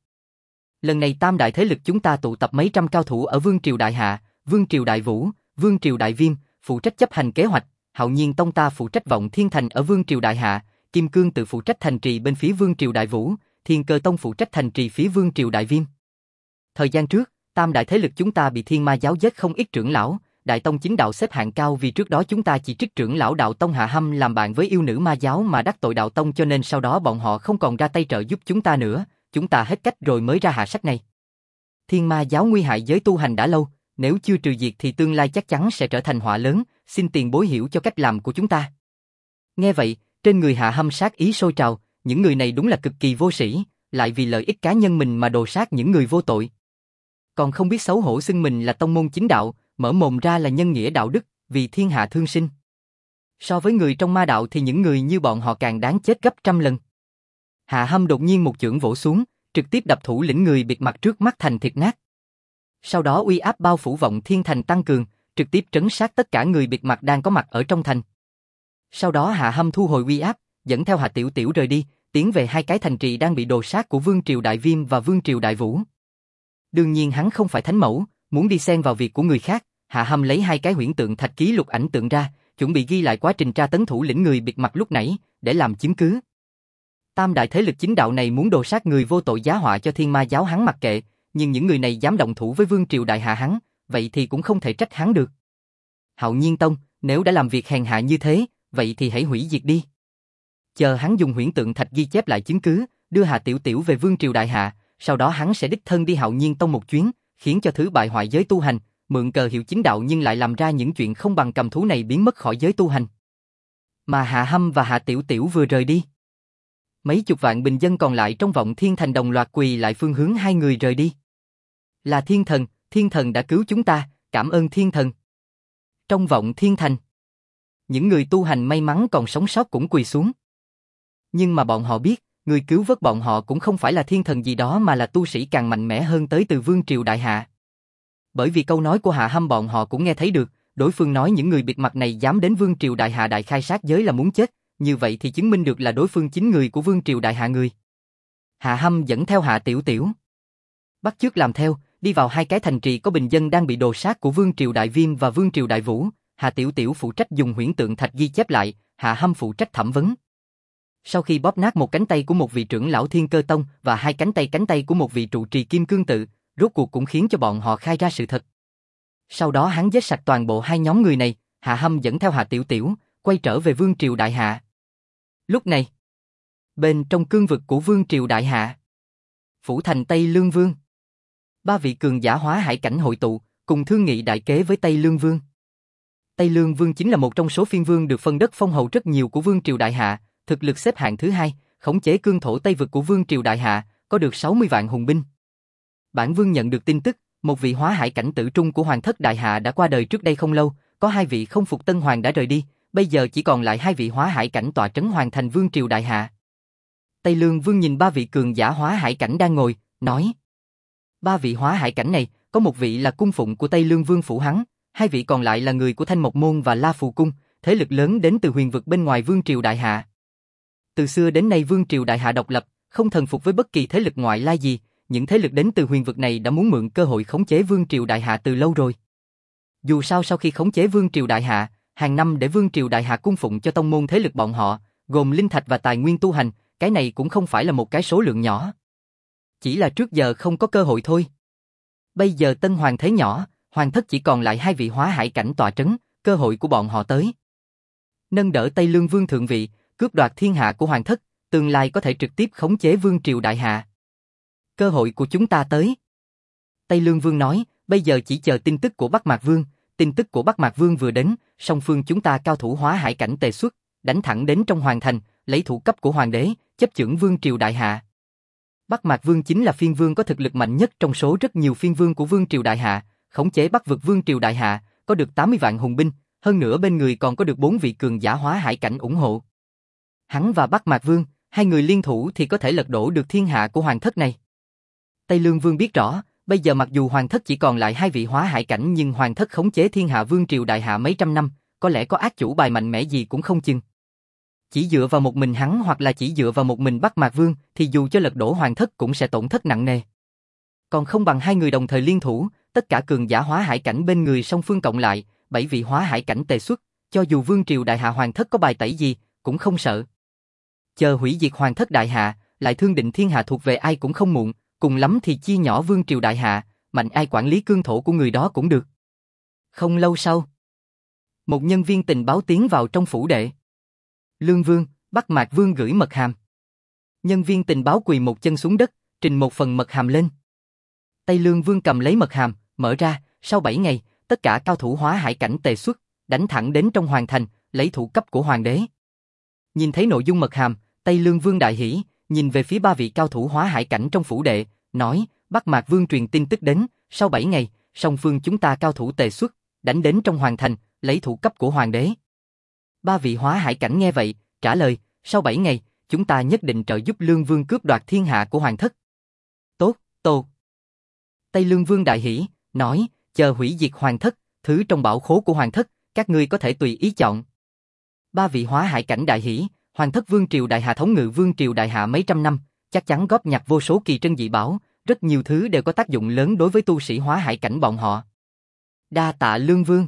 Lần này tam đại thế lực chúng ta tụ tập mấy trăm cao thủ ở Vương Triều Đại Hạ, Vương Triều Đại Vũ, Vương Triều Đại Viêm, phụ trách chấp hành kế hoạch, Hạo Nhiên Tông ta phụ trách Vọng Thiên Thành ở Vương Triều Đại Hạ, Kim Cương Tự phụ trách thành trì bên phía Vương Triều Đại Vũ, Thiên Cơ Tông phụ trách thành trì phía Vương Triều Đại Viêm. Thời gian trước, tam đại thế lực chúng ta bị Thiên Ma Giáo giết không ít trưởng lão, đại tông chính đạo xếp hạng cao vì trước đó chúng ta chỉ trích trưởng lão đạo tông Hạ Hâm làm bạn với yêu nữ ma giáo mà đắc tội đạo tông cho nên sau đó bọn họ không còn ra tay trợ giúp chúng ta nữa, chúng ta hết cách rồi mới ra hạ sách này. Thiên Ma Giáo nguy hại giới tu hành đã lâu, nếu chưa trừ diệt thì tương lai chắc chắn sẽ trở thành họa lớn, xin tiền bối hiểu cho cách làm của chúng ta. Nghe vậy, trên người Hạ Hâm sát ý sôi trào, những người này đúng là cực kỳ vô sĩ, lại vì lợi ích cá nhân mình mà đồ sát những người vô tội. Còn không biết xấu hổ xưng mình là tông môn chính đạo, mở mồm ra là nhân nghĩa đạo đức, vì thiên hạ thương sinh. So với người trong ma đạo thì những người như bọn họ càng đáng chết gấp trăm lần. Hạ Hâm đột nhiên một chưởng vỗ xuống, trực tiếp đập thủ lĩnh người bịt mặt trước mắt thành thịt nát. Sau đó uy áp bao phủ Vọng Thiên Thành tăng cường, trực tiếp trấn sát tất cả người bịt mặt đang có mặt ở trong thành. Sau đó Hạ Hâm thu hồi uy áp, dẫn theo Hạ Tiểu Tiểu rời đi, tiến về hai cái thành trì đang bị đồ sát của Vương Triều Đại Viêm và Vương Triều Đại Vũ. Đương nhiên hắn không phải thánh mẫu, muốn đi xen vào việc của người khác, Hạ Hâm lấy hai cái huyễn tượng thạch ký lục ảnh tượng ra, chuẩn bị ghi lại quá trình tra tấn thủ lĩnh người bịt mặt lúc nãy, để làm chứng cứ. Tam đại thế lực chính đạo này muốn đồ sát người vô tội giá họa cho Thiên Ma Giáo hắn mặc kệ, nhưng những người này dám động thủ với Vương Triều Đại Hạ hắn, vậy thì cũng không thể trách hắn được. Hạo Nhiên Tông, nếu đã làm việc hèn hạ như thế, vậy thì hãy hủy diệt đi. Chờ hắn dùng huyễn tượng thạch ghi chép lại chứng cứ, đưa Hạ Tiểu Tiểu về Vương Triều Đại Hạ, sau đó hắn sẽ đích thân đi Hạo Nhiên Tông một chuyến, khiến cho thứ bại hoại giới tu hành, mượn cờ hiệu chính đạo nhưng lại làm ra những chuyện không bằng cầm thú này biến mất khỏi giới tu hành. Mà Hạ Hâm và Hạ Tiểu Tiểu vừa rời đi, mấy chục vạn bình dân còn lại trong Vọng Thiên Thành đồng loạt quỳ lại phương hướng hai người rời đi. Là Thiên Thần đã cứu chúng ta, cảm ơn Thiên Thần. Trong Vọng Thiên Thành, những người tu hành may mắn còn sống sót cũng quỳ xuống. Nhưng mà bọn họ biết, người cứu vớt bọn họ cũng không phải là thiên thần gì đó mà là tu sĩ càng mạnh mẽ hơn tới từ Vương Triều Đại Hạ. Bởi vì câu nói của Hạ Hâm bọn họ cũng nghe thấy được, đối phương nói những người bịt mặt này dám đến Vương Triều Đại Hạ đại khai sát giới là muốn chết, như vậy thì chứng minh được là đối phương chính người của Vương Triều Đại Hạ người. Hạ Hâm dẫn theo Hạ Tiểu Tiểu, bắt chước làm theo, đi vào hai cái thành trì có bình dân đang bị đồ sát của Vương Triều Đại Viêm và Vương Triều Đại Vũ, Hạ Tiểu Tiểu phụ trách dùng huyễn tượng thạch ghi chép lại, Hạ Hâm phụ trách thẩm vấn. Sau khi bóp nát một cánh tay của một vị trưởng lão Thiên Cơ Tông và hai cánh tay của một vị trụ trì Kim Cương Tự, rốt cuộc cũng khiến cho bọn họ khai ra sự thật. Sau đó hắn giết sạch toàn bộ hai nhóm người này, Hạ Hâm dẫn theo Hạ Tiểu Tiểu, quay trở về Vương Triều Đại Hạ. Lúc này, bên trong cương vực của Vương Triều Đại Hạ, phủ thành Tây Lương Vương, ba vị cường giả hóa hải cảnh hội tụ, cùng thương nghị đại kế với Tây Lương Vương. Tây Lương Vương chính là một trong số phiên vương được phân đất phong hầu rất nhiều của Vương Triều Đại Hạ, thực lực xếp hạng thứ hai, khống chế cương thổ Tây vực của Vương Triều Đại Hạ, có được 60 vạn hùng binh. Bản vương nhận được tin tức, một vị hóa hải cảnh tử trung của Hoàng thất Đại Hạ đã qua đời trước đây không lâu, có hai vị không phục Tân Hoàng đã rời đi, bây giờ chỉ còn lại 2 vị hóa hải cảnh tọa trấn hoàn thành vương triều đại hạ. Tây Lương Vương nhìn 3 vị cường giả hóa hải cảnh đang ngồi, nói. 3 vị hóa hải cảnh này, có một vị là cung phụng của Tây Lương Vương phủ hắn, 2 vị còn lại là người của Thanh Mộc Môn và La Phù Cung, thế lực lớn đến từ huyền vực bên ngoài vương triều đại hạ. Từ xưa đến nay vương triều đại hạ độc lập, không thần phục với bất kỳ thế lực ngoại lai gì, những thế lực đến từ huyền vực này đã muốn mượn cơ hội khống chế vương triều đại hạ từ lâu rồi. Dù sao sau khi khống chế vương triều đại hạ, hàng năm để vương triều đại hạ cung phụng cho tông môn thế lực bọn họ, gồm linh thạch và tài nguyên tu hành, cái này cũng không phải là một cái số lượng nhỏ. Chỉ là trước giờ không có cơ hội thôi. Bây giờ tân hoàng thế nhỏ, hoàng thất chỉ còn lại 2 vị hóa hải cảnh tọa trấn, cơ hội của bọn họ tới. Nâng đỡ Tây Lương Vương thượng vị, cướp đoạt thiên hạ của hoàng thất, tương lai có thể trực tiếp khống chế vương triều đại hạ. Cơ hội của chúng ta tới. Tây Lương Vương nói, bây giờ chỉ chờ tin tức của Bắc Mạc Vương, tin tức của Bắc Mạc Vương vừa đến, song phương chúng ta cao thủ hóa hải cảnh tề xuất, đánh thẳng đến trong hoàng thành, lấy thủ cấp của hoàng đế, chấp chưởng vương triều đại hạ. Bắc Mạc Vương chính là phiên vương có thực lực mạnh nhất trong số rất nhiều phiên vương của vương triều đại hạ, khống chế Bắc vực vương triều đại hạ, có được 80 vạn hùng binh, hơn nữa bên người còn có được 4 vị cường giả hóa hải cảnh ủng hộ. Hắn và Bắc Mạc Vương, 2 người liên thủ thì có thể lật đổ được thiên hạ của hoàng thất này. Tây Lương Vương biết rõ, bây giờ mặc dù hoàng thất chỉ còn lại 2 vị hóa hải cảnh nhưng hoàng thất khống chế thiên hạ vương triều đại hạ mấy trăm năm, có lẽ có ác chủ bài mạnh mẽ gì cũng không chừng. Chỉ dựa vào một mình hắn hoặc là chỉ dựa vào một mình Bắc Mạc Vương thì dù cho lật đổ hoàng thất cũng sẽ tổn thất nặng nề. Còn không bằng 2 người đồng thời liên thủ, tất cả cường giả hóa hải cảnh bên người song phương cộng lại, 7 vị hóa hải cảnh tề xuất, cho dù vương triều đại hạ hoàng thất có bài tẩy gì, cũng không sợ. Chờ hủy diệt hoàng thất đại hạ, lại thương định thiên hạ thuộc về ai cũng không muộn, cùng lắm thì chia nhỏ vương triều đại hạ, mạnh ai quản lý cương thổ của người đó cũng được. Không lâu sau, một nhân viên tình báo tiến vào trong phủ đệ. Lương Vương, Bắc Mạc Vương gửi mật hàm. Nhân viên tình báo quỳ một chân xuống đất, trình một phần mật hàm lên. Tây Lương Vương cầm lấy mật hàm, mở ra, sau 7 ngày, tất cả cao thủ hóa hải cảnh tề xuất, đánh thẳng đến trong hoàng thành, lấy thủ cấp của hoàng đế. Nhìn thấy nội dung mật hàm, Tây Lương Vương đại hỉ, nhìn về phía 3 vị cao thủ hóa hải cảnh trong phủ đệ, nói, Bắc Mạc Vương truyền tin tức đến, sau 7 ngày, song phương chúng ta cao thủ tề xuất, đánh đến trong hoàng thành, lấy thủ cấp của hoàng đế. 3 vị hóa hải cảnh nghe vậy, trả lời, sau 7 ngày, chúng ta nhất định trợ giúp Lương Vương cướp đoạt thiên hạ của hoàng thất. Tốt, tốt. Tây Lương Vương đại hỉ, nói, chờ hủy diệt hoàng thất, thứ trong bảo khố của hoàng thất, các ngươi có thể tùy ý chọn. 3 vị hóa hải cảnh đại hỉ, hoàng thất vương triều đại hạ thống ngự vương triều đại hạ mấy trăm năm, chắc chắn góp nhặt vô số kỳ trân dị bảo, rất nhiều thứ đều có tác dụng lớn đối với tu sĩ hóa hải cảnh bọn họ. Đa tạ Lương Vương.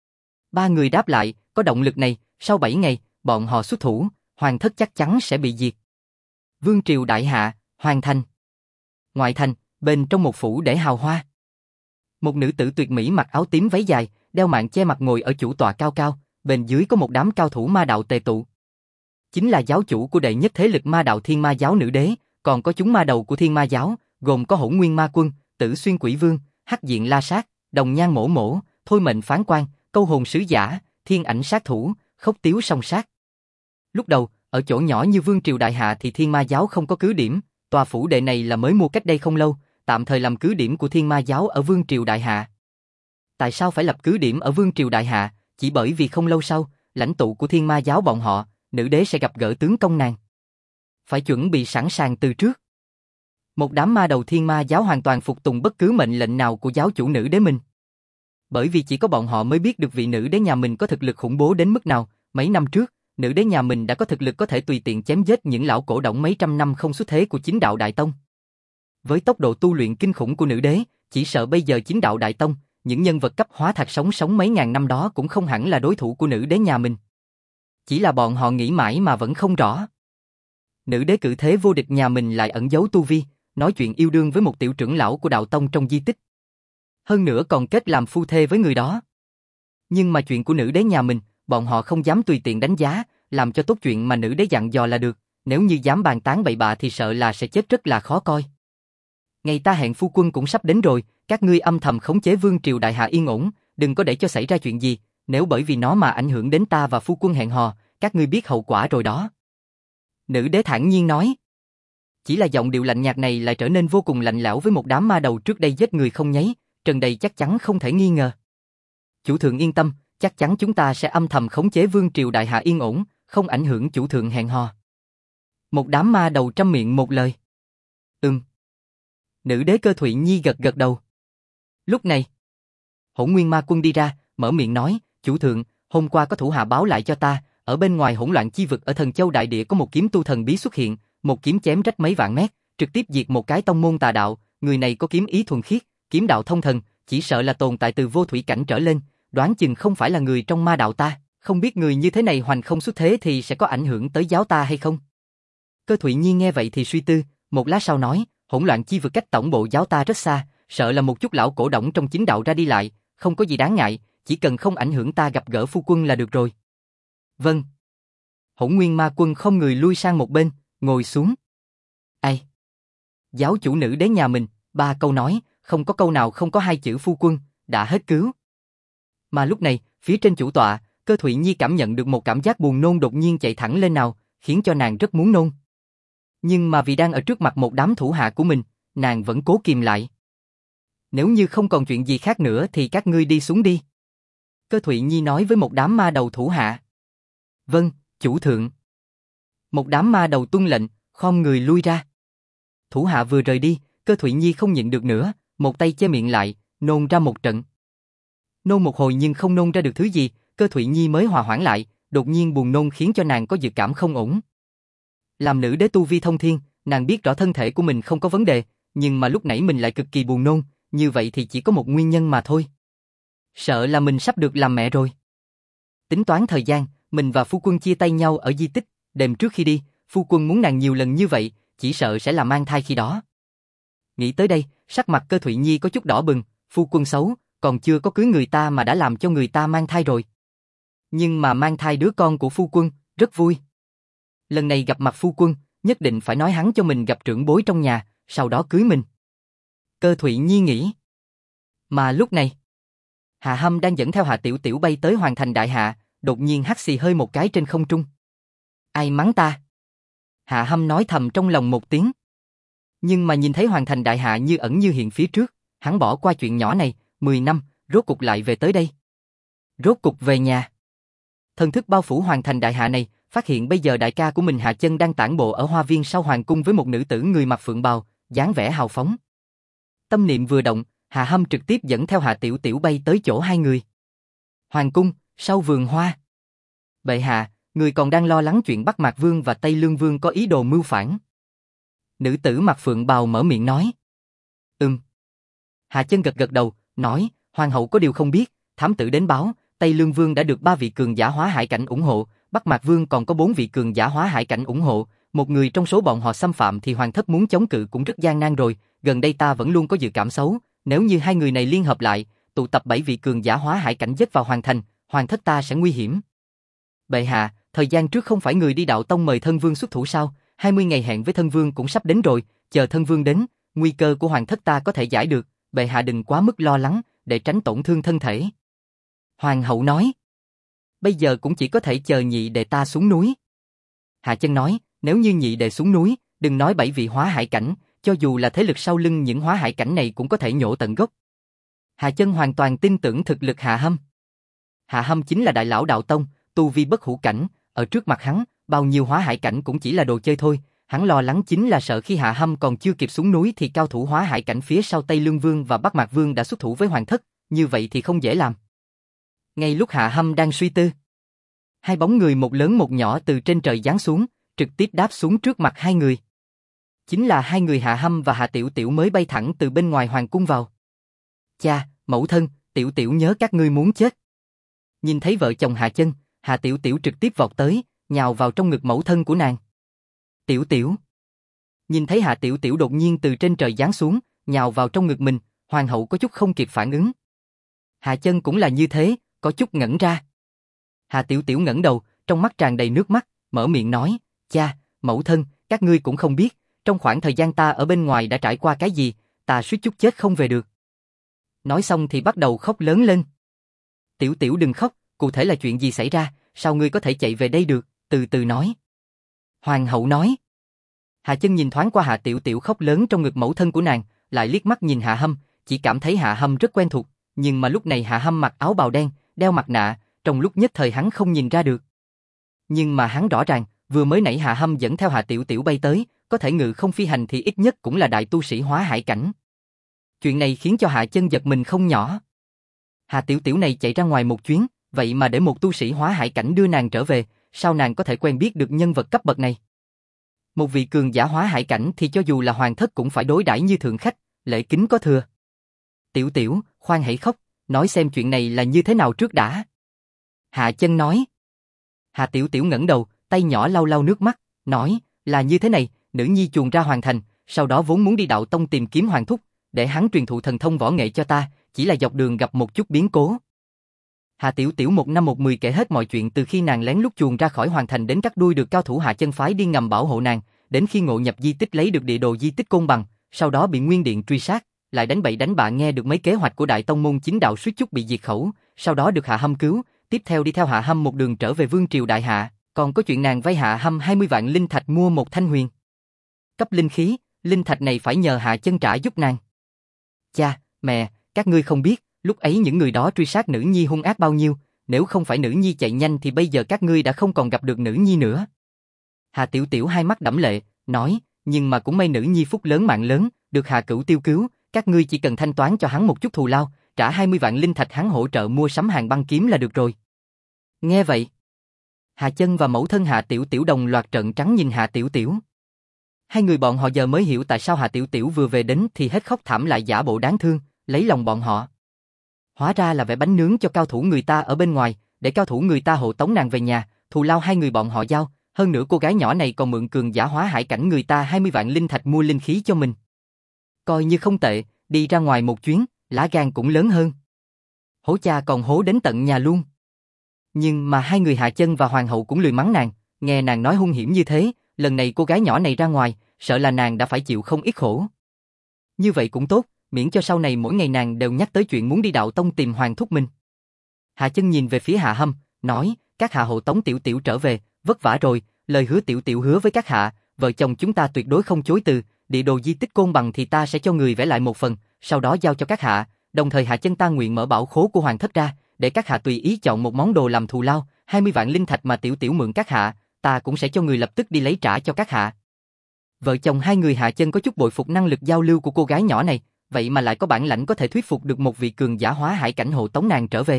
3 người đáp lại, có động lực này, sau 7 ngày, bọn họ xuất thủ, hoàng thất chắc chắn sẽ bị diệt. Vương triều đại hạ, hoàng thành. Ngoại thành, bên trong một phủ để hào hoa. Một nữ tử tuyệt mỹ mặc áo tím váy dài, đeo mạng che mặt ngồi ở chủ tọa cao cao, bên dưới có một đám cao thủ ma đạo tề tụ. Chính là giáo chủ của đệ nhất thế lực ma đạo Thiên Ma giáo nữ đế, còn có chúng ma đầu của Thiên Ma giáo, gồm có Hỗn Nguyên Ma Quân, Tử Xuyên Quỷ Vương, Hắc Diện La Sát, Đồng Nhan Mổ Mổ, Thôi Mệnh Phán Quan, Câu Hồn Sứ Giả, Thiên Ảnh Sát Thủ, Khốc Tiếu Song Sát. Lúc đầu, ở chỗ nhỏ như vương triều đại hạ thì Thiên Ma giáo không có cứ điểm, tòa phủ đệ này là mới mua cách đây không lâu, tạm thời làm cứ điểm của Thiên Ma giáo ở vương triều đại hạ. Tại sao phải lập cứ điểm ở vương triều đại hạ? Chỉ bởi vì không lâu sau, lãnh tụ của Thiên Ma giáo bọn họ, nữ đế sẽ gặp gỡ tướng công nàng. Phải chuẩn bị sẵn sàng từ trước. Một đám ma đầu Thiên Ma giáo hoàn toàn phục tùng bất cứ mệnh lệnh nào của giáo chủ nữ đế mình. Bởi vì chỉ có bọn họ mới biết được vị nữ đế nhà mình có thực lực khủng bố đến mức nào. Mấy năm trước, nữ đế nhà mình đã có thực lực có thể tùy tiện chém giết những lão cổ động mấy trăm năm không xuất thế của Chính Đạo Đại Tông. Với tốc độ tu luyện kinh khủng của nữ đế, chỉ sợ bây giờ Chính Đạo Đại Tông, những nhân vật cấp hóa thạch sống mấy ngàn năm đó cũng không hẳn là đối thủ của nữ đế nhà mình. Chỉ là bọn họ nghĩ mãi mà vẫn không rõ. Nữ đế cự thế vô địch nhà mình lại ẩn giấu tu vi, nói chuyện yêu đương với một tiểu trưởng lão của đạo tông trong di tích. Hơn nữa còn kết làm phu thê với người đó. Nhưng mà chuyện của nữ đế nhà mình, bọn họ không dám tùy tiện đánh giá, làm cho tốt chuyện mà nữ đế dặn dò là được, nếu như dám bàn tán bậy bạ thì sợ là sẽ chết rất là khó coi. Ngày ta hẹn phu quân cũng sắp đến rồi, các ngươi âm thầm khống chế vương triều đại hạ yên ổn, đừng có để cho xảy ra chuyện gì, nếu bởi vì nó mà ảnh hưởng đến ta và phu quân hẹn hò, các ngươi biết hậu quả rồi đó. Nữ đế thản nhiên nói. Chỉ là giọng điệu lạnh nhạt này lại trở nên vô cùng lạnh lẽo với một đám ma đầu trước đây giết người không nháy, trần đầy chắc chắn không thể nghi ngờ. Chủ thượng yên tâm, chắc chắn chúng ta sẽ âm thầm khống chế vương triều đại hạ yên ổn, không ảnh hưởng chủ thượng hẹn hò. Một đám ma đầu trăm miệng một lời. Nữ đế Cơ Thụy Nhi gật gật đầu. Lúc này, Hỗn Nguyên Ma Quân đi ra, mở miệng nói, chủ thượng, hôm qua có thủ hạ báo lại cho ta, ở bên ngoài hỗn loạn chi vực ở Thần Châu Đại Địa có một kiếm tu thần bí xuất hiện, một kiếm chém rách mấy vạn mét, trực tiếp diệt một cái tông môn tà đạo, người này có kiếm ý thuần khiết, kiếm đạo thông thần, chỉ sợ là tồn tại từ vô thủy cảnh trở lên, đoán chừng không phải là người trong ma đạo ta, không biết người như thế này hoành không xuất thế thì sẽ có ảnh hưởng tới giáo ta hay không? Cơ Thụy Nhi nghe vậy thì suy tư, một lát sau nói, hỗn loạn chi vực cách tổng bộ giáo ta rất xa, sợ là một chút lão cổ đổng trong chính đạo ra đi lại, không có gì đáng ngại, chỉ cần không ảnh hưởng ta gặp gỡ phu quân là được rồi. Vâng. Hỗn Nguyên Ma Quân không người lui sang một bên, ngồi xuống. Ai? Giáo chủ nữ đế nhà mình, 3 câu nói, không có câu nào không có 2 chữ phu quân, đã hết cứu. Mà lúc này, phía trên chủ tọa, Cơ Thụy Nhi cảm nhận được một cảm giác buồn nôn đột nhiên chạy thẳng lên nào, khiến cho nàng rất muốn nôn. Nhưng mà vì đang ở trước mặt một đám thủ hạ của mình, nàng vẫn cố kìm lại. Nếu như không còn chuyện gì khác nữa thì các ngươi đi xuống đi. Cơ Thụy Nhi nói với một đám ma đầu thủ hạ. Vâng, chủ thượng. Một đám ma đầu tuân lệnh, khom người lui ra. Thủ hạ vừa rời đi, Cơ Thụy Nhi không nhịn được nữa, một tay che miệng lại, nôn ra một trận. Nôn một hồi nhưng không nôn ra được thứ gì, Cơ Thụy Nhi mới hòa hoãn lại, đột nhiên buồn nôn khiến cho nàng có dự cảm không ổn. Làm nữ đế tu vi thông thiên, nàng biết rõ thân thể của mình không có vấn đề, nhưng mà lúc nãy mình lại cực kỳ buồn nôn, như vậy thì chỉ có một nguyên nhân mà thôi. Sợ là mình sắp được làm mẹ rồi. Tính toán thời gian, mình và phu quân chia tay nhau ở di tích, đêm trước khi đi, phu quân muốn nàng nhiều lần như vậy, chỉ sợ sẽ là mang thai khi đó. Nghĩ tới đây, sắc mặt Cơ Thụy Nhi có chút đỏ bừng, phu quân xấu, còn chưa có cưới người ta mà đã làm cho người ta mang thai rồi. Nhưng mà mang thai đứa con của phu quân, rất vui. Lần này gặp mặt phu quân, nhất định phải nói hắn cho mình gặp trưởng bối trong nhà, sau đó cưới mình. Cơ Thụy Nhi nghĩ. Mà lúc này, Hạ Hâm đang dẫn theo Hạ Tiểu Tiểu bay tới Hoàng Thành Đại Hạ, đột nhiên hắt xì hơi một cái trên không trung. Ai mắng ta? Hạ Hâm nói thầm trong lòng một tiếng. Nhưng mà nhìn thấy Hoàng Thành Đại Hạ như ẩn như hiện phía trước, hắn bỏ qua chuyện nhỏ này, 10 năm, rốt cục lại về tới đây. Rốt cục về nhà. Thần thức bao phủ Hoàng Thành Đại Hạ này, phát hiện bây giờ đại ca của mình Hạ Chân đang tản bộ ở hoa viên sau hoàng cung với một nữ tử người mặc phượng bào, dáng vẻ hào phóng. Tâm niệm vừa động, Hạ Hâm trực tiếp dẫn theo Hạ Tiểu Tiểu bay tới chỗ hai người. Hoàng cung, sau vườn hoa. Bệ hạ, người còn đang lo lắng chuyện Bắc Mạc Vương và Tây Lương Vương có ý đồ mưu phản. Nữ tử mặc phượng bào mở miệng nói. Hạ Chân gật gật đầu, nói, hoàng hậu có điều không biết, thám tử đến báo, Tây Lương Vương đã được 3 vị cường giả hóa hải cảnh ủng hộ, Bắc Mạc Vương còn có 4 vị cường giả hóa hải cảnh ủng hộ, một người trong số bọn họ xâm phạm thì hoàng thất muốn chống cự cũng rất gian nan rồi, gần đây ta vẫn luôn có dự cảm xấu, nếu như hai người này liên hợp lại, tụ tập 7 vị cường giả hóa hải cảnh dết vào hoàng thành, hoàng thất ta sẽ nguy hiểm. Bệ hạ, thời gian trước không phải người đi đạo tông mời thân vương xuất thủ sao, 20 ngày hẹn với thân vương cũng sắp đến rồi, chờ thân vương đến, nguy cơ của hoàng thất ta có thể giải được, bệ hạ đừng quá mức lo lắng, để tránh tổn thương thân thể. Hoàng hậu nói, bây giờ cũng chỉ có thể chờ nhị đệ ta xuống núi. Hạ Chân nói, nếu như nhị đệ xuống núi, đừng nói 7 vị hóa hải cảnh, cho dù là thế lực sau lưng những hóa hải cảnh này cũng có thể nhổ tận gốc. Hạ Chân hoàn toàn tin tưởng thực lực Hạ Hâm. Hạ Hâm chính là đại lão đạo tông, tu vi bất hủ cảnh, ở trước mặt hắn, bao nhiêu hóa hải cảnh cũng chỉ là đồ chơi thôi. Hắn lo lắng chính là sợ khi Hạ Hâm còn chưa kịp xuống núi thì cao thủ hóa hải cảnh phía sau Tây Lương Vương và Bắc Mạc Vương đã xuất thủ với hoàng thất, như vậy thì không dễ làm. Ngay lúc Hạ Hâm đang suy tư, hai bóng người một lớn một nhỏ từ trên trời giáng xuống, trực tiếp đáp xuống trước mặt hai người. Chính là hai người Hạ Hâm và Hạ Tiểu Tiểu mới bay thẳng từ bên ngoài hoàng cung vào. Cha, mẫu thân, Tiểu Tiểu nhớ các ngươi muốn chết. Nhìn thấy vợ chồng Hạ Chân, Hạ Tiểu Tiểu trực tiếp vọt tới, nhào vào trong ngực mẫu thân của nàng. Tiểu Tiểu. Nhìn thấy Hạ Tiểu Tiểu đột nhiên từ trên trời giáng xuống, nhào vào trong ngực mình, hoàng hậu có chút không kịp phản ứng. Hạ Chân cũng là như thế, có chút ngẩn ra. Hạ Tiểu Tiểu ngẩng đầu, trong mắt tràn đầy nước mắt, mở miệng nói, cha, mẫu thân, các ngươi cũng không biết, trong khoảng thời gian ta ở bên ngoài đã trải qua cái gì, ta suýt chút chết không về được. Nói xong thì bắt đầu khóc lớn lên. Tiểu Tiểu đừng khóc, cụ thể là chuyện gì xảy ra, sao ngươi có thể chạy về đây được, từ từ nói. Hoàng hậu nói. Hạ Chân nhìn thoáng qua Hạ Tiểu Tiểu khóc lớn trong ngực mẫu thân của nàng, lại liếc mắt nhìn Hạ Hâm, chỉ cảm thấy Hạ Hâm rất quen thuộc, nhưng mà lúc này Hạ Hâm mặc áo bào đen, đeo mặt nạ, trong lúc nhất thời hắn không nhìn ra được. Nhưng mà hắn rõ ràng, vừa mới nãy Hạ Hâm dẫn theo Hạ Tiểu Tiểu bay tới, có thể ngự không phi hành thì ít nhất cũng là đại tu sĩ hóa hải cảnh. Chuyện này khiến cho Hạ Chân giật mình không nhỏ. Hạ Tiểu Tiểu này chạy ra ngoài một chuyến, vậy mà để một tu sĩ hóa hải cảnh đưa nàng trở về, sao nàng có thể quen biết được nhân vật cấp bậc này? Một vị cường giả hóa hải cảnh thì cho dù là hoàng thất cũng phải đối đãi như thượng khách, lễ kính có thừa. Tiểu Tiểu, khoan hãy khóc, nói xem chuyện này là như thế nào trước đã. Hạ Chân nói. Hạ Tiểu Tiểu ngẩng đầu, tay nhỏ lau lau nước mắt, nói, là như thế này, nữ nhi chuồn ra hoàng thành, sau đó vốn muốn đi đạo tông tìm kiếm hoàng thúc, để hắn truyền thụ thần thông võ nghệ cho ta, chỉ là dọc đường gặp một chút biến cố. Hạ Tiểu Tiểu một năm một mười kể hết mọi chuyện từ khi nàng lén lút chuồn ra khỏi hoàng thành đến cắt đuôi được cao thủ Hạ Chân phái đi ngầm bảo hộ nàng, đến khi ngộ nhập di tích lấy được địa đồ di tích Côn Bằng, sau đó bị Nguyên Điện truy sát, lại đánh bậy đánh bạ nghe được mấy kế hoạch của Đại Tông môn chính đạo suýt chút bị diệt khẩu, sau đó được Hạ Hâm cứu, tiếp theo đi theo Hạ Hâm một đường trở về Vương triều Đại Hạ, còn có chuyện nàng vay Hạ Hâm 20 vạn linh thạch mua một thanh huyền cấp linh khí, linh thạch này phải nhờ Hạ Chân trả giúp nàng. Cha, mẹ, các ngươi không biết, lúc ấy những người đó truy sát nữ nhi hung ác bao nhiêu, nếu không phải nữ nhi chạy nhanh thì bây giờ các ngươi đã không còn gặp được nữ nhi nữa. Hạ Tiểu Tiểu hai mắt đẫm lệ, nói, nhưng mà cũng may nữ nhi phúc lớn mạng lớn, được Hạ Cửu Tiêu cứu, các ngươi chỉ cần thanh toán cho hắn một chút thù lao, trả 20 vạn linh thạch hắn hỗ trợ mua sắm hàng băng kiếm là được rồi. Nghe vậy, Hạ Chân và mẫu thân Hạ Tiểu Tiểu đồng loạt trợn trắng nhìn Hạ Tiểu Tiểu. Hai người bọn họ giờ mới hiểu tại sao Hạ Tiểu Tiểu vừa về đến thì hết khóc thảm lại giả bộ đáng thương, lấy lòng bọn họ. Hóa ra là vẽ bánh nướng cho cao thủ người ta ở bên ngoài, để cao thủ người ta hộ tống nàng về nhà, thù lao hai người bọn họ giao, hơn nữa cô gái nhỏ này còn mượn cường giả hóa hải cảnh người ta 20 vạn linh thạch mua linh khí cho mình. Coi như không tệ, đi ra ngoài một chuyến, lá gan cũng lớn hơn. Hố cha còn hố đến tận nhà luôn. Nhưng mà hai người Hạ Chân và hoàng hậu cũng lười mắng nàng, nghe nàng nói hung hiểm như thế, lần này cô gái nhỏ này ra ngoài, sợ là nàng đã phải chịu không ít khổ. Như vậy cũng tốt, miễn cho sau này mỗi ngày nàng đều nhắc tới chuyện muốn đi đạo tông tìm hoàng thúc mình. Hạ Chân nhìn về phía Hạ Hâm, nói, các hạ hộ tống Tiểu Tiểu trở về, vất vả rồi, lời hứa Tiểu Tiểu hứa với các hạ, vợ chồng chúng ta tuyệt đối không chối từ, địa đồ di tích Côn Bằng thì ta sẽ cho người vẽ lại một phần, sau đó giao cho các hạ, đồng thời Hạ Chân ta nguyện mở bảo khố của hoàng thất ra, để các hạ tùy ý chọn một món đồ làm thù lao, 20 vạn linh thạch mà Tiểu Tiểu mượn các hạ, ta cũng sẽ cho người lập tức đi lấy trả cho các hạ. Vợ chồng hai người Hạ Chân có chút bội phục năng lực giao lưu của cô gái nhỏ này, vậy mà lại có bản lãnh có thể thuyết phục được một vị cường giả hóa hải cảnh hộ tống nàng trở về.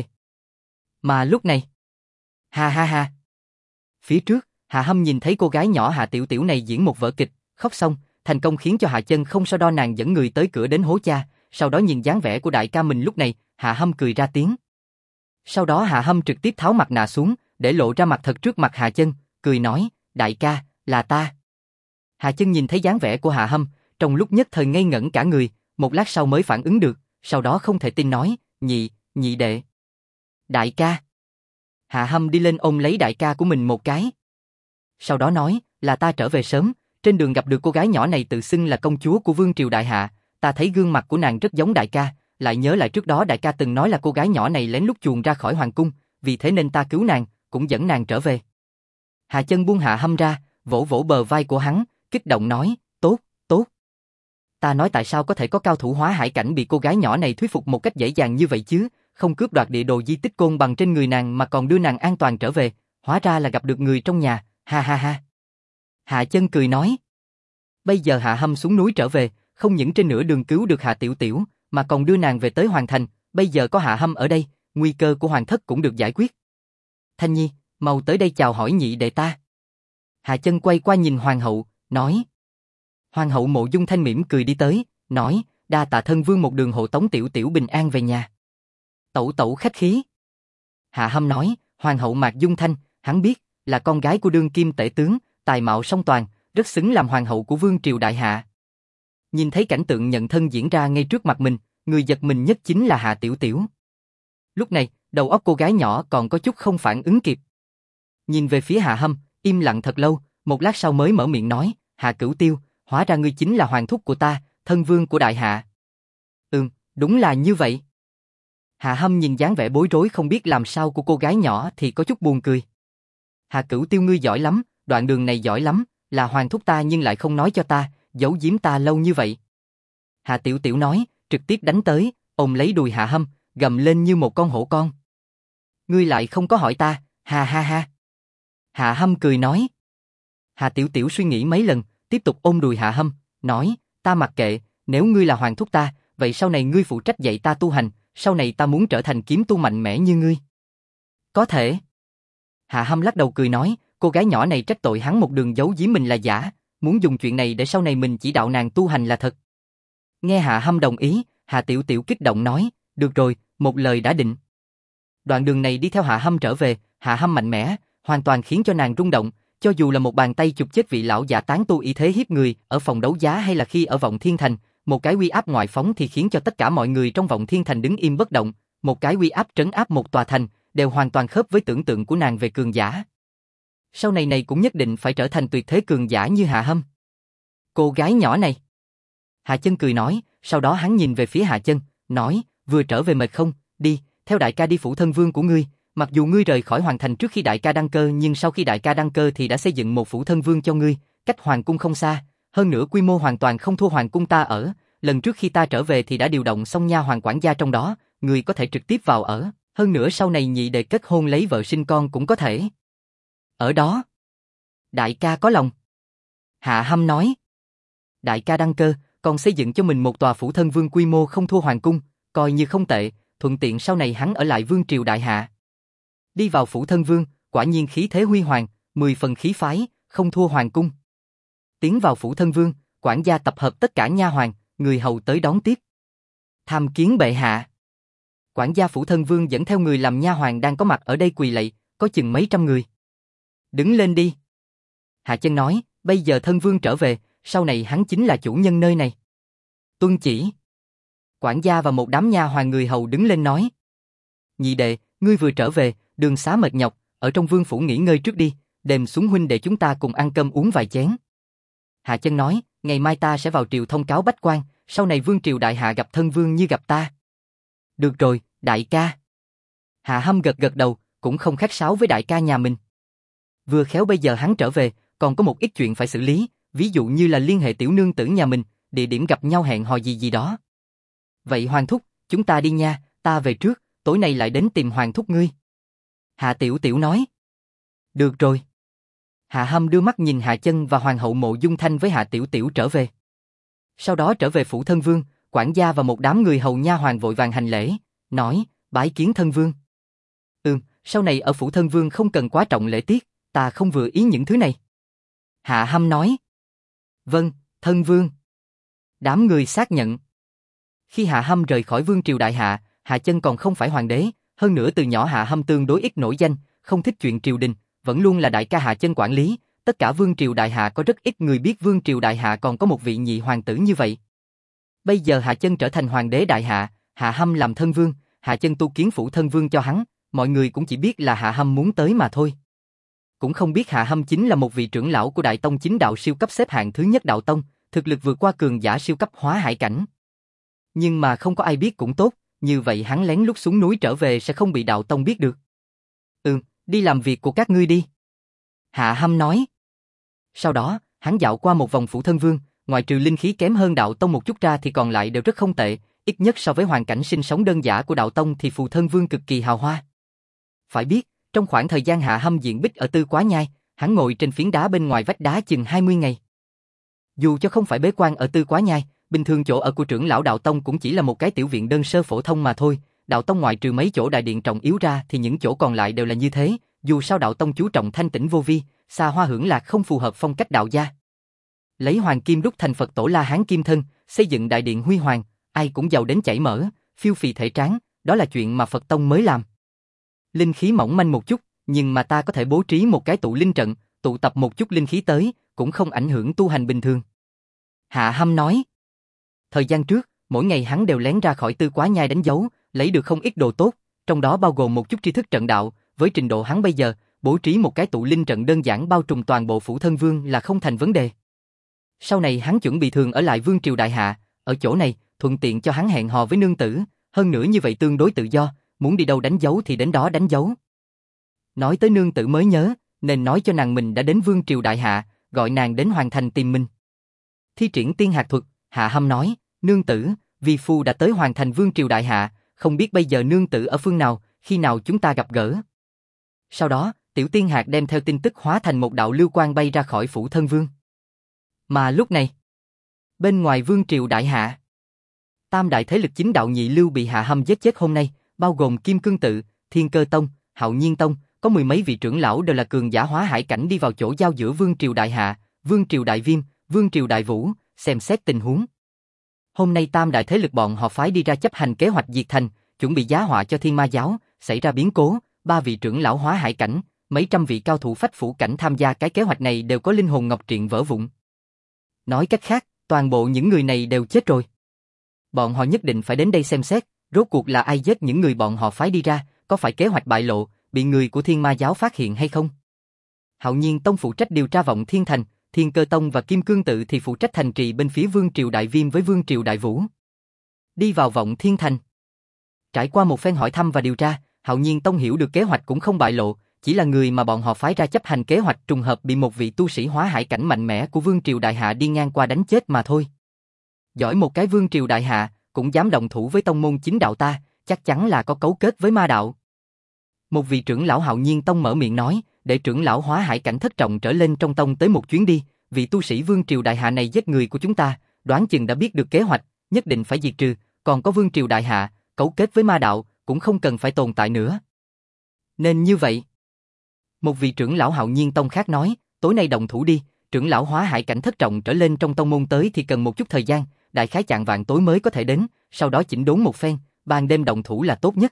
Mà lúc này, ha ha ha. Phía trước, Hạ Hâm nhìn thấy cô gái nhỏ Hạ Tiểu Tiểu này diễn một vở kịch, khóc xong, thành công khiến cho Hạ Chân không so đo nàng dẫn người tới cửa đến hố cha, sau đó nhìn dáng vẻ của đại ca mình lúc này, Hạ Hâm cười ra tiếng. Sau đó Hạ Hâm trực tiếp tháo mặt nạ xuống, để lộ ra mặt thật trước mặt Hạ Chân, cười nói, đại ca, là ta. Hạ Chân nhìn thấy dáng vẻ của Hạ Hâm, trong lúc nhất thời ngây ngẩn cả người, một lát sau mới phản ứng được, sau đó không thể tin nói, nhị đệ. Đại ca. Hạ Hâm đi lên ôm lấy đại ca của mình một cái. Sau đó nói, là ta trở về sớm, trên đường gặp được cô gái nhỏ này tự xưng là công chúa của Vương triều Đại Hạ, ta thấy gương mặt của nàng rất giống đại ca, lại nhớ lại trước đó đại ca từng nói là cô gái nhỏ này lén lút chuồn ra khỏi hoàng cung, vì thế nên ta cứu nàng, cũng dẫn nàng trở về. Hạ Chân buông Hạ Hâm ra, vỗ vỗ bờ vai của hắn, kích động nói, tốt. Ta nói tại sao có thể có cao thủ hóa hải cảnh bị cô gái nhỏ này thuyết phục một cách dễ dàng như vậy chứ, không cướp đoạt địa đồ di tích Côn Bằng trên người nàng mà còn đưa nàng an toàn trở về, hóa ra là gặp được người trong nhà, ha ha ha. Hạ Chân cười nói. Bây giờ Hạ Hâm xuống núi trở về, không những trên nửa đường cứu được Hạ Tiểu Tiểu, mà còn đưa nàng về tới hoàng thành, bây giờ có Hạ Hâm ở đây, nguy cơ của hoàng thất cũng được giải quyết. Thanh Nhi, mau tới đây chào hỏi nhị đệ ta. Hạ Chân quay qua nhìn hoàng hậu, nói. Hoàng hậu Mộ Dung Thanh mỉm cười đi tới, nói, đa tạ thân vương một đường hộ tống Tiểu Tiểu bình an về nhà. Tẩu khách khí. Hạ Hâm nói, hoàng hậu Mạc Dung Thanh, hắn biết, là con gái của đương kim tể tướng, tài mạo song toàn, rất xứng làm hoàng hậu của Vương triều Đại Hạ. Nhìn thấy cảnh tượng nhận thân diễn ra ngay trước mặt mình, người giật mình nhất chính là Hạ Tiểu Tiểu. Lúc này, đầu óc cô gái nhỏ còn có chút không phản ứng kịp. Nhìn về phía Hạ Hâm, im lặng thật lâu, một lát sau mới mở miệng nói, Hạ Cửu Tiêu, hóa ra ngươi chính là hoàng thúc của ta, thân vương của Đại Hạ. Đúng là như vậy. Hạ Hâm nhìn dáng vẻ bối rối không biết làm sao của cô gái nhỏ thì có chút buồn cười. Hạ Cửu Tiêu ngươi giỏi lắm, đoạn đường này giỏi lắm, là hoàng thúc ta nhưng lại không nói cho ta, giấu giếm ta lâu như vậy. Hạ Tiểu Tiểu nói, trực tiếp đánh tới, ôm lấy đùi Hạ Hâm, gầm lên như một con hổ con. Ngươi lại không có hỏi ta, ha ha ha. Hạ Hâm cười nói. Hạ Tiểu Tiểu suy nghĩ mấy lần, tiếp tục ôm đùi Hạ Hâm, nói, ta mặc kệ, nếu ngươi là hoàng thúc ta, vậy sau này ngươi phụ trách dạy ta tu hành, sau này ta muốn trở thành kiếm tu mạnh mẽ như ngươi. Có thể. Hạ Hâm lắc đầu cười nói, cô gái nhỏ này trách tội hắn một đường giấu giếm mình là giả, muốn dùng chuyện này để sau này mình chỉ đạo nàng tu hành là thật. Nghe Hạ Hâm đồng ý, Hạ Tiểu Tiểu kích động nói, được rồi, một lời đã định. Đoạn đường này đi theo Hạ Hâm trở về, Hạ Hâm mạnh mẽ, hoàn toàn khiến cho nàng rung động, cho dù là một bàn tay chụp chết vị lão giả tán tu y thế hiếp người ở phòng đấu giá hay là khi ở Vọng Thiên Thành, một cái uy áp ngoại phóng thì khiến cho tất cả mọi người trong Vọng Thiên Thành đứng im bất động, một cái uy áp trấn áp một tòa thành, đều hoàn toàn khớp với tưởng tượng của nàng về cường giả. Sau này này cũng nhất định phải trở thành tuyệt thế cường giả như Hạ Hâm. Cô gái nhỏ này. Hạ Chân cười nói, sau đó hắn nhìn về phía Hạ Chân, nói, vừa trở về mệt không, đi, theo đại ca đi phủ thân vương của ngươi. Mặc dù ngươi rời khỏi hoàng thành trước khi đại ca đăng cơ, nhưng sau khi đại ca đăng cơ thì đã xây dựng một phủ thân vương cho ngươi, cách hoàng cung không xa, hơn nữa quy mô hoàn toàn không thua hoàng cung ta ở. Lần trước khi ta trở về thì đã điều động xong nha hoàn quản gia trong đó, ngươi có thể trực tiếp vào ở. Hơn nữa sau này nhị đệ kết hôn lấy vợ sinh con cũng có thể. Ở đó. Đại ca có lòng. Hạ Hâm nói. Đại ca đăng cơ, còn xây dựng cho mình một tòa phủ thân vương quy mô không thua hoàng cung, coi như không tệ, thuận tiện sau này hắn ở lại vương triều đại hạ. Đi vào phủ thân vương, quả nhiên khí thế huy hoàng, 10 phần khí phái, không thua hoàng cung. Tiến vào phủ thân vương, quản gia tập hợp tất cả nha hoàn, người hầu tới đón tiếp. Tham kiến bệ hạ. Quản gia phủ thân vương dẫn theo người làm nha hoàn đang có mặt ở đây quỳ lạy, có chừng mấy trăm người. Đứng lên đi. Hạ Chân nói, bây giờ thân vương trở về, sau này hắn chính là chủ nhân nơi này. Tuân chỉ. Quản gia và một đám nha hoàn người hầu đứng lên nói. Nhị đệ, ngươi vừa trở về, đường xá mệt nhọc, ở trong vương phủ nghỉ ngơi trước đi, đêm xuống huynh để chúng ta cùng ăn cơm uống vài chén. Hạ Chân nói, ngày mai ta sẽ vào triều thông cáo bách quan, sau này vương triều đại hạ gặp thân vương như gặp ta. Được rồi, đại ca. Hạ Hâm gật gật đầu, cũng không khách sáo với đại ca nhà mình. Vừa khéo bây giờ hắn trở về, còn có một ít chuyện phải xử lý, ví dụ như là liên hệ tiểu nương tử nhà mình, địa điểm gặp nhau hẹn hò gì gì đó. Vậy Hoàng thúc, chúng ta đi nha, ta về trước, tối nay lại đến tìm Hoàng thúc ngươi. Hạ Tiểu Tiểu nói. Được rồi. Hạ Hâm đưa mắt nhìn Hạ Chân và Hoàng hậu Mộ Dung Thanh với Hạ Tiểu Tiểu trở về. Sau đó trở về phủ thân vương, quản gia và một đám người hầu nha hoàn vội vàng hành lễ, nói, bái kiến thân vương. Sau này ở phủ thân vương không cần quá trọng lễ tiết, ta không vừa ý những thứ này. Hạ Hâm nói. Vâng, thân vương. Đám người xác nhận. Khi Hạ Hâm rời khỏi vương triều đại hạ, Hạ Chân còn không phải hoàng đế, hơn nữa từ nhỏ Hạ Hâm tương đối ít nổi danh, không thích chuyện triều đình, vẫn luôn là đại ca Hạ Chân quản lý, tất cả vương triều đại hạ có rất ít người biết vương triều đại hạ còn có một vị nhị hoàng tử như vậy. Bây giờ Hạ Chân trở thành hoàng đế đại hạ, Hạ Hâm làm thân vương, Hạ Chân tu kiến phủ thân vương cho hắn, mọi người cũng chỉ biết là Hạ Hâm muốn tới mà thôi. Cũng không biết Hạ Hâm chính là một vị trưởng lão của Đại Tông chính đạo siêu cấp xếp hạng thứ nhất đạo tông, thực lực vượt qua cường giả siêu cấp hóa hải cảnh. Nhưng mà không có ai biết cũng tốt, như vậy hắn lén lút xuống núi trở về sẽ không bị đạo tông biết được. Đi làm việc của các ngươi đi. Hạ Hâm nói. Sau đó, hắn dạo qua một vòng phủ thân vương, ngoài trừ linh khí kém hơn đạo tông một chút ra thì còn lại đều rất không tệ, ít nhất so với hoàn cảnh sinh sống đơn giản của đạo tông thì phù thân vương cực kỳ hào hoa. Phải biết, trong khoảng thời gian Hạ Hâm diện bích ở Tư Quá Nhai, hắn ngồi trên phiến đá bên ngoài vách đá chừng 20 ngày. Dù cho không phải bế quan ở Tư Quá Nhai, bình thường chỗ ở của trưởng lão đạo tông cũng chỉ là một cái tiểu viện đơn sơ phổ thông mà thôi, đạo tông ngoại trừ mấy chỗ đại điện trọng yếu ra thì những chỗ còn lại đều là như thế, dù sao đạo tông chú trọng thanh tĩnh vô vi, xa hoa hưởng lạc không phù hợp phong cách đạo gia. Lấy hoàng kim đúc thành Phật tổ La Hán kim thân, xây dựng đại điện huy hoàng, ai cũng giàu đến chảy mỡ, phiêu phì thể tráng, đó là chuyện mà Phật tông mới làm. Linh khí mỏng manh một chút, nhưng mà ta có thể bố trí một cái tụ linh trận, tụ tập một chút linh khí tới, cũng không ảnh hưởng tu hành bình thường. Hạ Hâm nói. Thời gian trước, mỗi ngày hắn đều lén ra khỏi Tư Quá Nhai đánh dấu, lấy được không ít đồ tốt, trong đó bao gồm một chút tri thức trận đạo, với trình độ hắn bây giờ, bố trí một cái tụ linh trận đơn giản bao trùm toàn bộ phủ thân vương là không thành vấn đề. Sau này hắn chuẩn bị thường ở lại vương triều đại hạ, ở chỗ này, thuận tiện cho hắn hẹn hò với nương tử, hơn nữa như vậy tương đối tự do, muốn đi đâu đánh dấu thì đến đó đánh dấu. Nói tới nương tử mới nhớ, nên nói cho nàng mình đã đến vương triều đại hạ, gọi nàng đến hoàng thành tìm mình. Thi triển tiên hạt thuật, Hạ Hâm nói, nương tử, vi phu đã tới hoàng thành vương triều đại hạ, không biết bây giờ nương tử ở phương nào, khi nào chúng ta gặp gỡ. Sau đó, Tiểu Tiên Hạc đem theo tin tức hóa thành một đạo lưu quang bay ra khỏi phủ thân vương. Mà lúc này, bên ngoài vương triều đại hạ, tam đại thế lực chính đạo nhị lưu bị Hạ Hâm giết chết hôm nay, bao gồm Kim Cương Tự, Thiên Cơ Tông, Hạo Nhiên Tông, có mười mấy vị trưởng lão đều là cường giả hóa hải cảnh đi vào chỗ giao giữa vương triều đại hạ, vương triều đại viêm, vương triều đại vũ, xem xét tình huống. Hôm nay tam đại thế lực bọn họ phái đi ra chấp hành kế hoạch diệt thành, chuẩn bị giá họa cho Thiên Ma giáo, xảy ra biến cố, ba vị trưởng lão hóa hải cảnh, mấy trăm vị cao thủ phách phủ cảnh tham gia cái kế hoạch này đều có linh hồn ngọc triện vỡ vụn. Nói cách khác, toàn bộ những người này đều chết rồi. Bọn họ nhất định phải đến đây xem xét, rốt cuộc là ai giết những người bọn họ phái đi ra, có phải kế hoạch bại lộ, bị người của Thiên Ma giáo phát hiện hay không? Hạo Nhiên Tông phụ trách điều tra Vọng Thiên Thành, Thiên Cơ Tông và Kim Cương Tự thì phụ trách thành trì bên phía Vương triều Đại Viêm với Vương triều Đại Vũ. Đi vào Vọng Thiên Thành. Trải qua một phen hỏi thăm và điều tra, Hạo Nhiên Tông hiểu được kế hoạch cũng không bại lộ, chỉ là người mà bọn họ phái ra chấp hành kế hoạch trùng hợp bị một vị tu sĩ hóa hải cảnh mạnh mẽ của Vương triều Đại Hạ đi ngang qua đánh chết mà thôi. Giỏi một cái Vương triều Đại Hạ, cũng dám động thủ với tông môn chính đạo ta, chắc chắn là có cấu kết với ma đạo. Một vị trưởng lão Hạo Nhiên Tông mở miệng nói, để trưởng lão hóa hải cảnh thất trọng trở lên trong tông tới một chuyến đi, vị tu sĩ Vương triều Đại Hạ này giết người của chúng ta, đoán chừng đã biết được kế hoạch, nhất định phải diệt trừ, còn có Vương triều Đại Hạ, cấu kết với ma đạo, cũng không cần phải tồn tại nữa. Nên như vậy. Một vị trưởng lão Hạo Nhiên Tông khác nói, tối nay động thủ đi, trưởng lão hóa hải cảnh thất trọng trở lên trong tông môn tới thì cần một chút thời gian, đại khái chạng vạng tối mới có thể đến, sau đó chỉnh đốn một phen, ban đêm động thủ là tốt nhất.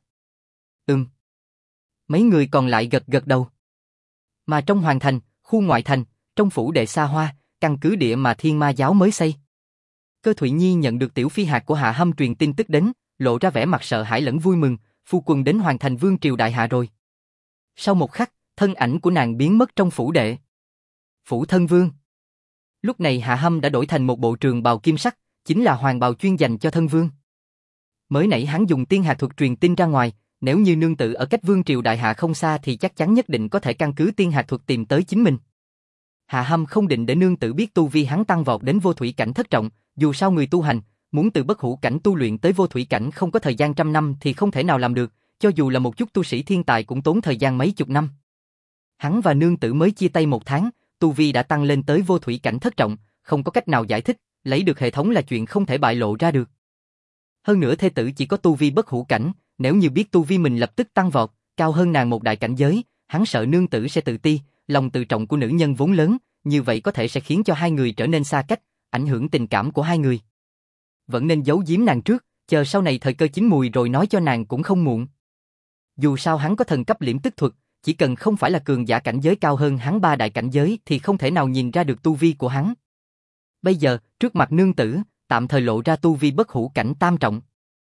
Mấy người còn lại gật gật đầu. Mà trong hoàng thành, khu ngoại thành, trong phủ đệ xa hoa, căn cứ địa mà Thiên Ma giáo mới xây. Cơ Thụy Nhi nhận được tiểu phi hạt của Hạ Hâm truyền tin tức đến, lộ ra vẻ mặt sợ hãi lẫn vui mừng, phu quân đến hoàng thành vương triều đại hạ rồi. Sau một khắc, thân ảnh của nàng biến mất trong phủ đệ. Phủ thân vương. Lúc này Hạ Hâm đã đổi thành một bộ trường bào kim sắc, chính là hoàng bào chuyên dành cho thân vương. Mới nãy hắn dùng tiên hạt thuật truyền tin ra ngoài, nếu như nương tự ở cách vương triều đại hạ không xa thì chắc chắn nhất định có thể căn cứ tiên hạt thuật tìm tới chính mình. Hạ Hâm không định để nương tự biết tu vi hắn tăng vọt đến vô thủy cảnh thất trọng, dù sao người tu hành, muốn từ bất hủ cảnh tu luyện tới vô thủy cảnh không có thời gian trăm năm thì không thể nào làm được, cho dù là một chút tu sĩ thiên tài cũng tốn thời gian mấy chục năm. Hắn và nương tử mới chia tay một tháng, tu vi đã tăng lên tới vô thủy cảnh thất trọng, không có cách nào giải thích, lấy được hệ thống là chuyện không thể bại lộ ra được. Hơn nữa thê tử chỉ có tu vi bất hủ cảnh, nếu như biết tu vi mình lập tức tăng vọt, cao hơn nàng một đại cảnh giới, hắn sợ nương tử sẽ tự ti, lòng tự trọng của nữ nhân vốn lớn, như vậy có thể sẽ khiến cho hai người trở nên xa cách, ảnh hưởng tình cảm của hai người. Vẫn nên giấu giếm nàng trước, chờ sau này thời cơ chín mùi rồi nói cho nàng cũng không muộn. Dù sao hắn có thần cấp liễm tức thuật, chỉ cần không phải là cường giả cảnh giới cao hơn hắn ba đại cảnh giới thì không thể nào nhìn ra được tu vi của hắn. Bây giờ, trước mặt nương tử, tạm thời lộ ra tu vi bất hủ cảnh tam trọng.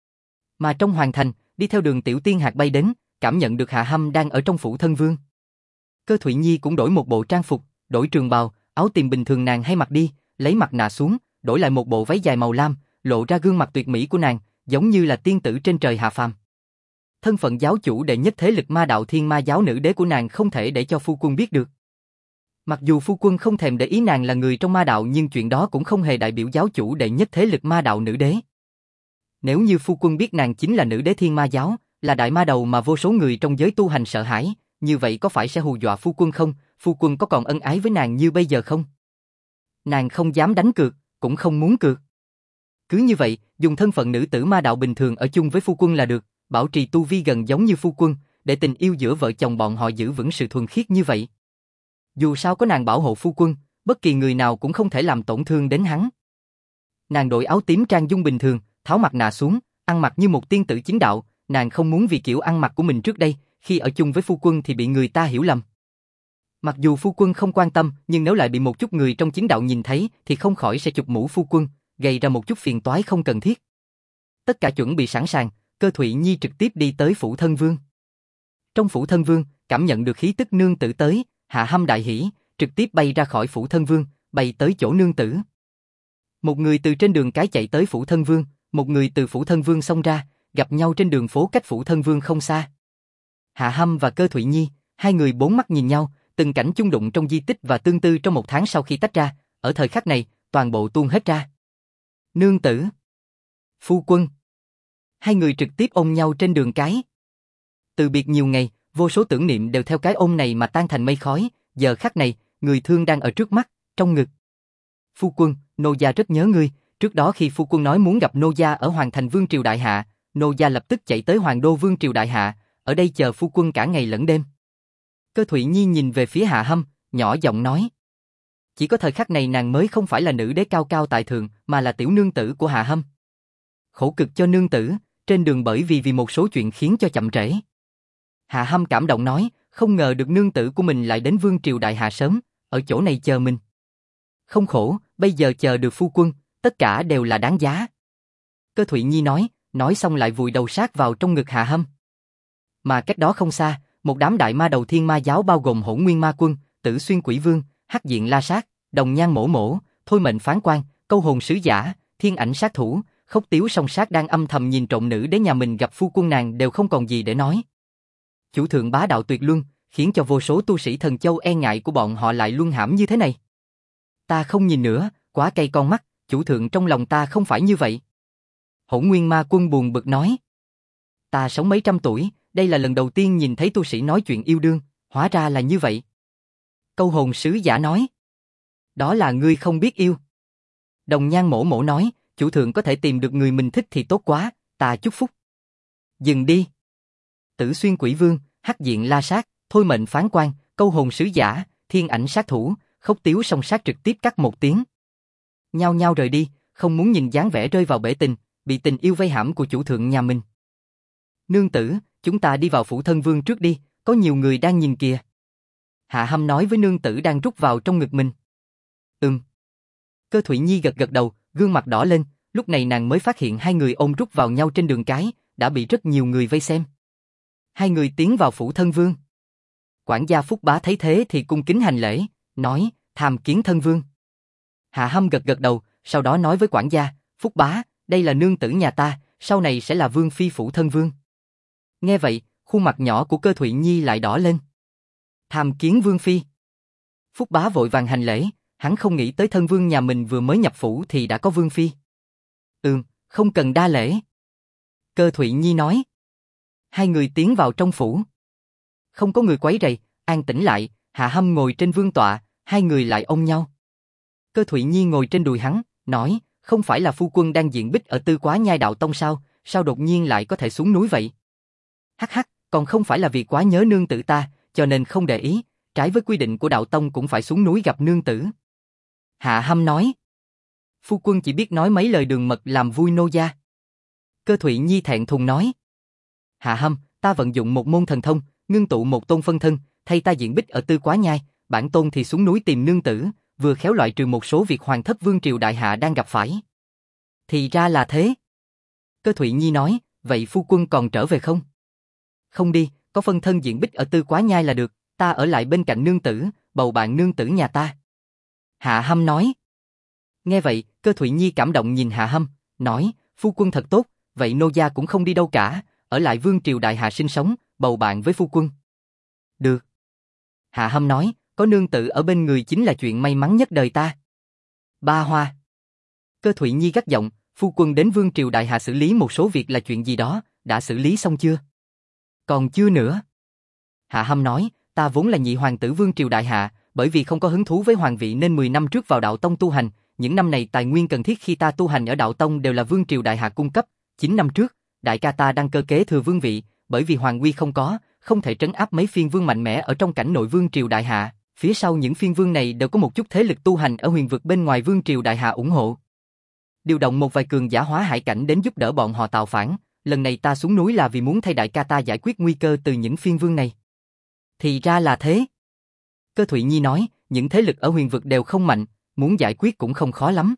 Mà trong hoàng thành, đi theo đường tiểu tiên hạt bay đến, cảm nhận được Hạ Hâm đang ở trong phủ thân vương. Cơ Thụy Nhi cũng đổi một bộ trang phục, đổi trường bào, áo tìm bình thường nàng hay mặc đi, lấy mặt nạ xuống, đổi lại một bộ váy dài màu lam, lộ ra gương mặt tuyệt mỹ của nàng, giống như là tiên tử trên trời hạ phàm. Thân phận giáo chủ đệ nhất thế lực ma đạo Thiên Ma giáo nữ đế của nàng không thể để cho phu quân biết được. Mặc dù phu quân không thèm để ý nàng là người trong ma đạo nhưng chuyện đó cũng không hề đại biểu giáo chủ đệ nhất thế lực ma đạo nữ đế. Nếu như phu quân biết nàng chính là nữ đế Thiên Ma giáo, là đại ma đầu mà vô số người trong giới tu hành sợ hãi, như vậy có phải sẽ hù dọa phu quân không? Phu quân có còn ân ái với nàng như bây giờ không? Nàng không dám đánh cược, cũng không muốn cược. Cứ như vậy, dùng thân phận nữ tử ma đạo bình thường ở chung với phu quân là được, bảo trì tu vi gần giống như phu quân, để tình yêu giữa vợ chồng bọn họ giữ vững sự thuần khiết như vậy. Dù sao có nàng bảo hộ phu quân, bất kỳ người nào cũng không thể làm tổn thương đến hắn. Nàng đội áo tím trang dung bình thường, tháo mặt nạ xuống, ăn mặc như một tiên tử chính đạo, nàng không muốn vì kiểu ăn mặc của mình trước đây, khi ở chung với phu quân thì bị người ta hiểu lầm. Mặc dù phu quân không quan tâm, nhưng nếu lại bị một chút người trong chính đạo nhìn thấy thì không khỏi sẽ chụp mũ phu quân, gây ra một chút phiền toái không cần thiết. Tất cả chuẩn bị sẵn sàng, Cơ Thụy Nhi trực tiếp đi tới phủ thân vương. Trong phủ thân vương, cảm nhận được khí tức nương tử tới, Hạ Hâm đại hỉ, trực tiếp bay ra khỏi phủ thân vương, bay tới chỗ nương tử. Một người từ trên đường cái chạy tới phủ thân vương, một người từ phủ thân vương xông ra, gặp nhau trên đường phố cách phủ thân vương không xa. Hạ Hâm và Cơ Thụy Nhi, hai người bốn mắt nhìn nhau, từng cảnh chung đụng trong di tích và tương tư trong một tháng sau khi tách ra, ở thời khắc này, toàn bộ tuôn hết ra. Nương tử, phu quân. Hai người trực tiếp ôm nhau trên đường cái. Từ biệt nhiều ngày, vô số tưởng niệm đều theo cái ôm này mà tan thành mây khói, giờ khắc này, người thương đang ở trước mắt, trong ngực. Phu quân, nô gia rất nhớ ngươi, trước đó khi phu quân nói muốn gặp nô gia ở Hoàng thành Vương triều đại hạ, nô gia lập tức chạy tới Hoàng đô Vương triều đại hạ, ở đây chờ phu quân cả ngày lẫn đêm. Cơ Thụy Nhi nhìn về phía Hạ Hâm, nhỏ giọng nói. Chỉ có thời khắc này nàng mới không phải là nữ đế cao cao tại thượng, mà là tiểu nương tử của Hạ Hâm. Khổ cực cho nương tử, trên đường bởi vì một số chuyện khiến cho chậm trễ. Hạ Hâm cảm động nói, không ngờ được nương tử của mình lại đến Vương triều đại hạ sớm, ở chỗ này chờ mình. Không khổ, bây giờ chờ được phu quân, tất cả đều là đáng giá. Cơ Thụy Nhi nói xong lại vùi đầu sát vào trong ngực Hạ Hâm. Mà cách đó không xa, một đám đại ma đầu Thiên Ma giáo bao gồm Hỗn Nguyên Ma Quân, Tử Xuyên Quỷ Vương, Hắc Diện La Sát, Đồng Nhan Mổ Mổ, Thôi Mệnh Phán Quan, Câu Hồn Sứ Giả, Thiên Ảnh Sát Thủ, Khốc Tiếu Song Sát đang âm thầm nhìn trộm nữ đế nhà mình gặp phu quân nàng đều không còn gì để nói. Chủ thượng bá đạo tuyệt luân, khiến cho vô số tu sĩ Thần Châu e ngại của bọn họ lại luân hãm như thế này. Ta không nhìn nữa, quá cay con mắt, chủ thượng trong lòng ta không phải như vậy. Hỗn Nguyên Ma Quân buồn bực nói. Ta sống mấy trăm tuổi, đây là lần đầu tiên nhìn thấy tu sĩ nói chuyện yêu đương, hóa ra là như vậy. Câu Hồn Sứ Giả nói. Đó là ngươi không biết yêu. Đồng Nhan Mổ Mổ nói, chủ thượng có thể tìm được người mình thích thì tốt quá, ta chúc phúc. Dừng đi. Tử Xuyên Quỷ Vương, Hắc Diện La Sát, Thôi Mệnh Phán Quan, Câu Hồn Sứ Giả, Thiên Ảnh Sát Thủ, Khốc Tiếu Song Sát trực tiếp cắt một tiếng. Nhao nhao rời đi, không muốn nhìn dáng vẻ rơi vào bể tình, bị tình yêu vây hãm của chủ thượng nhà mình. Nương tử, chúng ta đi vào phủ thân vương trước đi, có nhiều người đang nhìn kìa. Hạ Hâm nói với nương tử đang rút vào trong ngực mình. Cơ Thụy Nhi gật gật đầu, gương mặt đỏ lên, lúc này nàng mới phát hiện hai người ôm rút vào nhau trên đường cái, đã bị rất nhiều người vây xem. Hai người tiến vào phủ thân vương. Quản gia Phúc Bá thấy thế thì cung kính hành lễ, nói, tham kiến thân vương. Hạ Hâm gật gật đầu, sau đó nói với quản gia, Phúc Bá, đây là nương tử nhà ta, sau này sẽ là vương phi phủ thân vương. Nghe vậy, khuôn mặt nhỏ của Cơ Thụy Nhi lại đỏ lên. Tham kiến vương phi. Phúc Bá vội vàng hành lễ, hắn không nghĩ tới thân vương nhà mình vừa mới nhập phủ thì đã có vương phi. Không cần đa lễ. Cơ Thụy Nhi nói. Hai người tiến vào trong phủ. Không có người quấy rầy, an tĩnh lại, Hạ Hâm ngồi trên vương tọa, hai người lại ôm nhau. Cơ Thụy Nhi ngồi trên đùi hắn, nói, không phải là phu quân đang diện bích ở Tư Quá Nhai Đạo Tông sao đột nhiên lại có thể xuống núi vậy? Hắc hắc, còn không phải là vì quá nhớ nương tử ta, cho nên không để ý, trái với quy định của Đạo Tông cũng phải xuống núi gặp nương tử. Hạ Hâm nói, phu quân chỉ biết nói mấy lời đường mật làm vui nô gia. Cơ Thụy Nhi thẹn thùng nói, Hạ Hâm, ta vận dụng một môn thần thông, ngưng tụ một tôn phân thân, thay ta diện bích ở Tư Quá Nhai, bản tôn thì xuống núi tìm nương tử, vừa khéo loại trừ một số việc Hoàng thất Vương triều đại hạ đang gặp phải. Thì ra là thế. Cơ Thụy Nhi nói, vậy phu quân còn trở về không? Không đi, có phân thân diện bích ở Tư Quá Nhai là được, ta ở lại bên cạnh nương tử, bầu bạn nương tử nhà ta. Hạ Hâm nói. Nghe vậy, Cơ Thụy Nhi cảm động nhìn Hạ Hâm, nói, phu quân thật tốt, vậy nô gia cũng không đi đâu cả, ở lại Vương triều đại hạ sinh sống, bầu bạn với phu quân. Được. Hạ Hâm nói, có nương tử ở bên người chính là chuyện may mắn nhất đời ta. Ba Hoa. Cơ Thụy Nhi gắt giọng, phu quân đến Vương triều đại hạ xử lý một số việc là chuyện gì đó, đã xử lý xong chưa? Còn chưa nữa. Hạ Hâm nói, ta vốn là nhị hoàng tử Vương triều đại hạ, bởi vì không có hứng thú với hoàng vị nên 10 năm trước vào đạo tông tu hành, những năm này tài nguyên cần thiết khi ta tu hành ở đạo tông đều là Vương triều đại hạ cung cấp, 9 năm trước, đại ca ta đăng cơ kế thừa vương vị, bởi vì hoàng uy không có, không thể trấn áp mấy phiên vương mạnh mẽ ở trong cảnh nội Vương triều đại hạ, phía sau những phiên vương này đều có một chút thế lực tu hành ở huyền vực bên ngoài Vương triều đại hạ ủng hộ. Điều động một vài cường giả hóa hải cảnh đến giúp đỡ bọn họ tạo phản, lần này ta xuống núi là vì muốn thay đại ca ta giải quyết nguy cơ từ những phiên vương này. Thì ra là thế. Cơ Thụy Nhi nói, những thế lực ở huyền vực đều không mạnh, muốn giải quyết cũng không khó lắm.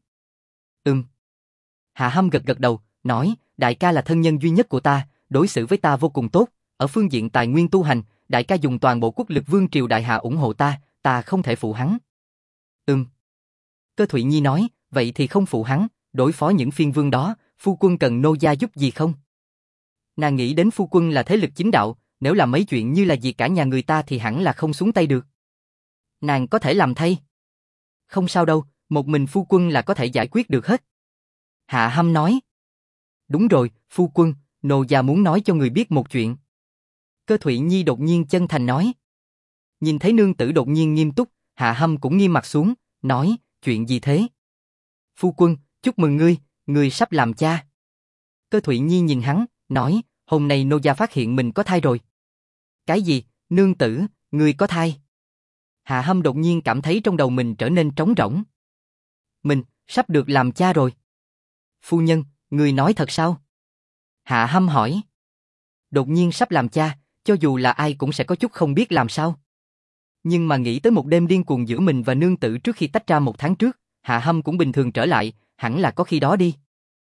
Hạ Hâm gật gật đầu, nói, đại ca là thân nhân duy nhất của ta, đối xử với ta vô cùng tốt, ở phương diện tài nguyên tu hành, đại ca dùng toàn bộ quốc lực Vương triều đại hạ ủng hộ ta không thể phụ hắn. Cơ Thụy Nhi nói, vậy thì không phụ hắn, đối phó những phiên vương đó, phu quân cần nô gia giúp gì không? Nàng nghĩ đến phu quân là thế lực chính đạo, nếu làm mấy chuyện như là diệt cả nhà người ta thì hẳn là không xuống tay được. Nàng có thể làm thay. Không sao đâu, một mình phu quân là có thể giải quyết được hết. Hạ Hâm nói. Đúng rồi, phu quân, nô gia muốn nói cho người biết một chuyện. Cơ Thụy Nhi đột nhiên chân thành nói. Nhìn thấy nương tử đột nhiên nghiêm túc, Hạ Hâm cũng nghiêm mặt xuống, nói, chuyện gì thế? Phu quân, chúc mừng ngươi, ngươi sắp làm cha. Cơ Thụy Nhi nhìn hắn, nói, hôm nay nô gia phát hiện mình có thai rồi. Cái gì, nương tử, ngươi có thai? Hạ Hâm đột nhiên cảm thấy trong đầu mình trở nên trống rỗng. Mình, sắp được làm cha rồi. Phu nhân, ngươi nói thật sao? Hạ Hâm hỏi. Đột nhiên sắp làm cha, cho dù là ai cũng sẽ có chút không biết làm sao. Nhưng mà nghĩ tới một đêm điên cuồng giữa mình và nương tử trước khi tách ra 1 tháng trước, Hạ Hâm cũng bình thường trở lại, hẳn là có khi đó đi.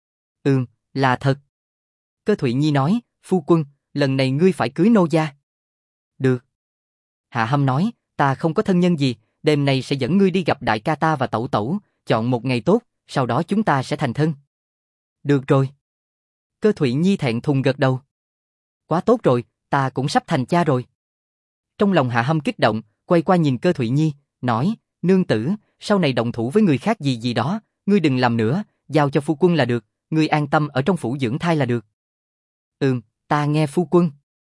Là thật. Cơ Thụy Nhi nói, phu quân, lần này ngươi phải cưới nô gia. Được. Hạ Hâm nói, ta không có thân nhân gì, đêm nay sẽ dẫn ngươi đi gặp đại ca ta và tẩu tẩu, chọn một ngày tốt, sau đó chúng ta sẽ thành thân. Được rồi. Cơ Thụy Nhi thẹn thùng gật đầu. Quá tốt rồi, ta cũng sắp thành cha rồi. Trong lòng Hạ Hâm kích động, quay qua nhìn Cơ Thụy Nhi, nói, nương tử, sau này động thủ với người khác gì gì đó, ngươi đừng làm nữa, giao cho phu quân là được, ngươi an tâm ở trong phủ dưỡng thai là được. Ta nghe phu quân.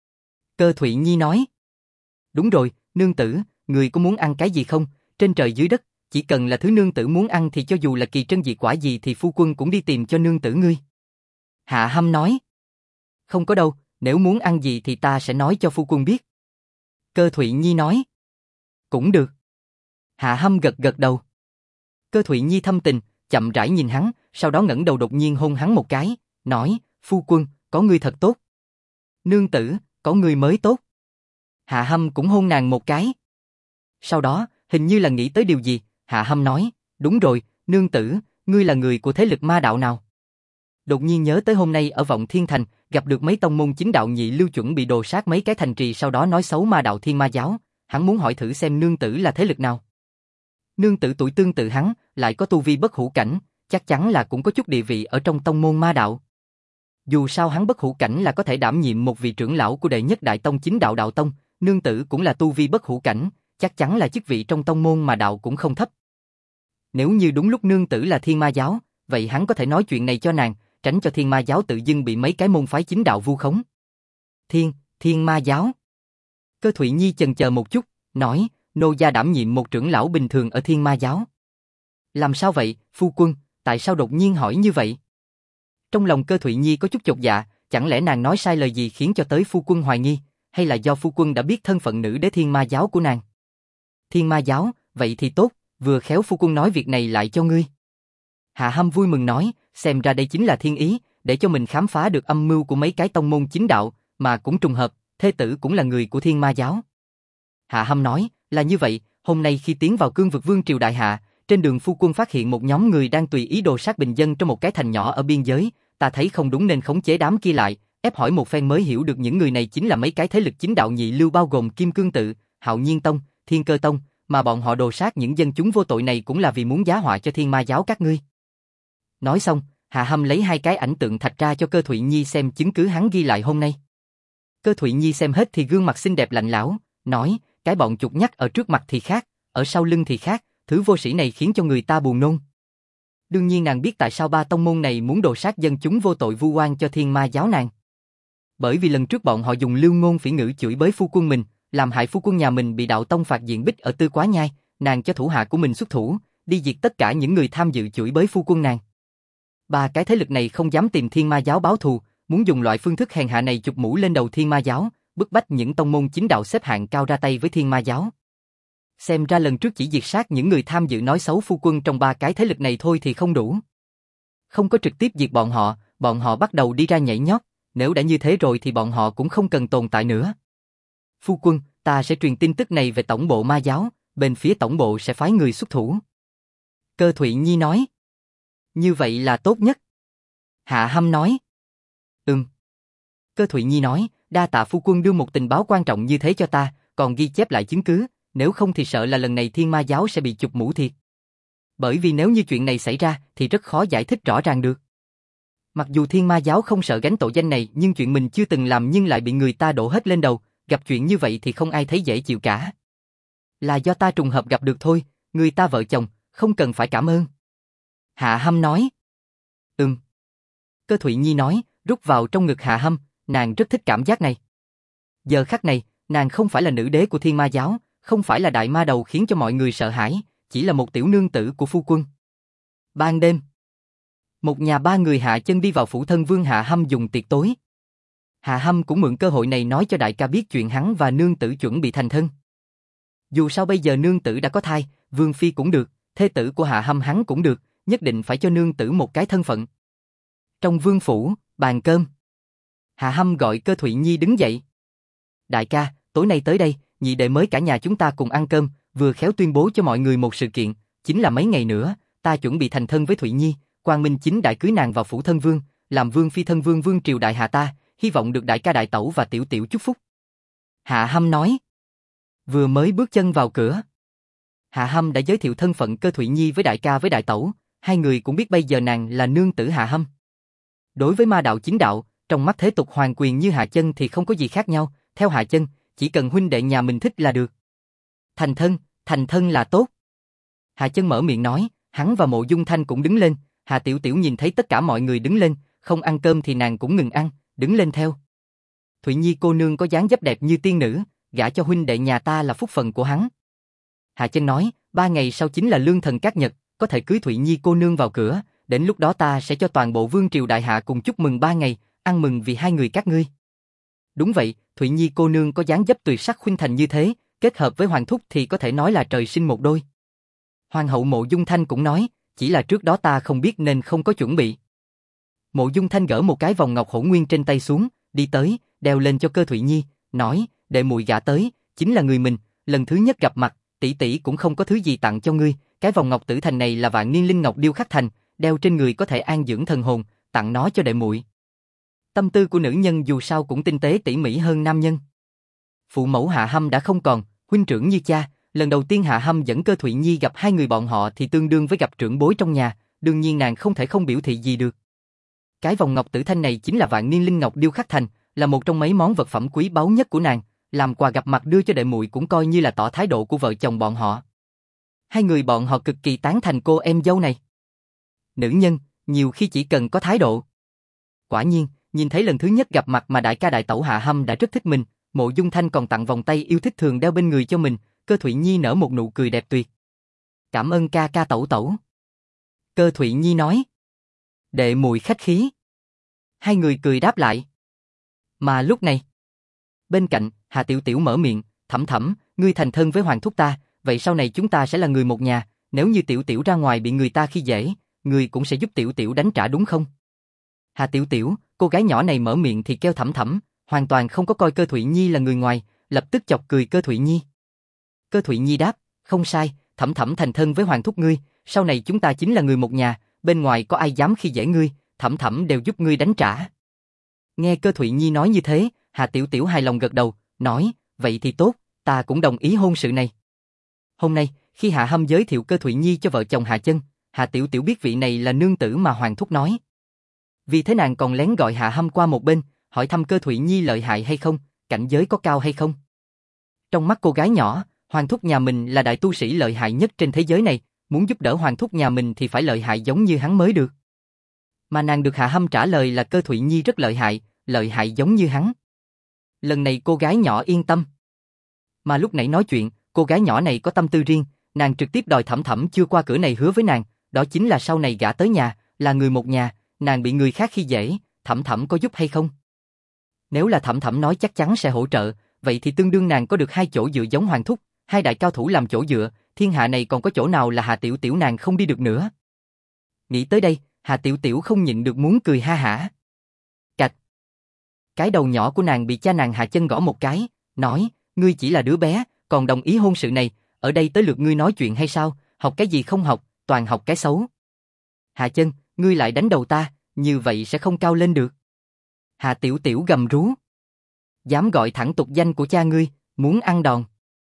Cơ Thụy Nhi nói. Đúng rồi, nương tử, ngươi có muốn ăn cái gì không? Trên trời dưới đất, chỉ cần là thứ nương tử muốn ăn thì cho dù là kỳ trân dị quả gì thì phu quân cũng đi tìm cho nương tử ngươi. Hạ Hâm nói. Không có đâu, nếu muốn ăn gì thì ta sẽ nói cho phu quân biết. Cơ Thụy Nhi nói. Cũng được. Hạ Hâm gật gật đầu. Cơ Thụy Nhi thâm tình, chậm rãi nhìn hắn, sau đó ngẩng đầu đột nhiên hôn hắn một cái, nói, phu quân, có ngươi thật tốt. Nương tử, có ngươi mới tốt. Hạ Hâm cũng hôn nàng một cái. Sau đó, hình như là nghĩ tới điều gì, Hạ Hâm nói, đúng rồi, nương tử, ngươi là người của thế lực ma đạo nào? Đột nhiên nhớ tới hôm nay ở Vọng Thiên Thành, gặp được mấy tông môn chính đạo nhị lưu chuẩn bị đồ sát mấy cái thành trì sau đó nói xấu ma đạo Thiên Ma giáo, hắn muốn hỏi thử xem nương tử là thế lực nào. Nương tử tuổi tương tự hắn, lại có tu vi bất hủ cảnh, chắc chắn là cũng có chút địa vị ở trong tông môn ma đạo. Dù sao hắn bất hủ cảnh là có thể đảm nhiệm một vị trưởng lão của đệ nhất đại tông chính đạo đạo tông, nương tử cũng là tu vi bất hủ cảnh, chắc chắn là chức vị trong tông môn mà đạo cũng không thấp. Nếu như đúng lúc nương tử là Thiên Ma giáo, vậy hắn có thể nói chuyện này cho nàng, tránh cho Thiên Ma giáo tự dưng bị mấy cái môn phái chính đạo vu khống. Thiên Ma giáo. Cơ Thụy Nhi chần chờ một chút, nói, nô gia đảm nhiệm một trưởng lão bình thường ở Thiên Ma giáo. Làm sao vậy, phu quân, tại sao đột nhiên hỏi như vậy? Trong lòng Cơ Thụy Nhi có chút chột dạ, chẳng lẽ nàng nói sai lời gì khiến cho tới phu quân hoài nghi, hay là do phu quân đã biết thân phận nữ đế Thiên Ma giáo của nàng? Thiên Ma giáo, vậy thì tốt, vừa khéo phu quân nói việc này lại cho ngươi. Hạ Hâm vui mừng nói, xem ra đây chính là thiên ý, để cho mình khám phá được âm mưu của mấy cái tông môn chính đạo, mà cũng trùng hợp, thê tử cũng là người của Thiên Ma giáo. Hạ Hâm nói, là như vậy, hôm nay khi tiến vào cương vực vương triều đại hạ, trên đường phu quân phát hiện một nhóm người đang tùy ý đồ sát bình dân trong một cái thành nhỏ ở biên giới, ta thấy không đúng nên khống chế đám kia lại, ép hỏi một phen mới hiểu được những người này chính là mấy cái thế lực chính đạo nhị lưu bao gồm Kim Cương Tự, Hạo Nhiên Tông, Thiên Cơ Tông, mà bọn họ đồ sát những dân chúng vô tội này cũng là vì muốn giá họa cho Thiên Ma giáo các ngươi. Nói xong, Hạ Hâm lấy 2 cái ảnh tượng thạch ra cho Cơ Thụy Nhi xem chứng cứ hắn ghi lại hôm nay. Cơ Thụy Nhi xem hết thì gương mặt xinh đẹp lạnh lẽo, nói, cái bọn chuột nhắt ở trước mặt thì khác, ở sau lưng thì khác, thứ vô sĩ này khiến cho người ta buồn nôn. Đương nhiên nàng biết tại sao 3 tông môn này muốn đồ sát dân chúng vô tội vu oan cho Thiên Ma giáo nàng. Bởi vì lần trước bọn họ dùng lưu ngôn phỉ ngữ chửi bới phu quân mình, làm hại phu quân nhà mình bị đạo tông phạt diện bích ở Tư Quá Nhai, nàng cho thủ hạ của mình xuất thủ, đi diệt tất cả những người tham dự chửi bới phu quân nàng. 3 cái thế lực này không dám tìm Thiên Ma giáo báo thù, muốn dùng loại phương thức hèn hạ này chụp mũ lên đầu Thiên Ma giáo, bức bách những tông môn chính đạo xếp hạng cao ra tay với Thiên Ma giáo. Xem ra lần trước chỉ diệt sát những người tham dự nói xấu phu quân trong 3 cái thế lực này thôi thì không đủ. Không có trực tiếp diệt bọn họ bắt đầu đi ra nhảy nhót, nếu đã như thế rồi thì bọn họ cũng không cần tồn tại nữa. Phu quân, ta sẽ truyền tin tức này về tổng bộ ma giáo, bên phía tổng bộ sẽ phái người xuất thủ. Cơ Thụy Nhi nói. Như vậy là tốt nhất. Hạ Hâm nói. Cơ Thụy Nhi nói, đa tạ phu quân đưa một tình báo quan trọng như thế cho ta, còn ghi chép lại chứng cứ, nếu không thì sợ là lần này Thiên Ma giáo sẽ bị chụp mũ thiệt. Bởi vì nếu như chuyện này xảy ra thì rất khó giải thích rõ ràng được. Mặc dù Thiên Ma giáo không sợ gánh tội danh này nhưng chuyện mình chưa từng làm nhưng lại bị người ta đổ hết lên đầu, gặp chuyện như vậy thì không ai thấy dễ chịu cả. Là do ta trùng hợp gặp được thôi, người ta vợ chồng, không cần phải cảm ơn. Hạ Hâm nói. Cơ Thụy Nhi nói, rút vào trong ngực Hạ Hâm, nàng rất thích cảm giác này. Giờ khắc này, nàng không phải là nữ đế của Thiên Ma giáo, không phải là đại ma đầu khiến cho mọi người sợ hãi, chỉ là một tiểu nương tử của phu quân. Ban đêm, một nhà ba người hạ chân đi vào phủ thân vương Hạ Hâm dùng tiệc tối. Hạ Hâm cũng mượn cơ hội này nói cho đại ca biết chuyện hắn và nương tử chuẩn bị thành thân. Dù sao bây giờ nương tử đã có thai, vương phi cũng được, thê tử của Hạ Hâm hắn cũng được, nhất định phải cho nương tử một cái thân phận. Trong vương phủ, bàn cơm. Hạ Hâm gọi Cơ Thụy Nhi đứng dậy. Đại ca, tối nay tới đây, nhị đệ mới cả nhà chúng ta cùng ăn cơm, vừa khéo tuyên bố cho mọi người một sự kiện, chính là mấy ngày nữa, ta chuẩn bị thành thân với Thụy Nhi, Quang Minh chính đại cưới nàng vào phủ thân vương, làm vương phi thân vương vương triều đại hạ ta, hy vọng được đại ca đại tẩu và tiểu tiểu chúc phúc. Hạ Hâm nói. Vừa mới bước chân vào cửa, Hạ Hâm đã giới thiệu thân phận Cơ Thụy Nhi với đại ca với đại tẩu, hai người cũng biết bây giờ nàng là nương tử Hạ Hâm. Đối với ma đạo chính đạo, trong mắt thế tục hoàng quyền như Hạ Chân thì không có gì khác nhau, theo Hạ Chân, chỉ cần huynh đệ nhà mình thích là được. Thành thân là tốt. Hạ Chân mở miệng nói, hắn và Mộ Dung Thanh cũng đứng lên, Hạ Tiểu Tiểu nhìn thấy tất cả mọi người đứng lên, không ăn cơm thì nàng cũng ngừng ăn, đứng lên theo. Thụy Nhi cô nương có dáng dấp đẹp như tiên nữ, gả cho huynh đệ nhà ta là phúc phận của hắn. Hạ Chân nói, 3 ngày sau chính là lương thần cát nhật, có thể cưới Thụy Nhi cô nương vào cửa, đến lúc đó ta sẽ cho toàn bộ vương triều đại hạ cùng chúc mừng 3 ngày, ăn mừng vì hai người các ngươi. Đúng vậy, Thụy Nhi cô nương có dáng dấp tuyệt sắc khuynh thành như thế, kết hợp với Hoàng thúc thì có thể nói là trời sinh một đôi. Hoàng hậu Mộ Dung Thanh cũng nói, chỉ là trước đó ta không biết nên không có chuẩn bị. Mộ Dung Thanh gỡ một cái vòng ngọc hỗn nguyên trên tay xuống, đi tới, đeo lên cho Cơ Thụy Nhi, nói, đệ muội gả tới, chính là người mình, lần thứ nhất gặp mặt, tỷ tỷ cũng không có thứ gì tặng cho ngươi, cái vòng ngọc tử thành này là vạn niên linh ngọc điêu khắc thành, đeo trên người có thể an dưỡng thần hồn, tặng nó cho đệ muội. Tâm tư của nữ nhân dù sao cũng tinh tế tỉ mỉ hơn nam nhân. Phụ mẫu Hạ Hâm đã không còn, huynh trưởng như cha, lần đầu tiên Hạ Hâm dẫn Cơ Thụy Nhi gặp hai người bọn họ thì tương đương với gặp trưởng bối trong nhà, đương nhiên nàng không thể không biểu thị gì được. Cái vòng ngọc tử thanh này chính là vạn niên linh ngọc điêu khắc thành, là một trong mấy món vật phẩm quý báu nhất của nàng, làm quà gặp mặt đưa cho đệ muội cũng coi như là tỏ thái độ của vợ chồng bọn họ. Hai người bọn họ cực kỳ tán thành cô em dâu này. Nữ nhân, nhiều khi chỉ cần có thái độ. Quả nhiên, nhìn thấy lần thứ nhất gặp mặt mà đại ca đại tẩu Hạ Hâm đã rất thích mình, Mộ Dung Thanh còn tặng vòng tay yêu thích thường đeo bên người cho mình, Cơ Thụy Nhi nở một nụ cười đẹp tuyệt. Cảm ơn ca ca tẩu tẩu. Cơ Thụy Nhi nói. Đệ muội khách khí. Hai người cười đáp lại. Mà lúc này, bên cạnh, Hạ Tiểu Tiểu mở miệng, Thẩm Thẩm, ngươi thành thân với Hoàng thúc ta, vậy sau này chúng ta sẽ là người một nhà, nếu như Tiểu Tiểu ra ngoài bị người ta khi dễ, ngươi cũng sẽ giúp Tiểu Tiểu đánh trả đúng không? Hạ Tiểu Tiểu, cô gái nhỏ này mở miệng thì kêu Thẩm Thẩm, hoàn toàn không có coi Cơ Thụy Nhi là người ngoài, lập tức chọc cười Cơ Thụy Nhi. Cơ Thụy Nhi đáp, không sai, Thẩm Thẩm thành thân với Hoàng thúc ngươi, sau này chúng ta chính là người một nhà, bên ngoài có ai dám khi dễ ngươi, Thẩm Thẩm đều giúp ngươi đánh trả. Nghe Cơ Thụy Nhi nói như thế, Hạ Tiểu Tiểu hài lòng gật đầu, nói, vậy thì tốt, ta cũng đồng ý hôn sự này. Hôm nay, khi Hạ Hâm giới thiệu Cơ Thụy Nhi cho vợ chồng Hạ Chân, Hạ Tiểu Tiểu biết vị này là nương tử mà Hoàng thúc nói. Vì thế nàng còn lén gọi Hạ Hâm qua một bên, hỏi thăm Cơ Thụy Nhi lợi hại hay không, cảnh giới có cao hay không. Trong mắt cô gái nhỏ, Hoàng thúc nhà mình là đại tu sĩ lợi hại nhất trên thế giới này, muốn giúp đỡ Hoàng thúc nhà mình thì phải lợi hại giống như hắn mới được. Mà nàng được Hạ Hâm trả lời là Cơ Thụy Nhi rất lợi hại giống như hắn. Lần này cô gái nhỏ yên tâm. Mà lúc nãy nói chuyện, cô gái nhỏ này có tâm tư riêng, nàng trực tiếp đòi Thẩm Thẩm chưa qua cửa này hứa với nàng, đó chính là sau này gả tới nhà, là người một nhà, nàng bị người khác khi dễ, Thẩm Thẩm có giúp hay không? Nếu là Thẩm Thẩm nói chắc chắn sẽ hỗ trợ, vậy thì tương đương nàng có được hai chỗ dựa giống Hoàng thúc, hai đại cao thủ làm chỗ dựa, thiên hạ này còn có chỗ nào là Hạ Tiểu Tiểu nàng không đi được nữa. Nghĩ tới đây, Hạ Tiểu Tiểu không nhịn được muốn cười ha hả. Cạch. Cái đầu nhỏ của nàng bị cha nàng Hạ Chân gõ một cái, nói, ngươi chỉ là đứa bé, còn đồng ý hôn sự này, ở đây tới lượt ngươi nói chuyện hay sao, học cái gì không học, toàn học cái xấu. Hạ Chân, ngươi lại đánh đầu ta, như vậy sẽ không cao lên được. Hạ Tiểu Tiểu gầm rú. Dám gọi thẳng tục danh của cha ngươi, muốn ăn đòn.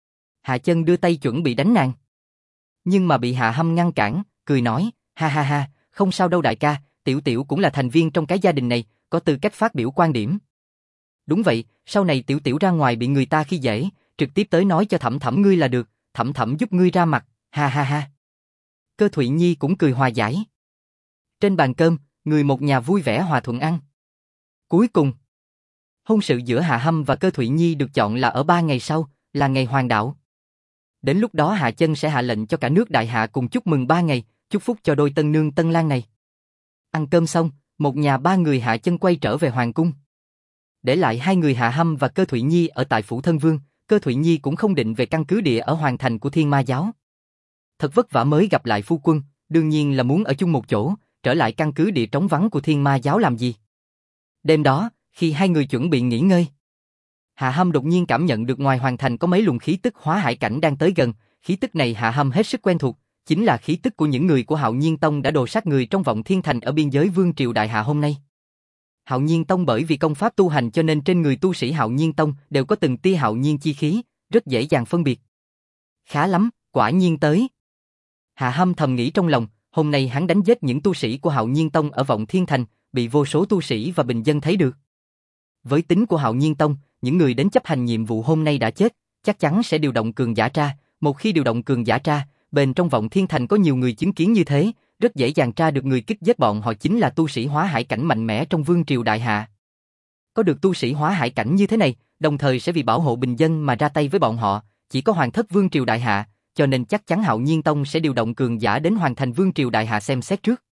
Hạ Chân đưa tay chuẩn bị đánh nàng. Nhưng mà bị Hạ Hâm ngăn cản, cười nói, ha ha ha, không sao đâu đại ca, Tiểu Tiểu cũng là thành viên trong cái gia đình này, có tư cách phát biểu quan điểm. Đúng vậy, sau này Tiểu Tiểu ra ngoài bị người ta khi dễ, trực tiếp tới nói cho Thẩm Thẩm ngươi là được, Thẩm Thẩm giúp ngươi ra mặt, ha ha ha. Cơ Thụy Nhi cũng cười hòa giải. Trên bàn cơm, người một nhà vui vẻ hòa thuận ăn. Cuối cùng, Hôn sự giữa Hạ Hâm và Cơ Thụy Nhi được chọn là ở 3 ngày sau, là ngày hoàng đạo. Đến lúc đó Hạ Chân sẽ hạ lệnh cho cả nước đại hạ cùng chúc mừng 3 ngày, chúc phúc cho đôi tân nương tân lang này. Ăn cơm xong, một nhà ba người Hạ Chân quay trở về hoàng cung. Để lại hai người Hạ Hâm và Cơ Thụy Nhi ở tại phủ thân vương, Cơ Thụy Nhi cũng không định về căn cứ địa ở hoàng thành của Thiên Ma giáo. Thật vất vả mới gặp lại phu quân, đương nhiên là muốn ở chung một chỗ, trở lại căn cứ địa trống vắng của Thiên Ma giáo làm gì. Đêm đó, khi hai người chuẩn bị nghỉ ngơi, Hạ Hâm đột nhiên cảm nhận được ngoài hoàng thành có mấy luồng khí tức hóa hải cảnh đang tới gần, khí tức này Hạ Hâm hết sức quen thuộc, chính là khí tức của những người của Hạo Nhiên Tông đã đồ sát người trong Vọng Thiên Thành ở biên giới Vương triều Đại Hạ hôm nay. Hạo Nhiên Tông bởi vì công pháp tu hành cho nên trên người tu sĩ Hạo Nhiên Tông đều có từng tia Hạo Nhiên chi khí, rất dễ dàng phân biệt. Khá lắm, quả nhiên tới. Hạ Hâm thầm nghĩ trong lòng, hôm nay hắn đánh giết những tu sĩ của Hạo Nhiên Tông ở Vọng Thiên Thành, bị vô số tu sĩ và bình dân thấy được. Với tính của Hạo Nhiên Tông, những người đến chấp hành nhiệm vụ hôm nay đã chết, chắc chắn sẽ điều động cường giả tra, một khi điều động cường giả tra, bên trong Vọng Thiên Thành có nhiều người chứng kiến như thế, rất dễ dàng tra được người kích giết bọn họ chính là tu sĩ hóa hải cảnh mạnh mẽ trong Vương triều Đại Hạ. Có được tu sĩ hóa hải cảnh như thế này, đồng thời sẽ vì bảo hộ bình dân mà ra tay với bọn họ, chỉ có hoàng thất Vương triều Đại Hạ, cho nên chắc chắn Hạo Nhiên Tông sẽ điều động cường giả đến hoàn thành Vương triều Đại Hạ xem xét trước.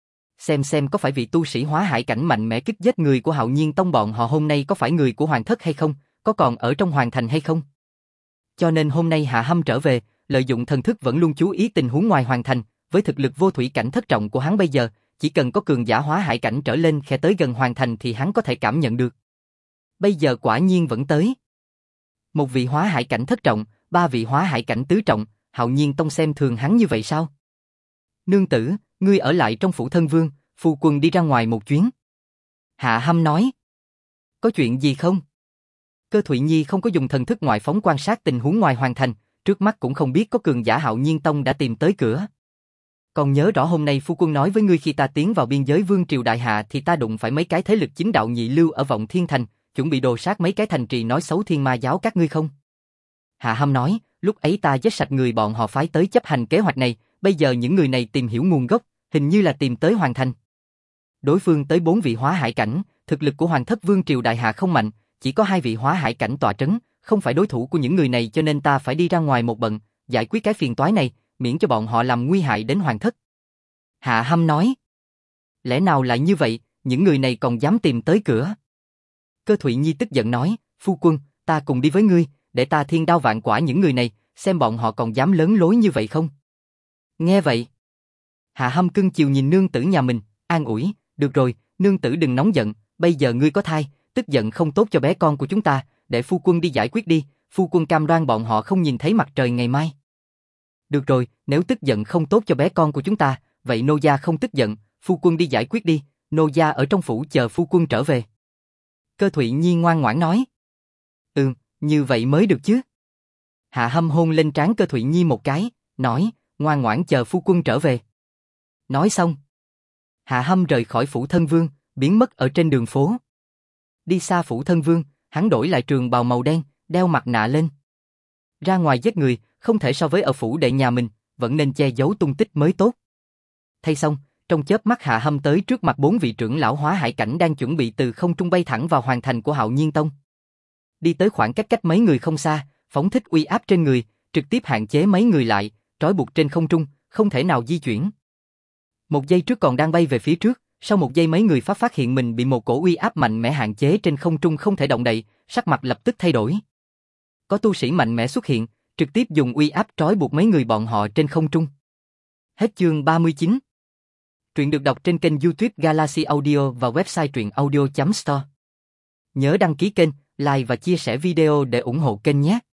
Xem có phải vị tu sĩ hóa hải cảnh mạnh mẽ kích giết người của Hạo Nhiên Tông bọn họ hôm nay có phải người của hoàng thất hay không, có còn ở trong hoàng thành hay không. Cho nên hôm nay Hạ Hâm trở về, lợi dụng thần thức vẫn luôn chú ý tình huống ngoài hoàng thành, với thực lực vô thủy cảnh thất trọng của hắn bây giờ, chỉ cần có cường giả hóa hải cảnh trở lên khe tới gần hoàng thành thì hắn có thể cảm nhận được. Bây giờ quả nhiên vẫn tới. Một vị hóa hải cảnh thất trọng, ba vị hóa hải cảnh tứ trọng, Hạo Nhiên Tông xem thường hắn như vậy sao? Nương tử, ngươi ở lại trong phủ thân vương, phu quân đi ra ngoài một chuyến. Hạ Hâm nói. Có chuyện gì không? Cơ Thụy Nhi không có dùng thần thức ngoại phóng quan sát tình huống ngoài hoàng thành, trước mắt cũng không biết có cường giả Hạo Nhiên Tông đã tìm tới cửa. Còn nhớ rõ hôm nay phu quân nói với ngươi khi ta tiến vào biên giới Vương triều Đại Hạ thì ta đụng phải mấy cái thế lực chính đạo nhị lưu ở Vọng Thiên Thành, chuẩn bị đồ sát mấy cái thành trì nói xấu Thiên Ma giáo các ngươi không? Hạ Hâm nói, lúc ấy ta giết sạch người bọn họ phái tới chấp hành kế hoạch này, bây giờ những người này tìm hiểu nguồn gốc, hình như là tìm tới hoàng thành. Đối phương tới 4 vị hóa hải cảnh, thực lực của hoàng thất Vương triều Đại Hạ không mạnh, chỉ có 2 vị hóa hải cảnh tọa trấn, không phải đối thủ của những người này cho nên ta phải đi ra ngoài một bận, giải quyết cái phiền toái này, miễn cho bọn họ làm nguy hại đến hoàng thất. Hạ Hâm nói. Lẽ nào lại như vậy, những người này còn dám tìm tới cửa? Cơ Thụy Nhi tức giận nói, phu quân, ta cùng đi với ngươi, để ta thiên đao vạn quả những người này, xem bọn họ còn dám lớn lối như vậy không? Nghe vậy, Hạ Hâm cưng chiều nhìn nương tử nhà mình, an ủi, được rồi, nương tử đừng nóng giận, bây giờ ngươi có thai, tức giận không tốt cho bé con của chúng ta, để phu quân đi giải quyết đi, phu quân cam đoan bọn họ không nhìn thấy mặt trời ngày mai. Được rồi, nếu tức giận không tốt cho bé con của chúng ta, vậy nô gia không tức giận, phu quân đi giải quyết đi, nô gia ở trong phủ chờ phu quân trở về. Cơ Thụy Nhi ngoan ngoãn nói. Như vậy mới được chứ. Hạ Hâm hôn lên trán Cơ Thụy Nhi một cái, nói, ngoan ngoãn chờ phu quân trở về. Nói xong, Hạ Hâm rời khỏi phủ thân vương, biến mất ở trên đường phố. Đi xa phủ thân vương, hắn đổi lại trường bào màu đen, đeo mặt nạ lên. Ra ngoài giết người, không thể so với ở phủ đệ nhà mình, vẫn nên che giấu tung tích mới tốt. Thay xong, trong chớp mắt Hạ Hâm tới trước mặt 4 vị trưởng lão hóa hải cảnh đang chuẩn bị từ không trung bay thẳng vào hoàng thành của Hạo Nhiên Tông. Đi tới khoảng cách mấy người không xa, phóng thích uy áp trên người, trực tiếp hạn chế mấy người lại, trói buộc trên không trung, không thể nào di chuyển. Một giây trước còn đang bay về phía trước, sau một giây mấy người phát hiện mình bị một cổ uy áp mạnh mẽ hạn chế trên không trung không thể động đậy, sắc mặt lập tức thay đổi. Có tu sĩ mạnh mẽ xuất hiện, trực tiếp dùng uy áp trói buộc mấy người bọn họ trên không trung. Hết chương 39. Truyện được đọc trên kênh YouTube Galaxy Audio và website truyệnaudio.store. Nhớ đăng ký kênh, like và chia sẻ video để ủng hộ kênh nhé.